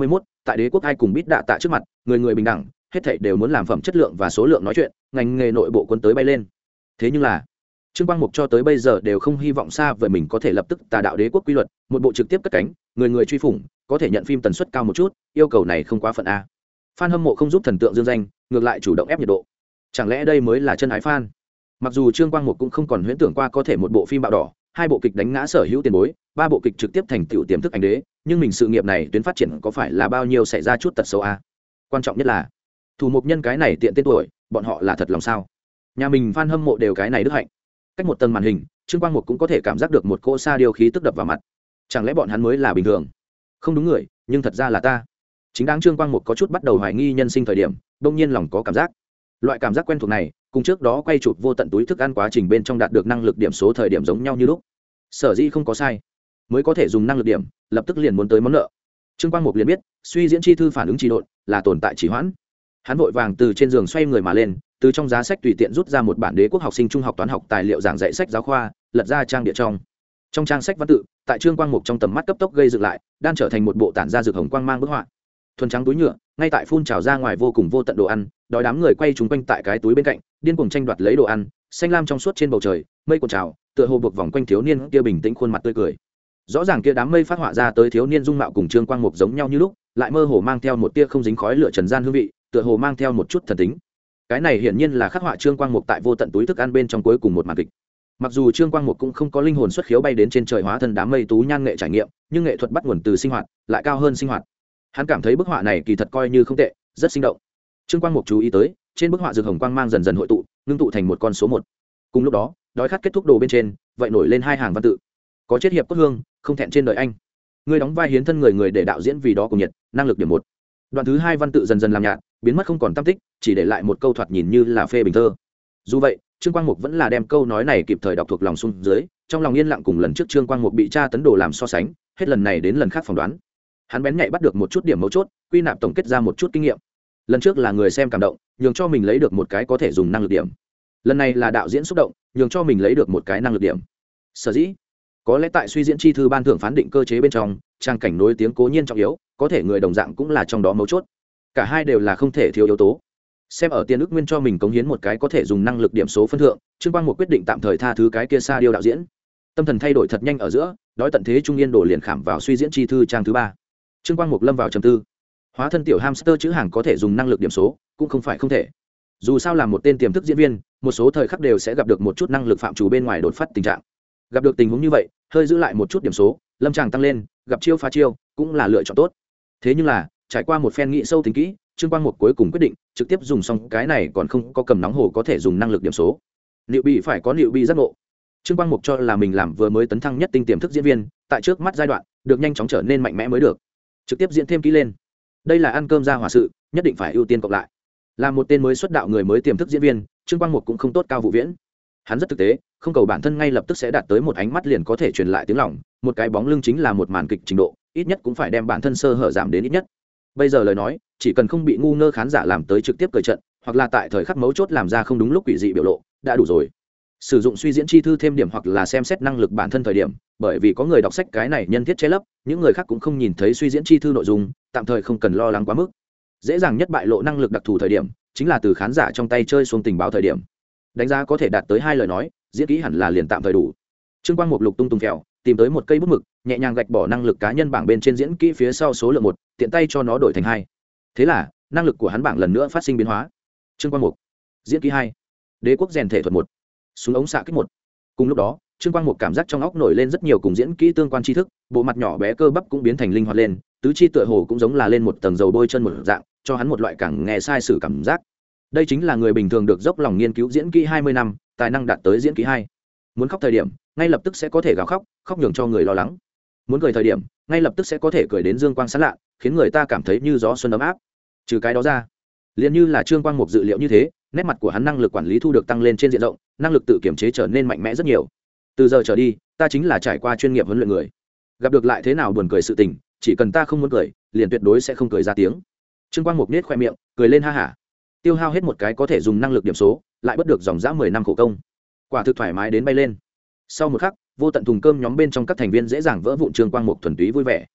tại đế quốc ai cùng bít đạ tạ trước mặt người người bình đẳng, hết thảy đều muốn làm phẩm chất lượng và số lượng nói chuyện, ngành nghề nội bộ quân tới bay lên. Thế nhưng là Trương Quang Mục cho tới bây giờ đều không hy vọng xa vời mình có thể lập tức tà đạo đế quốc quy luật, một bộ trực tiếp cất cánh, người người truy phủng, có thể nhận phim tần suất cao một chút, yêu cầu này không quá phận a. Fan hâm mộ không giúp thần tượng dương danh, ngược lại chủ động ép nhiệt độ. Chẳng lẽ đây mới là chân ái fan? Mặc dù Trương Quang Mục cũng không còn huyễn tưởng qua có thể một bộ phim bạo đỏ, hai bộ kịch đánh ngã sở hữu tiền bối, ba bộ kịch trực tiếp thành tựu tiềm thức ảnh đế, nhưng mình sự nghiệp này tuyến phát triển có phải là bao nhiêu xảy ra chút tật xấu a? Quan trọng nhất là thủ mục nhân cái này tiện tên tuổi, bọn họ là thật lòng sao? Nhà mình fan hâm mộ đều cái này đức hạnh. Cách một tầng màn hình, Trương Quang Mục cũng có thể cảm giác được một cỗ sa điều khí tức đập vào mặt. Chẳng lẽ bọn hắn mới là bình thường? Không đúng người, nhưng thật ra là ta. Chính đáng Trương Quang Mục có chút bắt đầu hoài nghi nhân sinh thời điểm, đột nhiên lòng có cảm giác. Loại cảm giác quen thuộc này, cùng trước đó quay chụp vô tận túi thức ăn quá trình bên trong đạt được năng lực điểm số thời điểm giống nhau như lúc. Sở dĩ không có sai, mới có thể dùng năng lực điểm, lập tức liền muốn tới món nợ. Trương Quang Mục liền biết, suy diễn chi thư phản ứng trì độn, là tồn tại trì hoãn. Hắn vội vàng từ trên giường xoay người mà lên, từ trong giá sách tùy tiện rút ra một bản đế quốc học sinh trung học toán học tài liệu giảng dạy sách giáo khoa, lật ra trang địa trong trang sách văn tự, tại Trương Quang Mục trong tầm mắt cấp tốc gây dựng lại, đang trở thành một bộ tản ra rực hồng quang mang bức họa. Thuần trắng túi nhựa, ngay tại phun trào ra ngoài vô cùng vô tận đồ ăn, đói đám người quay chúng quanh tại cái túi bên cạnh, điên cuồng tranh đoạt lấy đồ ăn, xanh lam trong suốt trên bầu trời, mây cuộn trào, tựa hồ buộc vòng quanh thiếu niên kia bình tĩnh khuôn mặt tươi cười. Rõ ràng kia đám mây phát họa ra tới thiếu niên dung mạo cùng Trương Quang Mục giống nhau như lúc, lại mơ hồ mang theo một tia không dính khói lửa trần gian hương vị, tựa hồ mang theo một chút thần tính. Cái này hiển nhiên là khắc họa Trương Quang Mục tại vô tận túi thức ăn bên trong cuối cùng một màn kịch. Mặc dù Trương Quang Mục cũng không có linh hồn xuất khiếu bay đến trên trời hóa thân đám mây tú nhan nghệ trải nghiệm, nhưng nghệ thuật bắt nguồn từ sinh hoạt, lại cao hơn sinh hoạt. Hắn cảm thấy bức họa này kỳ thật coi như không tệ, rất sinh động. Trương Quang Mục chú ý tới, trên bức họa rực hồng quang mang dần dần hội tụ, ngưng tụ thành một con số 1. Cùng lúc đó, đói khát kết thúc đồ bên trên, vậy nổi lên hai hàng văn tự. Có chết hiệp cốt hương, không thẹn trên đời anh. Người đóng vai hiến thân người để đạo diễn vì đó cùng nhiệt, năng lực điểm 1. Đoạn thứ 2 văn tự dần dần làm nhạt, biến mất không còn tăm tích, chỉ để lại một câu thoạt nhìn như là phê bình thơ. Dù vậy, Trương Quang Mục vẫn là đem câu nói này kịp thời đọc thuộc lòng xuống dưới, trong lòng yên lặng cùng lần trước Trương Quang Mục bị tra tấn đồ làm so sánh, hết lần này đến lần khác phỏng đoán. Hắn bén nhạy bắt được một chút điểm mấu chốt, quy nạp tổng kết ra một chút kinh nghiệm. Lần trước là người xem cảm động, nhường cho mình lấy được một cái có thể dùng năng lực điểm. Lần này là đạo diễn xúc động, nhường cho mình lấy được một cái năng lực điểm. Sở dĩ, có lẽ tại suy diễn chi thư ban thưởng phán định cơ chế bên trong, trang cảnh nối tiếng cố nhiên trọng yếu, có thể người đồng dạng cũng là trong đó mấu chốt. Cả hai đều là không thể thiếu yếu tố. Xem ở tiền ước nguyên cho mình cống hiến một cái có thể dùng năng lực điểm số phân thượng, Trương Quang Mục quyết định tạm thời tha thứ cái kia xa điêu đạo diễn. Tâm thần thay đổi thật nhanh ở giữa, đói tận thế trung yên đổ liền khảm vào suy diễn chi thư trang thứ 3. Trương Quang Mục lâm vào trầm tư. Hóa thân tiểu hamster chữ hàng có thể dùng năng lực điểm số, cũng không phải không thể. Dù sao là một tên tiềm thức diễn viên, một số thời khắc đều sẽ gặp được một chút năng lực phạm chủ bên ngoài đột phát tình trạng. Gặp được tình huống như vậy, hơi giữ lại một chút điểm số, lâm tràng tăng lên, gặp chiêu phá chiêu, cũng là lựa chọn tốt. Thế nhưng là, trải qua một phen nghĩ sâu tính kỹ, Trương Quang Mục cuối cùng quyết định trực tiếp dùng xong cái này còn không có cầm nóng hồ có thể dùng năng lực điểm số. Liệu bị phải có liệu bị giác ngộ. Trương Quang Mục cho là mình làm vừa mới tấn thăng nhất tinh tiềm thức diễn viên, tại trước mắt giai đoạn, được nhanh chóng trở nên mạnh mẽ mới được. Trực tiếp diễn thêm kỹ lên. Đây là ăn cơm ra hỏa sự, nhất định phải ưu tiên cộng lại. Là một tên mới xuất đạo người mới tiềm thức diễn viên, Trương Quang Mục cũng không tốt cao vụ viễn. Hắn rất thực tế, không cầu bản thân ngay lập tức sẽ đạt tới một ánh mắt liền có thể truyền lại tiếng lòng, một cái bóng lưng chính là một màn kịch trình độ, ít nhất cũng phải đem bản thân sơ hở giảm đến ít nhất. Bây giờ lời nói, chỉ cần không bị ngu ngơ khán giả làm tới trực tiếp cười trận, hoặc là tại thời khắc mấu chốt làm ra không đúng lúc quỷ dị biểu lộ, đã đủ rồi. Sử dụng suy diễn chi thư thêm điểm hoặc là xem xét năng lực bản thân thời điểm, bởi vì có người đọc sách cái này nhân thiết che lấp, những người khác cũng không nhìn thấy suy diễn chi thư nội dung, tạm thời không cần lo lắng quá mức. Dễ dàng nhất bại lộ năng lực đặc thù thời điểm, chính là từ khán giả trong tay chơi xuống tình báo thời điểm. Đánh giá có thể đạt tới 2 lời nói, diễn kỹ hẳn là liền tạm thời đủ. Trương Quang Mục lục tung tung phèo, tìm tới một cây bút mực, nhẹ nhàng gạch bỏ năng lực cá nhân bảng bên trên diễn kỹ phía sau số lượng 1, tiện tay cho nó đổi thành 2. Thế là, năng lực của hắn bảng lần nữa phát sinh biến hóa. Trương Quang Mục, diễn kỹ 2, đế quốc rèn thể thuật 1, súng ống xạ kích 1. Cùng lúc đó, Trương Quang Mục cảm giác trong óc nổi lên rất nhiều cùng diễn kỹ tương quan tri thức, bộ mặt nhỏ bé cơ bắp cũng biến thành linh hoạt lên, tứ chi tựa hồ cũng giống là lên một tầng dầu bôi chân một dạng, cho hắn một loại càng nghe sai sử cảm giác. Đây chính là người bình thường được dốc lòng nghiên cứu diễn kỹ 20 năm, tài năng đạt tới diễn kỹ 2. Muốn khóc thời điểm, ngay lập tức sẽ có thể gào khóc, khóc nhường cho người lo lắng. Muốn cười thời điểm, ngay lập tức sẽ có thể cười đến dương quang sáng lạ, khiến người ta cảm thấy như gió xuân ấm áp. Trừ cái đó ra, liền như là Trương Quang Mục dự liệu như thế, nét mặt của hắn năng lực quản lý thu được tăng lên trên diện rộng, năng lực tự kiểm chế trở nên mạnh mẽ rất nhiều. Từ giờ trở đi, ta chính là trải qua chuyên nghiệp huấn luyện người. Gặp được lại thế nào buồn cười sự tình, chỉ cần ta không muốn cười, liền tuyệt đối sẽ không cười ra tiếng. Trương Quang Mục nhếch khoe miệng, cười lên ha hả. Tiêu hao hết một cái có thể dùng năng lực điểm số, lại bất được dòng dã 10 năm khổ công. Quả thực thoải mái đến bay lên. Sau một khắc, vô tận thùng cơm nhóm bên trong các thành viên dễ dàng vỡ vụn. Trương Quang Mục thuần túy vui vẻ.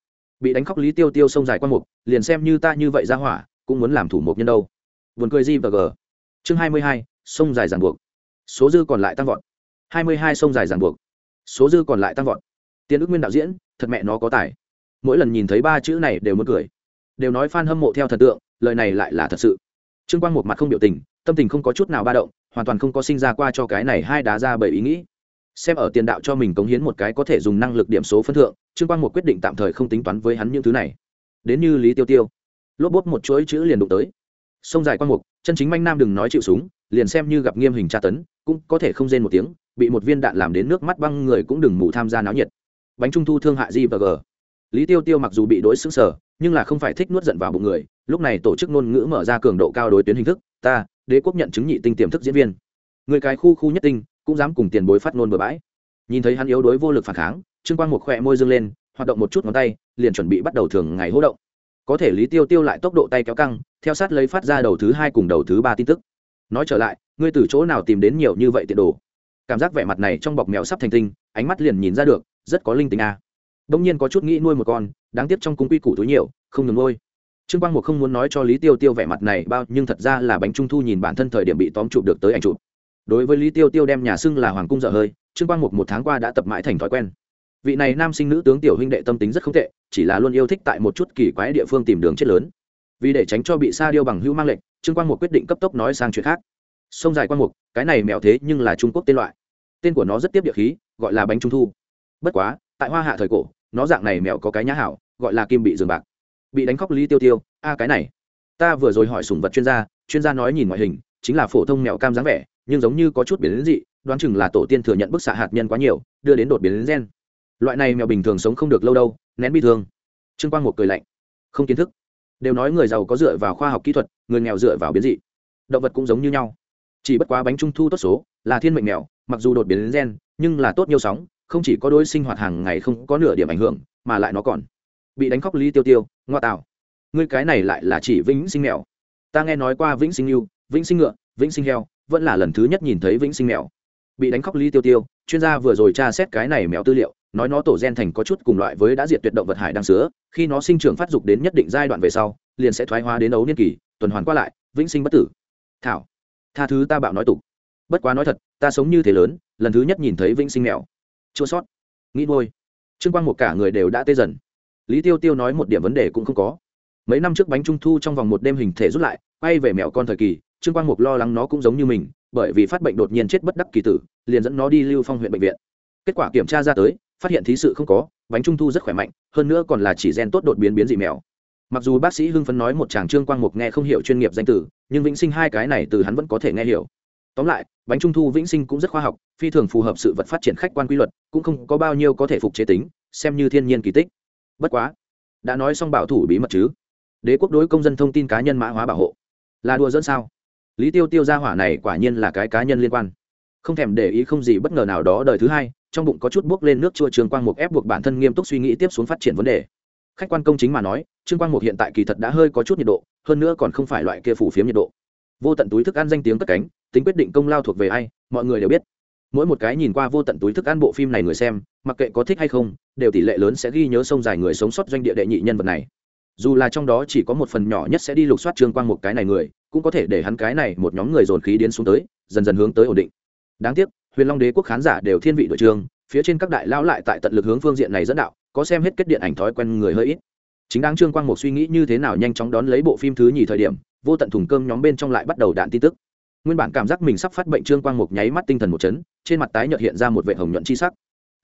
bị đánh khóc lý tiêu tiêu sông dài quan mục, liền xem như ta như vậy ra hỏa cũng muốn làm thủ mục nhân đâu. Buồn cười gì và g. Chương 22, sông dài ràng buộc. Số dư còn lại tăng vọt. 22 sông dài ràng buộc. Số dư còn lại tăng vọt. Tiền ước nguyên đạo diễn, thật mẹ nó có tài. Mỗi lần nhìn thấy ba chữ này đều muốn cười. Đều nói fan hâm mộ theo thần tượng, lời này lại là thật sự. Trương Quang một mặt không biểu tình, tâm tình không có chút nào ba động, hoàn toàn không có sinh ra qua cho cái này hai đá ra bảy ý nghĩ. Xem ở tiền đạo cho mình cống hiến một cái có thể dùng năng lực điểm số phân thượng, Trương Quang một quyết định tạm thời không tính toán với hắn những thứ này. Đến như Lý Tiêu Tiêu, lốp bốp một chuỗi chữ liền đụng tới. Sông dài Quang Mục, chân chính manh nam đừng nói chịu súng, liền xem như gặp nghiêm hình tra tấn, cũng có thể không rên một tiếng, bị một viên đạn làm đến nước mắt băng người cũng đừng mù tham gia náo nhiệt. Bánh trung thu thương hại gì và g. Lý Tiêu Tiêu mặc dù bị đối xứng sở, nhưng là không phải thích nuốt giận vào bụng người, lúc này tổ chức ngôn ngữ mở ra cường độ cao đối tuyến hình thức, ta, Đế quốc nhận chứng nhị tinh tiềm thức diễn viên. Người cái khu nhất tinh, cũng dám cùng tiền bối phát ngôn bừa bãi. Nhìn thấy hắn yếu đối vô lực phản kháng, Trương Quang một khỏe môi dương lên, hoạt động một chút ngón tay, liền chuẩn bị bắt đầu thường ngày hô động. Có thể Lý Tiêu Tiêu lại tốc độ tay kéo căng, theo sát lấy phát ra đầu thứ 2 cùng đầu thứ 3 tin tức. Nói trở lại, ngươi từ chỗ nào tìm đến nhiều như vậy tiện đồ? Cảm giác vẻ mặt này trong bọc mèo sắp thành tinh, ánh mắt liền nhìn ra được, rất có linh tính a. Đông nhiên có chút nghĩ nuôi một con, đáng tiếc trong cung quy củ túi nhiều, không nhường nuôi. Trương Quang một không muốn nói cho Lý Tiêu Tiêu vẻ mặt này bao, nhưng thật ra là bánh trung thu nhìn bản thân thời điểm bị tóm chụp được tới ảnh chụp. Đối với Lý Tiêu Tiêu đem nhà xưng là hoàng cung dở hơi, Trương Quang một tháng qua đã tập mãi thành thói quen. Vị này nam sinh nữ tướng tiểu huynh đệ tâm tính rất không tệ, chỉ là luôn yêu thích tại một chút kỳ quái địa phương tìm đường chết lớn. Vì để tránh cho bị sa điêu bằng hữu mang lệnh, Trương Quang một quyết định cấp tốc nói sang chuyện khác. Sông dài Quang Mục, cái này mèo thế nhưng là Trung Quốc tên loại. Tên của nó rất tiếp địa khí, gọi là bánh trung thu. Bất quá, tại Hoa Hạ thời cổ, nó dạng này mèo có cái nhã hảo, gọi là kim bị giường bạc. Bị đánh khóc Lý Tiêu Tiêu, cái này. Ta vừa rồi hỏi sủng vật chuyên gia nói nhìn ngoại hình, chính là phổ thông mèo cam dáng vẻ, nhưng giống như có chút biến dị, đoán chừng là tổ tiên thừa nhận bức xạ hạt nhân quá nhiều, đưa đến đột biến gen. Loại này mèo bình thường sống không được lâu đâu, nén bi thương. Trương Quang một cười lạnh, không kiến thức. Đều nói người giàu có dựa vào khoa học kỹ thuật, người nghèo dựa vào biến dị. Động vật cũng giống như nhau, chỉ bất quá bánh trung thu tốt số là thiên mệnh mèo, mặc dù đột biến gen, nhưng là tốt nhiều sóng, không chỉ có đối sinh hoạt hàng ngày không có nửa điểm ảnh hưởng, mà lại nó còn bị đánh khóc Lý Tiêu Tiêu, ngoa tạo. Ngươi cái này lại là chỉ vĩnh sinh mèo? Ta nghe nói qua vĩnh sinh lưu, vĩnh sinh ngựa, vĩnh sinh heo, vẫn là lần thứ nhất nhìn thấy vĩnh sinh mèo. Bị đánh khóc Lý Tiêu Tiêu, chuyên gia vừa rồi tra xét cái này mèo tư liệu, nói nó tổ gen thành có chút cùng loại với đã diệt tuyệt động vật hải đang sữa, khi nó sinh trưởng phát dục đến nhất định giai đoạn về sau, liền sẽ thoái hóa đến ấu niên kỳ, tuần hoàn qua lại, vĩnh sinh bất tử. Thảo, tha thứ ta bạo nói tục. Bất quá nói thật, ta sống như thế lớn, lần thứ nhất nhìn thấy vĩnh sinh mèo. Chua sót, nghĩ ngôi. Trương Quang một cả người đều đã tê dần. Lý Tiêu Tiêu nói một điểm vấn đề cũng không có. Mấy năm trước bánh trung thu trong vòng một đêm hình thể rút lại, quay về mèo con thời kỳ, Trương Quang Mục lo lắng nó cũng giống như mình, bởi vì phát bệnh đột nhiên chết bất đắc kỳ tử, liền dẫn nó đi Lưu Phong huyện bệnh viện. Kết quả kiểm tra ra tới, phát hiện thí sự không có, bánh trung thu rất khỏe mạnh, hơn nữa còn là chỉ gen tốt đột biến dị mèo. Mặc dù bác sĩ hưng phấn nói một chàng Trương Quang Mục nghe không hiểu chuyên nghiệp danh từ, nhưng vĩnh sinh hai cái này từ hắn vẫn có thể nghe hiểu. Tóm lại, bánh trung thu vĩnh sinh cũng rất khoa học, phi thường phù hợp sự vật phát triển khách quan quy luật, cũng không có bao nhiêu có thể phục chế tính, xem như thiên nhiên kỳ tích. Bất quá, đã nói xong bảo thủ bí mật chứ? Đế quốc đối công dân thông tin cá nhân mã hóa bảo hộ, là đùa dẫn sao? Lý Tiêu Tiêu gia hỏa này quả nhiên là cái cá nhân liên quan, không thèm để ý không gì bất ngờ nào đó đời thứ hai, trong bụng có chút buốc lên nước chua. Trương Quang Mục ép buộc bản thân nghiêm túc suy nghĩ tiếp xuống phát triển vấn đề. Khách quan công chính mà nói, Trương Quang Mục hiện tại kỳ thật đã hơi có chút nhiệt độ, hơn nữa còn không phải loại kia phủ phiếm nhiệt độ. Vô tận túi thức ăn danh tiếng cất cánh, tính quyết định công lao thuộc về ai, mọi người đều biết. Mỗi một cái nhìn qua vô tận túi thức ăn bộ phim này người xem, mặc kệ có thích hay không, đều tỷ lệ lớn sẽ ghi nhớ sông dài người sống sót doanh địa đệ nhị nhân vật này. Dù là trong đó chỉ có một phần nhỏ nhất sẽ đi lục soát Trương Quang Mục cái này người, cũng có thể để hắn cái này một nhóm người dồn khí điên xuống tới, dần dần hướng tới ổn định. Đáng tiếc, Huyền Long Đế quốc khán giả đều thiên vị đội trường, phía trên các đại lão lại tại tận lực hướng phương diện này dẫn đạo, có xem hết kết điện ảnh thói quen người hơi ít. Chính đáng Trương Quang Mục suy nghĩ như thế nào nhanh chóng đón lấy bộ phim thứ nhì thời điểm, vô tận thùng cơm nhóm bên trong lại bắt đầu đạn tin tức. Nguyên bản cảm giác mình sắp phát bệnh Trương Quang Mục nháy mắt tinh thần một chấn, trên mặt tái nhợt hiện ra một vệt hồng nhuận chi sắc.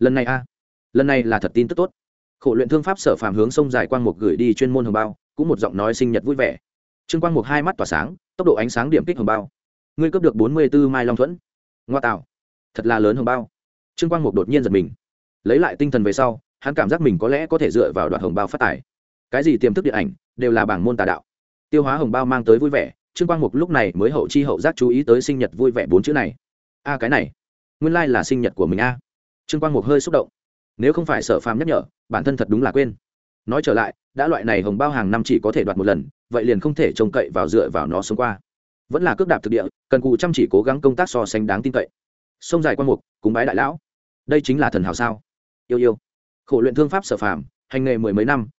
Lần này là thật tin tức tốt. Khổ luyện thương pháp Sở Phàm hướng sông dài Quang Mục gửi đi chuyên môn hồng bao, cũng một giọng nói sinh nhật vui vẻ. Trương Quang Mục hai mắt tỏa sáng, tốc độ ánh sáng điểm kích hồng bao. Ngươi cướp được 44 mai long thuẫn. Ngoa tạo, thật là lớn hồng bao. Trương Quang Mục đột nhiên giật mình. Lấy lại tinh thần về sau, hắn cảm giác mình có lẽ có thể dựa vào đoạt hồng bao phát tài. Cái gì tiềm thức điện ảnh, đều là bảng môn tà đạo. Tiêu hóa hồng bao mang tới vui vẻ, Trương Quang Mục lúc này mới hậu chi hậu giác chú ý tới sinh nhật vui vẻ 4 chữ này. Cái này, nguyên lai là sinh nhật của mình a. Trương Quang Mục hơi xúc động. Nếu không phải Sở Phàm nhắc nhở, bản thân thật đúng là quên. Nói trở lại, đã loại này hồng bao hàng năm chỉ có thể đoạt một lần, vậy liền không thể trông cậy vào dựa vào nó sống qua. Vẫn là cước đạp thực địa, cần cù chăm chỉ cố gắng công tác so sánh đáng tin cậy. Sông dài Quang Mục, cúng bái đại lão. Đây chính là thần hào sao? Yêu. Khổ luyện thương pháp Sở Phàm, hành nghề mười mấy năm,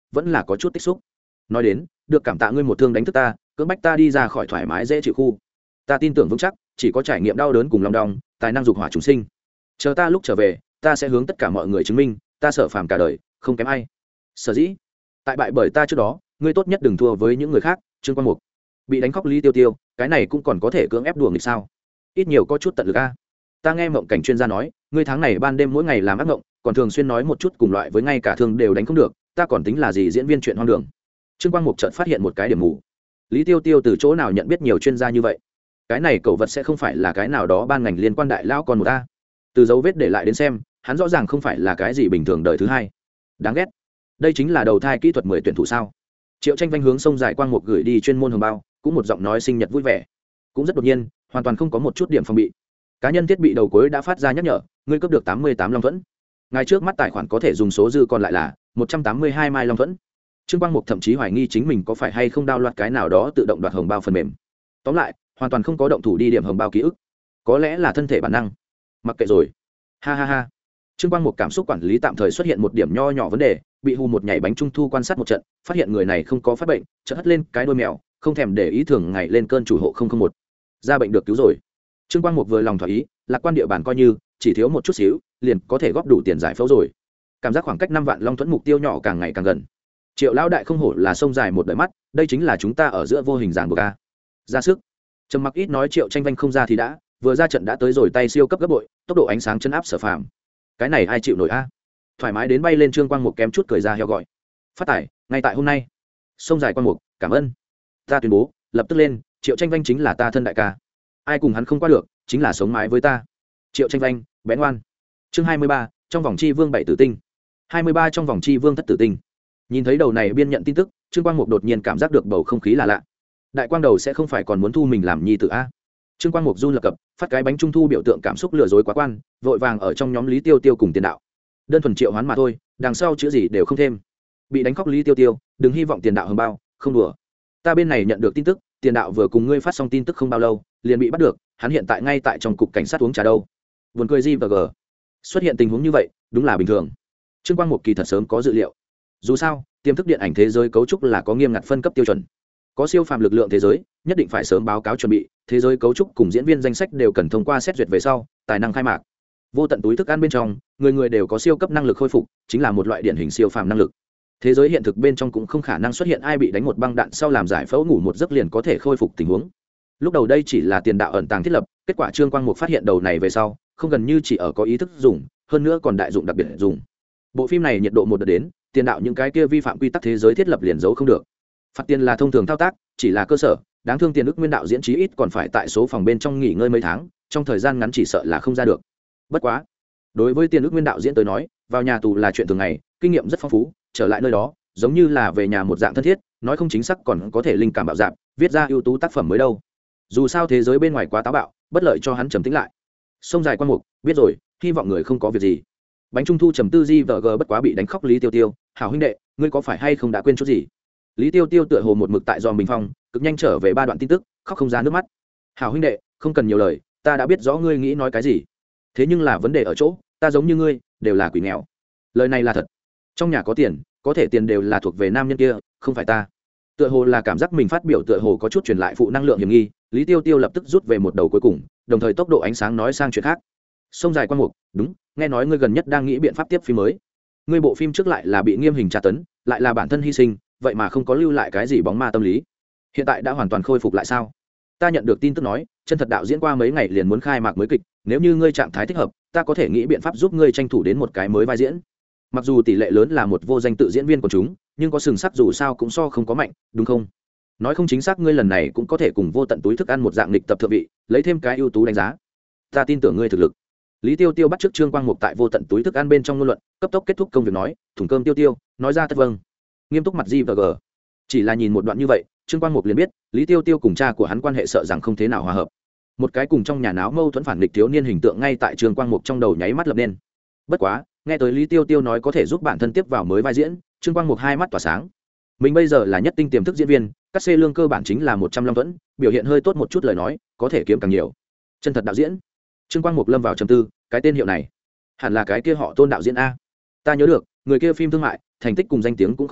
vẫn là có chút tích xúc. Nói đến, được cảm tạ ngươi một thương đánh thức ta, cưỡng bách ta đi ra khỏi thoải mái dễ chịu khu. Ta tin tưởng vững chắc, chỉ có trải nghiệm đau đớn cùng lòng đong, tài năng dục hỏa chúng sinh. Chờ ta lúc trở về, ta sẽ hướng tất cả mọi người chứng minh, ta Sở Phàm cả đời không kém ai. Sở dĩ, tại bại bởi ta trước đó, ngươi tốt nhất đừng thua với những người khác. Trương Quang Mục bị đánh khóc Lý Tiêu Tiêu, cái này cũng còn có thể cưỡng ép đùa nghịch sao? Ít nhiều có chút tận lực a. Ta nghe mộng cảnh chuyên gia nói, ngươi tháng này ban đêm mỗi ngày làm ác mộng, còn thường xuyên nói một chút cùng loại với ngay cả thương đều đánh không được, ta còn tính là gì diễn viên chuyện hoang đường. Trương Quang Mục chợt phát hiện một cái điểm mù. Lý Tiêu Tiêu từ chỗ nào nhận biết nhiều chuyên gia như vậy? Cái này cẩu vật sẽ không phải là cái nào đó ban ngành liên quan đại lão con một ta. Từ dấu vết để lại đến xem, hắn rõ ràng không phải là cái gì bình thường đời thứ hai. Đáng ghét. Đây chính là đầu thai kỹ thuật 10 tuyển thủ sao? Triệu Tranh Vanh hướng sông dài Quang Mục gửi đi chuyên môn hồng bao, cũng một giọng nói sinh nhật vui vẻ, cũng rất đột nhiên, hoàn toàn không có một chút điểm phòng bị. Cá nhân thiết bị đầu cuối đã phát ra nhắc nhở, ngươi cướp được 88 long thuẫn. Ngay trước mắt tài khoản có thể dùng số dư còn lại là 182 mai long thuẫn. Trương Quang Mục thậm chí hoài nghi chính mình có phải hay không đao loạt cái nào đó tự động đoạt hồng bao phần mềm. Tóm lại, hoàn toàn không có động thủ đi điểm hồng bao ký ức. Có lẽ là thân thể bản năng. Mặc kệ rồi. Ha ha ha. Trương Quang Mục cảm xúc quản lý tạm thời xuất hiện một điểm nho nhỏ vấn đề, bị hù một nhảy bánh trung thu quan sát một trận, phát hiện người này không có phát bệnh, chợt hất lên cái đuôi mèo, không thèm để ý thường ngày lên cơn chủ hộ 001. Ra bệnh được cứu rồi. Trương Quang Mục vừa lòng thỏa ý, lạc quan địa bàn coi như chỉ thiếu một chút xíu, liền có thể góp đủ tiền giải phẫu rồi. Cảm giác khoảng cách 5 vạn long thuẫn mục tiêu nhỏ càng ngày càng gần. Triệu lão đại không hổ là sông dài một đời mắt, đây chính là chúng ta ở giữa vô hình ràng buộc a. Ra sức. Trầm mặc ít nói Triệu Tranh Vanh không ra thì đã, vừa ra trận đã tới rồi tay siêu cấp gấp bội, tốc độ ánh sáng chấn áp Sở Phàm. Cái này ai chịu nổi a? Thoải mái đến bay lên. Trương Quang Mục kém chút cười ra heo gọi. Phát tải, ngay tại hôm nay. Sông dài Quang Mục, cảm ơn. Ta tuyên bố, lập tức lên, Triệu Tranh Vanh chính là ta thân đại ca. Ai cùng hắn không qua được, chính là sống mái với ta. Triệu Tranh Vanh, bé ngoan. Chương 23, trong vòng chi vương 7 tử tinh. 23 trong vòng chi vương thất tử tinh. Nhìn thấy đầu này biên nhận tin tức, Trương Quang Mục đột nhiên cảm giác được bầu không khí là lạ. Đại quang đầu sẽ không phải còn muốn thu mình làm nhi tử a? Trương Quang Mục run lập cập, phát cái bánh trung thu biểu tượng cảm xúc lừa dối quá quan, vội vàng ở trong nhóm Lý Tiêu Tiêu cùng tiền đạo. Đơn thuần triệu hoán mà thôi, đằng sau chữ gì đều không thêm. Bị đánh khóc Lý Tiêu Tiêu, đừng hy vọng tiền đạo hưng bao, không đùa. Ta bên này nhận được tin tức, tiền đạo vừa cùng ngươi phát xong tin tức không bao lâu, liền bị bắt được, hắn hiện tại ngay tại trong cục cảnh sát uống trà đâu. Buồn cười gì và g. Xuất hiện tình huống như vậy, đúng là bình thường. Trương Quang Mục kỳ thật sớm có dự liệu. Dù sao, tiềm thức điện ảnh thế giới cấu trúc là có nghiêm ngặt phân cấp tiêu chuẩn. Có siêu phàm lực lượng thế giới, nhất định phải sớm báo cáo chuẩn bị, thế giới cấu trúc cùng diễn viên danh sách đều cần thông qua xét duyệt về sau, tài năng khai mạc. Vô tận túi thức ăn bên trong, người người đều có siêu cấp năng lực khôi phục, chính là một loại điển hình siêu phàm năng lực. Thế giới hiện thực bên trong cũng không khả năng xuất hiện ai bị đánh một băng đạn sau làm giải phẫu ngủ một giấc liền có thể khôi phục tình huống. Lúc đầu đây chỉ là tiền đạo ẩn tàng thiết lập, kết quả Trương Quang Mục phát hiện đầu này về sau, không gần như chỉ ở có ý thức dùng, hơn nữa còn đại dụng đặc biệt dùng. Bộ phim này nhiệt độ một đợt đến, tiền đạo những cái kia vi phạm quy tắc thế giới thiết lập liền giấu không được. Phạt tiền là thông thường thao tác, chỉ là cơ sở, đáng thương tiền ức nguyên đạo diễn trí ít còn phải tại số phòng bên trong nghỉ ngơi mấy tháng, trong thời gian ngắn chỉ sợ là không ra được. Bất quá, đối với tiền ức nguyên đạo diễn tới nói, vào nhà tù là chuyện thường ngày, kinh nghiệm rất phong phú, trở lại nơi đó, giống như là về nhà một dạng thân thiết, nói không chính xác còn có thể linh cảm bạo dạn, viết ra ưu tú tác phẩm mới đâu. Dù sao thế giới bên ngoài quá táo bạo, bất lợi cho hắn trầm tĩnh lại. Sông dài Quang Mục, biết rồi, hy vọng người không có việc gì. Bánh trung thu trầm tư di vợ g bất quá bị đánh khóc Lý Tiêu Tiêu, hảo huynh đệ, ngươi có phải hay không đã quên chút gì? Lý Tiêu Tiêu tựa hồ một mực tại dòm bình phong, cực nhanh trở về 3 đoạn tin tức, khóc không ra nước mắt. Hảo huynh đệ, không cần nhiều lời, ta đã biết rõ ngươi nghĩ nói cái gì. Thế nhưng là vấn đề ở chỗ, ta giống như ngươi, đều là quỷ nghèo. Lời này là thật. Trong nhà có tiền, có thể tiền đều là thuộc về nam nhân kia, không phải ta. Tựa hồ là cảm giác mình phát biểu tựa hồ có chút truyền lại phụ năng lượng hiểm nghi, Lý Tiêu Tiêu lập tức rút về một đầu cuối cùng, đồng thời tốc độ ánh sáng nói sang chuyện khác. Sông dài Quang Mục, đúng, nghe nói ngươi gần nhất đang nghĩ biện pháp tiếp phim mới. Ngươi bộ phim trước lại là bị nghiêm hình tra tấn, lại là bản thân hy sinh, vậy mà không có lưu lại cái gì bóng ma tâm lý. Hiện tại đã hoàn toàn khôi phục lại sao? Ta nhận được tin tức nói, chân thật đạo diễn qua mấy ngày liền muốn khai mạc mới kịch, nếu như ngươi trạng thái thích hợp, ta có thể nghĩ biện pháp giúp ngươi tranh thủ đến một cái mới vai diễn. Mặc dù tỷ lệ lớn là một vô danh tự diễn viên của chúng, nhưng có sừng sắc dù sao cũng so không có mạnh, đúng không? Nói không chính xác ngươi lần này cũng có thể cùng vô tận túi thức ăn một dạng nghịch tập thượng vị, lấy thêm cái ưu tú đánh giá. Ta tin tưởng ngươi thực lực. Lý Tiêu Tiêu bắt trước Trương Quang Mục tại vô tận túi thức ăn bên trong ngôn luận, cấp tốc kết thúc công việc nói, thùng cơm Tiêu Tiêu, nói ra tất vâng. Nghiêm túc mặt Di và G. Chỉ là nhìn một đoạn như vậy, Trương Quang Mục liền biết, Lý Tiêu Tiêu cùng cha của hắn quan hệ sợ rằng không thế nào hòa hợp. Một cái cùng trong nhà náo mâu thuẫn phản nghịch thiếu niên hình tượng ngay tại Trương Quang Mục trong đầu nháy mắt lập nên. Bất quá, nghe tới Lý Tiêu Tiêu nói có thể giúp bản thân tiếp vào mới vai diễn, Trương Quang Mục hai mắt tỏa sáng. Mình bây giờ là nhất tinh tiềm thức diễn viên, cắt xê lương cơ bản chính là 100 long thuẫn, biểu hiện hơi tốt một chút lời nói, có thể kiếm càng nhiều. Chân thật đạo diễn. Trương Quang Mục lâm vào trầm tư, cái tên hiệu này hẳn là cái kia họ Tôn đạo diễn a. Ta nhớ được, người kia phim thương mại, thành tích cùng danh tiếng cũng không tệ,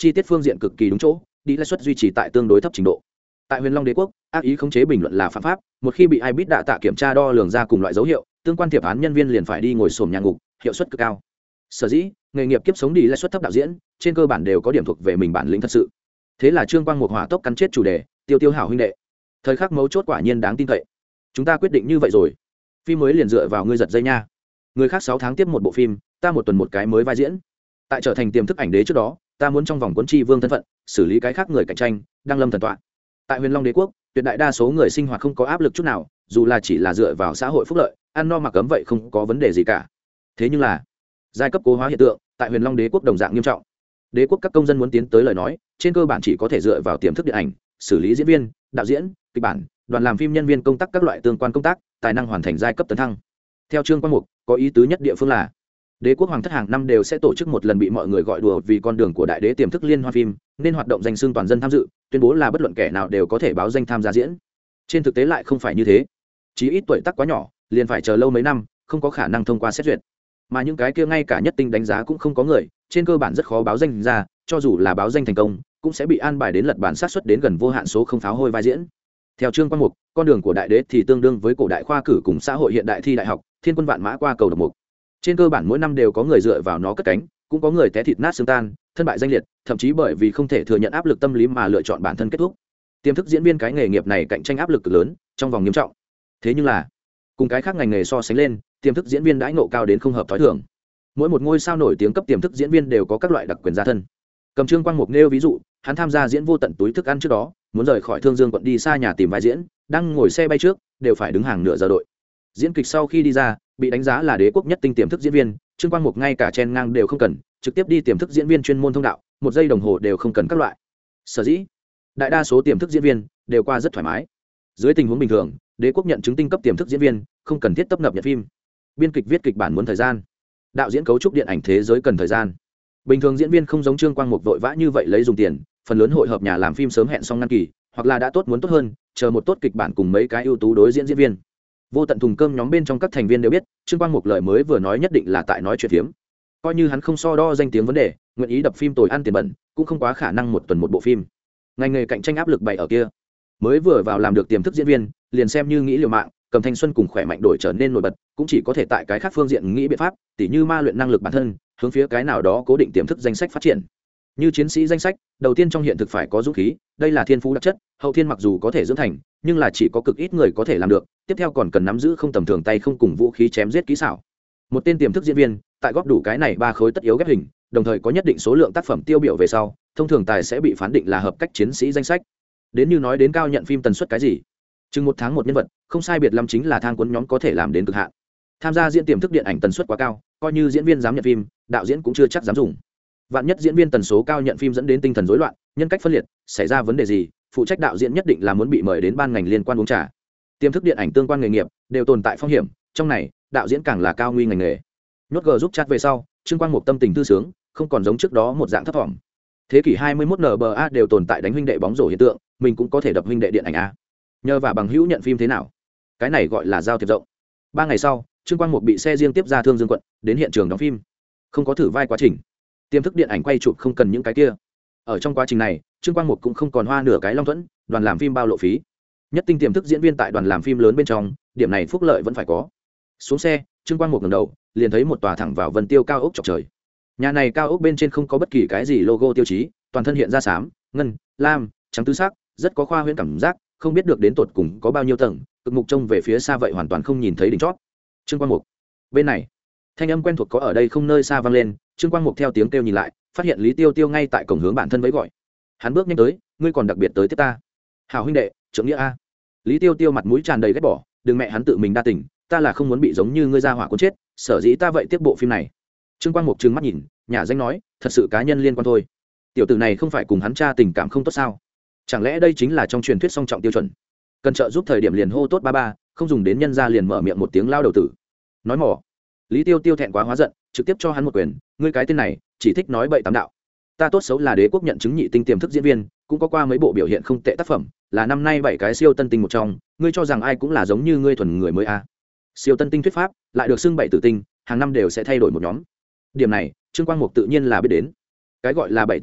chi tiết phương diện cực kỳ đúng chỗ, đi lãi suất duy trì tại tương đối thấp trình độ. Tại Huyền Long Đế quốc, ác ý khống chế bình luận là phạm pháp, một khi bị ai biết đạ tạ kiểm tra đo lường ra cùng loại dấu hiệu, tương quan thiệp án nhân viên liền phải đi ngồi xổm nhà ngục, hiệu suất cực cao. Sở dĩ, nghề nghiệp kiếp sống đi lãi suất thấp đạo diễn, trên cơ bản đều có điểm thuộc về mình bản lĩnh thật sự. Thế là Trương Quang Mục hỏa tốc cắn chết chủ đề, tiêu tiêu hảo huynh đệ. Thời khắc mấu chốt quả nhiên đáng tin cậy. Chúng ta quyết định như vậy rồi. Phim mới liền dựa vào ngươi giật dây nha. Người khác 6 tháng tiếp một bộ phim, ta một tuần một cái mới vai diễn. Tại trở thành tiềm thức ảnh đế trước đó, ta muốn trong vòng cuốn chi vương thân phận, xử lý cái khác người cạnh tranh, đăng lâm thần tọa. Tại Huyền Long Đế quốc, tuyệt đại đa số người sinh hoạt không có áp lực chút nào, dù là chỉ là dựa vào xã hội phúc lợi, ăn no mặc ấm vậy không có vấn đề gì cả. Thế nhưng là, giai cấp cố hóa hiện tượng tại Huyền Long Đế quốc đồng dạng nghiêm trọng. Đế quốc các công dân muốn tiến tới lời nói, trên cơ bản chỉ có thể dựa vào tiềm thức điện ảnh, xử lý diễn viên, đạo diễn, kịch bản, đoàn làm phim nhân viên công tác các loại tương quan công tác, tài năng hoàn thành giai cấp tấn thăng. Theo Trương Quang Mục, có ý tứ nhất địa phương là Đế quốc hoàng thất hàng năm đều sẽ tổ chức một lần bị mọi người gọi đùa vì con đường của đại đế tiềm thức liên hoan phim, nên hoạt động danh xưng toàn dân tham dự, tuyên bố là bất luận kẻ nào đều có thể báo danh tham gia diễn. Trên thực tế lại không phải như thế, chí ít tuổi tác quá nhỏ, liền phải chờ lâu mấy năm, không có khả năng thông qua xét duyệt. Mà những cái kia ngay cả nhất tinh đánh giá cũng không có người, trên cơ bản rất khó báo danh ra, cho dù là báo danh thành công, cũng sẽ bị an bài đến lật bản sát suất đến gần vô hạn số không pháo hôi vai diễn. Theo Trương Quang Mục, con đường của đại đế thì tương đương với cổ đại khoa cử cùng xã hội hiện đại thi đại học, thiên quân vạn mã qua cầu độc mục. Trên cơ bản mỗi năm đều có người dựa vào nó cất cánh, cũng có người té thịt nát xương tan, thân bại danh liệt, thậm chí bởi vì không thể thừa nhận áp lực tâm lý mà lựa chọn bản thân kết thúc. Tiềm thức diễn viên cái nghề nghiệp này cạnh tranh áp lực cực lớn, trong vòng nghiêm trọng. Thế nhưng là, cùng cái khác ngành nghề so sánh lên, tiềm thức diễn viên đãi ngộ cao đến không hợp thói thường. Mỗi một ngôi sao nổi tiếng cấp tiềm thức diễn viên đều có các loại đặc quyền gia thân. Cầm Trương Quang Mục nêu ví dụ, hắn tham gia diễn vô tận túi thức ăn trước đó, muốn rời khỏi Thương Dương quận đi xa nhà tìm vai diễn, đang ngồi xe bay trước, đều phải đứng hàng nửa giờ đội. Diễn kịch sau khi đi ra, bị đánh giá là đế quốc nhất tinh tiềm thức diễn viên, Trương Quang Mục ngay cả chen ngang đều không cần, trực tiếp đi tiềm thức diễn viên chuyên môn thông đạo, 1 giây đồng hồ đều không cần các loại. Sở dĩ, đại đa số tiềm thức diễn viên đều qua rất thoải mái. Dưới tình huống bình thường, đế quốc nhận chứng tinh cấp tiềm thức diễn viên, không cần thiết tấp nập nhận phim. Biên kịch viết kịch bản muốn thời gian, đạo diễn cấu trúc điện ảnh thế giới cần thời gian. Bình thường diễn viên không giống Trương Quang Mục vội vã như vậy lấy dùng tiền, phần lớn hội hợp nhà làm phim sớm hẹn xong ngăn kỳ, hoặc là đã tốt muốn tốt hơn, chờ một tốt kịch bản cùng mấy cái ưu tú đối diễn diễn viên. Vô tận thùng cơm nhóm bên trong các thành viên đều biết, Trương Quang Mục lời mới vừa nói nhất định là tại nói chuyện phiếm. Coi như hắn không so đo danh tiếng vấn đề, nguyện ý đập phim tồi ăn tiền bẩn, cũng không quá khả năng một tuần một bộ phim. Ngành nghề cạnh tranh áp lực bày ở kia. Mới vừa vào làm được tiềm thức diễn viên, liền xem như nghĩ liều mạng, cầm thanh xuân cùng khỏe mạnh đổi trở nên nổi bật, cũng chỉ có thể tại cái khác phương diện nghĩ biện pháp, tỉ như ma luyện năng lực bản thân, hướng phía cái nào đó cố định tiềm thức danh sách phát triển. Như chiến sĩ danh sách, đầu tiên trong hiện thực phải có dũng khí, đây là thiên phú đặc chất, hậu thiên mặc dù có thể dưỡng thành, nhưng là chỉ có cực ít người có thể làm được, tiếp theo còn cần nắm giữ không tầm thường tay không cùng vũ khí chém giết kỹ xảo. Một tên tiềm thức diễn viên, tại góp đủ cái này 3 khối tất yếu ghép hình, đồng thời có nhất định số lượng tác phẩm tiêu biểu về sau, thông thường tài sẽ bị phán định là hợp cách chiến sĩ danh sách. Đến như nói đến cao nhận phim tần suất cái gì, chừng 1 tháng một nhân vật, không sai biệt lắm chính là thang cuốn nhóm có thể làm đến cực hạn. Tham gia diễn tiềm thức điện ảnh tần suất quá cao, coi như diễn viên dám nhận phim, đạo diễn cũng chưa chắc dám dùng. Vạn nhất diễn viên tần số cao nhận phim dẫn đến tinh thần rối loạn, nhân cách phân liệt, xảy ra vấn đề gì, phụ trách đạo diễn nhất định là muốn bị mời đến ban ngành liên quan uống trà. Tiềm thức điện ảnh tương quan nghề nghiệp đều tồn tại phong hiểm, trong này đạo diễn càng là cao nguy ngành nghề. Nhốt G giúp chat về sau, Trương Quang Mục tâm tình thư sướng, không còn giống trước đó một dạng thấp thỏm. Thế kỷ 21 NBA đều tồn tại đánh huynh đệ bóng rổ hiện tượng, mình cũng có thể đập huynh đệ điện ảnh a. Nhờ và bằng hữu nhận phim thế nào? Cái này gọi là giao thiệp rộng. 3 ngày sau, Trương Quang Mục bị xe riêng tiếp ra Thương Dương quận, đến hiện trường đóng phim. Không có thử vai quá trình. Tiềm thức điện ảnh quay chụp không cần những cái kia. Ở trong quá trình này, Trương Quang Mục cũng không còn hoa nửa cái long thuẫn, đoàn làm phim bao lộ phí. Nhất tinh tiềm thức diễn viên tại đoàn làm phim lớn bên trong, điểm này phúc lợi vẫn phải có. Xuống xe, Trương Quang Mục ngẩng đầu, liền thấy một tòa thẳng vào vân tiêu cao ốc chọc trời. Nhà này cao ốc bên trên không có bất kỳ cái gì logo tiêu chí, toàn thân hiện ra xám, ngân, lam, trắng tứ sắc, rất có khoa huyễn cảm giác, không biết được đến tột cùng có bao nhiêu tầng, cực mục trông về phía xa vậy hoàn toàn không nhìn thấy đỉnh chót. Trương Quang Mục, bên này, thanh âm quen thuộc có ở đây không nơi xa vang lên. Trương Quang Mục theo tiếng kêu nhìn lại, phát hiện Lý Tiêu Tiêu ngay tại cổng hướng bản thân với gọi. Hắn bước nhanh tới, ngươi còn đặc biệt tới tiếp ta. Hảo huynh đệ, trưởng nghĩa a. Lý Tiêu Tiêu mặt mũi tràn đầy ghét bỏ, đừng mẹ hắn tự mình đa tình, ta là không muốn bị giống như ngươi ra hỏa cuốn chết, sở dĩ ta vậy tiếp bộ phim này. Trương Quang Mục trừng mắt nhìn, nhà danh nói, thật sự cá nhân liên quan thôi. Tiểu tử này không phải cùng hắn cha tình cảm không tốt sao? Chẳng lẽ đây chính là trong truyền thuyết song trọng tiêu chuẩn? Cần trợ giúp thời điểm liền hô tốt ba ba, không dùng đến nhân ra liền mở miệng một tiếng lao đầu tử. Nói mỏ. Lý Tiêu Tiêu thẹn quá hóa giận, trực tiếp cho hắn một quyền, ngươi cái tên này, chỉ thích nói bậy tám đạo. Ta tốt xấu là đế quốc nhận chứng nhị tinh tiềm thức diễn viên, cũng có qua mấy bộ biểu hiện không tệ tác phẩm, là năm nay 7 cái siêu tân tinh một trong, ngươi cho rằng ai cũng là giống như ngươi thuần người mới à? Siêu tân tinh thuyết pháp, lại được xưng 7 tử tinh, hàng năm đều sẽ thay đổi một nhóm. Điểm này, Trương Quang Mục tự nhiên là biết đến. Cái gọi là 7 tử tinh,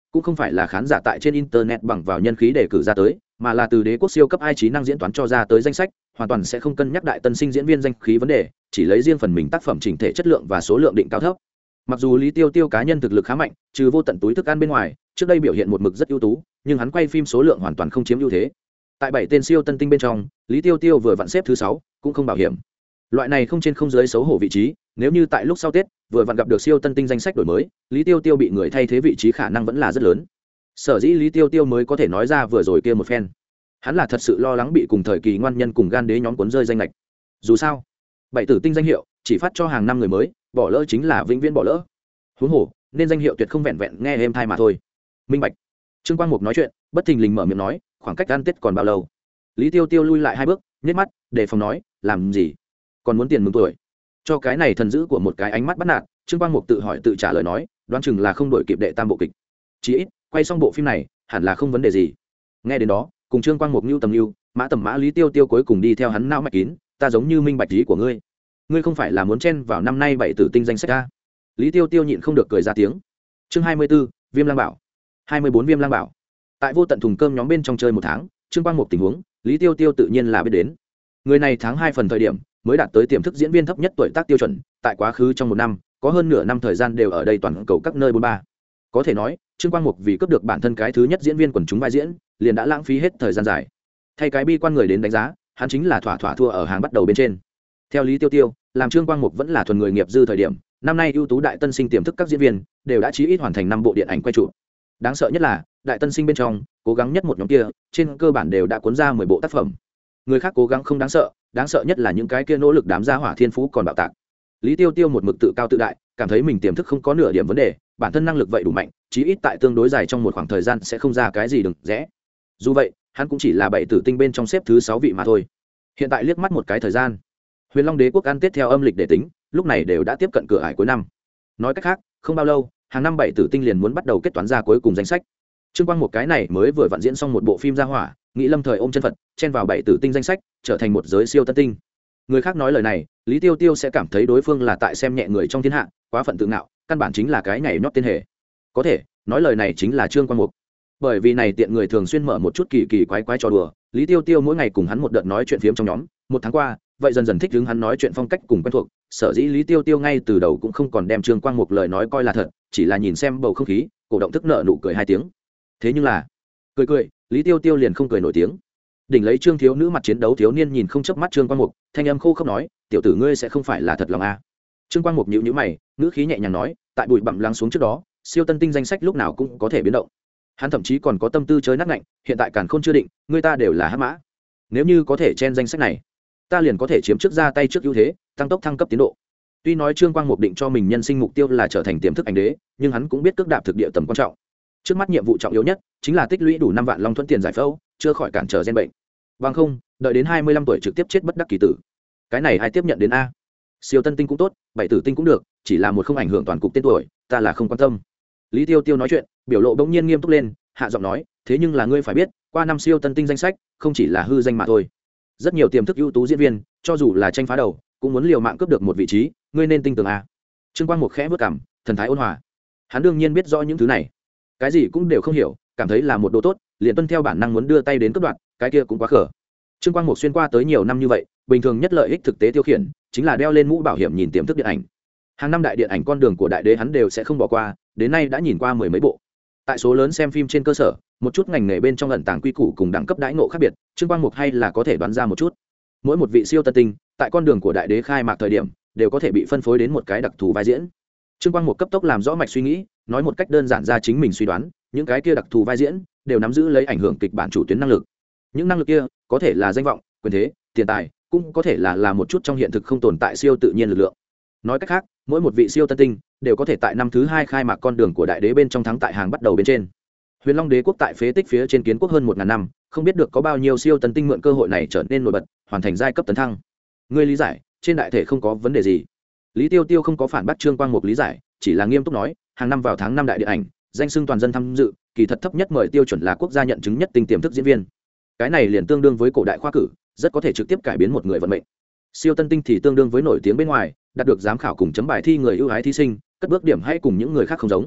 cũng không phải là khán giả tại trên internet bằng vào nhân khí để cử ra tới, mà là từ đế quốc siêu cấp ai trí năng diễn toán cho ra tới danh sách, hoàn toàn sẽ không cân nhắc đại tân sinh diễn viên danh khí vấn đề, chỉ lấy riêng phần mình tác phẩm chỉnh thể chất lượng và số lượng định cao thấp. Mặc dù Lý Tiêu Tiêu cá nhân thực lực khá mạnh, trừ vô tận túi thức ăn bên ngoài, trước đây biểu hiện một mực rất ưu tú, nhưng hắn quay phim số lượng hoàn toàn không chiếm ưu thế. Tại 7 tên siêu tân tinh bên trong, Lý Tiêu Tiêu vừa vặn xếp thứ 6, cũng không bảo hiểm. Loại này không trên không dưới xấu hổ vị trí, nếu như tại lúc sau Tết, vừa vặn gặp được siêu tân tinh danh sách đổi mới, Lý Tiêu Tiêu bị người thay thế vị trí khả năng vẫn là rất lớn. Sở dĩ Lý Tiêu Tiêu mới có thể nói ra vừa rồi kia một phen. Hắn là thật sự lo lắng bị cùng thời kỳ ngoan nhân cùng gan đế nhóm cuốn rơi danh lệch. Dù sao, 7 tử tinh danh hiệu chỉ phát cho hàng năm người mới, bỏ lỡ chính là vĩnh viễn bỏ lỡ. Huống hồ, nên danh hiệu tuyệt không vẹn vẹn nghe êm thai mà thôi. Minh bạch. Trương Quang Mục nói chuyện, bất thình lình mở miệng nói, khoảng cách ăn Tết còn bao lâu? Lý Tiêu Tiêu lui lại 2 bước, nhếch mắt, đề phòng nói, làm gì? Còn muốn tiền mừng tuổi? Cho cái này thần dữ của một cái ánh mắt bắt nạt, Trương Quang Mục tự hỏi tự trả lời nói, đoán chừng là không đổi kịp đệ tam bộ kịch. Chỉ ít, quay xong bộ phim này, hẳn là không vấn đề gì. Nghe đến đó, cùng Trương Quang Mục nưu tầm nưu, mã tầm mã Lý Tiêu Tiêu cuối cùng đi theo hắn não mạch kín, ta giống như minh bạch ý của ngươi. Ngươi không phải là muốn chen vào năm nay 7 tử tinh danh sách a? Lý Tiêu Tiêu nhịn không được cười ra tiếng. Chương 24, Viêm Lang Bảo. 24 Viêm Lang Bảo. Tại vô tận thùng cơm nhóm bên trong chơi 1 tháng, Trương Quang Mục tình huống, Lý Tiêu Tiêu tự nhiên là biết đến. Người này tháng 2 phần thời điểm mới đạt tới tiềm thức diễn viên thấp nhất tuổi tác tiêu chuẩn, tại quá khứ trong 1 năm, có hơn nửa năm thời gian đều ở đây toàn cầu các nơi 43. Có thể nói, Trương Quang Mục vì cướp được bản thân cái thứ nhất diễn viên quần chúng vai diễn, liền đã lãng phí hết thời gian dài. Thay cái bi quan người đến đánh giá, hắn chính là thỏa thỏa thua ở hàng bắt đầu bên trên. Theo Lý Tiêu Tiêu, làm Trương Quang Mục vẫn là thuần người nghiệp dư thời điểm, năm nay ưu tú đại tân sinh tiềm thức các diễn viên đều đã chí ít hoàn thành 5 bộ điện ảnh quay trụ. Đáng sợ nhất là, đại tân sinh bên trong, cố gắng nhất một nhóm kia, trên cơ bản đều đã cuốn ra 10 bộ tác phẩm. Người khác cố gắng không đáng sợ nhất là những cái kia nỗ lực đám gia hỏa thiên phú còn bạo tạc. Lý Tiêu Tiêu một mực tự cao tự đại, cảm thấy mình tiềm thức không có nửa điểm vấn đề, bản thân năng lực vậy đủ mạnh, chí ít tại tương đối dài trong một khoảng thời gian sẽ không ra cái gì đừng rẽ. Dù vậy, hắn cũng chỉ là 7 tử tinh bên trong xếp thứ 6 vị mà thôi. Hiện tại liếc mắt một cái thời gian, Huyền Long Đế quốc ăn Tết theo âm lịch để tính, lúc này đều đã tiếp cận cửa ải cuối năm. Nói cách khác, không bao lâu, hàng năm 7 tử tinh liền muốn bắt đầu kết toán ra cuối cùng danh sách. Trương Quang một cái này mới vừa vặn diễn xong một bộ phim gia hỏa, nghĩ lâm thời ôm chân Phật, chen vào 7 tử tinh danh sách, trở thành một giới siêu tân tinh. Người khác nói lời này, Lý Tiêu Tiêu sẽ cảm thấy đối phương là tại xem nhẹ người trong thiên hạ, quá phận tự ngạo, căn bản chính là cái nhảy nhót tên hề. Có thể, nói lời này chính là Trương Quang Mục. Bởi vì này tiện người thường xuyên mở một chút kỳ kỳ quái quái trò đùa, Lý Tiêu Tiêu mỗi ngày cùng hắn một đợt nói chuyện phiếm trong nhóm, 1 tháng qua, vậy dần dần thích hứng hắn nói chuyện phong cách cùng quen thuộc, sở dĩ Lý Tiêu Tiêu ngay từ đầu cũng không còn đem Trương Quang Mục lời nói coi là thật, chỉ là nhìn xem bầu không khí, cổ động thức nợ nụ cười 2 tiếng. Thế nhưng là, cười, Lý Tiêu Tiêu liền không cười nổi tiếng. Đỉnh lấy Trương thiếu nữ mặt chiến đấu thiếu niên nhìn không chớp mắt Trương Quang Mục, thanh âm khô khốc nói, tiểu tử ngươi sẽ không phải là thật lòng à? Trương Quang Mục nhíu nhíu mày, ngữ khí nhẹ nhàng nói, tại bụi bặm lắng xuống trước đó, siêu tân tinh danh sách lúc nào cũng có thể biến động. Hắn thậm chí còn có tâm tư chơi nát ngạnh, hiện tại càn khôn chưa định, người ta đều là hắc mã. Nếu như có thể chen danh sách này, ta liền có thể chiếm trước ra tay trước ưu thế, tăng tốc thăng cấp tiến độ. Tuy nói Trương Quang Mục định cho mình nhân sinh mục tiêu là trở thành tiềm thức ảnh đế, nhưng hắn cũng biết cước đạp thực địa tầm quan trọng. Trước mắt nhiệm vụ trọng yếu nhất chính là tích lũy đủ 5 vạn long thuẫn tiền giải phẫu, chưa khỏi cản trở gen bệnh. Bằng không, đợi đến 25 tuổi trực tiếp chết bất đắc kỳ tử. Cái này ai tiếp nhận đến a? Siêu tân tinh cũng tốt, 7 tử tinh cũng được, chỉ là một không ảnh hưởng toàn cục tên tuổi, ta là không quan tâm. Lý Tiêu Tiêu nói chuyện, biểu lộ bỗng nhiên nghiêm túc lên, hạ giọng nói, thế nhưng là ngươi phải biết, qua năm siêu tân tinh danh sách, không chỉ là hư danh mà thôi. Rất nhiều tiềm thức ưu tú diễn viên, cho dù là tranh phá đầu, cũng muốn liều mạng cướp được một vị trí, ngươi nên tinh tường a. Trương Quang Mục khẽ bước cằm, thần thái ôn hòa. Hắn đương nhiên biết rõ những thứ này, cái gì cũng đều không hiểu, cảm thấy là một đồ tốt, liền tuân theo bản năng muốn đưa tay đến cướp đoạt, cái kia cũng quá khở. Trương Quang Mục xuyên qua tới nhiều năm như vậy, bình thường nhất lợi ích thực tế tiêu khiển, chính là đeo lên mũ bảo hiểm nhìn tiềm thức điện ảnh. Hàng năm đại điện ảnh con đường của đại đế hắn đều sẽ không bỏ qua, đến nay đã nhìn qua 10 mấy bộ. Tại số lớn xem phim trên cơ sở, một chút ngành nghề bên trong ẩn tàng quy củ cùng đẳng cấp đãi ngộ khác biệt, Trương Quang Mục hay là có thể đoán ra một chút. Mỗi một vị siêu tân tinh, tại con đường của đại đế khai mạc thời điểm, đều có thể bị phân phối đến một cái đặc thù vai diễn. Trương Quang Mục cấp tốc làm rõ mạch suy nghĩ, nói một cách đơn giản ra chính mình suy đoán, những cái kia đặc thù vai diễn đều nắm giữ lấy ảnh hưởng kịch bản chủ tuyến năng lực. Những năng lực kia có thể là danh vọng, quyền thế, tiền tài, cũng có thể là một chút trong hiện thực không tồn tại siêu tự nhiên lực lượng. Nói cách khác, mỗi một vị siêu tân tinh đều có thể tại năm thứ 2 khai mạc con đường của đại đế bên trong thắng tại hàng bắt đầu bên trên. Huyền Long Đế quốc tại phế tích phía trên kiến quốc hơn 1000 năm, không biết được có bao nhiêu siêu tân tinh mượn cơ hội này trở nên nổi bật, hoàn thành giai cấp tấn thăng. Ngươi lý giải, trên đại thể không có vấn đề gì. Lý Tiêu Tiêu không có phản bác Trương Quang Mục lý giải, chỉ là nghiêm túc nói, hàng năm vào tháng 5 đại điện ảnh, danh xưng toàn dân tham dự, kỳ thật thấp nhất mời tiêu chuẩn là quốc gia nhận chứng nhất tinh tiềm thức diễn viên. Cái này liền tương đương với cổ đại khoa cử, rất có thể trực tiếp cải biến một người vận mệnh. Siêu tân tinh thì tương đương với nổi tiếng bên ngoài, đạt được giám khảo cùng chấm bài thi người ưu ái thí sinh, cất bước điểm hay cùng những người khác không giống.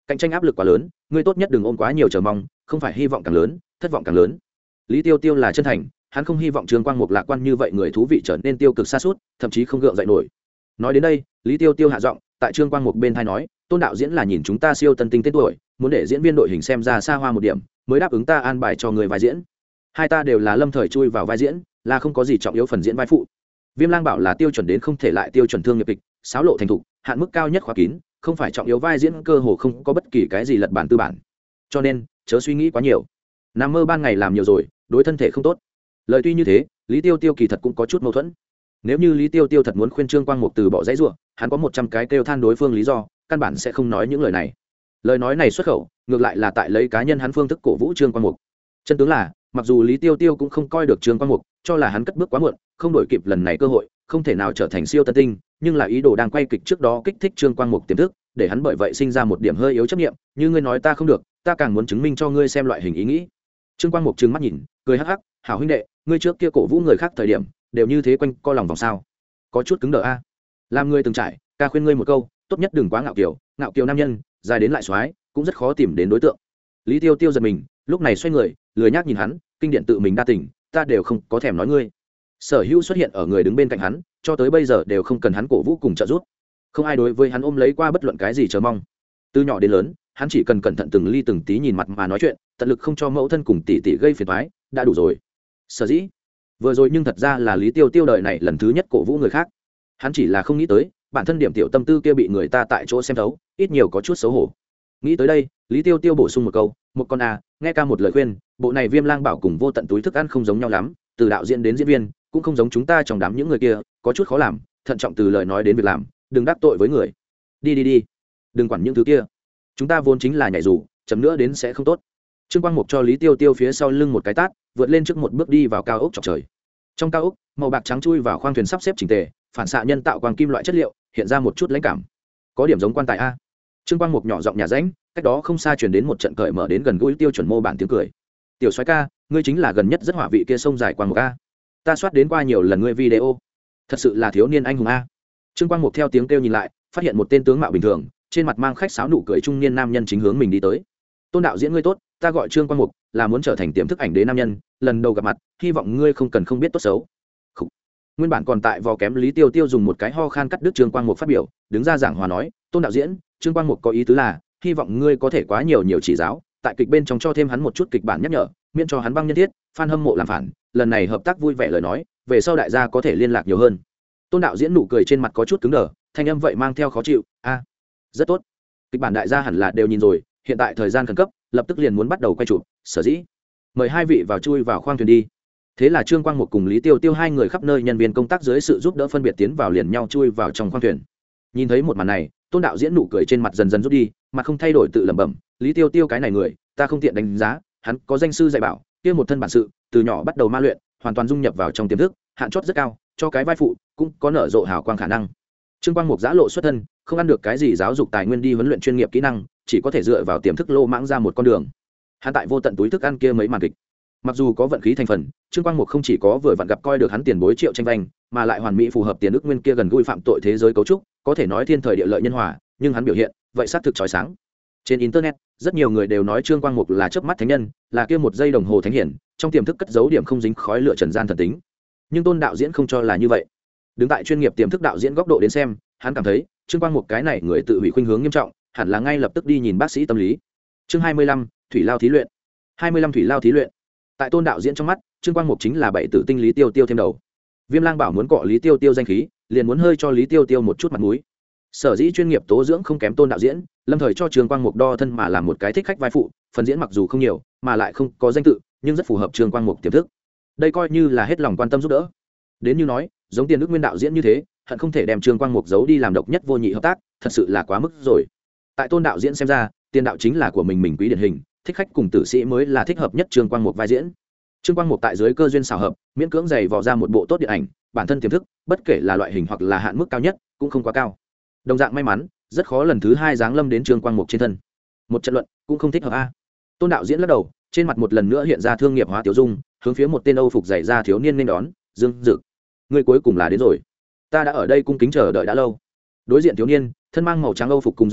cạnh tranh áp lực quá lớn, ngươi tốt nhất đừng ôm quá nhiều chờ mong, không phải hy vọng càng lớn thất vọng càng lớn. Lý Tiêu Tiêu là chân thành, hắn không hy vọng Trương Quang Mục lạc quan như vậy người thú vị trở nên tiêu cực xa suốt, thậm chí không gượng dậy nổi. Nói đến đây, Lý Tiêu Tiêu hạ giọng, tại Trương Quang Mục bên tai nói, Tôn đạo diễn là nhìn chúng ta siêu tân tinh tên tuổi, muốn để diễn viên đội hình xem ra xa hoa một điểm, mới đáp ứng ta an bài cho người vai diễn. Hai ta đều là lâm thời chui vào vai diễn, là không có gì trọng yếu phần diễn vai phụ. Viêm Lang bảo là tiêu chuẩn đến không thể lại tiêu chuẩn thương nghiệp kịch, sáo lộ thành thục, hạn mức cao nhất khóa kín, không phải trọng yếu vai diễn cơ hồ không có bất kỳ cái gì lật bản tư bản. Cho nên, chớ suy nghĩ quá nhiều. Nằm mơ ban ngày làm nhiều rồi, đối thân thể không tốt. Lời tuy như thế, Lý Tiêu Tiêu kỳ thật cũng có chút mâu thuẫn. Nếu như Lý Tiêu Tiêu thật muốn khuyên Trương Quang Mục từ bỏ dãy rủa, hắn có 100 cái kêu than đối phương lý do, căn bản sẽ không nói những lời này. Lời nói này xuất khẩu, ngược lại là tại lấy cá nhân hắn phương thức cổ vũ Trương Quang Mục. Chân tướng là, mặc dù Lý Tiêu Tiêu cũng không coi được Trương Quang Mục, cho là hắn cất bước quá muộn, không đổi kịp lần này cơ hội, không thể nào trở thành siêu tân tinh, nhưng là ý đồ đang quay kịch trước đó kích thích Trương Quang Mục tiềm thức, để hắn bởi vậy sinh ra một điểm hơi yếu chấp niệm, như ngươi nói ta không được, ta càng muốn chứng minh cho ngươi xem loại hình ý nghĩ. Trương Quang Mục trừng mắt nhìn, cười hắc hắc, hảo huynh đệ, ngươi trước kia cổ vũ người khác thời điểm, đều như thế quanh co lòng vòng sao? Có chút cứng đờ a. Làm ngươi từng trải, ca khuyên ngươi một câu, tốt nhất đừng quá ngạo kiều nam nhân, dài đến lại xoái, cũng rất khó tìm đến đối tượng. Lý Tiêu Tiêu giật mình, lúc này xoay người, lười nhác nhìn hắn, kinh điển tự mình đa tình, ta đều không có thèm nói ngươi. Sở Hữu xuất hiện ở người đứng bên cạnh hắn, cho tới bây giờ đều không cần hắn cổ vũ cùng trợ giúp. Không ai đối với hắn ôm lấy qua bất luận cái gì chờ mong. Từ nhỏ đến lớn, hắn chỉ cần cẩn thận từng ly từng tí nhìn mặt mà nói chuyện, tận lực không cho mẫu thân cùng tỷ tỷ gây phiền toái, đã đủ rồi. Sở dĩ, vừa rồi nhưng thật ra là Lý Tiêu Tiêu đời này lần thứ nhất cổ vũ người khác. Hắn chỉ là không nghĩ tới, bản thân điểm tiểu tâm tư kia bị người ta tại chỗ xem thấu, ít nhiều có chút xấu hổ. Nghĩ tới đây, Lý Tiêu Tiêu bổ sung một câu, một con nghe ca một lời khuyên, bộ này Viêm Lang bảo cùng vô tận túi thức ăn không giống nhau lắm, từ đạo diễn đến diễn viên, cũng không giống chúng ta trong đám những người kia, có chút khó làm, thận trọng từ lời nói đến việc làm, đừng đắc tội với người. Đi, đừng quản những thứ kia. Chúng ta vốn chính là nhảy dù, chấm nữa đến sẽ không tốt. Trương Quang Mục cho Lý Tiêu Tiêu phía sau lưng một cái tát, vượt lên trước một bước đi vào cao ốc chọc trời. Trong cao ốc, màu bạc trắng chui vào khoang thuyền sắp xếp chỉnh tề, phản xạ nhân tạo quang kim loại chất liệu, hiện ra một chút lãnh cảm. Có điểm giống quan tài a. Trương Quang Mục nhỏ giọng nhà ránh, cách đó không xa truyền đến một trận cởi mở đến gần gũi tiêu chuẩn mô bản tiếng cười. Tiểu soái ca, ngươi chính là gần nhất rất hỏa vị kia sông dài Quang Mục a. Ta soát đến qua nhiều lần ngươi video, thật sự là thiếu niên anh hùng a. Trương Quang Mục theo tiếng kêu nhìn lại, phát hiện một tên tướng mạo bình thường, trên mặt mang khách sáo nụ cười trung niên nam nhân chính hướng mình đi tới. Tôn đạo diễn ngươi tốt, ta gọi Trương Quang Mục, là muốn trở thành tiềm thức ảnh đế nam nhân, lần đầu gặp mặt, hy vọng ngươi không cần không biết tốt xấu. Khủ. Nguyên bản còn tại vò kém Lý Tiêu Tiêu dùng một cái ho khan cắt đứt Trương Quang Mục phát biểu, đứng ra giảng hòa nói, Tôn đạo diễn, Trương Quang Mục có ý tứ là, hy vọng ngươi có thể quá nhiều chỉ giáo, tại kịch bên trong cho thêm hắn một chút kịch bản nhắc nhở, miễn cho hắn băng nhân thiết, fan hâm mộ làm phản, lần này hợp tác vui vẻ lời nói, về sau đại gia có thể liên lạc nhiều hơn. Tôn đạo diễn nụ cười trên mặt có chút cứng đờ, thanh âm vậy mang theo khó chịu, rất tốt. Kịch bản đại gia hẳn là đều nhìn rồi, hiện tại thời gian khẩn cấp, lập tức liền muốn bắt đầu quay chụp, sở dĩ mời hai vị vào chui vào khoang thuyền đi. Thế là Trương Quang Mục cùng Lý Tiêu Tiêu hai người khắp nơi nhân viên công tác dưới sự giúp đỡ phân biệt tiến vào liền nhau chui vào trong khoang thuyền. Nhìn thấy một màn này, Tôn đạo diễn nụ cười trên mặt dần dần rút đi, mặt không thay đổi tự lẩm bẩm, Lý Tiêu Tiêu cái này người, ta không tiện đánh giá, hắn có danh sư dạy bảo, kia một thân bản sự, từ nhỏ bắt đầu ma luyện, hoàn toàn dung nhập vào trong tiềm thức, hạn chót rất cao, cho cái vai phụ cũng có nở rộ hào quang khả năng. Trương Quang Mục giã lộ xuất thân, không ăn được cái gì giáo dục tài nguyên đi huấn luyện chuyên nghiệp kỹ năng, chỉ có thể dựa vào tiềm thức lô mãng ra một con đường. Hắn tại vô tận túi thức ăn kia mấy màn kịch, mặc dù có vận khí thành phần, Trương Quang Mục không chỉ có vừa vặn gặp coi được hắn tiền bối Triệu Tranh Vanh, mà lại hoàn mỹ phù hợp tiền ước nguyên kia gần gũi phạm tội thế giới cấu trúc, có thể nói thiên thời địa lợi nhân hòa, nhưng hắn biểu hiện, vậy xác thực chói sáng. Trên internet, rất nhiều người đều nói Trương Quang Mục là chớp mắt thánh nhân, là kia một giây đồng hồ thánh hiển, trong tiềm thức cất giấu điểm không dính khói lửa trần gian thần tính. Nhưng Tôn đạo diễn không cho là như vậy. Đứng tại chuyên nghiệp tiềm thức đạo diễn góc độ đến xem, hắn cảm thấy Trương Quang Mục cái này người tự hủy khuynh hướng nghiêm trọng, hẳn là ngay lập tức đi nhìn bác sĩ tâm lý. Chương 25, thủy lao thí luyện. 25 thủy lao thí luyện. Tại Tôn đạo diễn trong mắt, Trương Quang Mục chính là bảy tử tinh Lý Tiêu Tiêu thêm đầu. Viêm Lang bảo muốn cọ Lý Tiêu Tiêu danh khí, liền muốn hơi cho Lý Tiêu Tiêu một chút mặt mũi. Sở dĩ chuyên nghiệp tố dưỡng không kém Tôn đạo diễn, lâm thời cho Trương Quang Mục đo thân mà làm một cái thích khách vai phụ, phần diễn mặc dù không nhiều, mà lại không có danh tự, nhưng rất phù hợp Trương Quang Mục tiềm thức. Đây coi như là hết lòng quan tâm giúp đỡ. Đến như nói, giống tiền đức nguyên đạo diễn như thế, hận không thể đem Trương Quang Mục giấu đi làm độc nhất vô nhị hợp tác, thật sự là quá mức rồi. Tại Tôn đạo diễn xem ra, tiền đạo chính là của mình quý điển hình, thích khách cùng tử sĩ mới là thích hợp nhất Trương Quang Mục vai diễn. Trương Quang Mục tại dưới cơ duyên xảo hợp, miễn cưỡng giày vò ra một bộ tốt điện ảnh, bản thân tiềm thức, bất kể là loại hình hoặc là hạn mức cao nhất, cũng không quá cao. Đồng dạng may mắn, rất khó lần thứ hai giáng lâm đến Trương Quang Mục trên thân. Một trận luận cũng không thích hợp a. Tôn đạo diễn lắc đầu, trên mặt một lần nữa hiện ra thương nghiệp hóa tiểu dung, hướng phía một tên Âu phục dày ra thiếu niên nên đón, Dương Dực. Người cuối cùng là đến rồi. Ta đã ở đây cung kính chờ đợi đã lâu. Đối diện thiếu niên, thân mang màu trắng Âu phục cùng dày da,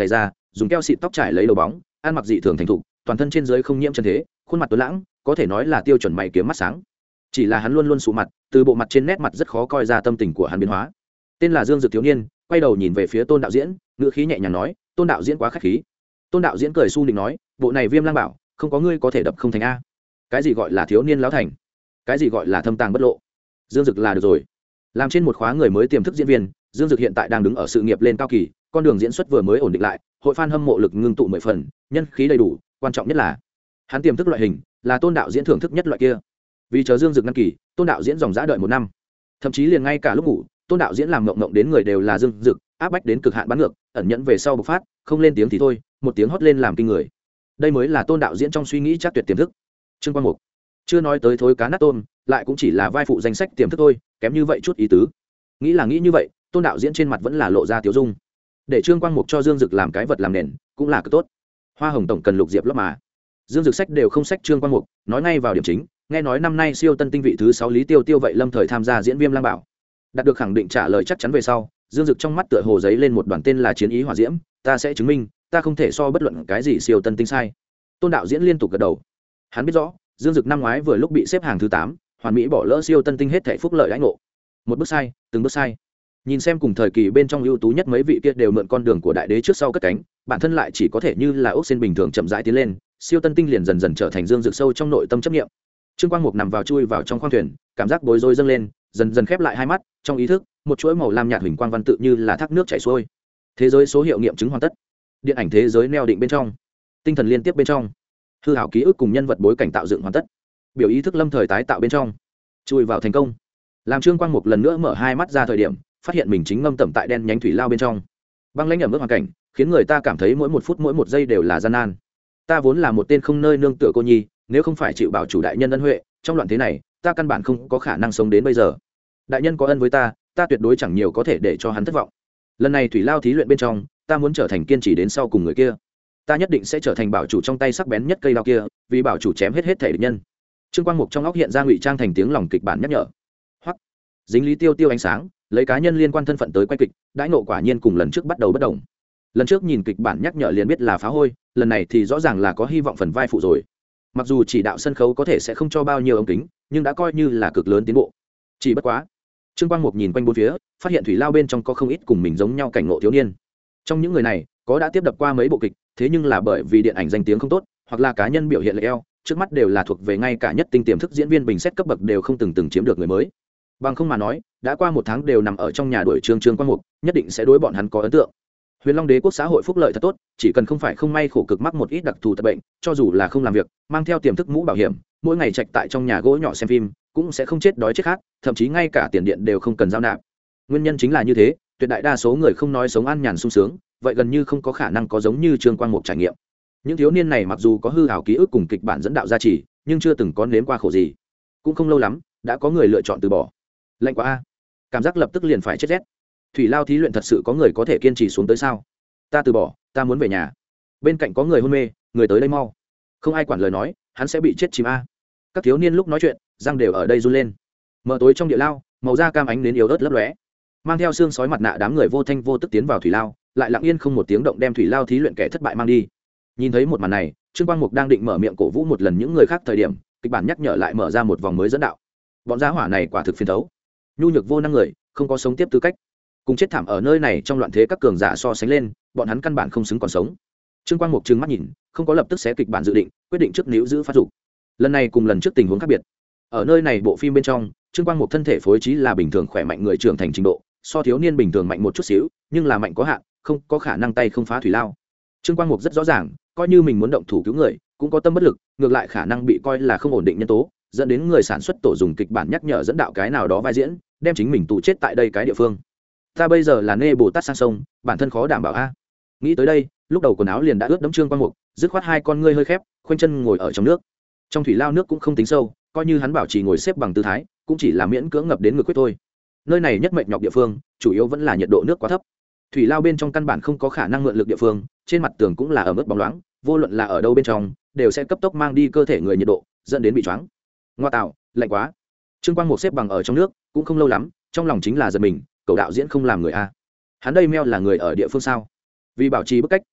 dùng keo xịt tóc trải lấy đầu bóng, ăn mặc dị thường thành thục, toàn thân trên dưới không nhiễm chân thế, khuôn mặt tuấn lãng, có thể nói là tiêu chuẩn mày kiếm mắt sáng. Chỉ là hắn luôn luôn sụ mặt, từ bộ mặt trên nét mặt rất khó coi ra tâm tình của hắn biến hóa. Tên là Dương Dực thiếu niên, quay đầu nhìn về phía Tôn đạo diễn, ngữ khí nhẹ nhàng nói, Tôn đạo diễn quá khách khí. Tôn đạo diễn cười su nịnh nói, bộ này Viêm Lang bảo, không có ngươi có thể đập không thành a. Cái gì gọi là thiếu niên láo thành, cái gì gọi là thâm tàng bất lộ. Dương Dực là được rồi. Làm trên một khóa người mới tiềm thức diễn viên, Dương Dực hiện tại đang đứng ở sự nghiệp lên cao kỳ, con đường diễn xuất vừa mới ổn định lại, hội fan hâm mộ lực ngưng tụ 10 phần, nhân khí đầy đủ, quan trọng nhất là hắn tiềm thức loại hình là Tôn đạo diễn thưởng thức nhất loại kia. Vì chờ Dương Dực đăng kỳ, Tôn đạo diễn dòng dã đợi 1 năm, thậm chí liền ngay cả lúc ngủ, Tôn đạo diễn làm ngộng đến người đều là Dương Dực, áp bách đến cực hạn bắn ngược, ẩn nhẫn về sau bộc phát, không lên tiếng thì thôi, một tiếng hót lên làm kinh người. Đây mới là Tôn đạo diễn trong suy nghĩ chắc tuyệt tiềm thức. Trương Quang Mục chưa nói tới thối cá nát tôm, lại cũng chỉ là vai phụ danh sách tiềm thức thôi, kém như vậy chút ý tứ. Nghĩ là nghĩ như vậy, Tôn đạo diễn trên mặt vẫn là lộ ra tiếu dung. Để Trương Quang Mục cho Dương Dực làm cái vật làm nền, cũng là cực tốt. Hoa hồng tổng cần lục diệp lót mà. Dương Dực sách đều không sách Trương Quang Mục, nói ngay vào điểm chính, nghe nói năm nay siêu tân tinh vị thứ 6 Lý Tiêu Tiêu vậy lâm thời tham gia diễn Viêm Lang bảo. Đạt được khẳng định trả lời chắc chắn về sau, Dương Dực trong mắt tựa hồ giấy lên một đoàn tên là chiến ý hỏa diễm, ta sẽ chứng minh, ta không thể so bất luận cái gì siêu tân tinh sai. Tôn đạo diễn liên tục gật đầu. Hắn biết rõ, Dương Dực năm ngoái vừa lúc bị xếp hàng thứ 8, hoàn mỹ bỏ lỡ siêu tân tinh hết thảy phúc lợi đãi ngộ. Một bước sai, từng bước sai. Nhìn xem cùng thời kỳ bên trong ưu tú nhất mấy vị kia đều mượn con đường của đại đế trước sau cất cánh, bản thân lại chỉ có thể như là ốc sen bình thường chậm rãi tiến lên, siêu tân tinh liền dần dần trở thành Dương Dực sâu trong nội tâm chấp niệm. Trương Quang Mục nằm vào chui vào trong khoang thuyền, cảm giác bối rối dâng lên, dần dần khép lại hai mắt, trong ý thức, một chuỗi màu lam nhạt huỳnh quang văn tự như là thác nước chảy xuôi. Thế giới số hiệu nghiệm chứng hoàn tất. Điện ảnh thế giới neo định bên trong, tinh thần liên tiếp bên trong, hư ảo ký ức cùng nhân vật bối cảnh tạo dựng hoàn tất. Biểu ý thức lâm thời tái tạo bên trong, chui vào thành công. Làm Trương Quang Mục lần nữa mở hai mắt ra thời điểm, phát hiện mình chính ngâm tẩm tại đen nhánh thủy lao bên trong. Băng lãnh ẩm ướt hoàn cảnh, khiến người ta cảm thấy mỗi một phút mỗi một giây đều là gian nan. Ta vốn là một tên không nơi nương tựa cô nhi, nếu không phải chịu bảo chủ đại nhân ân huệ, trong loạn thế này, ta căn bản không có khả năng sống đến bây giờ. Đại nhân có ân với ta, ta tuyệt đối chẳng nhiều có thể để cho hắn thất vọng. Lần này thủy lao thí luyện bên trong, ta muốn trở thành kiên trì đến sau cùng người kia. Ta nhất định sẽ trở thành bảo chủ trong tay sắc bén nhất cây đao kia, vì bảo chủ chém hết thể địch nhân. Trương Quang Mục trong óc hiện ra ngụy trang thành tiếng lòng kịch bản nhắc nhở. Hoặc dính Lý Tiêu Tiêu ánh sáng, lấy cá nhân liên quan thân phận tới quay kịch, đãi ngộ quả nhiên cùng lần trước bắt đầu bất đồng. Lần trước nhìn kịch bản nhắc nhở liền biết là phá hôi, lần này thì rõ ràng là có hy vọng phần vai phụ rồi. Mặc dù chỉ đạo sân khấu có thể sẽ không cho bao nhiêu ống kính, nhưng đã coi như là cực lớn tiến bộ. Chỉ bất quá, Trương Quang Mục nhìn quanh bốn phía, phát hiện thủy lao bên trong có không ít cùng mình giống nhau cảnh ngộ thiếu niên. Trong những người này, có đã tiếp đập qua mấy bộ kịch, thế nhưng là bởi vì điện ảnh danh tiếng không tốt, hoặc là cá nhân biểu hiện lệch eo, trước mắt đều là thuộc về ngay cả nhất tinh tiềm thức diễn viên bình xét cấp bậc đều không từng chiếm được người mới. Bằng không mà nói, đã qua 1 tháng đều nằm ở trong nhà đuổi Trương Quang Mục, nhất định sẽ đối bọn hắn có ấn tượng. Huyền Long Đế quốc xã hội phúc lợi thật tốt, chỉ cần không phải không may khổ cực mắc một ít đặc thù tật bệnh, cho dù là không làm việc, mang theo tiềm thức mũ bảo hiểm, mỗi ngày trạch tại trong nhà gỗ nhỏ xem phim, cũng sẽ không chết đói chết khát, thậm chí ngay cả tiền điện đều không cần giao nạp. Nguyên nhân chính là như thế, tuyệt đại đa số người không nói sống an nhàn sung sướng, vậy gần như không có khả năng có giống như Trương Quang Mục trải nghiệm. Những thiếu niên này mặc dù có hư ảo ký ức cùng kịch bản dẫn đạo gia trì, nhưng chưa từng có nếm qua khổ gì. Cũng không lâu lắm, đã có người lựa chọn từ bỏ. Lạnh quá a, cảm giác lập tức liền phải chết rét. Thủy lao thí luyện thật sự có người có thể kiên trì xuống tới sao? Ta từ bỏ, ta muốn về nhà. Bên cạnh có người hôn mê, người tới đây mau. Không ai quản lời nói, hắn sẽ bị chết chìm a. Các thiếu niên lúc nói chuyện, răng đều ở đây run lên. Mờ tối trong địa lao, màu da cam ánh đến yếu ớt lấp lóe. Mang theo xương sói mặt nạ đám người vô thanh vô tức tiến vào thủy lao, lại lặng yên không một tiếng động đem thủy lao thí luyện kẻ thất bại mang đi. Nhìn thấy một màn này, Trương Quang Mục đang định mở miệng cổ vũ một lần những người khác thời điểm, kịch bản nhắc nhở lại mở ra một vòng mới dẫn đạo. Bọn gia hỏa này quả thực phiền thấu, nhu nhược vô năng người, không có sống tiếp tư cách, cùng chết thảm ở nơi này trong loạn thế các cường giả so sánh lên, bọn hắn căn bản không xứng còn sống. Trương Quang Mục trừng mắt nhìn, không có lập tức xé kịch bản dự định, quyết định trước níu giữ phát dục. Lần này cùng lần trước tình huống khác biệt. Ở nơi này bộ phim bên trong, Trương Quang Mục thân thể phối trí là bình thường khỏe mạnh người trưởng thành trình độ, so thiếu niên bình thường mạnh một chút xíu, nhưng là mạnh có hạn, không có khả năng tay không phá thủy lao. Trương Quang Mục rất rõ ràng, coi như mình muốn động thủ cứu người, cũng có tâm bất lực, ngược lại khả năng bị coi là không ổn định nhân tố, dẫn đến người sản xuất tổ dùng kịch bản nhắc nhở dẫn đạo cái nào đó vai diễn, đem chính mình tù chết tại đây cái địa phương. Ta bây giờ là nê Bồ Tát sang sông, bản thân khó đảm bảo a. Nghĩ tới đây, lúc đầu quần áo liền đã ướt đẫm Trương Quang Mục, dứt khoát hai con ngươi hơi khép, khoanh chân ngồi ở trong nước. Trong thủy lao nước cũng không tính sâu, coi như hắn bảo trì ngồi xếp bằng tư thái, cũng chỉ là miễn cưỡng ngập đến ngực quyết thôi. Nơi này nhất mệnh nhọc địa phương, chủ yếu vẫn là nhiệt độ nước quá thấp. Thủy lao bên trong căn bản không có khả năng mượn lực địa phương, trên mặt tường cũng là ẩm ướt bóng loáng, vô luận là ở đâu bên trong, đều sẽ cấp tốc mang đi cơ thể người nhiệt độ, dẫn đến bị choáng. Ngoa tạo, lạnh quá. Trương Quang Mục xếp bằng ở trong nước, cũng không lâu lắm, trong lòng chính là giật mình, cầu đạo diễn không làm người a. Hắn đây meo là người ở địa phương sao? Vì bảo trì bức cách,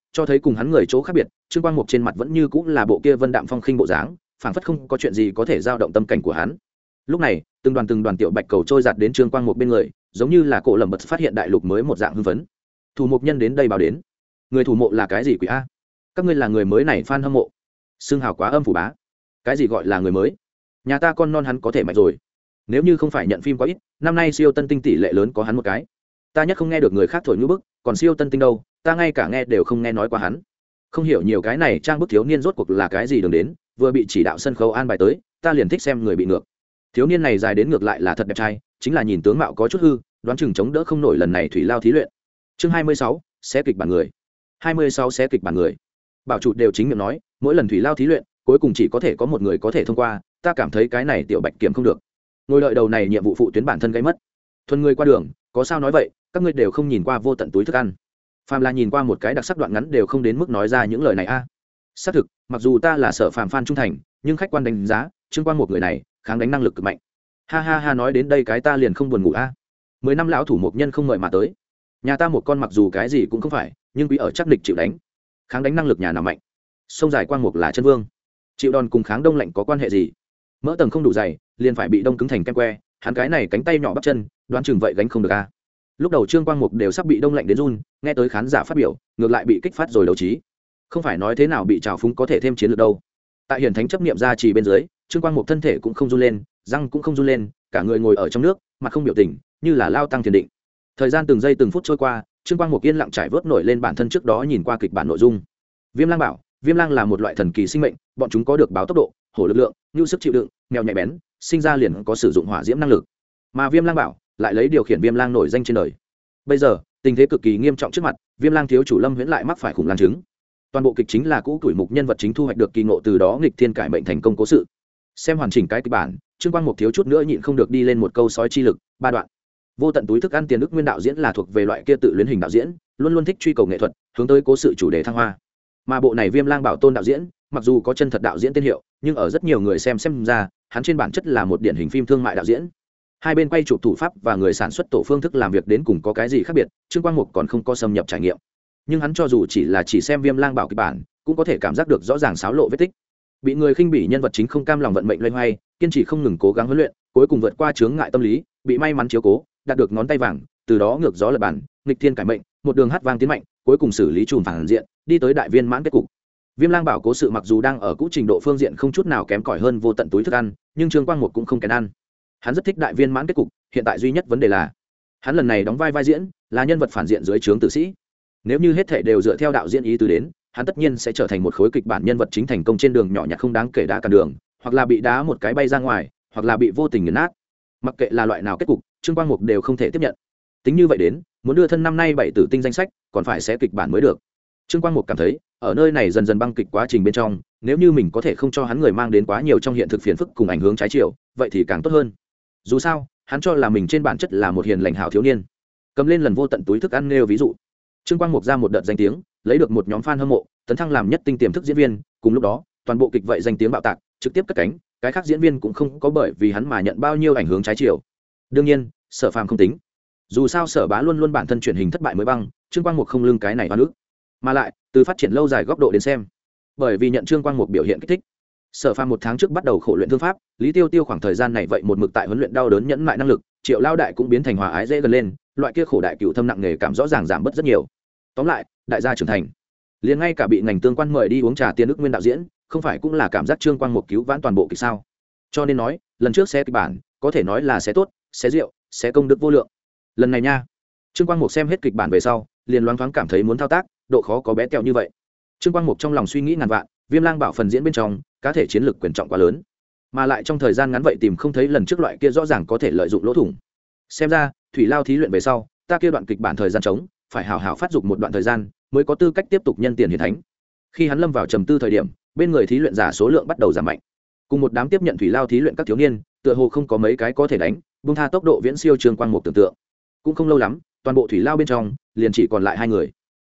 cho thấy cùng hắn người chỗ khác biệt. Trương Quang Mục trên mặt vẫn như cũng là bộ kia vân đạm phong khinh bộ dáng, phảng phất không có chuyện gì có thể dao động tâm cảnh của hắn. Lúc này từng đoàn tiểu bạch cầu trôi giạt đến Trương Quang Mục bên người, giống như là cổ lẩm bật phát hiện đại lục mới một dạng hưng phấn. Thủ mục nhân đến đây báo đến. Người thủ mộ là cái gì quỷ a? Các ngươi là người mới này fan hâm mộ. Xương hào quá âm phủ bá. Cái gì gọi là người mới? Nhà ta con non hắn có thể mạnh rồi. Nếu như không phải nhận phim quá ít, năm nay siêu tân tinh tỷ lệ lớn có hắn một cái. Ta nhất không nghe được người khác thổi như bức, còn siêu tân tinh đâu, ta ngay cả nghe đều không nghe nói qua hắn. Không hiểu nhiều cái này trang bức thiếu niên rốt cuộc là cái gì đường đến, vừa bị chỉ đạo sân khấu an bài tới, ta liền thích xem người bị ngược. Thiếu niên này dài đến ngược lại là thật đẹp trai, chính là nhìn tướng mạo có chút hư, đoán chừng chống đỡ không nổi lần này thủy lao thí luyện. Chương 26, xé kịch bản người. 26 xé kịch bản người. Bảo chủ đều chính miệng nói, mỗi lần thủy lao thí luyện, cuối cùng chỉ có thể có một người có thể thông qua, ta cảm thấy cái này tiểu bạch kiểm không được. Ngồi đợi đầu này nhiệm vụ phụ tuyến bản thân gây mất. Thuần người qua đường, có sao nói vậy, các ngươi đều không nhìn qua vô tận túi thức ăn. Phàm là nhìn qua một cái đặc sắc đoạn ngắn đều không đến mức nói ra những lời này a. Xác thực, mặc dù ta là Sở Phàm fan trung thành, nhưng khách quan đánh giá, Trương Quang một người này, kháng đánh năng lực cực mạnh. Ha ha ha, nói đến đây cái ta liền không buồn ngủ a. 10 năm lão thủ mục nhân không mời mà tới. Nhà ta một con mặc dù cái gì cũng không phải, nhưng quý ở chắc địch chịu đánh. Kháng đánh năng lực nhà nào mạnh. Sông dài Quang Mục là chân vương. Chịu đòn cùng kháng đông lạnh có quan hệ gì? Mỡ tầng không đủ dày, liền phải bị đông cứng thành kem que, hắn cái này cánh tay nhỏ bắp chân, đoán chừng vậy gánh không được a. Lúc đầu Trương Quang Mục đều sắp bị đông lạnh đến run, nghe tới khán giả phát biểu, ngược lại bị kích phát rồi đấu trí. Không phải nói thế nào bị trào phúng có thể thêm chiến lược đâu. Tại hiển thánh chấp niệm ra chỉ bên dưới, Trương Quang Mục thân thể cũng không run lên, răng cũng không run lên, cả người ngồi ở trong nước, mặt không biểu tình, như là lao tăng thiền định. Thời gian từng giây từng phút trôi qua, Trương Quang Mục yên lặng trải vớt nổi lên bản thân trước đó nhìn qua kịch bản nội dung. Viêm lang bảo, Viêm lang là một loại thần kỳ sinh mệnh, bọn chúng có được báo tốc độ, hổ lực lượng, nhu sức chịu đựng, mèo nhạy bén, sinh ra liền có sử dụng hỏa diễm năng lực. Mà Viêm lang bảo lại lấy điều khiển Viêm lang nổi danh trên đời. Bây giờ tình thế cực kỳ nghiêm trọng trước mặt, Viêm lang thiếu chủ Lâm Viễn lại mắc phải khủng lang chứng. Toàn bộ kịch chính là cũ tuổi mục nhân vật chính thu hoạch được kỳ ngộ, từ đó nghịch thiên cải mệnh thành công cố sự. Xem hoàn chỉnh cái kịch bản, Trương Quang Mục thiếu chút nữa nhịn không được đi lên một câu sói chi lực, 3 đoạn. Vô tận túi thức ăn tiền đức nguyên đạo diễn là thuộc về loại kia tự luyến hình đạo diễn, luôn luôn thích truy cầu nghệ thuật, hướng tới cố sự chủ đề thăng hoa. Mà bộ này Viêm lang bảo tôn đạo diễn, mặc dù có chân thật đạo diễn tên hiệu, nhưng ở rất nhiều người xem ra, hắn trên bản chất là một điển hình phim thương mại đạo diễn. Hai bên quay chụp thủ pháp và người sản xuất tổ phương thức làm việc đến cùng có cái gì khác biệt, Trương Quang Mục còn không có xâm nhập trải nghiệm. Nhưng hắn cho dù chỉ xem Viêm lang bảo kịch bản, cũng có thể cảm giác được rõ ràng xáo lộ vết tích. Bị người khinh bỉ nhân vật chính không cam lòng vận mệnh loay hoay, kiên trì không ngừng cố gắng huấn luyện, cuối cùng vượt qua chướng ngại tâm lý, bị may mắn chiếu cố, đạt được ngón tay vàng, từ đó ngược gió lật bản, nghịch thiên cải mệnh, một đường hát vang tiến mạnh, cuối cùng xử lý trùm phản diện, đi tới đại viên mãn kết cục. Viêm lang bảo cố sự mặc dù đang ở cũ trình độ phương diện không chút nào kém cỏi hơn vô tận túi thức ăn, nhưng Trương Quang Mục cũng không kén ăn. Hắn rất thích đại viên mãn kết cục, hiện tại duy nhất vấn đề là hắn lần này đóng vai diễn là nhân vật phản diện dưới trướng tử sĩ. Nếu như hết thảy đều dựa theo đạo diễn ý tứ đến, hắn tất nhiên sẽ trở thành một khối kịch bản nhân vật chính thành công trên đường nhỏ nhặt không đáng kể đá cản đường, hoặc là bị đá một cái bay ra ngoài, hoặc là bị vô tình nghiền nát. Mặc kệ là loại nào kết cục, Trương Quang Mục đều không thể tiếp nhận. Tính như vậy đến, muốn đưa thân năm nay 7 tử tinh danh sách, còn phải xé kịch bản mới được. Trương Quang Mục cảm thấy, ở nơi này dần dần băng kịch quá trình bên trong, nếu như mình có thể không cho hắn người mang đến quá nhiều trong hiện thực phiền phức cùng ảnh hưởng trái chiều, vậy thì càng tốt hơn. Dù sao, hắn cho là mình trên bản chất là một hiền lành hảo thiếu niên. Cầm lên lần vô tận túi thức ăn nêu ví dụ, Trương Quang Mục ra một đợt danh tiếng, lấy được một nhóm fan hâm mộ, tấn thăng làm nhất tinh tiềm thức diễn viên, cùng lúc đó, toàn bộ kịch vậy danh tiếng bạo tạc, trực tiếp cất cánh, cái khác diễn viên cũng không có bởi vì hắn mà nhận bao nhiêu ảnh hưởng trái chiều. Đương nhiên, Sở Phàm không tính. Dù sao Sở Bá luôn luôn bản thân truyền hình thất bại mới băng, Trương Quang Mục không lưng cái này oan ức. Mà lại, từ phát triển lâu dài góc độ đến xem, bởi vì nhận Trương Quang Mục biểu hiện kích thích, Sở Phàm 1 tháng trước bắt đầu khổ luyện thương pháp, Lý Tiêu Tiêu khoảng thời gian này vậy một mực tại huấn luyện đau đớn nhẫn mại năng lực, Triệu Lao đại cũng biến thành hòa ái dễ gần lên, loại kia khổ đại cựu thâm nặng nghề cảm rõ ràng giảm bớt rất nhiều. Tóm lại, đại gia trưởng thành. Liền ngay cả bị ngành tương quan mời đi uống trà tiên ức nguyên đạo diễn, không phải cũng là cảm giác Trương Quang Mục cứu vãn toàn bộ kịch sao? Cho nên nói, lần trước xé kịch bản, có thể nói là xé tốt, xé rượu, xé công đức vô lượng. Lần này nha, Trương Quang Mục xem hết kịch bản về sau, liền loáng thoáng cảm thấy muốn thao tác, độ khó có bé tẹo như vậy. Trương Quang Mục trong lòng suy nghĩ ngàn vạn, Viêm lang bảo phần diễn bên trong, cá thể chiến lược quyền trọng quá lớn, mà lại trong thời gian ngắn vậy tìm không thấy lần trước loại kia rõ ràng có thể lợi dụng lỗ thủng. Xem ra, thủy lao thí luyện về sau, ta kia đoạn kịch bản thời gian trống, phải hào hào phát dục một đoạn thời gian, mới có tư cách tiếp tục nhân tiền hiển thánh. Khi hắn lâm vào trầm tư thời điểm, bên người thí luyện giả số lượng bắt đầu giảm mạnh. Cùng một đám tiếp nhận thủy lao thí luyện các thiếu niên, tựa hồ không có mấy cái có thể đánh, buông tha tốc độ viễn siêu Trương Quang Mục tưởng tượng. Cũng không lâu lắm, toàn bộ thủy lao bên trong liền chỉ còn lại 2 người.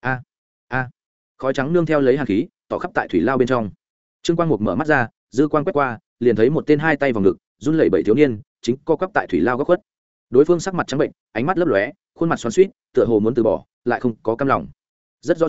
Khói trắng nương theo lấy hàn khí, tỏ khắp tại thủy lao bên trong. Trương Quang Mục mở mắt ra, dư quang quét qua, liền thấy một tên 2 tay vòng ngực, run lẩy bẩy thiếu niên, chính co quắp tại thủy lao góc khuất. Đối phương sắc mặt trắng bệnh, ánh mắt lấp lóe, khuôn mặt xoắn xuýt, tựa hồ muốn từ bỏ, lại không có cam lòng. Rất rõ ràng,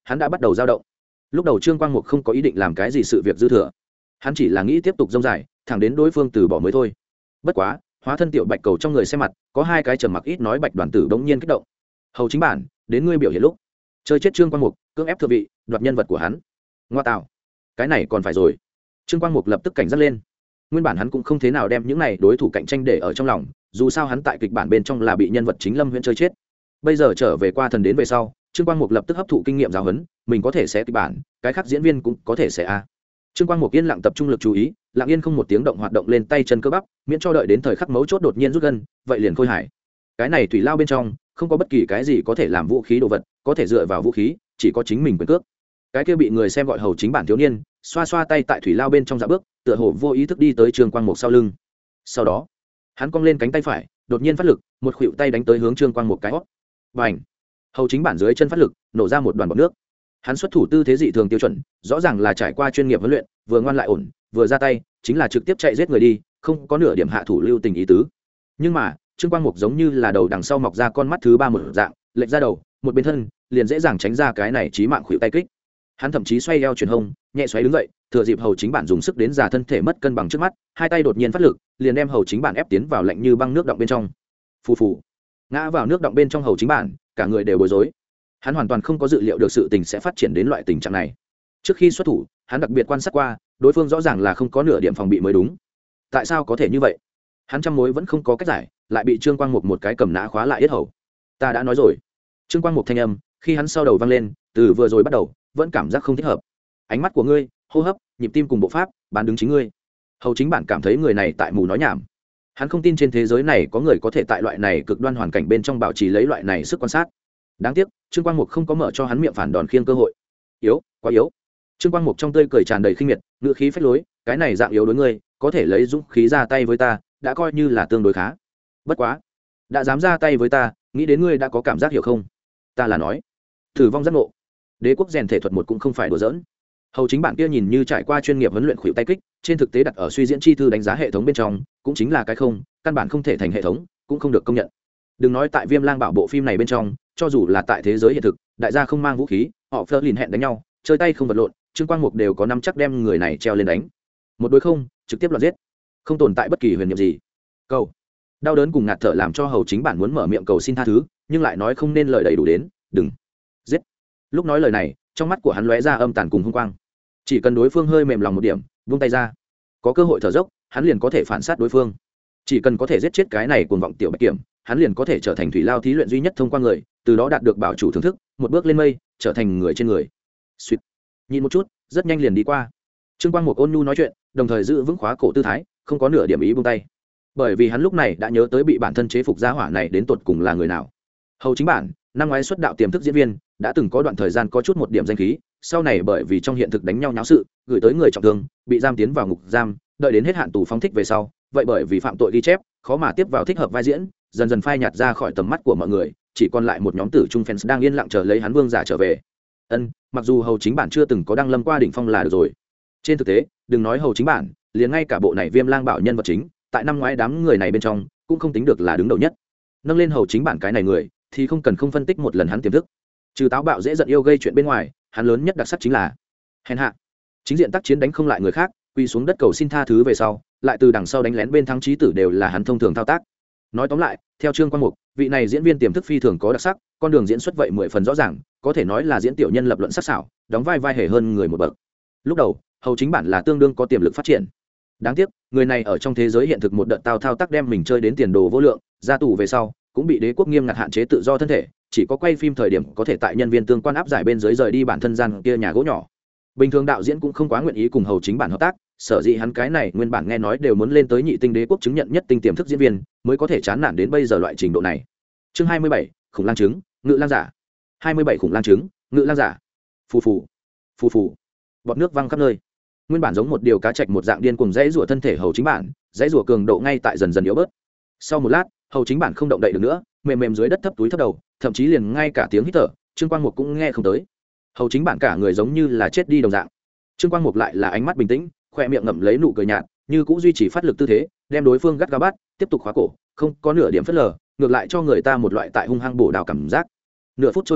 hắn đã bắt đầu dao động. Lúc đầu Trương Quang Mục không có ý định làm cái gì sự việc dư thừa, hắn chỉ là nghĩ tiếp tục dông dài thẳng đến đối phương từ bỏ mới thôi. Bất quá hóa thân tiểu bạch cầu trong người xem mặt có hai cái trầm mặc ít nói bạch đoàn tử bỗng nhiên kích động. Hầu chính bản, đến ngươi biểu hiện lúc chơi chết Trương Quang Mục, cưỡng ép thừa vị, đoạt nhân vật của hắn. Ngoa tạo, cái này còn phải rồi. Trương Quang Mục lập tức cảnh giác lên. Nguyên bản hắn cũng không thế nào đem những này đối thủ cạnh tranh để ở trong lòng, dù sao hắn tại kịch bản bên trong là bị nhân vật chính Lâm Huyễn chơi chết. Bây giờ trở về qua thần đến về sau, Trương Quang Mục lập tức hấp thụ kinh nghiệm giáo huấn, mình có thể sẽ kịch bản, cái khác diễn viên cũng có thể sẽ a. Trương Quang Mục yên lặng tập trung lực chú ý, lặng yên không một tiếng động hoạt động lên tay chân cơ bắp, miễn cho đợi đến thời khắc mấu chốt đột nhiên rút gân, vậy liền khôi hài. Cái này thủy lao bên trong không có bất kỳ cái gì có thể làm vũ khí đồ vật, có thể dựa vào vũ khí chỉ có chính mình quyền cước. Cái kia bị người xem gọi hầu chính bản thiếu niên xoa xoa tay tại thủy lao bên trong dạo bước, tựa hồ vô ý thức đi tới Trương Quang Mục sau lưng. Sau đó hắn cong lên cánh tay phải, đột nhiên phát lực, một khuỷu tay đánh tới hướng Trương Quang Mục cái hót. Bành! Hầu chính bản dưới chân phát lực, nổ ra một đoàn bọt nước. Hắn xuất thủ tư thế dị thường tiêu chuẩn, rõ ràng là trải qua chuyên nghiệp huấn luyện, vừa ngoan lại ổn, vừa ra tay chính là trực tiếp chạy giết người đi, không có nửa điểm hạ thủ lưu tình ý tứ. Nhưng mà Trương Quang Mục giống như là đầu đằng sau mọc ra con mắt thứ ba một dạng, lệch ra đầu, một bên thân liền dễ dàng tránh ra cái này chí mạng khuỷu tay kích. Hắn thậm chí xoay eo chuyển hông, nhẹ xoáy đứng dậy, thừa dịp hầu chính bản dùng sức đến già thân thể mất cân bằng trước mắt, hai tay đột nhiên phát lực, liền đem hầu chính bản ép tiến vào lạnh như băng nước động bên trong. Phù phù, ngã vào nước động bên trong hầu chính bản, cả người đều bối rối. Hắn hoàn toàn không có dự liệu được sự tình sẽ phát triển đến loại tình trạng này. Trước khi xuất thủ, hắn đặc biệt quan sát qua, đối phương rõ ràng là không có nửa điểm phòng bị mới đúng. Tại sao có thể như vậy? Hắn trăm mối vẫn không có cách giải, lại bị Trương Quang Mục một cái cầm nã khóa lại yết hầu. Ta đã nói rồi. Trương Quang Mục thanh âm, khi hắn sau đầu vang lên, từ vừa rồi bắt đầu, vẫn cảm giác không thích hợp. Ánh mắt của ngươi, hô hấp, nhịp tim cùng bộ pháp, bán đứng chính ngươi. Hầu chính bản cảm thấy người này tại mù nói nhảm. Hắn không tin trên thế giới này có người có thể tại loại này cực đoan hoàn cảnh bên trong bảo trì lấy loại này sức quan sát. Đáng tiếc Trương Quang Mục không có mở cho hắn miệng phản đòn khiêng cơ hội. Yếu, quá yếu. Trương Quang Mục trong tươi cười tràn đầy khinh miệt, ngữ khí phách lối, cái này dạng yếu đối ngươi, có thể lấy dũng khí ra tay với ta, đã coi như là tương đối khá. Bất quá, đã dám ra tay với ta, nghĩ đến ngươi đã có cảm giác hiểu không? Ta là nói, thử vong giác ngộ. Đế quốc rèn thể thuật một cũng không phải đùa giỡn. Hầu chính bản kia nhìn như trải qua chuyên nghiệp huấn luyện khuỷu tay kích, trên thực tế đặt ở suy diễn chi thư đánh giá hệ thống bên trong, cũng chính là cái không, căn bản không thể thành hệ thống, cũng không được công nhận. Đừng nói tại Viêm Lang Bảo bộ phim này bên trong, cho dù là tại thế giới hiện thực, đại gia không mang vũ khí, họ phơ lìn hẹn đánh nhau, chơi tay không vật lộn, Trương Quang Mục đều có năm chắc đem người này treo lên đánh. Một đối không, trực tiếp loạn giết, không tồn tại bất kỳ huyền nhiệm gì. Cầu đau đớn cùng ngạt thở làm cho hầu chính bản muốn mở miệng cầu xin tha thứ, nhưng lại nói không nên lời đầy đủ đến, đừng giết. Lúc nói lời này, trong mắt của hắn lóe ra âm tàn cùng hung quang. Chỉ cần đối phương hơi mềm lòng một điểm, buông tay ra, có cơ hội thở dốc, hắn liền có thể phản sát đối phương. Chỉ cần có thể giết chết cái này cuồng vọng tiểu bạch kiểm, hắn liền có thể trở thành thủy lao thí luyện duy nhất thông qua người, từ đó đạt được bảo chủ thưởng thức, một bước lên mây, trở thành người trên người. Xuyệt. Nhìn một chút, rất nhanh liền đi qua. Trương Quang Mục ôn nhu nói chuyện, đồng thời giữ vững khóa cổ tư thái, không có nửa điểm ý buông tay. Bởi vì hắn lúc này đã nhớ tới bị bản thân chế phục gia hỏa này đến tột cùng là người nào. Hầu chính bản, năm ngoái xuất đạo tiềm thức diễn viên, đã từng có đoạn thời gian có chút một điểm danh khí, sau này bởi vì trong hiện thực đánh nhau nháo sự, gửi tới người trọng thương, bị giam tiến vào ngục giam, đợi đến hết hạn tù phóng thích về sau, vậy bởi vì phạm tội ghi chép, khó mà tiếp vào thích hợp vai diễn, dần dần phai nhạt ra khỏi tầm mắt của mọi người, chỉ còn lại một nhóm tử trung fans đang yên lặng chờ lấy hắn vương giả trở về. Mặc dù hầu chính bản chưa từng có đăng lâm qua đỉnh phong là được rồi. Trên thực tế, đừng nói hầu chính bản, liền ngay cả bộ này Viêm Lang Bảo nhân vật chính, tại năm ngoái đám người này bên trong, cũng không tính được là đứng đầu nhất. Nâng lên hầu chính bản cái này người, thì không cần không phân tích một lần hắn tiềm thức. Trừ táo bạo dễ giận yêu gây chuyện bên ngoài, hắn lớn nhất đặc sắc chính là hèn hạ. Chính diện tác chiến đánh không lại người khác, quy xuống đất cầu xin tha thứ về sau, lại từ đằng sau đánh lén bên thắng chí tử đều là hắn thông thường thao tác. Nói tóm lại, theo Trương Quang Mục, vị này diễn viên tiềm thức phi thường có đặc sắc, con đường diễn xuất vậy 10 phần rõ ràng, có thể nói là diễn tiểu nhân lập luận sắc sảo, đóng vai vai hề hơn người một bậc. Lúc đầu, hầu chính bản là tương đương có tiềm lực phát triển. Đáng tiếc, người này ở trong thế giới hiện thực một đợt thao tác đem mình chơi đến tiền đồ vô lượng, ra tù về sau, cũng bị đế quốc nghiêm ngặt hạn chế tự do thân thể, chỉ có quay phim thời điểm có thể tại nhân viên tương quan áp giải bên dưới rời đi bản thân gian kia nhà gỗ nhỏ. Bình thường đạo diễn cũng không quá nguyện ý cùng hầu chính bản hợp tác, sở dĩ hắn cái này nguyên bản nghe nói đều muốn lên tới nhị tinh đế quốc chứng nhận nhất tinh tiềm thức diễn viên, mới có thể chán nản đến bây giờ loại trình độ này. Chương 27, khủng lang trứng, ngự lang giả. 27 khủng lang trứng, ngự lang giả. Phù phù, phù phù. Bọt nước văng khắp nơi. Nguyên bản giống một điều cá trạch một dạng điên cuồng dãy rủa thân thể hầu chính bản, dãy rủa cường độ ngay tại dần dần yếu bớt. Sau một lát, hầu chính bản không động đậy được nữa, mềm mềm dưới đất thấp túi thấp đầu, thậm chí liền ngay cả tiếng hít thở, Trương Quang Mục cũng nghe không tới. Hầu chính bản cả người giống như là chết đi đồng dạng. Trương Quang Mục lại là ánh mắt bình tĩnh, khoe miệng ngậm lấy nụ cười nhạt, như cũng duy trì phát lực tư thế, đem đối phương gắt gao bắt, tiếp tục khóa cổ, không có nửa điểm phớt lờ, ngược lại cho người ta một loại tại hung hăng bổ đào cảm giác. Nửa phút trôi qua,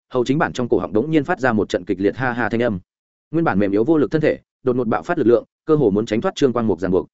hầu chính bản trong cổ họng đống nhiên phát ra một trận kịch liệt ha ha thanh âm. Nguyên bản mềm yếu vô lực thân thể đột ngột bạo phát lực lượng, cơ hồ muốn tránh thoát Trương Quang Mục ràng buộc.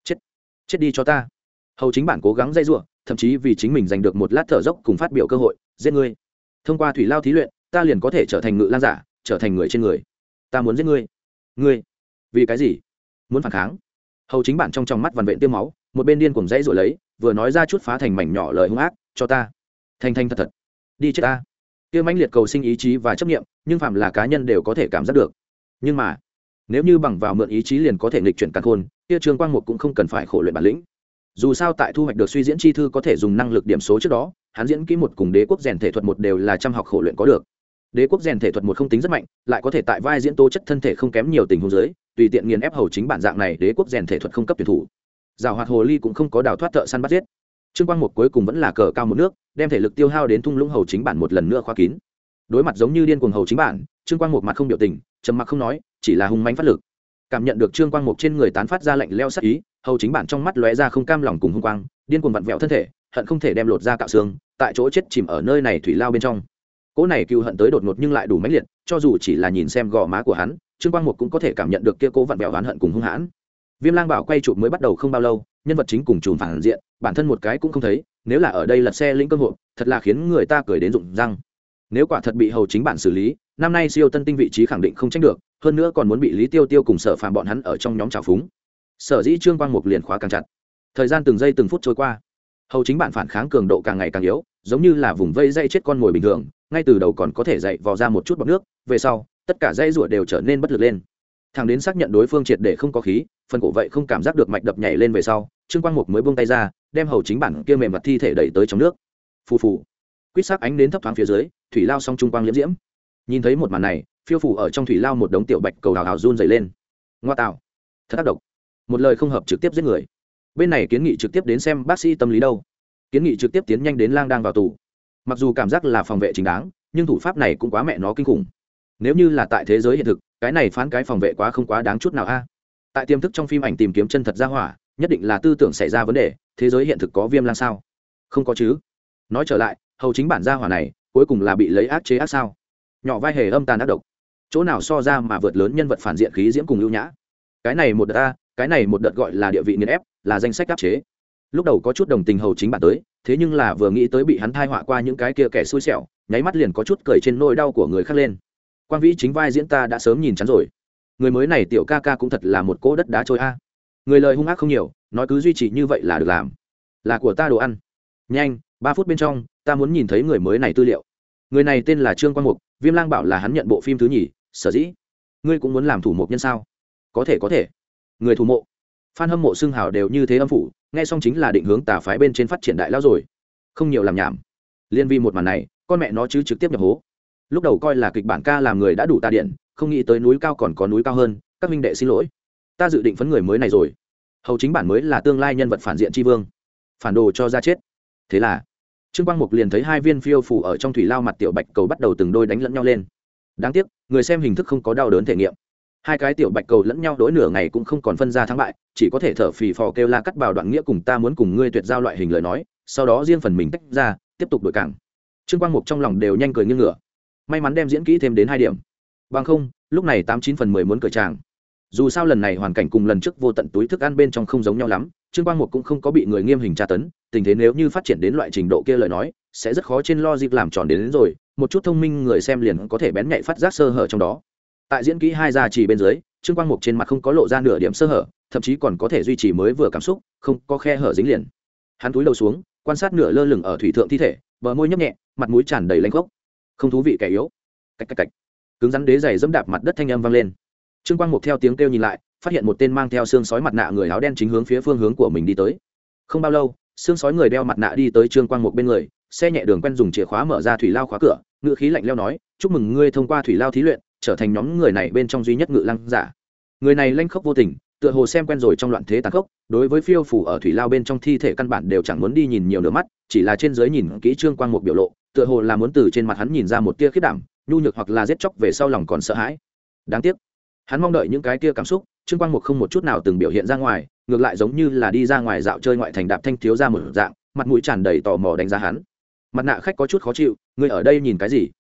Chết đi cho ta. Hầu chính bản cố gắng dây giụa, thậm chí vì chính mình giành được một lát thở dốc cùng phát biểu cơ hội, giết ngươi. Thông qua thủy lao thí luyện, ta liền có thể trở thành ngự lang giả, trở thành người trên người. Ta muốn giết ngươi. Ngươi? Vì cái gì? Muốn phản kháng? Hầu chính bản trong mắt vằn vện tiêm máu, một bên điên cuồng dãy rồi lấy, vừa nói ra chút phá thành mảnh nhỏ lời hung ác, cho ta. Thanh thật thật. Đi chết ta. Kia mãnh liệt cầu sinh ý chí và chấp niệm, nhưng phạm là cá nhân đều có thể cảm giác được. Nhưng mà, nếu như bằng vào mượn ý chí liền có thể nghịch chuyển càn khôn, kia Trương Quang Mục cũng không cần phải khổ luyện bản lĩnh. Dù sao tại thu hoạch được suy diễn chi thư có thể dùng năng lực điểm số trước đó, hắn diễn kỹ một cùng đế quốc rèn thể thuật một đều là trăm học khổ luyện có được. Đế quốc rèn thể thuật một không tính rất mạnh, lại có thể tại vai diễn tố chất thân thể không kém nhiều tình huống dưới, tùy tiện nghiền ép hầu chính bản dạng này đế quốc rèn thể thuật không cấp tuyển thủ. Giảo hoạt hồ ly cũng không có đào thoát thợ săn bắt giết. Trương Quang Mục cuối cùng vẫn là cờ cao một nước, đem thể lực tiêu hao đến thung lũng hầu chính bản một lần nữa khóa kín. Đối mặt giống như điên cuồng hầu chính bản, Trương Quang Mục mặt không biểu tình, trầm mặc không nói, chỉ là hung mãnh phát lực. Cảm nhận được Trương Quang Mục trên người tán phát ra lạnh lẽo sát ý, hầu chính bản trong mắt lóe ra không cam lòng cùng hung quang, điên cuồng vặn vẹo thân thể, hận không thể đem lột ra cạo xương, tại chỗ chết chìm ở nơi này thủy lao bên trong. Cỗ này cừu hận tới đột ngột nhưng lại đủ mãnh liệt, cho dù chỉ là nhìn xem gò má của hắn, Trương Quang Mục cũng có thể cảm nhận được kia cố vặn vẹo oán hận cùng hung hãn. Viêm Lang Bảo quay chụp mới bắt đầu không bao lâu, nhân vật chính cùng trùm phản diện, bản thân một cái cũng không thấy, nếu là ở đây lật xe lĩnh cơ hội, thật là khiến người ta cười đến rụng răng. Nếu quả thật bị hầu chính bản xử lý, năm nay siêu tân tinh vị trí khẳng định không tranh được, hơn nữa còn muốn bị Lý Tiêu Tiêu cùng Sở Phàm bọn hắn ở trong nhóm trào phúng. Sở dĩ Trương Quang Mục liền khóa càng chặt. Thời gian từng giây từng phút trôi qua, hầu chính bản phản kháng cường độ càng ngày càng yếu, giống như là vùng vây dây chết con mồi bình thường, ngay từ đầu còn có thể dậy vò ra một chút bọt nước, về sau, tất cả dây rủa đều trở nên bất lực lên. Thằng đến xác nhận đối phương triệt để không có khí, phần cổ vậy không cảm giác được mạch đập nhảy lên về sau, Trương Quang Mục mới buông tay ra, đem hầu chính bản kia mềm mặt thi thể đẩy tới trong nước. Phù phù. Quýt sắc ánh đến thấp thoáng phía dưới, thủy lao song trung quang liễm diễm. Nhìn thấy một màn này, phiêu phủ ở trong thủy lao một đống tiểu bạch cầu hào hào run dày lên. Ngoa tạo, thật tác động. Một lời không hợp trực tiếp giết người. Bên này kiến nghị trực tiếp đến xem bác sĩ tâm lý đâu. Kiến nghị trực tiếp tiến nhanh đến lang đang vào tù. Mặc dù cảm giác là phòng vệ chính đáng, nhưng thủ pháp này cũng quá mẹ nó kinh khủng. Nếu như là tại thế giới hiện thực, cái này phán cái phòng vệ quá không quá đáng chút nào a. Tại tiềm thức trong phim ảnh tìm kiếm chân thật ra hỏa, nhất định là tư tưởng xảy ra vấn đề, thế giới hiện thực có viêm lang sao? Không có chứ. Nói trở lại, hầu chính bản gia hỏa này, cuối cùng là bị lấy ác chế ác sao? Nhỏ vai hề âm tàn ác độc, chỗ nào so ra mà vượt lớn nhân vật phản diện khí diễm cùng ưu nhã. Cái này một đợt a, cái này một đợt gọi là địa vị nghiền ép, là danh sách áp chế. Lúc đầu có chút đồng tình hầu chính bản tới, thế nhưng là vừa nghĩ tới bị hắn thai họa qua những cái kia kẻ xui xẻo, nháy mắt liền có chút cười trên nỗi đau của người khác lên. Quang vĩ chính vai diễn ta đã sớm nhìn chán rồi, người mới này tiểu ca ca cũng thật là một cỗ đất đá trôi a. Người lời hung ác không nhiều, nói cứ duy trì như vậy là được làm, là của ta đồ ăn. Nhanh, 3 phút bên trong, ta muốn nhìn thấy người mới này tư liệu. Người này tên là Trương Quang Mục, Viêm Lang bảo là hắn nhận bộ phim thứ nhì, sở dĩ ngươi cũng muốn làm thủ mục nhân sao? Có thể. Người thủ mộ, fan hâm mộ xưng hào đều như thế âm phủ, nghe xong chính là định hướng tà phái bên trên phát triển đại lao rồi. Không nhiều làm nhảm, liên vi một màn này, con mẹ nó chứ trực tiếp nhập hố. Lúc đầu coi là kịch bản ca làm người đã đủ ta điện, không nghĩ tới núi cao còn có núi cao hơn, các minh đệ xin lỗi, ta dự định phấn người mới này rồi. Hầu chính bản mới là tương lai nhân vật phản diện tri vương, phản đồ cho ra chết. Thế là Trương Quang Mục liền thấy hai viên phiêu phủ ở trong thủy lao mặt tiểu bạch cầu bắt đầu từng đôi đánh lẫn nhau lên. Đáng tiếc, người xem hình thức không có đau đớn thể nghiệm. Hai cái tiểu bạch cầu lẫn nhau đối nửa ngày cũng không còn phân ra thắng bại, chỉ có thể thở phì phò kêu la cắt vào đoạn nghĩa cùng ta muốn cùng ngươi tuyệt giao loại hình lời nói, sau đó riêng phần mình tách ra, tiếp tục đổi cảng. Trương Quang Mục trong lòng đều nhanh cười nghiêng ngửa. May mắn đem diễn kỹ thêm đến 2 điểm. Bằng không, lúc này 89 phần 10 muốn cười chàng. Dù sao lần này hoàn cảnh cùng lần trước vô tận túi thức ăn bên trong không giống nhau lắm, Trương Quang Mục cũng không có bị người nghiêm hình tra tấn, tình thế nếu như phát triển đến loại trình độ kia lời nói, sẽ rất khó trên logic làm tròn đến rồi, một chút thông minh người xem liền có thể bén nhạy phát giác sơ hở trong đó. Tại diễn kỹ hai gia trì bên dưới, Trương Quang Mục trên mặt không có lộ ra nửa điểm sơ hở, thậm chí còn có thể duy trì mới vừa cảm xúc, không có khe hở dính liền. Hắn cúi đầu xuống, quan sát nửa lơ lửng ở thủy thượng thi thể, bờ môi nhấp nhẹ, mặt mũi tràn đầy lanh khốc. Không thú vị kẻ yếu. Cạch cạch cạch. Cứng rắn đế giày dẫm đạp mặt đất thanh âm vang lên. Trương Quang Mục theo tiếng kêu nhìn lại, phát hiện một tên mang theo xương sói mặt nạ người áo đen chính hướng phía phương hướng của mình đi tới. Không bao lâu, xương sói người đeo mặt nạ đi tới Trương Quang Mục bên người, xe nhẹ đường quen dùng chìa khóa mở ra thủy lao khóa cửa, ngữ khí lạnh lẽo nói, chúc mừng ngươi thông qua thủy lao thí luyện, trở thành nhóm người này bên trong duy nhất ngự lăng giả. Người này lanh khốc vô tình, tựa hồ xem quen rồi trong loạn thế tàn khốc, đối với phiêu phủ ở thủy lao bên trong thi thể căn bản đều chẳng muốn đi nhìn nhiều nửa mắt, chỉ là trên dưới nhìn kỹ Trương Quang Mục biểu lộ, tựa hồ là muốn từ trên mặt hắn nhìn ra một tia khiếp đảm, nhu nhược hoặc là giết chóc về sau lòng còn sợ hãi. Đáng tiếc, hắn mong đợi những cái tia cảm xúc, Trương Quang Mục không một chút nào từng biểu hiện ra ngoài, ngược lại giống như là đi ra ngoài dạo chơi ngoại thành đạp thanh thiếu ra một dạng, mặt mũi tràn đầy tò mò đánh giá hắn. Mặt nạ khách có chút khó chịu, ngươi ở đây nhìn cái gì?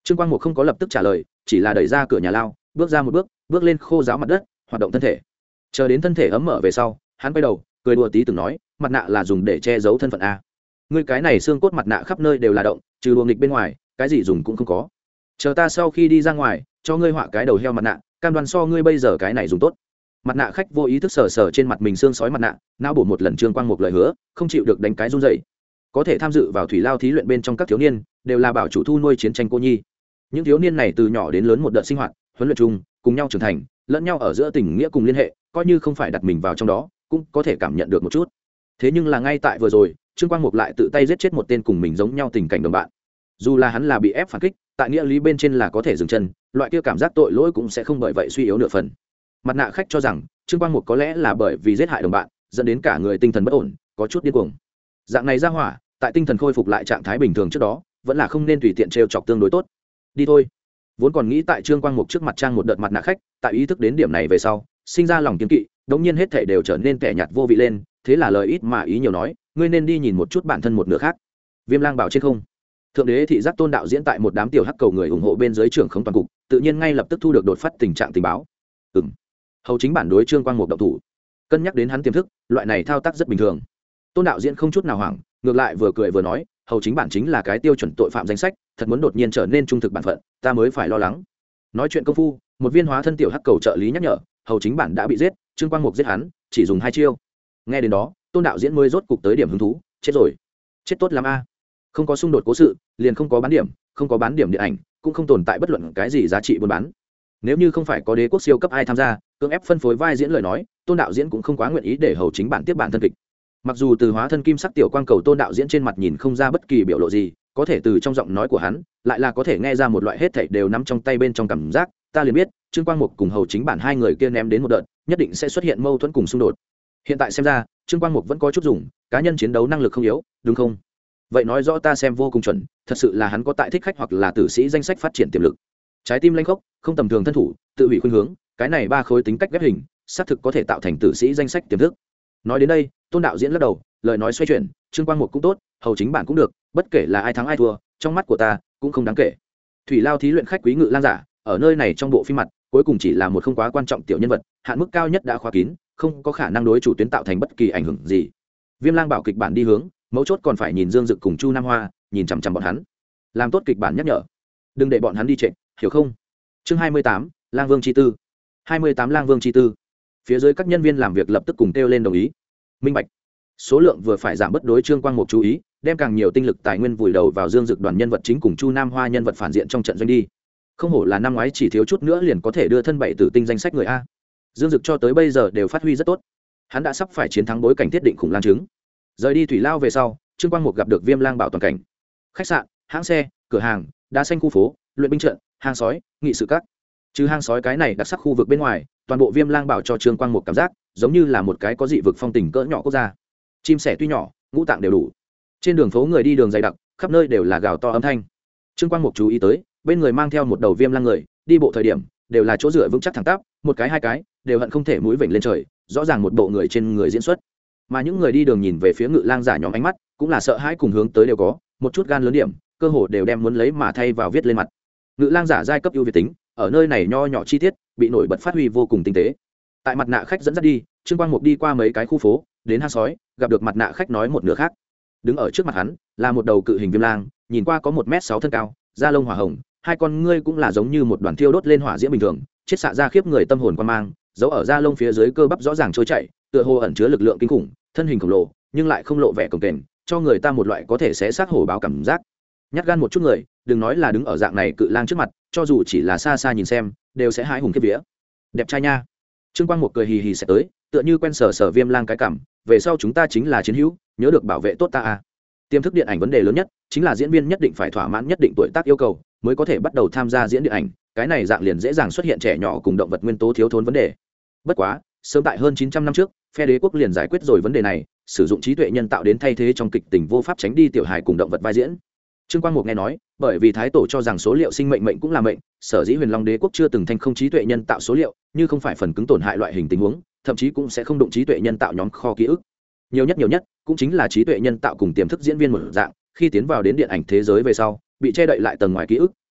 Trương Quang Mục không có lập tức trả lời, chỉ là đẩy ra cửa nhà lao, bước ra một bước, bước lên khô ráo mặt đất, hoạt động thân thể. Chờ đến thân thể ấm mở về sau, hắn quay đầu, cười đùa tí từng nói, mặt nạ là dùng để che giấu thân phận a. Ngươi cái này xương cốt mặt nạ khắp nơi đều là động, trừ đùa nghịch bên ngoài, cái gì dùng cũng không có. Chờ ta sau khi đi ra ngoài, cho ngươi họa cái đầu heo mặt nạ, cam đoan so ngươi bây giờ cái này dùng tốt. Mặt nạ khách vô ý thức sờ sờ trên mặt mình xương sói mặt nạ, não bổ một lần Trương Quang Mục lời hứa, không chịu được đánh cái run rẩy. Có thể tham dự vào thủy lao thí luyện bên trong các thiếu niên, đều là bảo chủ thu nuôi chiến tranh cô nhi. Những thiếu niên này từ nhỏ đến lớn một đợt sinh hoạt, huấn luyện chung, cùng nhau trưởng thành, lẫn nhau ở giữa tình nghĩa cùng liên hệ, coi như không phải đặt mình vào trong đó, cũng có thể cảm nhận được một chút. Thế nhưng là ngay tại vừa rồi, Trương Quang Mục lại tự tay giết chết một tên cùng mình giống nhau tình cảnh đồng bạn. Dù là hắn là bị ép phản kích, tại nghĩa lý bên trên là có thể dừng chân, loại kia cảm giác tội lỗi cũng sẽ không bởi vậy suy yếu nửa phần. Mặt nạ khách cho rằng Trương Quang Mục có lẽ là bởi vì giết hại đồng bạn, dẫn đến cả người tinh thần bất ổn, có chút điên cuồng. Dạng này ra hỏa, tại tinh thần khôi phục lại trạng thái bình thường trước đó, vẫn là không nên tùy tiện trêu chọc tương đối tốt. Đi thôi. Vốn còn nghĩ tại Trương Quang Mục trước mặt trang một đợt mặt nạ khách, tại ý thức đến điểm này về sau, sinh ra lòng kiêng kỵ, đống nhiên hết thảy đều trở nên kẻ nhạt vô vị lên, thế là lời ít mà ý nhiều nói, ngươi nên đi nhìn một chút bản thân một nửa khác. Viêm Lang bảo trên không, thượng đế thị giác Tôn đạo diễn tại một đám tiểu hắc cầu người ủng hộ bên dưới trưởng không toàn cục, tự nhiên ngay lập tức thu được đột phát tình trạng tình báo. Hầu chính bản đối Trương Quang Mục động thủ, cân nhắc đến hắn tiềm thức, loại này thao tác rất bình thường. Tôn đạo diễn không chút nào hoảng, ngược lại vừa cười vừa nói, hầu chính bản chính là cái tiêu chuẩn tội phạm danh sách, thật muốn đột nhiên trở nên trung thực bản phận, ta mới phải lo lắng. Nói chuyện công phu, một viên hóa thân tiểu hắc cầu trợ lý nhắc nhở, hầu chính bản đã bị giết, Trương Quang Mục giết hắn, chỉ dùng 2 chiêu. Nghe đến đó, Tôn đạo diễn mới rốt cục tới điểm hứng thú, chết rồi. Chết tốt lắm a. Không có xung đột cố sự, liền không có bán điểm, không có bán điểm điện ảnh, cũng không tồn tại bất luận cái gì giá trị buôn bán. Nếu như không phải có đế quốc siêu cấp ai tham gia, cưỡng ép phân phối vai diễn lời nói, Tôn đạo diễn cũng không quá nguyện ý để hầu chính bản tiếp bản thân kịch. Mặc dù từ hóa thân kim sắc tiểu quang cầu Tôn đạo diễn trên mặt nhìn không ra bất kỳ biểu lộ gì, có thể từ trong giọng nói của hắn, lại là có thể nghe ra một loại hết thảy đều nắm trong tay bên trong cảm giác, ta liền biết, Trương Quang Mục cùng hầu chính bản hai người kia ném đến một đợt, nhất định sẽ xuất hiện mâu thuẫn cùng xung đột. Hiện tại xem ra, Trương Quang Mục vẫn có chút dùng, cá nhân chiến đấu năng lực không yếu, đúng không? Vậy nói rõ ta xem vô cùng chuẩn, thật sự là hắn có tại thích khách hoặc là tử sĩ danh sách phát triển tiềm lực. Trái tim lanh khốc, không tầm thường thân thủ, tự hủy khuynh hướng, cái này 3 khối tính cách ghép hình, xác thực có thể tạo thành tử sĩ danh sách tiềm thức. Nói đến đây, Tôn đạo diễn lắc đầu, lời nói xoay chuyển, Trương Quang Mục cũng tốt, hầu chính bản cũng được, bất kể là ai thắng ai thua, trong mắt của ta cũng không đáng kể. Thủy lao thí luyện khách quý ngự lang giả, ở nơi này trong bộ phim mặt, cuối cùng chỉ là một không quá quan trọng tiểu nhân vật, hạn mức cao nhất đã khóa kín, không có khả năng đối chủ tuyến tạo thành bất kỳ ảnh hưởng gì. Viêm Lang bảo kịch bản đi hướng, mấu chốt còn phải nhìn Dương Dực cùng Chu Nam Hoa, nhìn chằm chằm bọn hắn. Làm tốt kịch bản nhắc nhở, đừng để bọn hắn đi trệ, hiểu không? Chương 28, Lang Vương chi tư. 28 Lang Vương chi tư. Phía dưới các nhân viên làm việc lập tức cùng kêu lên đồng ý. Minh bạch. Số lượng vừa phải giảm bất đối Trương Quang Mục chú ý, đem càng nhiều tinh lực tài nguyên vùi đầu vào Dương Dực đoàn nhân vật chính cùng Chu Nam Hoa nhân vật phản diện trong trận doanh đi. Không hổ là năm ngoái chỉ thiếu chút nữa liền có thể đưa thân 7 tử tinh danh sách người a. Dương Dực cho tới bây giờ đều phát huy rất tốt. Hắn đã sắp phải chiến thắng bối cảnh thiết định khủng lang trứng. Rời đi thủy lao về sau, Trương Quang Mục gặp được Viêm Lang bảo toàn cảnh. Khách sạn, hãng xe, cửa hàng, đá xanh khu phố, luyện binh trận, hang sói, nghị sự các. Trừ hang sói cái này đặc sắc khu vực bên ngoài, toàn bộ Viêm Lang bảo cho Trương Quang Mục cảm giác giống như là một cái có dị vực phong tình cỡ nhỏ quốc gia. Chim sẻ tuy nhỏ, ngũ tạng đều đủ. Trên đường phố người đi đường dày đặc, khắp nơi đều là gào to âm thanh. Trương Quang Mục chú ý tới, bên người mang theo một đầu viêm lang người, đi bộ thời điểm đều là chỗ dựa vững chắc thẳng tắp, một cái hai cái đều hận không thể mũi vểnh lên trời, rõ ràng một bộ người trên người diễn xuất. Mà những người đi đường nhìn về phía ngự lang giả nhóm ánh mắt cũng là sợ hãi cùng hướng tới đều có, một chút gan lớn điểm, cơ hồ đều đem muốn lấy mà thay vào viết lên mặt. Ngự lang giả giai cấp ưu việt tính, ở nơi này nho nhỏ chi tiết, bị nổi bật phát huy vô cùng tinh tế. Tại mặt nạ khách dẫn dắt đi, Trương Quang Mục đi qua mấy cái khu phố, đến hang sói, gặp được mặt nạ khách nói một nửa khác. Đứng ở trước mặt hắn là một đầu cự hình viêm lang, nhìn qua có 1m6 thân cao, da lông hỏa hồng, hai con ngươi cũng là giống như một đoàn thiêu đốt lên hỏa diễm bình thường, chiết xạ ra khiếp người tâm hồn quan mang, giấu ở da lông phía dưới cơ bắp rõ ràng trôi chảy, tựa hồ ẩn chứa lực lượng kinh khủng, thân hình khổng lồ, nhưng lại không lộ vẻ cồng kềnh, cho người ta một loại có thể xé xác hổ báo cảm giác. Nhát gan một chút người, đừng nói là đứng ở dạng này cự lang trước mặt, cho dù chỉ là xa xa nhìn xem, đều sẽ hãi hùng khiếp vía. Đẹp trai nha. Trương Quang Mục cười hì hì sẽ tới, tựa như quen sở viêm lang cái cảm, về sau chúng ta chính là chiến hữu, nhớ được bảo vệ tốt ta a. Tiềm thức điện ảnh vấn đề lớn nhất chính là diễn viên nhất định phải thỏa mãn nhất định tuổi tác yêu cầu mới có thể bắt đầu tham gia diễn điện ảnh, cái này dạng liền dễ dàng xuất hiện trẻ nhỏ cùng động vật nguyên tố thiếu thốn vấn đề. Bất quá sớm tại hơn 900 năm trước, phe đế quốc liền giải quyết rồi vấn đề này, sử dụng trí tuệ nhân tạo đến thay thế trong kịch tình vô pháp tránh đi tiểu hài cùng động vật vai diễn. Trương Quang Mục nghe nói, bởi vì thái tổ cho rằng số liệu sinh mệnh mệnh cũng là mệnh, sở dĩ Huyền Long đế quốc chưa từng thành không trí tuệ nhân tạo số liệu, như không phải phần cứng tổn hại loại hình tình huống, thậm chí cũng sẽ không động trí tuệ nhân tạo nhóm kho ký ức. Nhiều nhất cũng chính là trí tuệ nhân tạo cùng tiềm thức diễn viên một dạng, khi tiến vào đến điện ảnh thế giới về sau, bị che đậy lại tầng ngoài ký ức,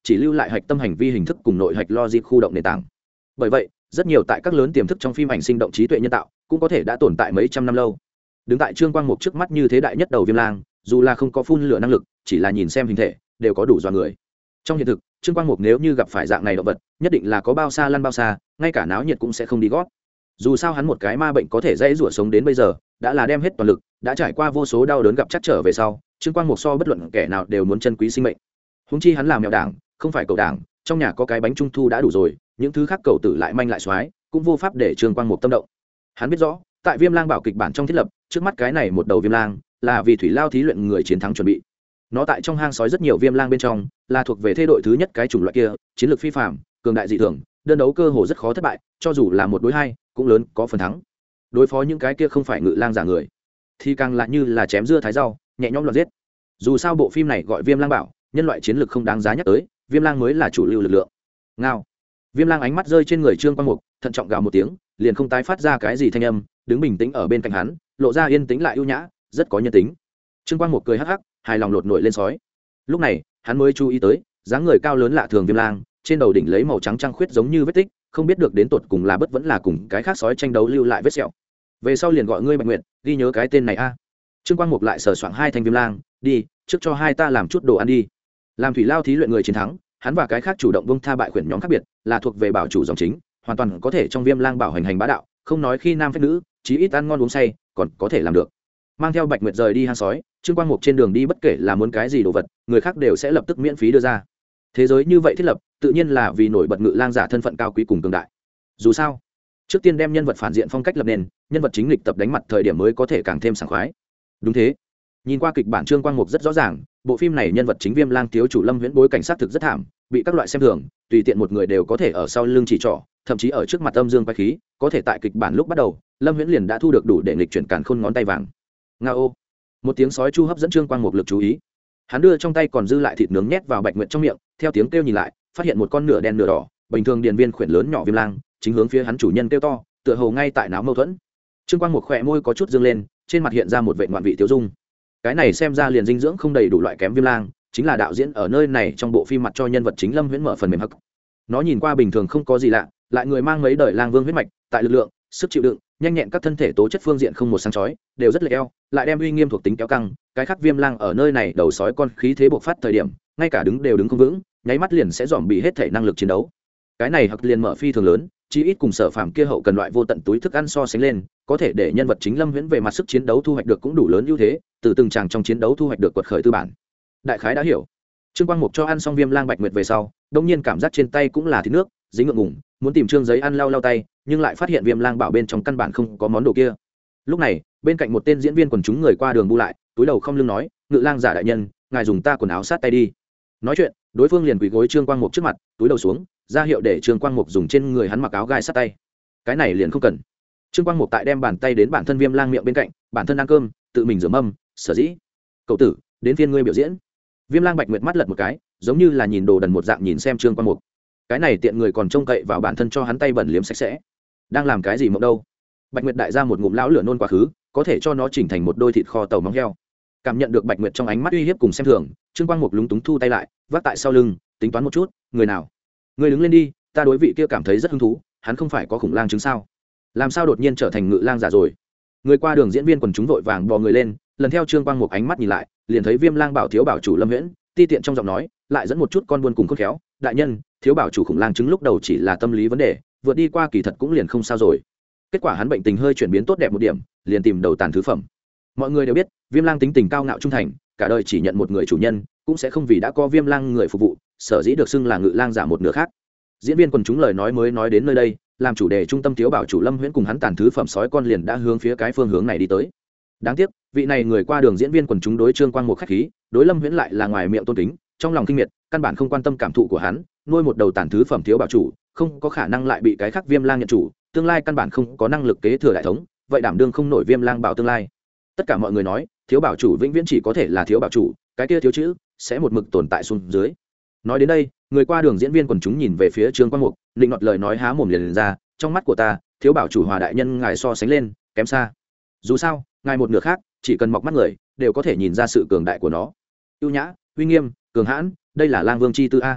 chỉ lưu lại hạch tâm hành vi hình thức cùng nội hạch logic khu động nền tảng. Bởi vậy rất nhiều tại các lớn tiềm thức trong phim ảnh sinh động trí tuệ nhân tạo cũng có thể đã tồn tại mấy trăm năm lâu. Đứng tại Trương Quang Mục trước mắt như thế đại nhất đầu Viêm Lang, dù là không có phun lửa năng lực, chỉ là nhìn xem hình thể đều có đủ dọa người. Trong hiện thực, Trương Quang Mục nếu như gặp phải dạng này động vật, nhất định là có bao xa lăn bao xa, ngay cả náo nhiệt cũng sẽ không đi gót. Dù sao hắn một cái ma bệnh có thể dễ rủa sống đến bây giờ, đã là đem hết toàn lực, đã trải qua vô số đau đớn gặp chắc trở về sau, Trương Quang Mục so bất luận kẻ nào đều muốn trân quý sinh mệnh. Huống chi hắn làm mèo đảng, không phải cậu đảng, trong nhà có cái bánh trung thu đã đủ rồi, những thứ khác cậu tử lại manh lại xoái, cũng vô pháp để Trương Quang Mục tâm động. Hắn biết rõ, tại Viêm Lang bảo kịch bản trong thiết lập, trước mắt cái này một đầu Viêm Lang là vì thủy lao thí luyện người chiến thắng chuẩn bị. Nó tại trong hang sói rất nhiều Viêm Lang bên trong, là thuộc về thế đội thứ nhất cái chủng loại kia, chiến lược phi phàm, cường đại dị thường, đơn đấu cơ hồ rất khó thất bại, cho dù là một đối hai, cũng lớn có phần thắng. Đối phó những cái kia không phải ngự lang giả người, thì càng lại như là chém dưa thái rau, nhẹ nhõm loạn giết. Dù sao bộ phim này gọi Viêm Lang bảo, nhân loại chiến lược không đáng giá nhắc tới, Viêm Lang mới là chủ lưu lực lượng. Ngao. Viêm Lang ánh mắt rơi trên người Trương Quang Mục, thận trọng gào một tiếng, liền không tái phát ra cái gì thanh âm, đứng bình tĩnh ở bên cạnh hắn, lộ ra yên tĩnh lại ưu nhã, rất có nhân tính. Trương Quang Mục cười hắc hắc, hài lòng lột nổi lên sói. Lúc này, hắn mới chú ý tới, dáng người cao lớn lạ thường Viêm Lang, trên đầu đỉnh lấy màu trắng trăng khuyết giống như vết tích, không biết được đến tột cùng là bất vẫn là cùng cái khác sói tranh đấu lưu lại vết sẹo. Về sau liền gọi ngươi Bạch Nguyệt, ghi nhớ cái tên này a. Trương Quang Mục lại sờ soạng hai thanh Viêm Lang, đi, trước cho hai ta làm chút đồ ăn đi. Làm thủy lao thí luyện người chiến thắng, hắn và cái khác chủ động bông tha bại khuyển nhóm khác biệt, là thuộc về bảo chủ dòng chính, hoàn toàn có thể trong Viêm Lang bảo hành bá đạo, không nói khi nam phép nữ, chí ít ăn ngon uống say, còn có thể làm được. Mang theo Bạch Nguyệt rời đi hang sói, Trương Quang Mục trên đường đi bất kể là muốn cái gì đồ vật, người khác đều sẽ lập tức miễn phí đưa ra. Thế giới như vậy thiết lập, tự nhiên là vì nổi bật ngự lang giả thân phận cao quý cùng cường đại. Dù sao, trước tiên đem nhân vật phản diện phong cách lập nền, nhân vật chính lịch tập đánh mặt thời điểm mới có thể càng thêm sảng khoái. Đúng thế. Nhìn qua kịch bản Trương Quang Mục rất rõ ràng, bộ phim này nhân vật chính Viêm Lang thiếu chủ Lâm Huyễn bối cảnh sát thực rất thảm, bị các loại xem thường, tùy tiện một người đều có thể ở sau lưng chỉ trỏ, thậm chí ở trước mặt âm dương quay khí, có thể tại kịch bản lúc bắt đầu, Lâm Huyễn liền đã thu được đủ để nghịch chuyển càn khôn ngón tay vàng. Ngao. Một tiếng sói chu hấp dẫn Trương Quang Mục lực chú ý. Hắn đưa trong tay còn dư lại thịt nướng nhét vào Bạch Nguyệt trong miệng, theo tiếng kêu nhìn lại, phát hiện một con nửa đen nửa đỏ, bình thường điền viên khuyển lớn nhỏ Viêm Lang, chính hướng phía hắn chủ nhân kêu to, tựa hồ ngay tại náo mâu thuẫn. Trương Quang Mục khỏe môi có chút dương lên, trên mặt hiện ra một vệt ngoạn vị tiêu dung. Cái này xem ra liền dinh dưỡng không đầy đủ loại kém Viêm Lang, chính là đạo diễn ở nơi này trong bộ phim mặt cho nhân vật chính Lâm Huyễn mở phần mềm hắc. Nó nhìn qua bình thường không có gì lạ, lại người mang mấy đời lang vương huyết mạch, tại lực lượng, sức chịu đựng, nhanh nhẹn các thân thể tố chất phương diện không một sáng chói, đều rất lệch eo, lại đem uy nghiêm thuộc tính kéo căng, cái khác Viêm Lang ở nơi này đầu sói con khí thế bộc phát thời điểm, ngay cả đứng đều đứng không vững, nháy mắt liền sẽ dòm bị hết thể năng lực chiến đấu. Cái này hắc liền mở phi thường lớn, chí ít cùng Sở Phàm kia hậu cần loại vô tận túi thức ăn so sánh lên, có thể để nhân vật chính Lâm Huyễn về mặt sức chiến đấu thu hoạch được cũng đủ lớn ưu thế, từ từng tràng trong chiến đấu thu hoạch được quật khởi tư bản. Đại khái đã hiểu. Trương Quang Mục cho ăn xong Viêm Lang Bạch Nguyệt về sau, đống nhiên cảm giác trên tay cũng là thịt nước, dính ngượng ngùng, muốn tìm trương giấy ăn lau lau tay, nhưng lại phát hiện Viêm Lang bảo bên trong căn bản không có món đồ kia. Lúc này, bên cạnh một tên diễn viên quần chúng người qua đường bu lại, túi đầu không lưng nói, ngự lang giả đại nhân, ngài dùng ta quần áo sát tay đi. Nói chuyện, đối phương liền quỳ gối Trương Quang Mục trước mặt, túi đầu xuống, ra hiệu để Trương Quang Mục dùng trên người hắn mặc áo gai sát tay. Cái này liền không cần. Trương Quang Mục tại đem bàn tay đến bản thân Viêm Lang miệng bên cạnh, bản thân ăn cơm, tự mình rửa mâm, sở dĩ. Cậu tử, đến phiên ngươi biểu diễn. Viêm Lang Bạch Nguyệt mắt lật một cái, giống như là nhìn đồ đần một dạng nhìn xem Trương Quang Mục. Cái này tiện người còn trông cậy vào bản thân cho hắn tay bẩn liếm sạch sẽ. Đang làm cái gì mộng đâu? Bạch Nguyệt đại ra một ngụm lão lửa nôn quá khứ, có thể cho nó chỉnh thành một đôi thịt kho tàu móng heo. Cảm nhận được Bạch Nguyệt trong ánh mắt uy hiếp cùng xem thường, Trương Quang Mục lúng túng thu tay lại, vác tại sau lưng, tính toán một chút, người nào? Người đứng lên đi, ta đối vị kia cảm thấy rất hứng thú, hắn không phải có khủng lang chứng sao? Làm sao đột nhiên trở thành ngự lang giả rồi? Người qua đường diễn viên quần chúng vội vàng bò người lên, lần theo Trương Quang Mục ánh mắt nhìn lại, liền thấy Viêm Lang bảo thiếu bảo chủ Lâm Huyễn, ti tiện trong giọng nói, lại dẫn một chút con buôn cùng khôn khéo, đại nhân, thiếu bảo chủ khủng lang chứng lúc đầu chỉ là tâm lý vấn đề, vượt đi qua kỳ thật cũng liền không sao rồi. Kết quả hắn bệnh tình hơi chuyển biến tốt đẹp một điểm, liền tìm đầu tàn thứ phẩm. Mọi người đều biết, Viêm Lang tính tình cao ngạo trung thành, cả đời chỉ nhận một người chủ nhân, cũng sẽ không vì đã có Viêm Lang người phục vụ, sở dĩ được xưng là ngự lang giả một nửa khác. Diễn viên quần chúng lời nói mới nói đến nơi đây, làm chủ đề trung tâm thiếu bảo chủ Lâm Huyễn cùng hắn tàn thứ phẩm sói con liền đã hướng phía cái phương hướng này đi tới. Đáng tiếc, vị này người qua đường diễn viên quần chúng đối Trương Quang Mục khách khí, đối Lâm Huyễn lại là ngoài miệng tôn kính, trong lòng kinh miệt, căn bản không quan tâm cảm thụ của hắn, nuôi một đầu tàn thứ phẩm thiếu bảo chủ, không có khả năng lại bị cái khác Viêm Lang nhận chủ, tương lai căn bản không có năng lực kế thừa đại thống, vậy đảm đương không nổi Viêm Lang bảo tương lai. Tất cả mọi người nói, thiếu bảo chủ vĩnh viễn chỉ có thể là thiếu bảo chủ, cái kia thiếu chữ sẽ một mực tồn tại xuống dưới. Nói đến đây, người qua đường diễn viên quần chúng nhìn về phía Trương Quang Mục, định nọt lời nói há mồm liền ra, trong mắt của ta, thiếu bảo chủ Hòa đại nhân ngài so sánh lên, kém xa. Dù sao, ngài một nửa khác, chỉ cần mọc mắt người, đều có thể nhìn ra sự cường đại của nó. Ưu nhã, uy nghiêm, cường hãn, đây là Lang Vương chi tư a.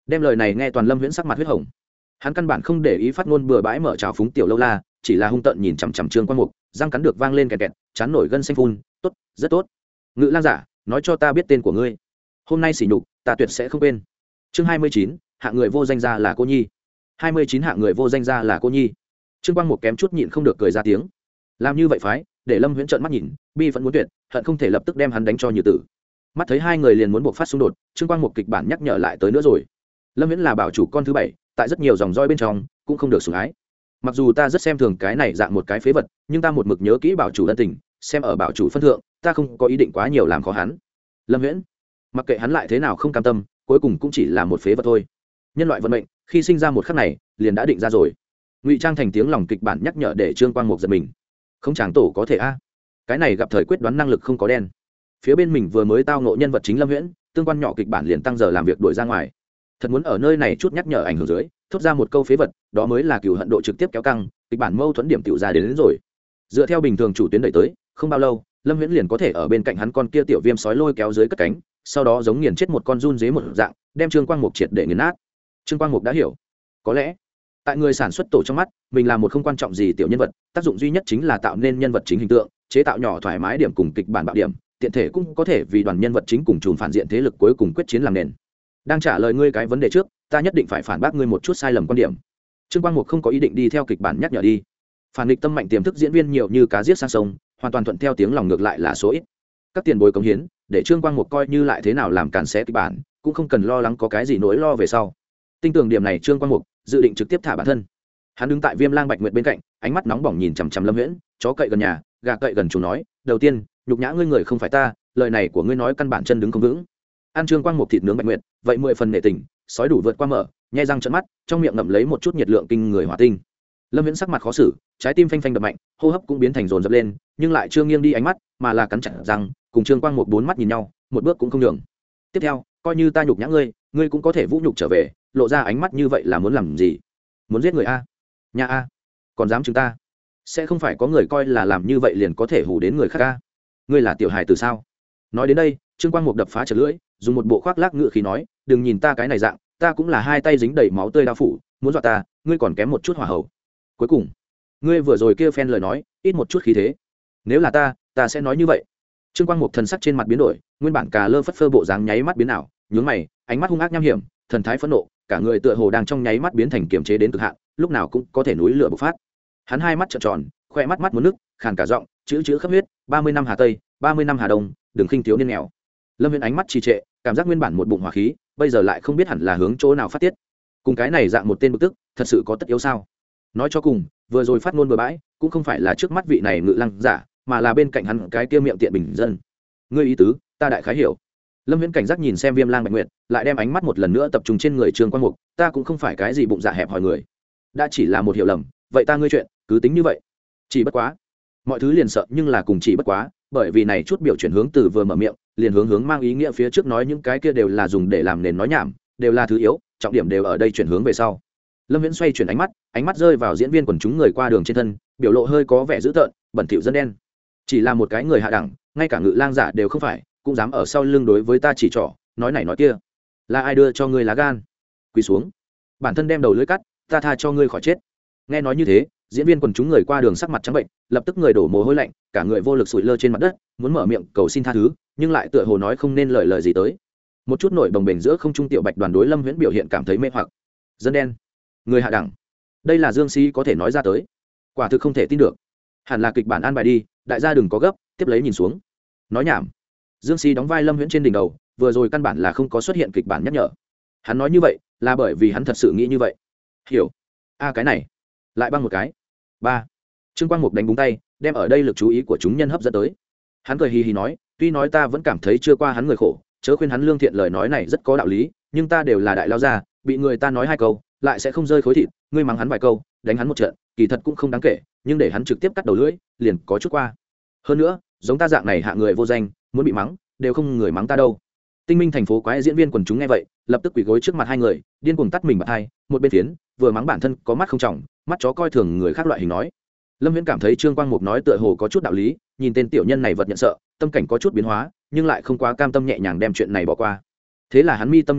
đem lời này nghe toàn lâm viễn sắc mặt huyết hồng. Hắn căn bản không để ý phát ngôn bừa bãi mở trào phúng tiểu lâu la, chỉ là hung tợn nhìn chằm chằm Trương Quang Mục, răng cắn được vang lên kẹt kẹt, chán nổi gân xanh phun. Tốt, rất tốt. Ngự lang giả, nói cho ta biết tên của ngươi. Hôm nay sỉ nhục, ta tuyệt sẽ không quên. Chương 29, hạng người vô danh ra là cô nhi. 29 hạng người vô danh ra là cô nhi. Trương Quang Mục kém chút nhịn không được cười ra tiếng. Làm như vậy phái, để Lâm Viễn trợn mắt nhìn, bi vẫn muốn tuyệt, hận không thể lập tức đem hắn đánh cho như tử. Mắt thấy hai người liền muốn buộc phát xung đột, Trương Quang Mục kịch bản nhắc nhở lại tới nữa rồi. Lâm Viễn là bảo chủ con thứ 7, tại rất nhiều dòng roi bên trong cũng không được sủng ái. Mặc dù ta rất xem thường cái này dạng một cái phế vật, nhưng ta một mực nhớ kỹ bảo chủ ân tình, xem ở bảo chủ phân thượng, ta không có ý định quá nhiều làm khó hắn. Lâm Viễn, mặc kệ hắn lại thế nào không cam tâm, cuối cùng cũng chỉ là một phế vật thôi. Nhân loại vận mệnh khi sinh ra một khắc này liền đã định ra rồi. Ngụy trang thành tiếng lòng kịch bản nhắc nhở để Trương Quang Mục giật mình. Không chàng tổ có thể a, cái này gặp thời quyết đoán năng lực không có đen. Phía bên mình vừa mới tao ngộ nhân vật chính Lâm Viễn, tương quan nhỏ kịch bản liền tăng giờ làm việc đuổi ra ngoài. Thật muốn ở nơi này chút nhắc nhở ảnh hưởng dưới, thốt ra một câu phế vật, đó mới là cừu hận độ trực tiếp kéo căng, kịch bản mâu thuẫn điểm tiểu ra đến rồi. Dựa theo bình thường chủ tuyến đẩy tới, không bao lâu, Lâm Viễn liền có thể ở bên cạnh hắn con kia tiểu viêm sói lôi kéo dưới cất cánh, sau đó giống nghiền chết một con run dế một dạng, đem Trương Quang Mục triệt để nghiền nát. Trương Quang Mục đã hiểu, có lẽ tại người sản xuất tổ trong mắt, mình là một không quan trọng gì tiểu nhân vật, tác dụng duy nhất chính là tạo nên nhân vật chính hình tượng, chế tạo nhỏ thoải mái điểm cùng kịch bản bạo điểm, tiện thể cũng có thể vì đoàn nhân vật chính cùng chùm phản diện thế lực cuối cùng quyết chiến làm nền. Đang trả lời ngươi cái vấn đề trước, ta nhất định phải phản bác ngươi một chút sai lầm quan điểm. Trương Quang Mục không có ý định đi theo kịch bản nhắc nhở đi. Phản nghịch tâm mạnh tiềm thức diễn viên nhiều như cá giết sang sông, hoàn toàn thuận theo tiếng lòng ngược lại là số ít. Các tiền bối cống hiến, để Trương Quang Mục coi như lại thế nào làm cản xé kịch bản, cũng không cần lo lắng có cái gì nỗi lo về sau. Tin tưởng điểm này Trương Quang Mục dự định trực tiếp thả bản thân. Hắn đứng tại Viêm Lang Bạch Nguyệt bên cạnh, ánh mắt nóng bỏng nhìn chằm chằm Lâm Viễn, chó cậy gần nhà, gà cậy gần chuồng nói, đầu tiên, nhục nhã ngươi người không phải ta, lời này của ngươi nói căn bản chân đứng không vững. Ăn Trương Quang Mục thịt nướng Bạch Nguyệt, vậy 10 phần nể tình, sói đủ vượt qua mở, nhai răng trợn mắt, trong miệng ngậm lấy một chút nhiệt lượng kinh người hỏa tinh. Lâm Viễn sắc mặt khó xử, trái tim phanh phanh đập mạnh, hô hấp cũng biến thành dồn dập lên, nhưng lại chưa nghiêng đi ánh mắt, mà là cắn chặt răng, cùng Trương Quang Mục bốn mắt nhìn nhau, một bước cũng không nhường. Tiếp theo, coi như ta nhục nhã ngươi, ngươi cũng có thể vũ nhục trở về, lộ ra ánh mắt như vậy là muốn làm gì? Muốn giết người a? Nhà a? Còn dám chúng ta? Sẽ không phải có người coi là làm như vậy liền có thể hù đến người khác a? Ngươi là tiểu hài từ sao? Nói đến đây, Trương Quang Mục đập phá chật lưỡi, dùng một bộ khoác lác ngựa khí nói, đừng nhìn ta cái này dạng, ta cũng là hai tay dính đầy máu tươi đao phủ, muốn dọa ta, ngươi còn kém một chút hỏa hậu. Cuối cùng, ngươi vừa rồi kia phen lời nói, ít một chút khí thế. Nếu là ta sẽ nói như vậy. Trương Quang Mục thần sắc trên mặt biến đổi, nguyên bản cà lơ phất phơ bộ dáng nháy mắt biến ảo, nhướng mày, ánh mắt hung ác nham hiểm, thần thái phẫn nộ, cả người tựa hồ đang trong nháy mắt biến thành kiềm chế đến cực hạn, lúc nào cũng có thể núi lửa bộc phát. Hắn hai mắt trợn tròn, khoe mắt mắt muốn nước, khàn cả giọng, chữ khắp huyết, 30 năm Hà Tây, 30 năm Hà Đông, đừng khinh thiếu niên nghèo. Lâm Viễn ánh mắt trì trệ, cảm giác nguyên bản một bụng hỏa khí, bây giờ lại không biết hẳn là hướng chỗ nào phát tiết. Cùng cái này dạng một tên bực tức, thật sự có tất yếu sao? Nói cho cùng, vừa rồi phát ngôn bừa bãi, cũng không phải là trước mắt vị này ngự lăng giả, mà là bên cạnh hắn cái kia miệng tiện bình dân. Ngươi ý tứ, ta đại khái hiểu. Lâm Viễn cảnh giác nhìn xem Viêm Lang Bạch Nguyệt, lại đem ánh mắt một lần nữa tập trung trên người Trương Quang Mục, ta cũng không phải cái gì bụng dạ hẹp hòi người, đã chỉ là một hiểu lầm, vậy ta ngươi chuyện, cứ tính như vậy. Chỉ bất quá, mọi thứ liền sợ nhưng là cùng chỉ bất quá, bởi vì này chút biểu chuyển hướng từ vừa mở miệng, liền hướng mang ý nghĩa phía trước nói những cái kia đều là dùng để làm nền nói nhảm, đều là thứ yếu, trọng điểm đều ở đây chuyển hướng về sau. Lâm Viễn xoay chuyển ánh mắt rơi vào diễn viên quần chúng người qua đường trên thân, biểu lộ hơi có vẻ dữ tợn, bẩn thỉu dân đen. Chỉ là một cái người hạ đẳng, ngay cả ngự lang giả đều không phải, cũng dám ở sau lưng đối với ta chỉ trỏ, nói này nói kia. Là ai đưa cho ngươi lá gan? Quỳ xuống. Bản thân đem đầu lưỡi cắt, ta tha cho ngươi khỏi chết. Nghe nói như thế, diễn viên quần chúng người qua đường sắc mặt trắng bệnh, lập tức người đổ mồ hôi lạnh, cả người vô lực sụi lơ trên mặt đất, muốn mở miệng cầu xin tha thứ, nhưng lại tựa hồ nói không nên lời gì tới. Một chút nổi bồng bềnh giữa không trung tiểu Bạch Đoàn đối Lâm Viễn biểu hiện cảm thấy mê hoặc. Dân đen, người hạ đẳng, đây là Dương Sĩ có thể nói ra tới, quả thực không thể tin được. Hẳn là kịch bản an bài đi, đại gia đừng có gấp, tiếp lấy nhìn xuống. Nói nhảm. Dương Sĩ đóng vai Lâm Viễn trên đỉnh đầu, vừa rồi căn bản là không có xuất hiện kịch bản nhắc nhở. Hắn nói như vậy, là bởi vì hắn thật sự nghĩ như vậy. Hiểu. Cái này, lại băng một cái. 3. Trương Quang Mục đánh búng tay, đem ở đây lực chú ý của chúng nhân hấp dẫn tới. Hắn cười hì hì nói, tuy nói ta vẫn cảm thấy chưa qua hắn người khổ, chớ khuyên hắn lương thiện, lời nói này rất có đạo lý, nhưng ta đều là đại lao gia, bị người ta nói hai câu, lại sẽ không rơi khối thịt, ngươi mắng hắn vài câu, đánh hắn một trận, kỳ thật cũng không đáng kể, nhưng để hắn trực tiếp cắt đầu lưỡi, liền có chút qua. Hơn nữa, giống ta dạng này hạ người vô danh, muốn bị mắng, đều không người mắng ta đâu. Tinh Minh thành phố quái diễn viên quần chúng nghe vậy, lập tức quỳ gối trước mặt hai người, điên cuồng tắt mình bạt hai, một bên phiến, vừa mắng bản thân có mắt không trọng, mắt chó coi thường người khác loại hình nói. Lâm Viễn cảm thấy Trương Quang Mục nói tựa hồ có chút đạo lý, nhìn tên tiểu nhân này vật nhận sợ, tâm cảnh có chút biến hóa, nhưng lại không quá cam tâm nhẹ nhàng đem chuyện này bỏ qua. Thế là hắn mi tâm nhíu chặt,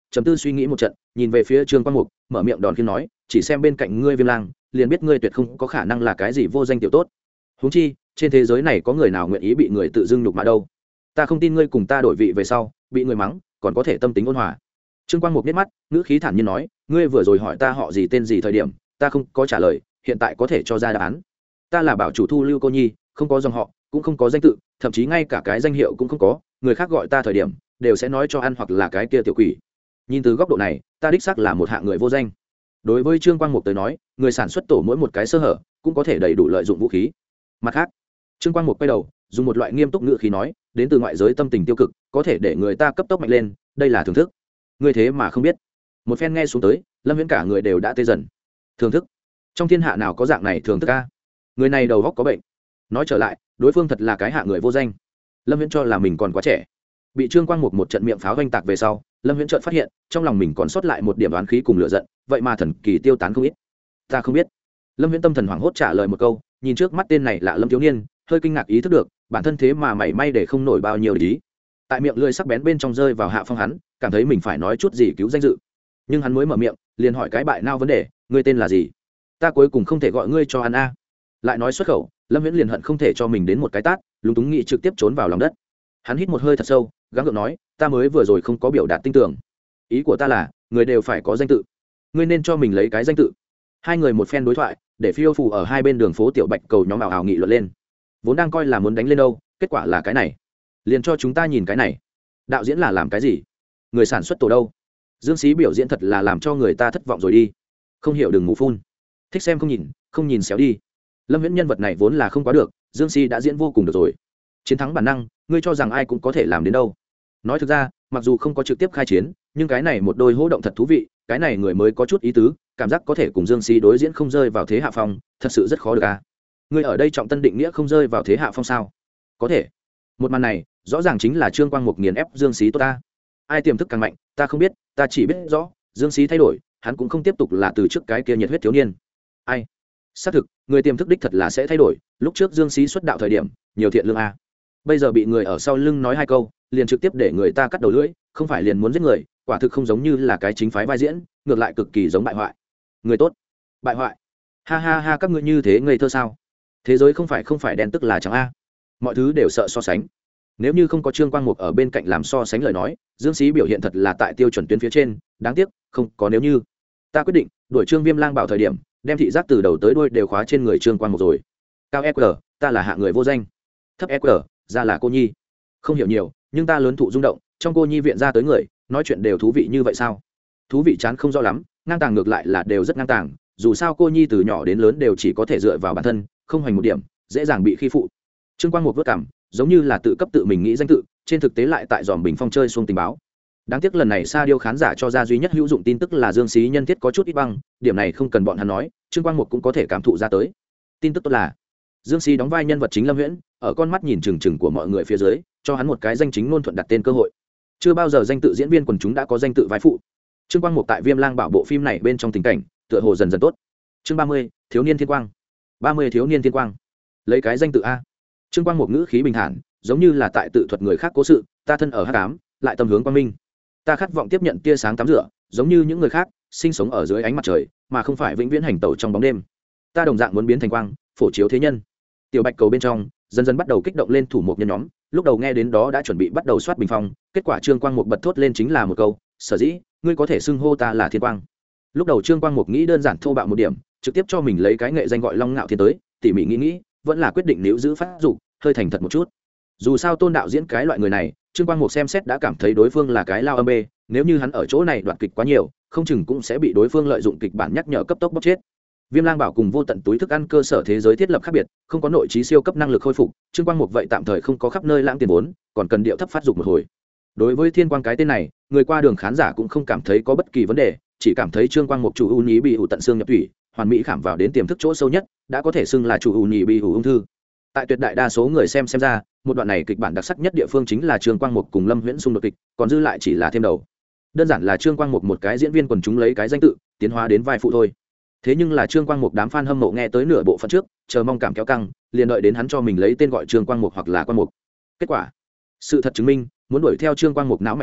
trầm tư suy nghĩ một trận, nhìn về phía Trương Quang Mục, mở miệng đòn khiêm nói, chỉ xem bên cạnh ngươi Viêm Lang, liền biết ngươi tuyệt không có khả năng là cái gì vô danh tiểu tốt. Huống chi, trên thế giới này có người nào nguyện ý bị người tự dưng nhục mạ đâu. Ta không tin ngươi cùng ta đổi vị về sau, bị người mắng, còn có thể tâm tính ôn hòa. Trương Quang Mục nhếch mắt, ngữ khí thản nhiên nói, ngươi vừa rồi hỏi ta họ gì tên gì thời điểm, ta không có trả lời, hiện tại có thể cho ra đáp án. Ta là bảo chủ Thu Lưu cô nhi, không có dòng họ, cũng không có danh tự, thậm chí ngay cả cái danh hiệu cũng không có, người khác gọi ta thời điểm đều sẽ nói cho ăn hoặc là cái kia tiểu quỷ. Nhìn từ góc độ này, ta đích xác là một hạng người vô danh. Đối với Trương Quang Mục tới nói, người sản xuất tổ mỗi một cái sơ hở cũng có thể đầy đủ lợi dụng vũ khí. Mặt khác, Trương Quang Mục quay đầu, dùng một loại nghiêm túc ngữ khí nói, đến từ ngoại giới tâm tình tiêu cực, có thể để người ta cấp tốc mạnh lên, đây là thưởng thức. Ngươi thế mà không biết. Một phen nghe xuống tới, Lâm Viễn cả người đều đã tê dần. Thưởng thức? Trong thiên hạ nào có dạng này thưởng thức a? Người này đầu óc có bệnh. Nói trở lại, đối phương thật là cái hạ người vô danh. Lâm Viễn cho là mình còn quá trẻ. Bị Trương Quang Mục một trận miệng pháo oanh tạc về sau, Lâm Viễn chợt phát hiện, trong lòng mình còn sót lại một điểm oán khí cùng lửa giận, vậy mà thần kỳ tiêu tán không ít. Ta không biết. Lâm Viễn tâm thần hoảng hốt trả lời một câu, nhìn trước mắt tên này lạ Lâm thiếu niên, hơi kinh ngạc ý thức được, bản thân thế mà mảy may để không nổi bao nhiêu để ý. Tại miệng lưỡi sắc bén bên trong rơi vào hạ phong hắn, cảm thấy mình phải nói chút gì cứu danh dự. Nhưng hắn mới mở miệng, liền hỏi cái bại nao vấn đề, ngươi tên là gì? Ta cuối cùng không thể gọi ngươi cho ăn a. Lại nói xuất khẩu, Lâm Viễn liền hận không thể cho mình đến một cái tát, lúng túng nghĩ trực tiếp trốn vào lòng đất. Hắn hít một hơi thật sâu, gắng gượng nói, ta mới vừa rồi không có biểu đạt tinh tưởng. Ý của ta là, người đều phải có danh tự, ngươi nên cho mình lấy cái danh tự. Hai người một phen đối thoại, để phiêu phù ở hai bên đường phố tiểu bạch cầu nhóm ảo ảo nghị luận lên. Vốn đang coi là muốn đánh lên đâu, kết quả là cái này. Liền cho chúng ta nhìn cái này. Đạo diễn là làm cái gì? Người sản xuất tổ đâu? Dương Xí biểu diễn thật là làm cho người ta thất vọng rồi đi. Không hiểu đừng ngủ phun. Thích xem không nhìn xéo đi. Lâm Viễn nhân vật này vốn là không quá được, Dương Xí đã diễn vô cùng được rồi. Chiến thắng bản năng, ngươi cho rằng ai cũng có thể làm đến đâu? Nói thực ra, mặc dù không có trực tiếp khai chiến, nhưng cái này một đôi hô động thật thú vị, cái này người mới có chút ý tứ, cảm giác có thể cùng Dương Xí đối diễn không rơi vào thế hạ phong, thật sự rất khó được a. Ngươi ở đây trọng tân định nghĩa không rơi vào thế hạ phong sao? Có thể. Một màn này, rõ ràng chính là Trương Quang Mục nghiền ép Dương Xí tốt ta. Ai tiềm thức càng mạnh, ta không biết, ta chỉ biết rõ, Dương Xí thay đổi, hắn cũng không tiếp tục là từ trước cái kia nhiệt huyết thiếu niên. Ai? Xác thực, người tiềm thức đích thật là sẽ thay đổi, lúc trước Dương Xí xuất đạo thời điểm, nhiều thiện lương a. Bây giờ bị người ở sau lưng nói hai câu, liền trực tiếp để người ta cắt đầu lưỡi, không phải liền muốn giết người, quả thực không giống như là cái chính phái vai diễn, ngược lại cực kỳ giống bại hoại. Người tốt, bại hoại. Ha ha ha, các ngươi như thế ngây thơ sao? Thế giới không phải đen tức là trắng a. Mọi thứ đều sợ so sánh. Nếu như không có Trương Quang Mục ở bên cạnh làm so sánh lời nói, Dương Xí biểu hiện thật là tại tiêu chuẩn tuyến phía trên, đáng tiếc, không có nếu như. Ta quyết định, đuổi Trương Viêm Lang bảo thời điểm, đem thị giác từ đầu tới đuôi đều khóa trên người Trương Quang Mục rồi. Cao EQ, ta là hạ người vô danh. Thấp EQ, ra là cô nhi. Không hiểu nhiều, nhưng ta lớn thụ rung động, trong cô nhi viện ra tới người, nói chuyện đều thú vị như vậy sao? Thú vị chán không rõ lắm, ngang tàng ngược lại là đều rất ngang tàng, dù sao cô nhi từ nhỏ đến lớn đều chỉ có thể dựa vào bản thân, không hoành một điểm, dễ dàng bị khi phụ. Trương Quang Mục vất cảm, giống như là tự cấp tự mình nghĩ danh tự, trên thực tế lại tại dòm bình phong chơi xuông tình báo. Đáng tiếc lần này Sa Điêu khán giả cho ra duy nhất hữu dụng tin tức là Dương Xí nhân thiết có chút ít băng, điểm này không cần bọn hắn nói, Trương Quang Mục cũng có thể cảm thụ ra tới. Tin tức tốt là Dương Xí đóng vai nhân vật chính Lâm Viễn, ở con mắt nhìn chừng chừng của mọi người phía dưới, cho hắn một cái danh chính ngôn thuận đặt tên cơ hội. Chưa bao giờ danh tự diễn viên quần chúng đã có danh tự vai phụ. Trương Quang Mục tại Viêm Lang Bảo bộ phim này bên trong tình cảnh, tựa hồ dần dần tốt. Chương 30, thiếu niên thiên quang. 30 thiếu niên thiên quang. Lấy cái danh tự a. Trương Quang Mục ngữ khí bình thản, giống như là tại tự thuật người khác cố sự, ta thân ở hắc ám, lại tâm hướng quang minh. Ta khát vọng tiếp nhận tia sáng tắm rửa, giống như những người khác, sinh sống ở dưới ánh mặt trời, mà không phải vĩnh viễn hành tẩu trong bóng đêm. Ta đồng dạng muốn biến thành quang, phổ chiếu thế nhân. Tiểu Bạch cầu bên trong, dần dần bắt đầu kích động lên thủ mục nhân nhóm, lúc đầu nghe đến đó đã chuẩn bị bắt đầu soát bình phong, kết quả Trương Quang Mục bật thốt lên chính là một câu, sở dĩ, ngươi có thể xưng hô ta là thiên quang. Lúc đầu Trương Quang Mục nghĩ đơn giản thô bạo một điểm, trực tiếp cho mình lấy cái nghệ danh gọi Long Ngạo Thiên tới, tỉ mỉ nghĩ, vẫn là quyết định nếu giữ phát dục, hơi thành thật một chút. Dù sao Tôn đạo diễn cái loại người này, Trương Quang Mục xem xét đã cảm thấy đối phương là cái lao âm bê, nếu như hắn ở chỗ này đoạt kịch quá nhiều, không chừng cũng sẽ bị đối phương lợi dụng kịch bản nhắc nhở cấp tốc bóc chết. Viêm Lang Bảo cùng vô tận túi thức ăn cơ sở thế giới thiết lập khác biệt, không có nội trí siêu cấp năng lực khôi phục, Trương Quang Mục vậy tạm thời không có khắp nơi lãng tiền vốn, còn cần điệu thấp phát dục một hồi. Đối với Thiên Quang cái tên này, người qua đường khán giả cũng không cảm thấy có bất kỳ vấn đề, chỉ cảm thấy Trương Quang Mục chủ ưu nhĩ bị ủ tận xương nhập thủy, hoàn mỹ khảm vào đến tiềm thức chỗ sâu nhất, đã có thể xưng là chủ ưu nhĩ bị ủ ung thư. Tại tuyệt đại đa số người xem ra, một đoạn này kịch bản đặc sắc nhất địa phương chính là Trương Quang Mục cùng Lâm Viễn xung đột kịch, còn dư lại chỉ là thêm đầu. Đơn giản là Trương Quang Mục một cái diễn viên quần chúng lấy cái danh tự, tiến hóa đến vai phụ thôi. Thế nhưng là Trương Quang Mục đám fan hâm mộ nghe tới nửa bộ phận trước, chờ mong cảm kéo căng, liền đợi đến hắn cho mình lấy tên gọi Trương Quang Mục hoặc là Quang Mục. Kết quả, sự thật chứng minh, muốn đuổi theo Trương Quang Mục não mạch kín,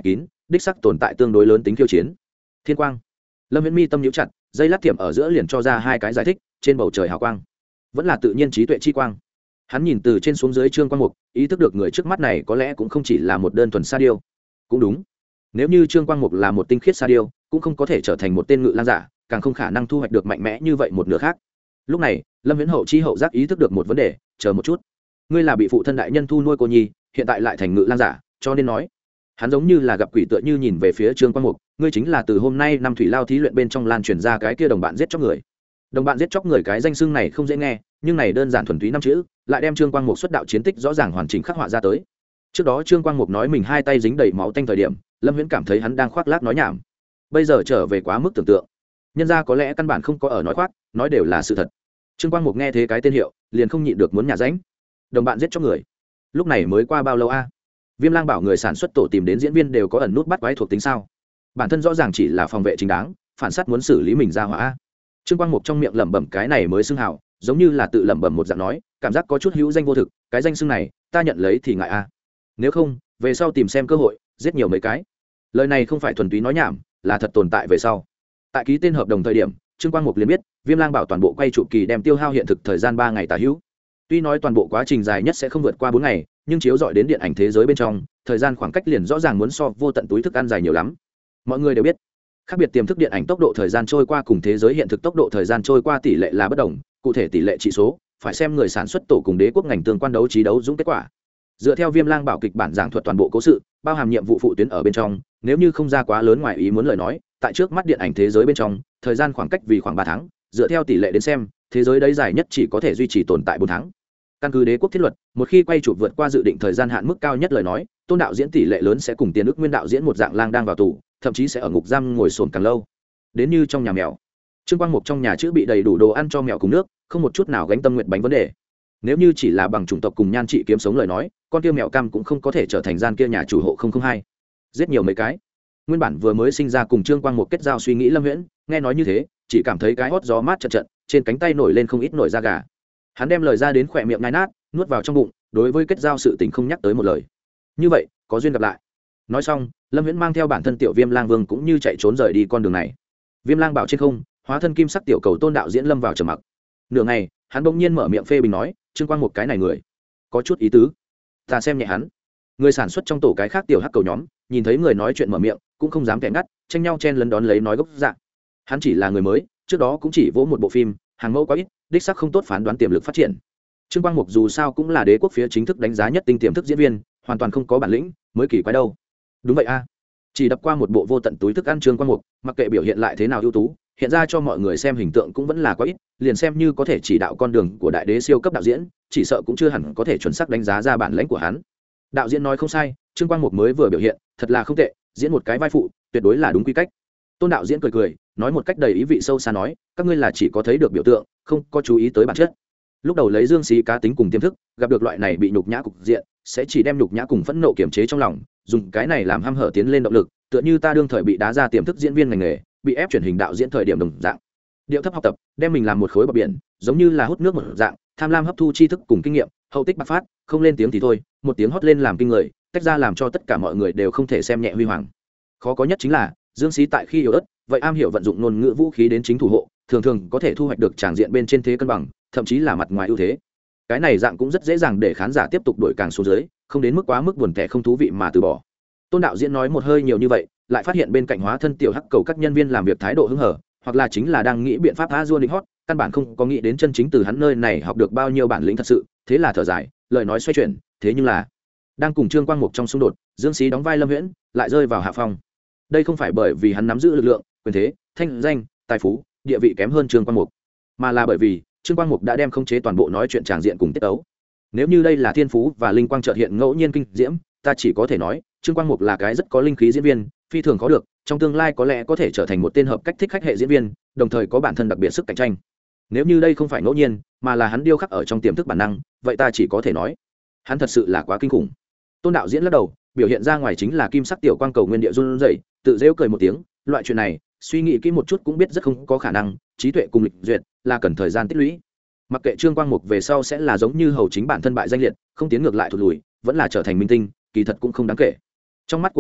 đích sắc tồn tại tương đối lớn tính khiêu chiến. Thiên quang. Lâm Viễn mi tâm nhíu chặt, dây lát tiệm ở giữa liền cho ra hai cái giải thích, trên bầu trời hào quang vẫn là tự nhiên trí tuệ chi quang. Hắn nhìn từ trên xuống dưới Trương Quang Mục, ý thức được người trước mắt này có lẽ cũng không chỉ là một đơn thuần sa điêu. Cũng đúng, nếu như Trương Quang Mục là một tinh khiết sa điêu, cũng không có thể trở thành một tên ngự lang giả, càng không khả năng thu hoạch được mạnh mẽ như vậy một nửa khác. Lúc này Lâm Viễn hậu chi hậu giác ý thức được một vấn đề, chờ một chút, ngươi là bị phụ thân đại nhân thu nuôi cô nhi, hiện tại lại thành ngự lang giả, cho nên nói, hắn giống như là gặp quỷ tựa như nhìn về phía Trương Quang Mục, ngươi chính là từ hôm nay năm thủy lao thí luyện bên trong lan truyền ra cái kia đồng bạn giết chóc người. Đồng bạn giết chóc người, cái danh xưng này không dễ nghe, nhưng này đơn giản thuần túy năm chữ, lại đem Trương Quang Mục xuất đạo chiến tích rõ ràng hoàn chỉnh khắc họa ra tới. Trước đó Trương Quang Mục nói mình hai tay dính đầy máu tanh thời điểm, Lâm Viễn cảm thấy hắn đang khoác lác nói nhảm. Bây giờ trở về quá mức tưởng tượng, nhân ra có lẽ căn bản không có ở nói khoác, nói đều là sự thật. Trương Quang Mục nghe thế cái tên hiệu, liền không nhịn được muốn nhả ránh. Đồng bạn giết chóc người, lúc này mới qua bao lâu a? Viêm Lang bảo người sản xuất tổ tìm đến diễn viên đều có ẩn nút bắt quái thuộc tính sao? Bản thân rõ ràng chỉ là phòng vệ chính đáng, phản sát muốn xử lý mình ra hỏa a. Trương Quang Mục trong miệng lẩm bẩm cái này mới xưng hào, giống như là tự lẩm bẩm một dạng nói, cảm giác có chút hữu danh vô thực, cái danh xưng này ta nhận lấy thì ngại a. Nếu không về sau tìm xem cơ hội giết nhiều mấy cái. Lời này không phải thuần túy nói nhảm, là thật tồn tại về sau. Tại ký tên hợp đồng thời điểm, Trương Quang Mục liền biết Viêm Lang bảo toàn bộ quay chụp kỳ đem tiêu hao hiện thực thời gian 3 ngày tả hữu. Tuy nói toàn bộ quá trình dài nhất sẽ không vượt qua 4 ngày, nhưng chiếu dọi đến điện ảnh thế giới bên trong, thời gian khoảng cách liền rõ ràng muốn so vô tận túi thức ăn dài nhiều lắm. Mọi người đều biết, khác biệt tiềm thức điện ảnh tốc độ thời gian trôi qua cùng thế giới hiện thực tốc độ thời gian trôi qua tỷ lệ là bất đồng, cụ thể tỷ lệ trị số phải xem người sản xuất tổ cùng đế quốc ngành tương quan đấu trí đấu dũng kết quả. Dựa theo Viêm Lang bảo kịch bản giảng thuật toàn bộ cố sự, bao hàm nhiệm vụ phụ tuyến ở bên trong, nếu như không ra quá lớn ngoài ý muốn lời nói, tại trước mắt điện ảnh thế giới bên trong, thời gian khoảng cách vì khoảng 3 tháng, dựa theo tỷ lệ đến xem, thế giới đấy dài nhất chỉ có thể duy trì tồn tại 4 tháng. Căn cứ đế quốc thiết luật, một khi quay chụp vượt qua dự định thời gian hạn mức cao nhất lời nói, Tôn đạo diễn tỷ lệ lớn sẽ cùng Tiền Ức Nguyên đạo diễn một dạng lang đang vào tù, thậm chí sẽ ở ngục giam ngồi sồn càng lâu. Đến như trong nhà mèo, Trương Quang Mục trong nhà chữ bị đầy đủ đồ ăn cho mèo cùng nước, không một chút nào gánh tâm nguyện bánh vấn đề. Nếu như chỉ là bằng chủng tộc cùng nhan trị kiếm sống lời nói, con kia mèo cam cũng không có thể trở thành gian kia nhà chủ hộ 002. Giết nhiều mấy cái. Nguyên bản vừa mới sinh ra cùng Trương Quang Mục kết giao suy nghĩ Lâm Viễn, nghe nói như thế, chỉ cảm thấy cái hót gió mát chợt chợt, trên cánh tay nổi lên không ít nổi da gà. Hắn đem lời ra đến khỏe miệng nhai nát, nuốt vào trong bụng, đối với kết giao sự tình không nhắc tới một lời. Như vậy, có duyên gặp lại. Nói xong, Lâm Viễn mang theo bản thân tiểu Viêm Lang Vương cũng như chạy trốn rời đi con đường này. Viêm Lang bảo trên không, hóa thân kim sắc tiểu cầu Tôn đạo diễn lâm vào trầm mặc. Nửa ngày, hắn bỗng nhiên mở miệng phê bình nói, Trương Quang Mục cái này người, có chút ý tứ. Ta xem nhẹ hắn. Người sản xuất trong tổ cái khác tiểu hắc cầu nhóm, nhìn thấy người nói chuyện mở miệng, cũng không dám kẻ ngắt, tranh nhau chen lấn đón lấy nói gốc dạng. Hắn chỉ là người mới, trước đó cũng chỉ vỗ một bộ phim, hàng mẫu quá ít, đích sắc không tốt phán đoán tiềm lực phát triển. Trương Quang Mục dù sao cũng là đế quốc phía chính thức đánh giá nhất tinh tiềm thức diễn viên, hoàn toàn không có bản lĩnh, mới kỳ quái đâu. Đúng vậy a. Chỉ đập qua một bộ vô tận túi thức ăn Trương Quang Mục, mặc kệ biểu hiện lại thế nào ưu tú, hiện ra cho mọi người xem hình tượng cũng vẫn là quá ít, liền xem như có thể chỉ đạo con đường của đại đế siêu cấp đạo diễn, chỉ sợ cũng chưa hẳn có thể chuẩn xác đánh giá ra bản lĩnh của hắn. Đạo diễn nói không sai, Trương Quang Mục mới vừa biểu hiện, thật là không tệ, diễn một cái vai phụ, tuyệt đối là đúng quy cách. Tôn đạo diễn cười cười, nói một cách đầy ý vị sâu xa nói, các ngươi là chỉ có thấy được biểu tượng, không có chú ý tới bản chất. Lúc đầu lấy dương xí cá tính cùng tiềm thức, gặp được loại này bị nhục nhã cục diện, sẽ chỉ đem nhục nhã cùng phẫn nộ kiềm chế trong lòng, dùng cái này làm hăm hở tiến lên động lực, tựa như ta đương thời bị đá ra tiềm thức diễn viên ngành nghề, bị ép truyền hình đạo diễn thời điểm đồng dạng. Điệu thấp học tập, đem mình làm một khối bờ biển, giống như là hút nước một dạng, tham lam hấp thu tri thức cùng kinh nghiệm, hậu tích bạc phát, không lên tiếng thì thôi, một tiếng hót lên làm kinh người, tách ra làm cho tất cả mọi người đều không thể xem nhẹ huy hoàng. Khó có nhất chính là dương xí tại khi yếu ớt, vậy am hiểu vận dụng ngôn ngữ vũ khí đến chính thủ hộ, thường thường có thể thu hoạch được tràng diện bên trên thế cân bằng, thậm chí là mặt ngoài ưu thế. Cái này dạng cũng rất dễ dàng để khán giả tiếp tục đổi càng xuống dưới, không đến mức quá mức buồn tẻ không thú vị mà từ bỏ. Tôn đạo diễn nói một hơi nhiều như vậy, lại phát hiện bên cạnh hóa thân tiểu hắc cầu các nhân viên làm việc thái độ hứng hở, hoặc là chính là đang nghĩ biện pháp tha dua định hót, căn bản không có nghĩ đến chân chính từ hắn nơi này học được bao nhiêu bản lĩnh thật sự. Thế là thở dài, lời nói xoay chuyển, thế nhưng là đang cùng Trương Quang Mục trong xung đột, dương xí đóng vai Lâm Viễn lại rơi vào hạ phong. Đây không phải bởi vì hắn nắm giữ lực lượng, quyền thế, thanh danh, tài phú, địa vị kém hơn Trương Quang Mục, mà là bởi vì Trương Quang Mục đã đem khống chế toàn bộ nói chuyện tràng diện cùng tiết tấu. Nếu như đây là thiên phú và linh quang chợt hiện ngẫu nhiên kinh diễm, ta chỉ có thể nói Trương Quang Mục là cái rất có linh khí diễn viên, phi thường có được, trong tương lai có lẽ có thể trở thành một tên hợp cách thích khách hệ diễn viên, đồng thời có bản thân đặc biệt sức cạnh tranh. Nếu như đây không phải ngẫu nhiên, mà là hắn điêu khắc ở trong tiềm thức bản năng, vậy ta chỉ có thể nói hắn thật sự là quá kinh khủng. Tôn đạo diễn lắc đầu, biểu hiện ra ngoài chính là kim sắc tiểu quang cầu nguyên địa run rẩy, tự giễu cười một tiếng, loại chuyện này suy nghĩ kỹ một chút cũng biết rất không có khả năng, trí tuệ cùng lịch duyệt là cần thời gian tích lũy. Mặc kệ Trương Quang Mục về sau sẽ là giống như hầu chính bản thân bại danh liệt, không tiến ngược lại thụt lùi, vẫn là trở thành minh tinh, kỳ thật cũng không đáng kể. Trong mắt của ta,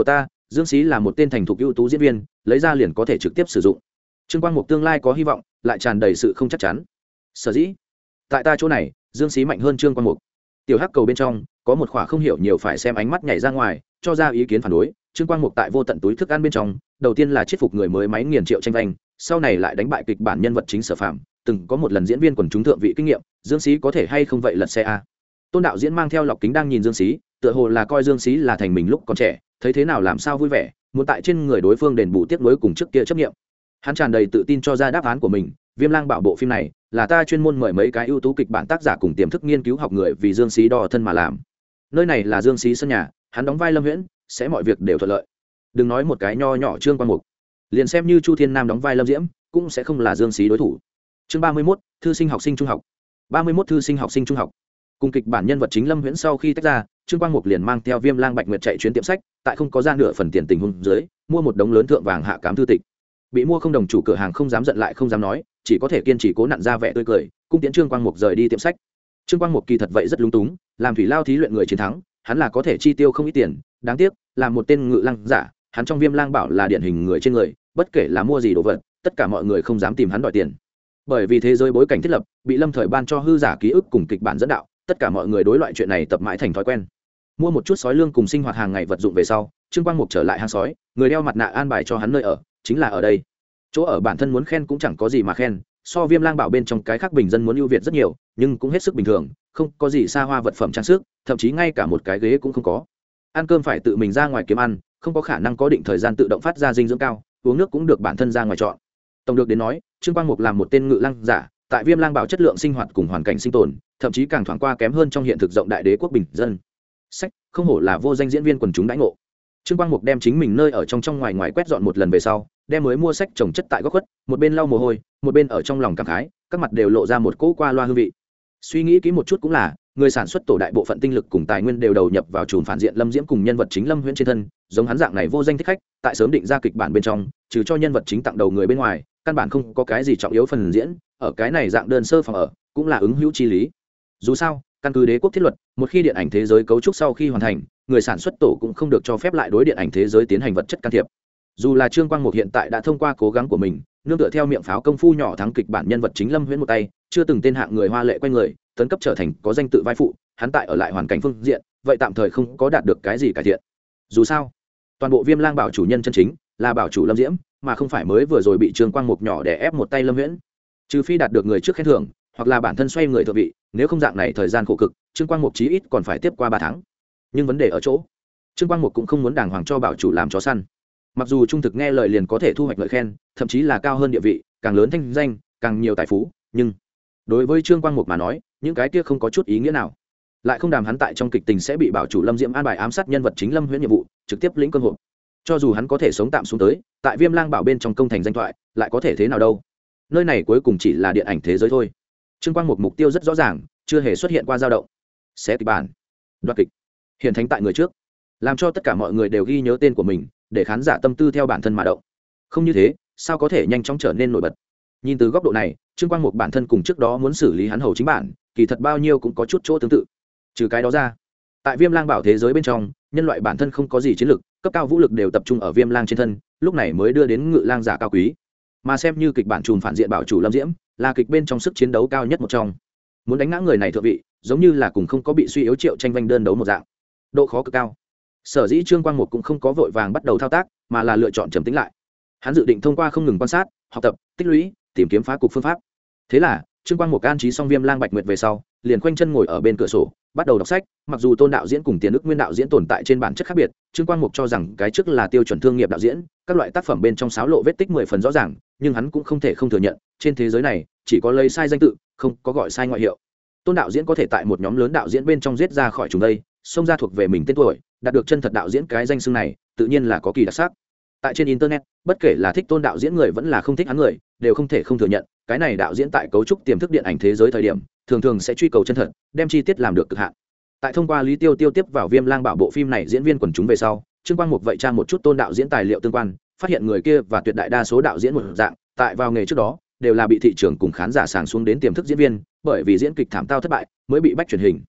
Dương Xí là một tên thành thục ưu tú diễn viên, lấy ra liền có thể trực tiếp sử dụng. Trương Quang Mục tương lai có hy vọng, lại tràn đầy sự không chắc chắn. Sở dĩ, tại ta chỗ này, Dương Xí mạnh hơn Trương Quang Mục. Tiểu Hắc cầu bên trong có một khỏa không hiểu nhiều phải xem ánh mắt nhảy ra ngoài, cho ra ý kiến phản đối. Trương Quang Mục tại vô tận túi thức ăn bên trong, đầu tiên là chết phục người mới máy nghiền triệu tranh vanh, sau này lại đánh bại kịch bản nhân vật chính Sở Phạm, từng có một lần diễn viên quần chúng thượng vị kinh nghiệm. Dương Xí có thể hay không vậy lật xe a? Tôn đạo diễn mang theo lọc kính đang nhìn Dương Xí, tựa hồ là coi Dương Xí là thành mình lúc còn trẻ, thấy thế nào làm sao vui vẻ, muốn tại trên người đối phương đền bù tiếc nuối cùng trước kia chấp nghiệm. Hắn tràn đầy tự tin cho ra đáp án của mình. Viêm Lang Bảo bộ phim này là ta chuyên môn mời mấy cái ưu tú kịch bản tác giả cùng tiềm thức nghiên cứu học người vì Dương Xí đo thân mà làm. Nơi này là Dương Xí sân nhà, hắn đóng vai Lâm Huyễn, sẽ mọi việc đều thuận lợi. Đừng nói một cái nho nhỏ Trương Quang Mục, liền xem như Chu Thiên Nam đóng vai Lâm Diễm, cũng sẽ không là Dương Xí đối thủ. Chương 31, thư sinh học sinh trung học. 31 thư sinh học sinh trung học. Cùng kịch bản nhân vật chính Lâm Huyễn sau khi tách ra, Trương Quang Mục liền mang theo Viêm Lang Bạch Nguyệt chạy chuyến tiệm sách, tại không có ra nửa phần tiền tình huống dưới, mua một đống lớn thượng vàng hạ cám thư tịch. Bị mua không đồng chủ cửa hàng không dám giận lại không dám nói, chỉ có thể kiên trì cố nặn ra vẻ tươi cười, cung tiễn Trương Quang Mục rời đi tiệm sách. Trương Quang Mục kỳ thật vậy rất lúng túng, làm thủy lao thí luyện người chiến thắng, hắn là có thể chi tiêu không ít tiền, đáng tiếc, làm một tên ngự lang giả, hắn trong Viêm Lang Bảo là điển hình người trên người, bất kể là mua gì đồ vật, tất cả mọi người không dám tìm hắn đòi tiền. Bởi vì thế giới bối cảnh thiết lập, bị Lâm Thời ban cho hư giả ký ức cùng kịch bản dẫn đạo, tất cả mọi người đối loại chuyện này tập mãi thành thói quen. Mua một chút sói lương cùng sinh hoạt hàng ngày vật dụng về sau, Trương Quang Mục trở lại hang sói, người đeo mặt nạ an bài cho hắn nơi ở, chính là ở đây. Chỗ ở bản thân muốn khen cũng chẳng có gì mà khen, so Viêm Lang Bảo bên trong cái khác bình dân muốn ưu việt rất nhiều, nhưng cũng hết sức bình thường, không có gì xa hoa vật phẩm trang sức, thậm chí ngay cả một cái ghế cũng không có. Ăn cơm phải tự mình ra ngoài kiếm ăn, không có khả năng có định thời gian tự động phát ra dinh dưỡng cao, uống nước cũng được bản thân ra ngoài chọn. Tổng được đến nói, Trương Quang Mục làm một tên ngự lang giả, tại Viêm Lang Bảo chất lượng sinh hoạt cùng hoàn cảnh sinh tồn, thậm chí càng thoáng qua kém hơn trong hiện thực rộng đại đế quốc bình dân. Sách, không hổ là vô danh diễn viên quần chúng đãi ngộ. Trương Quang Mục đem chính mình nơi ở trong ngoài ngoài quét dọn một lần về sau, đem mới mua sách trồng chất tại góc khuất, một bên lau mồ hôi, một bên ở trong lòng cảm khái, các mặt đều lộ ra một cỗ qua loa hương vị. Suy nghĩ kỹ một chút cũng là, người sản xuất tổ đại bộ phận tinh lực cùng tài nguyên đều đầu nhập vào chùm phản diện Lâm Diễm cùng nhân vật chính Lâm Huyễn trên thân, giống hắn dạng này vô danh thích khách, tại sớm định ra kịch bản bên trong, trừ cho nhân vật chính tặng đầu người bên ngoài, căn bản không có cái gì trọng yếu phần diễn, ở cái này dạng đơn sơ phòng ở, cũng là ứng hữu chi lý. Dù sao, căn cứ đế quốc thiết luật, một khi điện ảnh thế giới cấu trúc sau khi hoàn thành, người sản xuất tổ cũng không được cho phép lại đối điện ảnh thế giới tiến hành vật chất can thiệp. Dù là Trương Quang Mục hiện tại đã thông qua cố gắng của mình, nương tựa theo miệng pháo công phu nhỏ thắng kịch bản nhân vật chính Lâm Huyễn một tay, chưa từng tên hạng người hoa lệ quay người, tấn cấp trở thành có danh tự vai phụ, hắn tại ở lại hoàn cảnh phương diện, vậy tạm thời không có đạt được cái gì cải thiện. Dù sao, toàn bộ Viêm Lang Bảo chủ nhân chân chính là bảo chủ Lâm Diễm, mà không phải mới vừa rồi bị Trương Quang Mục nhỏ đè ép một tay Lâm Huyễn. Trừ phi đạt được người trước khen thưởng, hoặc là bản thân xoay người thượng vị, nếu không dạng này thời gian khổ cực, Trương Quang Mục chí ít còn phải tiếp qua 3 tháng. Nhưng vấn đề ở chỗ, Trương Quang Mục cũng không muốn đàng hoàng cho bảo chủ làm chó săn. Mặc dù trung thực nghe lời liền có thể thu hoạch lợi khen, thậm chí là cao hơn địa vị, càng lớn thanh danh, càng nhiều tài phú, nhưng đối với Trương Quang Mục mà nói, những cái kia không có chút ý nghĩa nào. Lại không đàm hắn tại trong kịch tình sẽ bị bảo chủ Lâm Diễm an bài ám sát nhân vật chính Lâm Huyễn nhiệm vụ, trực tiếp lĩnh cơn hộ. Cho dù hắn có thể sống tạm xuống tới, tại Viêm Lang Bảo bên trong công thành danh thoại, lại có thể thế nào đâu? Nơi này cuối cùng chỉ là điện ảnh thế giới thôi. Trương Quang Mục mục tiêu rất rõ ràng, chưa hề xuất hiện qua dao động. Xé kịch bản, đoạt kịch, hiển thánh tại người trước, làm cho tất cả mọi người đều ghi nhớ tên của mình, để khán giả tâm tư theo bản thân mà động. Không như thế, sao có thể nhanh chóng trở nên nổi bật? Nhìn từ góc độ này, Trương Quang Mục bản thân cùng trước đó muốn xử lý hắn hầu chính bản, kỳ thật bao nhiêu cũng có chút chỗ tương tự. Trừ cái đó ra, tại Viêm Lang Bảo thế giới bên trong, nhân loại bản thân không có gì chiến lực, cấp cao vũ lực đều tập trung ở Viêm Lang trên thân, lúc này mới đưa đến ngự lang giả cao quý. Mà xem như kịch bản trùm phản diện bảo chủ Lâm Diễm, là kịch bên trong sức chiến đấu cao nhất một trong. Muốn đánh ngã người này thượng vị, giống như là cùng không có bị suy yếu Triệu Tranh Vanh đơn đấu một dạng, độ khó cực cao. Sở dĩ Trương Quang Mục cũng không có vội vàng bắt đầu thao tác, mà là lựa chọn trầm tĩnh lại. Hắn dự định thông qua không ngừng quan sát, học tập, tích lũy, tìm kiếm phá cục phương pháp. Thế là Trương Quang Mục an trí xong Viêm Lang Bạch Nguyệt về sau, liền khoanh chân ngồi ở bên cửa sổ, bắt đầu đọc sách. Mặc dù Tôn đạo diễn cùng Tiền Đức Nguyên đạo diễn tồn tại trên bản chất khác biệt, Trương Quang Mục cho rằng cái trước là tiêu chuẩn thương nghiệp đạo diễn, các loại tác phẩm bên trong xáo lộ vết tích 10 phần rõ ràng, nhưng hắn cũng không thể không thừa nhận, trên thế giới này chỉ có lấy sai danh tự, không có gọi sai ngoại hiệu. Tôn đạo diễn có thể tại một nhóm lớn đạo diễn bên trong giết ra khỏi chúng đây, xông ra thuộc về mình tên tuổi, đạt được chân thật đạo diễn cái danh xưng này, tự nhiên là có kỳ đặc sắc. Tại trên internet, bất kể là thích Tôn đạo diễn người vẫn là không thích hắn người, đều không thể không thừa nhận, cái này đạo diễn tại cấu trúc tiềm thức điện ảnh thế giới thời điểm, thường thường sẽ truy cầu chân thật, đem chi tiết làm được cực hạn. Tại thông qua Lý Tiêu Tiêu tiếp vào Viêm Lang Bảo bộ phim này diễn viên quần chúng về sau, Trương Quang Mục vậy tra một chút Tôn đạo diễn tài liệu tương quan, phát hiện người kia và tuyệt đại đa số đạo diễn một dạng, tại vào nghề trước đó, đều là bị thị trường cùng khán giả sàng xuống đến tiềm thức diễn viên, bởi vì diễn kịch thảm tao thất bại, mới bị bách truyền hình.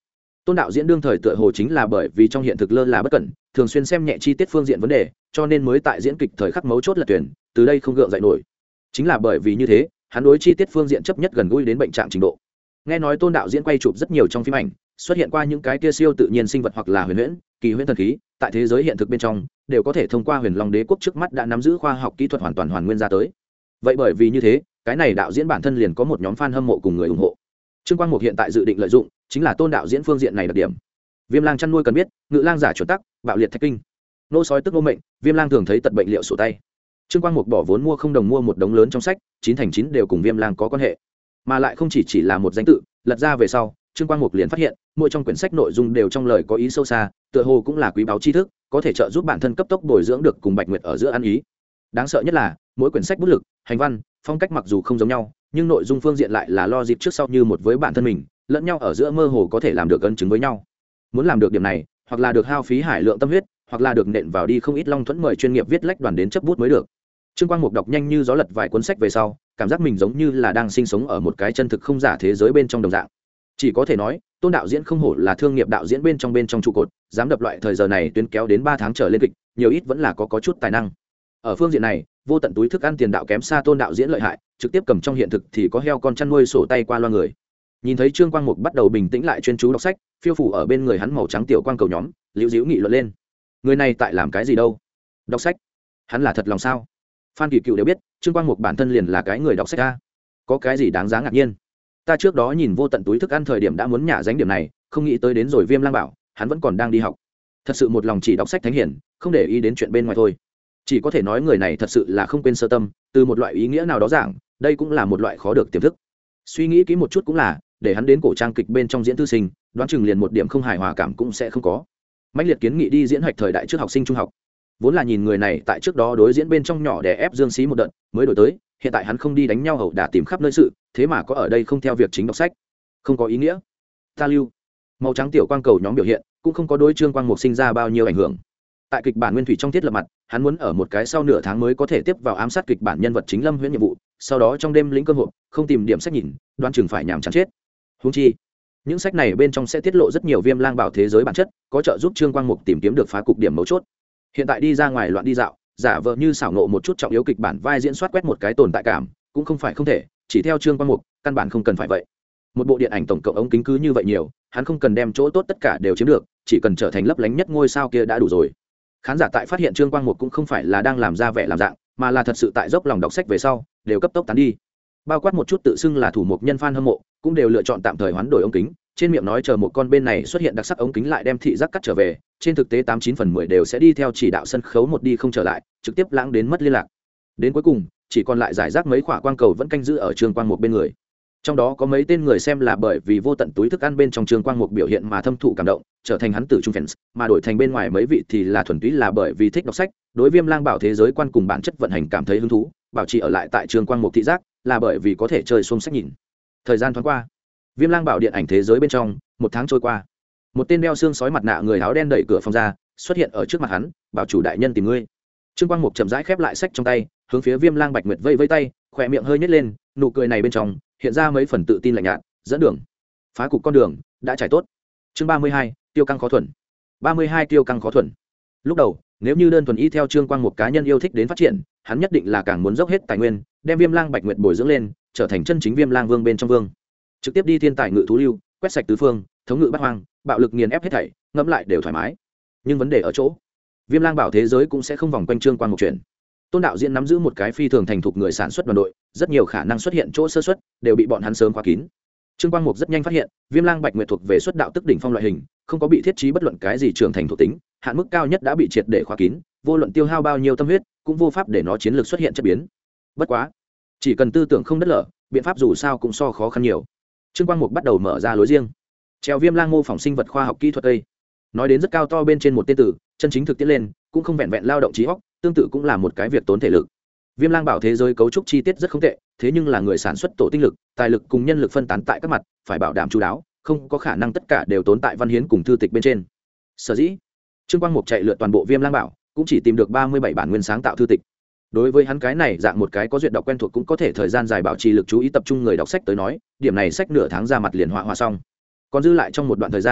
Tôn đạo diễn đương thời tựa hồ chính là bởi vì trong hiện thực lơ là bất cẩn, thường xuyên xem nhẹ chi tiết phương diện vấn đề, cho nên mới tại diễn kịch thời khắc mấu chốt lật tuyển, từ đây không gượng dậy nổi. Chính là bởi vì như thế, hắn đối chi tiết phương diện chấp nhất gần gũi đến bệnh trạng trình độ. Nghe nói Tôn đạo diễn quay chụp rất nhiều trong phim ảnh, xuất hiện qua những cái kia siêu tự nhiên sinh vật hoặc là huyền huyễn, kỳ huyễn thần khí, tại thế giới hiện thực bên trong đều có thể thông qua Huyền Long Đế quốc trước mắt đã nắm giữ khoa học kỹ thuật hoàn toàn hoàn nguyên ra tới. Vậy bởi vì như thế, cái này đạo diễn bản thân liền có một nhóm fan hâm mộ cùng người ủng hộ. Trương Quang Mục hiện tại dự định lợi dụng chính là Tôn đạo diễn phương diện này đặc điểm. Viêm lang chăn nuôi cần biết, ngự lang giả chuẩn tắc, bạo liệt thạch kinh. Nô sói tức nô mệnh, Viêm lang thường thấy tật bệnh liệu sổ tay. Trương Quang Mục bỏ vốn mua không đồng mua một đống lớn trong sách, 9 thành 9 đều cùng Viêm lang có quan hệ. Mà lại không chỉ là một danh tự, lật ra về sau, Trương Quang Mục liền phát hiện, mỗi trong quyển sách nội dung đều trong lời có ý sâu xa, tựa hồ cũng là quý báu tri thức, có thể trợ giúp bản thân cấp tốc bồi dưỡng được cùng Bạch Nguyệt ở giữa ăn ý. Đáng sợ nhất là, mỗi quyển sách bút lực, hành văn, phong cách mặc dù không giống nhau, nhưng nội dung phương diện lại là lo dịp trước sau như một với bản thân mình, lẫn nhau ở giữa mơ hồ có thể làm được cân chứng với nhau. Muốn làm được điểm này, hoặc là được hao phí hải lượng tâm huyết, hoặc là được nện vào đi không ít long thuẫn mời chuyên nghiệp viết lách đoàn đến chấp bút mới được. Trương Quang Mục đọc nhanh như gió lật vài cuốn sách về sau, cảm giác mình giống như là đang sinh sống ở một cái chân thực không giả thế giới bên trong đồng dạng. Chỉ có thể nói, Tôn đạo diễn không hổ là thương nghiệp đạo diễn bên trong trụ cột, dám đập loại thời giờ này tuyến kéo đến 3 tháng trở lên kịch, nhiều ít vẫn là có chút tài năng. Ở phương diện này, vô tận túi thức ăn tiền đạo kém xa Tôn đạo diễn lợi hại, trực tiếp cầm trong hiện thực thì có heo con chăn nuôi sổ tay qua loa người. Nhìn thấy Trương Quang Mục bắt đầu bình tĩnh lại chuyên chú đọc sách, phiêu phủ ở bên người hắn màu trắng tiểu quang cầu nhóm, liễu diễu nghị luận lên. Người này tại làm cái gì đâu? Đọc sách? Hắn là thật lòng sao? Phan Kỳ Cựu đều biết, Trương Quang Mục bản thân liền là cái người đọc sách a. Có cái gì đáng giá ngạc nhiên? Ta trước đó nhìn vô tận túi thức ăn thời điểm đã muốn nhả dánh điểm này, không nghĩ tới đến rồi Viêm Lang bảo, hắn vẫn còn đang đi học. Thật sự một lòng chỉ đọc sách thánh hiển, không để ý đến chuyện bên ngoài thôi. Chỉ có thể nói người này thật sự là không quên sơ tâm, từ một loại ý nghĩa nào đó giảng, đây cũng là một loại khó được tiềm thức. Suy nghĩ kỹ một chút cũng là, để hắn đến cổ trang kịch bên trong diễn thư sinh, đoán chừng liền một điểm không hài hòa cảm cũng sẽ không có. Mãnh liệt kiến nghị đi diễn hạch thời đại trước học sinh trung học. Vốn là nhìn người này tại trước đó đối diễn bên trong nhỏ để ép Dương Xí một đợt, mới đổi tới, hiện tại hắn không đi đánh nhau hầu đả tìm khắp nơi sự, thế mà có ở đây không theo việc chính đọc sách, không có ý nghĩa. Ta lưu. Màu trắng tiểu quang cầu nhóm biểu hiện, cũng không có đối Trương Quang Mục sinh ra bao nhiêu ảnh hưởng. Tại kịch bản nguyên thủy trong thiết lập mặt, hắn muốn ở một cái sau nửa tháng mới có thể tiếp vào ám sát kịch bản nhân vật chính Lâm Huyễn nhiệm vụ, sau đó trong đêm lĩnh cơm hộp, không tìm điểm sách nhìn, đoán chừng phải nhàm chán chết. Huống chi, những sách này bên trong sẽ tiết lộ rất nhiều Viêm Lang bảo thế giới bản chất, có trợ giúp Trương Quang Mục tìm kiếm được phá cục điểm mấu chốt. Hiện tại đi ra ngoài loạn đi dạo, giả vờ như xảo nộ một chút trọng yếu kịch bản vai diễn soát quét một cái tồn tại cảm, cũng không phải không thể, chỉ theo Trương Quang Mục, căn bản không cần phải vậy. Một bộ điện ảnh tổng cộng ống kính cứ như vậy nhiều, hắn không cần đem chỗ tốt tất cả đều chiếm được, chỉ cần trở thành lấp lánh nhất ngôi sao kia đã đủ rồi. Khán giả tại phát hiện Trương Quang Mục cũng không phải là đang làm ra vẻ làm dạng, mà là thật sự tại dốc lòng đọc sách về sau, đều cấp tốc tán đi. Bao quát một chút tự xưng là thủ mục nhân fan hâm mộ, cũng đều lựa chọn tạm thời hoán đổi ống kính, trên miệng nói chờ một con bên này xuất hiện đặc sắc ống kính lại đem thị giác cắt trở về, trên thực tế 89/10 đều sẽ đi theo chỉ đạo sân khấu một đi không trở lại, trực tiếp lãng đến mất liên lạc. Đến cuối cùng, chỉ còn lại giải rác mấy quả quang cầu vẫn canh giữ ở Trương Quang Mục bên người. Trong đó có mấy tên người xem là bởi vì vô tận túi thức ăn bên trong Trương Quang Mục biểu hiện mà thâm thụ cảm động, trở thành hắn tử trung fans, mà đổi thành bên ngoài mấy vị thì là thuần túy là bởi vì thích đọc sách, đối Viêm Lang bảo thế giới quan cùng bản chất vận hành cảm thấy hứng thú, bảo trì ở lại tại Trương Quang Mục thị giác, là bởi vì có thể chơi xuông sách nhìn. Thời gian thoáng qua, Viêm Lang bảo điện ảnh thế giới bên trong, 1 tháng trôi qua. Một tên đeo xương sói mặt nạ người áo đen đẩy cửa phòng ra, xuất hiện ở trước mặt hắn, bảo chủ đại nhân tìm ngươi. Trương Quang Mục chậm rãi khép lại sách trong tay, hướng phía Viêm Lang Bạch Nguyệt vây vây tay, khóe miệng hơi nhếch lên, nụ cười này bên trong hiện ra mấy phần tự tin lạnh nhạt, dẫn đường. Phá cục con đường đã trải tốt. Chương 32, tiêu căng khó thuần. 32 tiêu căng khó thuần. Lúc đầu, nếu như đơn thuần y theo Trương Quang Mục cá nhân yêu thích đến phát triển, hắn nhất định là càng muốn dốc hết tài nguyên, đem Viêm Lang Bạch Nguyệt bồi dưỡng lên, trở thành chân chính Viêm Lang Vương bên trong vương. Trực tiếp đi thiên tài ngự thú lưu, quét sạch tứ phương, thống ngự bát hoang, bạo lực nghiền ép hết thảy, ngẫm lại đều thoải mái. Nhưng vấn đề ở chỗ, Viêm Lang bảo thế giới cũng sẽ không vòng quanh Trương Quang Mục chuyển. Tôn đạo diễn nắm giữ một cái phi thường thành thục người sản xuất đoàn đội, rất nhiều khả năng xuất hiện chỗ sơ suất đều bị bọn hắn sớm khóa kín. Trương Quang Mục rất nhanh phát hiện, Viêm Lang Bạch Nguyệt thuộc về xuất đạo tức đỉnh phong loại hình, không có bị thiết trí bất luận cái gì trưởng thành thuộc tính, hạn mức cao nhất đã bị triệt để khóa kín, vô luận tiêu hao bao nhiêu tâm huyết, cũng vô pháp để nó chiến lược xuất hiện chất biến. Bất quá, chỉ cần tư tưởng không đất lở, biện pháp dù sao cũng so khó khăn nhiều. Trương Quang Mục bắt đầu mở ra lối riêng. Treo Viêm Lang mô phỏng sinh vật khoa học kỹ thuật đây. Nói đến rất cao to bên trên một tên tử, chân chính thực tiễn lên, cũng không vẹn vẹn lao động trí óc, tương tự cũng là một cái việc tốn thể lực. Viêm Lang bảo thế giới cấu trúc chi tiết rất không tệ, thế nhưng là người sản xuất tổ tinh lực, tài lực cùng nhân lực phân tán tại các mặt, phải bảo đảm chú đáo, không có khả năng tất cả đều tốn tại văn hiến cùng thư tịch bên trên. Sở dĩ, Trương Quang Mục chạy lượt toàn bộ Viêm Lang bảo, cũng chỉ tìm được 37 bản nguyên sáng tạo thư tịch. Đối với hắn cái này dạng một cái có duyệt đọc quen thuộc cũng có thể thời gian dài bảo trì lực chú ý tập trung người đọc sách tới nói, điểm này sách nửa tháng ra mặt liền họa xong. Còn dư lại trong một đoạn thời gian,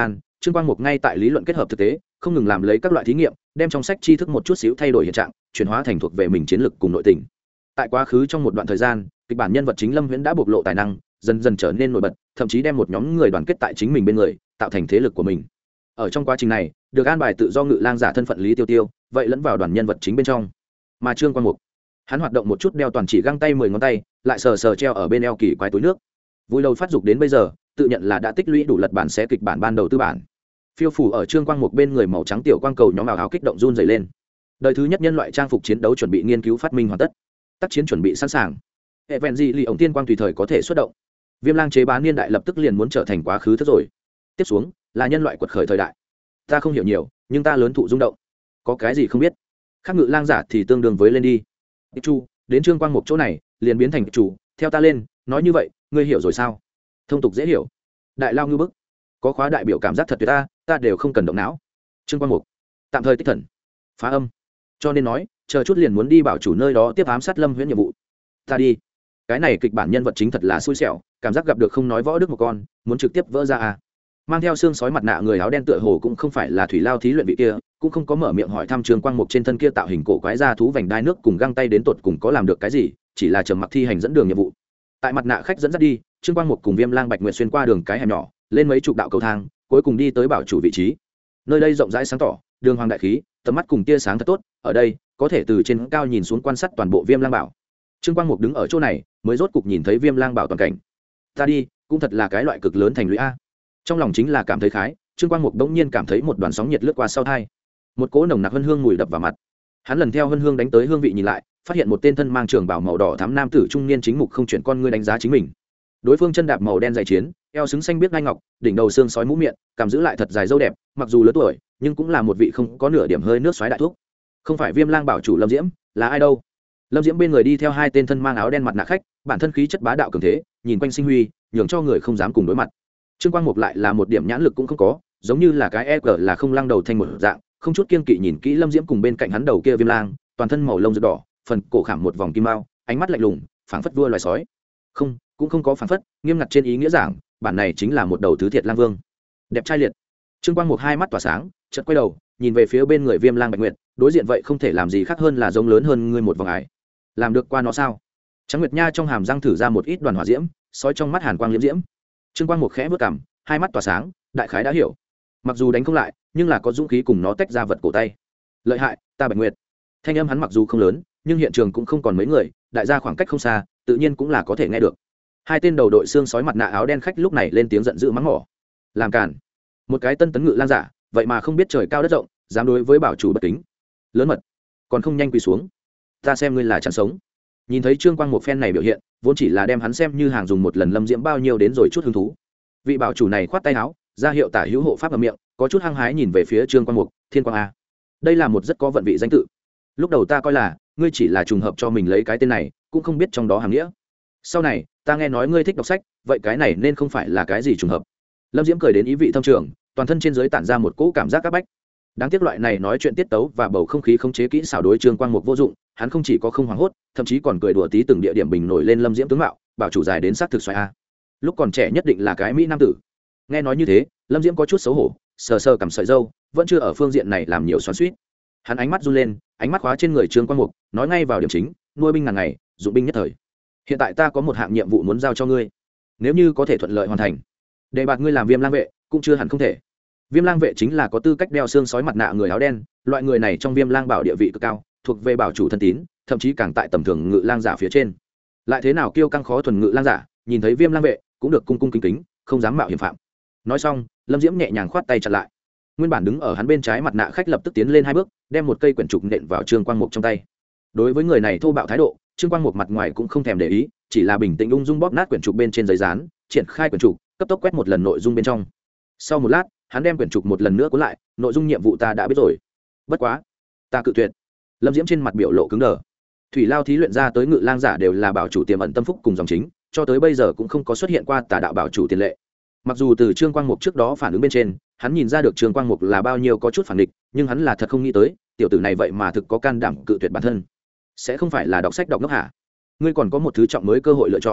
Trương Quang Mục ngay tại lý luận kết hợp thực tế, không ngừng làm lấy các loại thí nghiệm, đem trong sách tri thức một chút xíu thay đổi hiện trạng, chuyển hóa thành thuộc về mình chiến lược cùng nội tình. Tại quá khứ trong một đoạn thời gian, kịch bản nhân vật chính Lâm Viễn đã bộc lộ tài năng, dần dần trở nên nổi bật, thậm chí đem một nhóm người đoàn kết tại chính mình bên người, tạo thành thế lực của mình. Ở trong quá trình này, được an bài tự do ngự lang giả thân phận Lý Tiêu Tiêu, vậy lẫn vào đoàn nhân vật chính bên trong. Mà Trương Quang Mục, hắn hoạt động một chút đeo toàn chỉ găng tay 10 ngón tay, lại sờ sờ treo ở bên eo kỳ quái túi nước. Vui đầu phát dục đến bây giờ, tự nhận là đã tích lũy đủ lật bản xé kịch bản ban đầu tư bản. Phiêu phủ ở Trương Quang Mục bên người màu trắng tiểu quang cầu nhóm ảo kích động run rẩy lên. Đời thứ nhất nhân loại trang phục chiến đấu chuẩn bị nghiên cứu phát minh hoàn tất, tác chiến chuẩn bị sẵn sàng. Hệ vẹn gì lì ổng tiên quang tùy thời có thể xuất động. Viêm lang chế bá niên đại lập tức liền muốn trở thành quá khứ thức rồi. Tiếp xuống là nhân loại quật khởi thời đại. Ta không hiểu nhiều, nhưng ta lớn thụ rung động. Có cái gì không biết? Khác ngự lang giả thì tương đương với lên đi. Chu, đến Trương Quang Mục chỗ này, liền biến thành chủ, theo ta lên, nói như vậy, ngươi hiểu rồi sao? Thông tục dễ hiểu. Đại lao ngư bức. Có khóa đại biểu cảm giác thật tuyệt ta đều không cần động não. Trương Quang Mục, tạm thời tích thần. Phá âm. Cho nên nói, chờ chút liền muốn đi bảo chủ nơi đó tiếp ám sát Lâm Huyễn nhiệm vụ. Ta đi. Cái này kịch bản nhân vật chính thật là xui xẻo, cảm giác gặp được không nói võ đức một con, muốn trực tiếp vỡ ra mang theo xương sói mặt nạ người áo đen tựa hồ cũng không phải là thủy lao thí luyện vị kia, cũng không có mở miệng hỏi thăm Trương Quang Mục trên thân kia tạo hình cổ quái ra thú vành đai nước cùng găng tay đến tột cùng có làm được cái gì, chỉ là trầm mặc thi hành dẫn đường nhiệm vụ. Tại mặt nạ khách dẫn dắt đi, Trương Quang Mục cùng Viêm Lang Bạch Nguyệt xuyên qua đường cái hẻm nhỏ, lên mấy chục đạo cầu thang, cuối cùng đi tới bảo chủ vị trí. Nơi đây rộng rãi sáng tỏ, đường hoàng đại khí, tầm mắt cùng tia sáng thật tốt, ở đây có thể từ trên cao nhìn xuống quan sát toàn bộ Viêm Lang bảo. Trương Quang Mục đứng ở chỗ này, mới rốt cục nhìn thấy Viêm Lang bảo toàn cảnh. Ta đi, cũng thật là cái loại cực lớn thành lũy a. Trong lòng chính là cảm thấy khái, Trương Quang Mục bỗng nhiên cảm thấy một đoàn sóng nhiệt lướt qua sau thai, một cỗ nồng nặc hương hương mùi đập vào mặt. Hắn lần theo hương hương đánh tới hương vị nhìn lại, phát hiện một tên thân mang trường bào màu đỏ thắm nam tử trung niên chính mục không chuyển con ngươi đánh giá chính mình. Đối phương chân đạp màu đen dày chiến, eo xứng xanh biết ngai ngọc, đỉnh đầu xương sói mũ miệng, cằm giữ lại thật dài râu đẹp, mặc dù lớn tuổi, nhưng cũng là một vị không có nửa điểm hơi nước xoáy đại thuốc. Không phải Viêm Lang bảo chủ Lâm Diễm, là ai đâu? Lâm Diễm bên người đi theo hai tên thân mang áo đen mặt nạ khách, bản thân khí chất bá đạo cường thế, nhìn quanh sinh huy, nhường cho người không dám cùng đối mặt. Trương Quang Mục lại là một điểm nhãn lực cũng không có, giống như là cái EG là không lăng đầu thành một dạng, không chút kiên kỵ nhìn kỹ Lâm Diễm cùng bên cạnh hắn đầu kia Viêm Lang, toàn thân màu lông rực đỏ, phần cổ khảm một vòng kim mao, ánh mắt lạnh lùng, phảng phất vua loài sói. Không, cũng không có phảng phất, nghiêm ngặt trên ý nghĩa giảng, bản này chính là một đầu thứ thiệt lang vương. Đẹp trai liệt. Trương Quang Mục hai mắt tỏa sáng, chợt quay đầu, nhìn về phía bên người Viêm Lang Bạch Nguyệt, đối diện vậy không thể làm gì khác hơn là giống lớn hơn ngươi một vòng ái. Làm được qua nó sao? Trắng Nguyệt Nha trong hàm răng thử ra một ít đoàn hỏa diễm, sói trong mắt hàn quang liễm diễm. Trương Quang Mục khẽ bước cằm, hai mắt tỏa sáng, đại khái đã hiểu. Mặc dù đánh không lại, nhưng là có dũng khí cùng nó tách ra vật cổ tay. Lợi hại, ta Bạch Nguyệt. Thanh âm hắn mặc dù không lớn, nhưng hiện trường cũng không còn mấy người, đại gia khoảng cách không xa, tự nhiên cũng là có thể nghe được. Hai tên đầu đội xương sói mặt nạ áo đen khách lúc này lên tiếng giận dữ mắng mỏ. Làm cản. Một cái tân tấn ngự lang giả, vậy mà không biết trời cao đất rộng, dám đối với bảo chủ bất kính. Lớn mật, còn không nhanh quỳ xuống. Ta xem ngươi là chẳng sống. Nhìn thấy Trương Quang Mục phen này biểu hiện, vốn chỉ là đem hắn xem như hàng dùng một lần Lâm Diễm bao nhiêu đến rồi chút hứng thú. Vị bảo chủ này khoát tay áo, ra hiệu tả hữu hộ pháp ở miệng, có chút hăng hái nhìn về phía Trương Quang Mục, Thiên Quang a. Đây là một rất có vận vị danh tự. Lúc đầu ta coi là ngươi chỉ là trùng hợp cho mình lấy cái tên này, cũng không biết trong đó hàm nghĩa. Sau này ta nghe nói ngươi thích đọc sách, vậy cái này nên không phải là cái gì trùng hợp. Lâm Diễm cười đến ý vị thâm trường, toàn thân trên dưới tản ra một cỗ cảm giác các bách. Đáng tiếc loại này nói chuyện tiết tấu và bầu không khí không chế kỹ xảo đối Trương Quang Mục vô dụng, hắn không chỉ có không hoảng hốt, thậm chí còn cười đùa tí từng địa điểm bình nổi lên Lâm Diễm tướng mạo, bảo chủ dài đến sát thực xoay a. Lúc còn trẻ nhất định là cái mỹ nam tử. Nghe nói như thế, Lâm Diễm có chút xấu hổ, sờ sờ cầm sợi râu, vẫn chưa ở phương diện này làm nhiều xoắn xuýt. Hắn ánh mắt run lên, ánh mắt khóa trên người Trương Quang Mục, nói ngay vào điểm chính, nuôi binh ngàn ngày, dụng binh nhất thời. Hiện tại ta có một hạng nhiệm vụ muốn giao cho ngươi, nếu như có thể thuận lợi hoàn thành, đề bạt ngươi làm Viêm Lang vệ, cũng chưa hẳn không thể. Viêm Lang vệ chính là có tư cách đeo xương sói mặt nạ người áo đen, loại người này trong Viêm Lang bảo địa vị cực cao, thuộc về bảo chủ thân tín, thậm chí càng tại tầm thường ngự lang giả phía trên. Lại thế nào kiêu căng khó thuần ngự lang giả, nhìn thấy Viêm Lang vệ, cũng được cung cung kính kính, không dám mạo hiểm phạm. Nói xong, Lâm Diễm nhẹ nhàng khoát tay chặn lại. Nguyên bản đứng ở hắn bên trái mặt nạ khách lập tức tiến lên hai bước, đem một cây quyển trục nện vào Trương Quang Mục trong tay. Đối với người này thô bạo thái độ, Trương Quang Mục mặt ngoài cũng không thèm để ý, chỉ là bình tĩnh ung dung bóp nát quyển trục bên trên giấy dán, triển khai quyển trục, cấp tốc quét một lần nội dung bên trong. Sau một lát, hắn đem quyển trục một lần nữa cuốn lại, nội dung nhiệm vụ ta đã biết rồi. Bất quá, ta cự tuyệt. Lâm Diễm trên mặt biểu lộ cứng đờ. Thủy lao thí luyện ra tới ngự lang giả đều là bảo chủ tiềm ẩn tâm phúc cùng dòng chính, cho tới bây giờ cũng không có xuất hiện qua tà đạo bảo chủ tiền lệ. Mặc dù từ Trương Quang Mục trước đó phản ứng bên trên, hắn nhìn ra được Trương Quang Mục là bao nhiêu có chút phản địch, nhưng hắn là thật không nghĩ tới, tiểu tử này vậy mà thực có can đảm cự tuyệt bản thân. Sẽ không phải là đọc sách đọc ngốc hả? Ngươi còn có một thứ trọng mới cơ hội lựa chọn.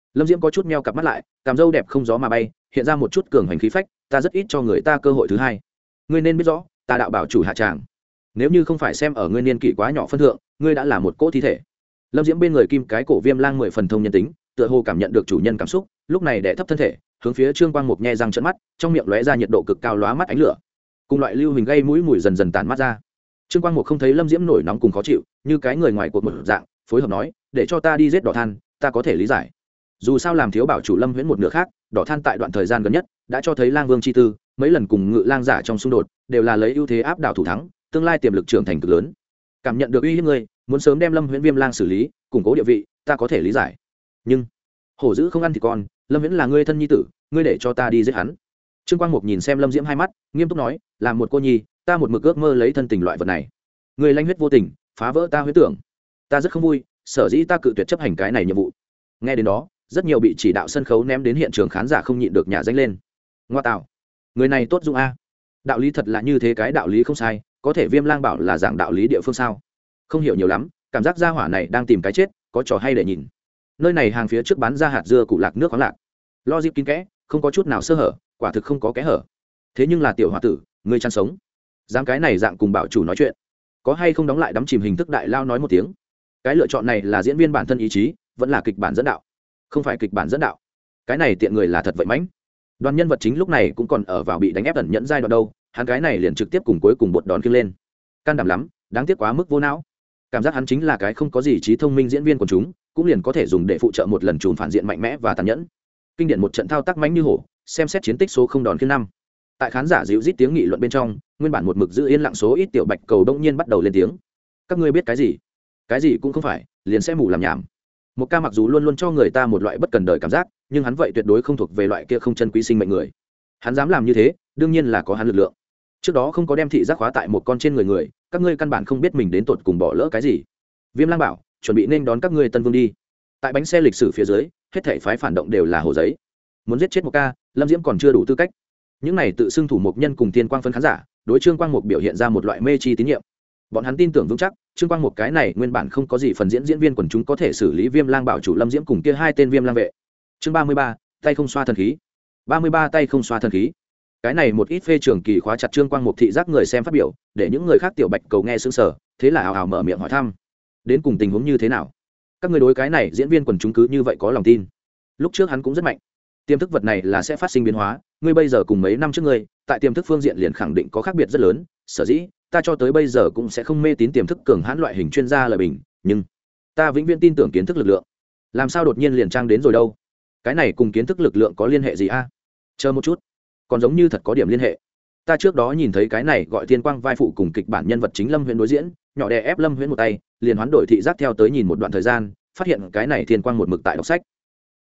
Lâm Diễm có chút meo cặp mắt lại, cằm râu đẹp không gió mà bay, hiện ra một chút cường hành khí phách, ta rất ít cho người ta cơ hội thứ hai. Ngươi nên biết rõ, ta đạo bảo chủ hạ tràng. Nếu như không phải xem ở ngươi niên kỷ quá nhỏ phân thượng, ngươi đã là một cỗ thi thể. Lâm Diễm bên người kim cái cổ Viêm Lang 10 phần thông nhân tính, tựa hồ cảm nhận được chủ nhân cảm xúc, lúc này đè thấp thân thể, hướng phía Trương Quang Mục nhe răng trợn mắt, trong miệng lóe ra nhiệt độ cực cao lóa mắt ánh lửa. Cùng loại lưu hình gây mũi mùi dần dần tản mắt ra. Trương Quang Mục không thấy Lâm Diễm nổi nóng cùng khó chịu, như cái người ngoài cuộc một dạng, phối hợp nói, để cho ta đi giết Đỏ Than, ta có thể lý giải. Dù sao làm thiếu bảo chủ Lâm Huyễn một nửa khác, Đỏ Than tại đoạn thời gian gần nhất đã cho thấy Lang Vương chi tư, mấy lần cùng Ngự Lang giả trong xung đột, đều là lấy ưu thế áp đảo thủ thắng, tương lai tiềm lực trưởng thành cực lớn. Cảm nhận được uy hiếp ngươi, muốn sớm đem Lâm Huyễn Viêm Lang xử lý, củng cố địa vị, ta có thể lý giải. Nhưng hổ dữ không ăn thì con, Lâm Huyễn là ngươi thân nhi tử, ngươi để cho ta đi giết hắn. Trương Quang Mục nhìn xem Lâm Diễm hai mắt, nghiêm túc nói, làm một cô nhi, ta một mực ước mơ lấy thân tình loại vật này. Ngươi lanh huyết vô tình, phá vỡ ta huyết tưởng, ta rất không vui, sở dĩ ta cự tuyệt chấp hành cái này nhiệm vụ. Nghe đến đó, rất nhiều bị chỉ đạo sân khấu ném đến hiện trường khán giả không nhịn được nhả danh lên. Ngoa tạo, người này tốt dụng a. Đạo lý thật là như thế, cái đạo lý không sai, có thể Viêm Lang bảo là giảng đạo lý địa phương sao? Không hiểu nhiều lắm, cảm giác gia hỏa này đang tìm cái chết, có trò hay để nhìn. Nơi này hàng phía trước bán ra hạt dưa cụ lạc nước khoáng lạc, logic kín kẽ, không có chút nào sơ hở, quả thực không có kẽ hở. Thế nhưng là tiểu hòa tử, ngươi chăn sống, dám cái này dạng cùng bảo chủ nói chuyện, có hay không đóng lại đắm chìm hình thức đại lao nói một tiếng. Cái lựa chọn này là diễn viên bản thân ý chí, vẫn là kịch bản dẫn đạo? Không phải kịch bản dẫn đạo, cái này tiện người là thật vậy mãnh. Đoàn nhân vật chính lúc này cũng còn ở vào bị đánh ép ẩn nhẫn giai đoạn đâu, hắn cái này liền trực tiếp cùng cuối cùng bột đòn khiêng lên, can đảm lắm, đáng tiếc quá mức vô não. Cảm giác hắn chính là cái không có gì trí thông minh diễn viên của chúng, cũng liền có thể dùng để phụ trợ một lần trùn phản diện mạnh mẽ và tàn nhẫn. Kinh điển một trận thao tác mãnh như hổ, xem xét chiến tích số không đòn khiêng 5. Tại khán giả dịu rít tiếng nghị luận bên trong, nguyên bản một mực giữ yên lặng số ít tiểu bạch cầu đông nhiên bắt đầu lên tiếng. Các ngươi biết cái gì? Cái gì cũng không phải, liền sẽ mù làm nhảm. Một ca mặc dù luôn luôn cho người ta một loại bất cần đời cảm giác, nhưng hắn vậy tuyệt đối không thuộc về loại kia không chân quý sinh mệnh người. Hắn dám làm như thế, đương nhiên là có hắn lực lượng. Trước đó không có đem thị giác khóa tại một con trên người, các ngươi căn bản không biết mình đến tột cùng bỏ lỡ cái gì. Viêm Lang bảo, chuẩn bị nên đón các ngươi tân vương đi. Tại bánh xe lịch sử phía dưới, hết thảy phái phản động đều là hồ giấy. Muốn giết chết một ca, Lâm Diễm còn chưa đủ tư cách. Những này tự xưng thủ mục nhân cùng tiên quang phân khán giả, đối Trương Quang Mục biểu hiện ra một loại mê chi tín nhiệm. Bọn hắn tin tưởng vững chắc, Trương Quang Mục cái này nguyên bản không có gì phần diễn viên quần chúng có thể xử lý Viêm Lang bảo chủ Lâm Diễm cùng kia hai tên Viêm Lang vệ. Chương 33, tay không xoa thần khí. 33 tay không xoa thần khí. Cái này một ít phê trường kỳ khóa chặt Trương Quang Mục thị giác người xem phát biểu, để những người khác tiểu bạch cầu nghe sững sờ, thế là ào ào mở miệng hỏi thăm. Đến cùng tình huống như thế nào? Các ngươi đối cái này diễn viên quần chúng cứ như vậy có lòng tin? Lúc trước hắn cũng rất mạnh. Tiềm thức vật này là sẽ phát sinh biến hóa, ngươi bây giờ cùng mấy năm trước ngươi, tại tiềm thức phương diện liền khẳng định có khác biệt rất lớn, sở dĩ ta cho tới bây giờ cũng sẽ không mê tín tiềm thức cường hãn loại hình chuyên gia lời bình, nhưng ta vĩnh viễn tin tưởng kiến thức lực lượng. Làm sao đột nhiên liền trang đến rồi đâu? Cái này cùng kiến thức lực lượng có liên hệ gì a? Chờ một chút, còn giống như thật có điểm liên hệ. Ta trước đó nhìn thấy cái này gọi Thiên Quang vai phụ cùng kịch bản nhân vật chính Lâm Huyễn đối diễn, nhỏ đè ép Lâm Huyễn một tay, liền hoán đổi thị giác theo tới nhìn một đoạn thời gian, phát hiện cái này Thiên Quang một mực tại đọc sách.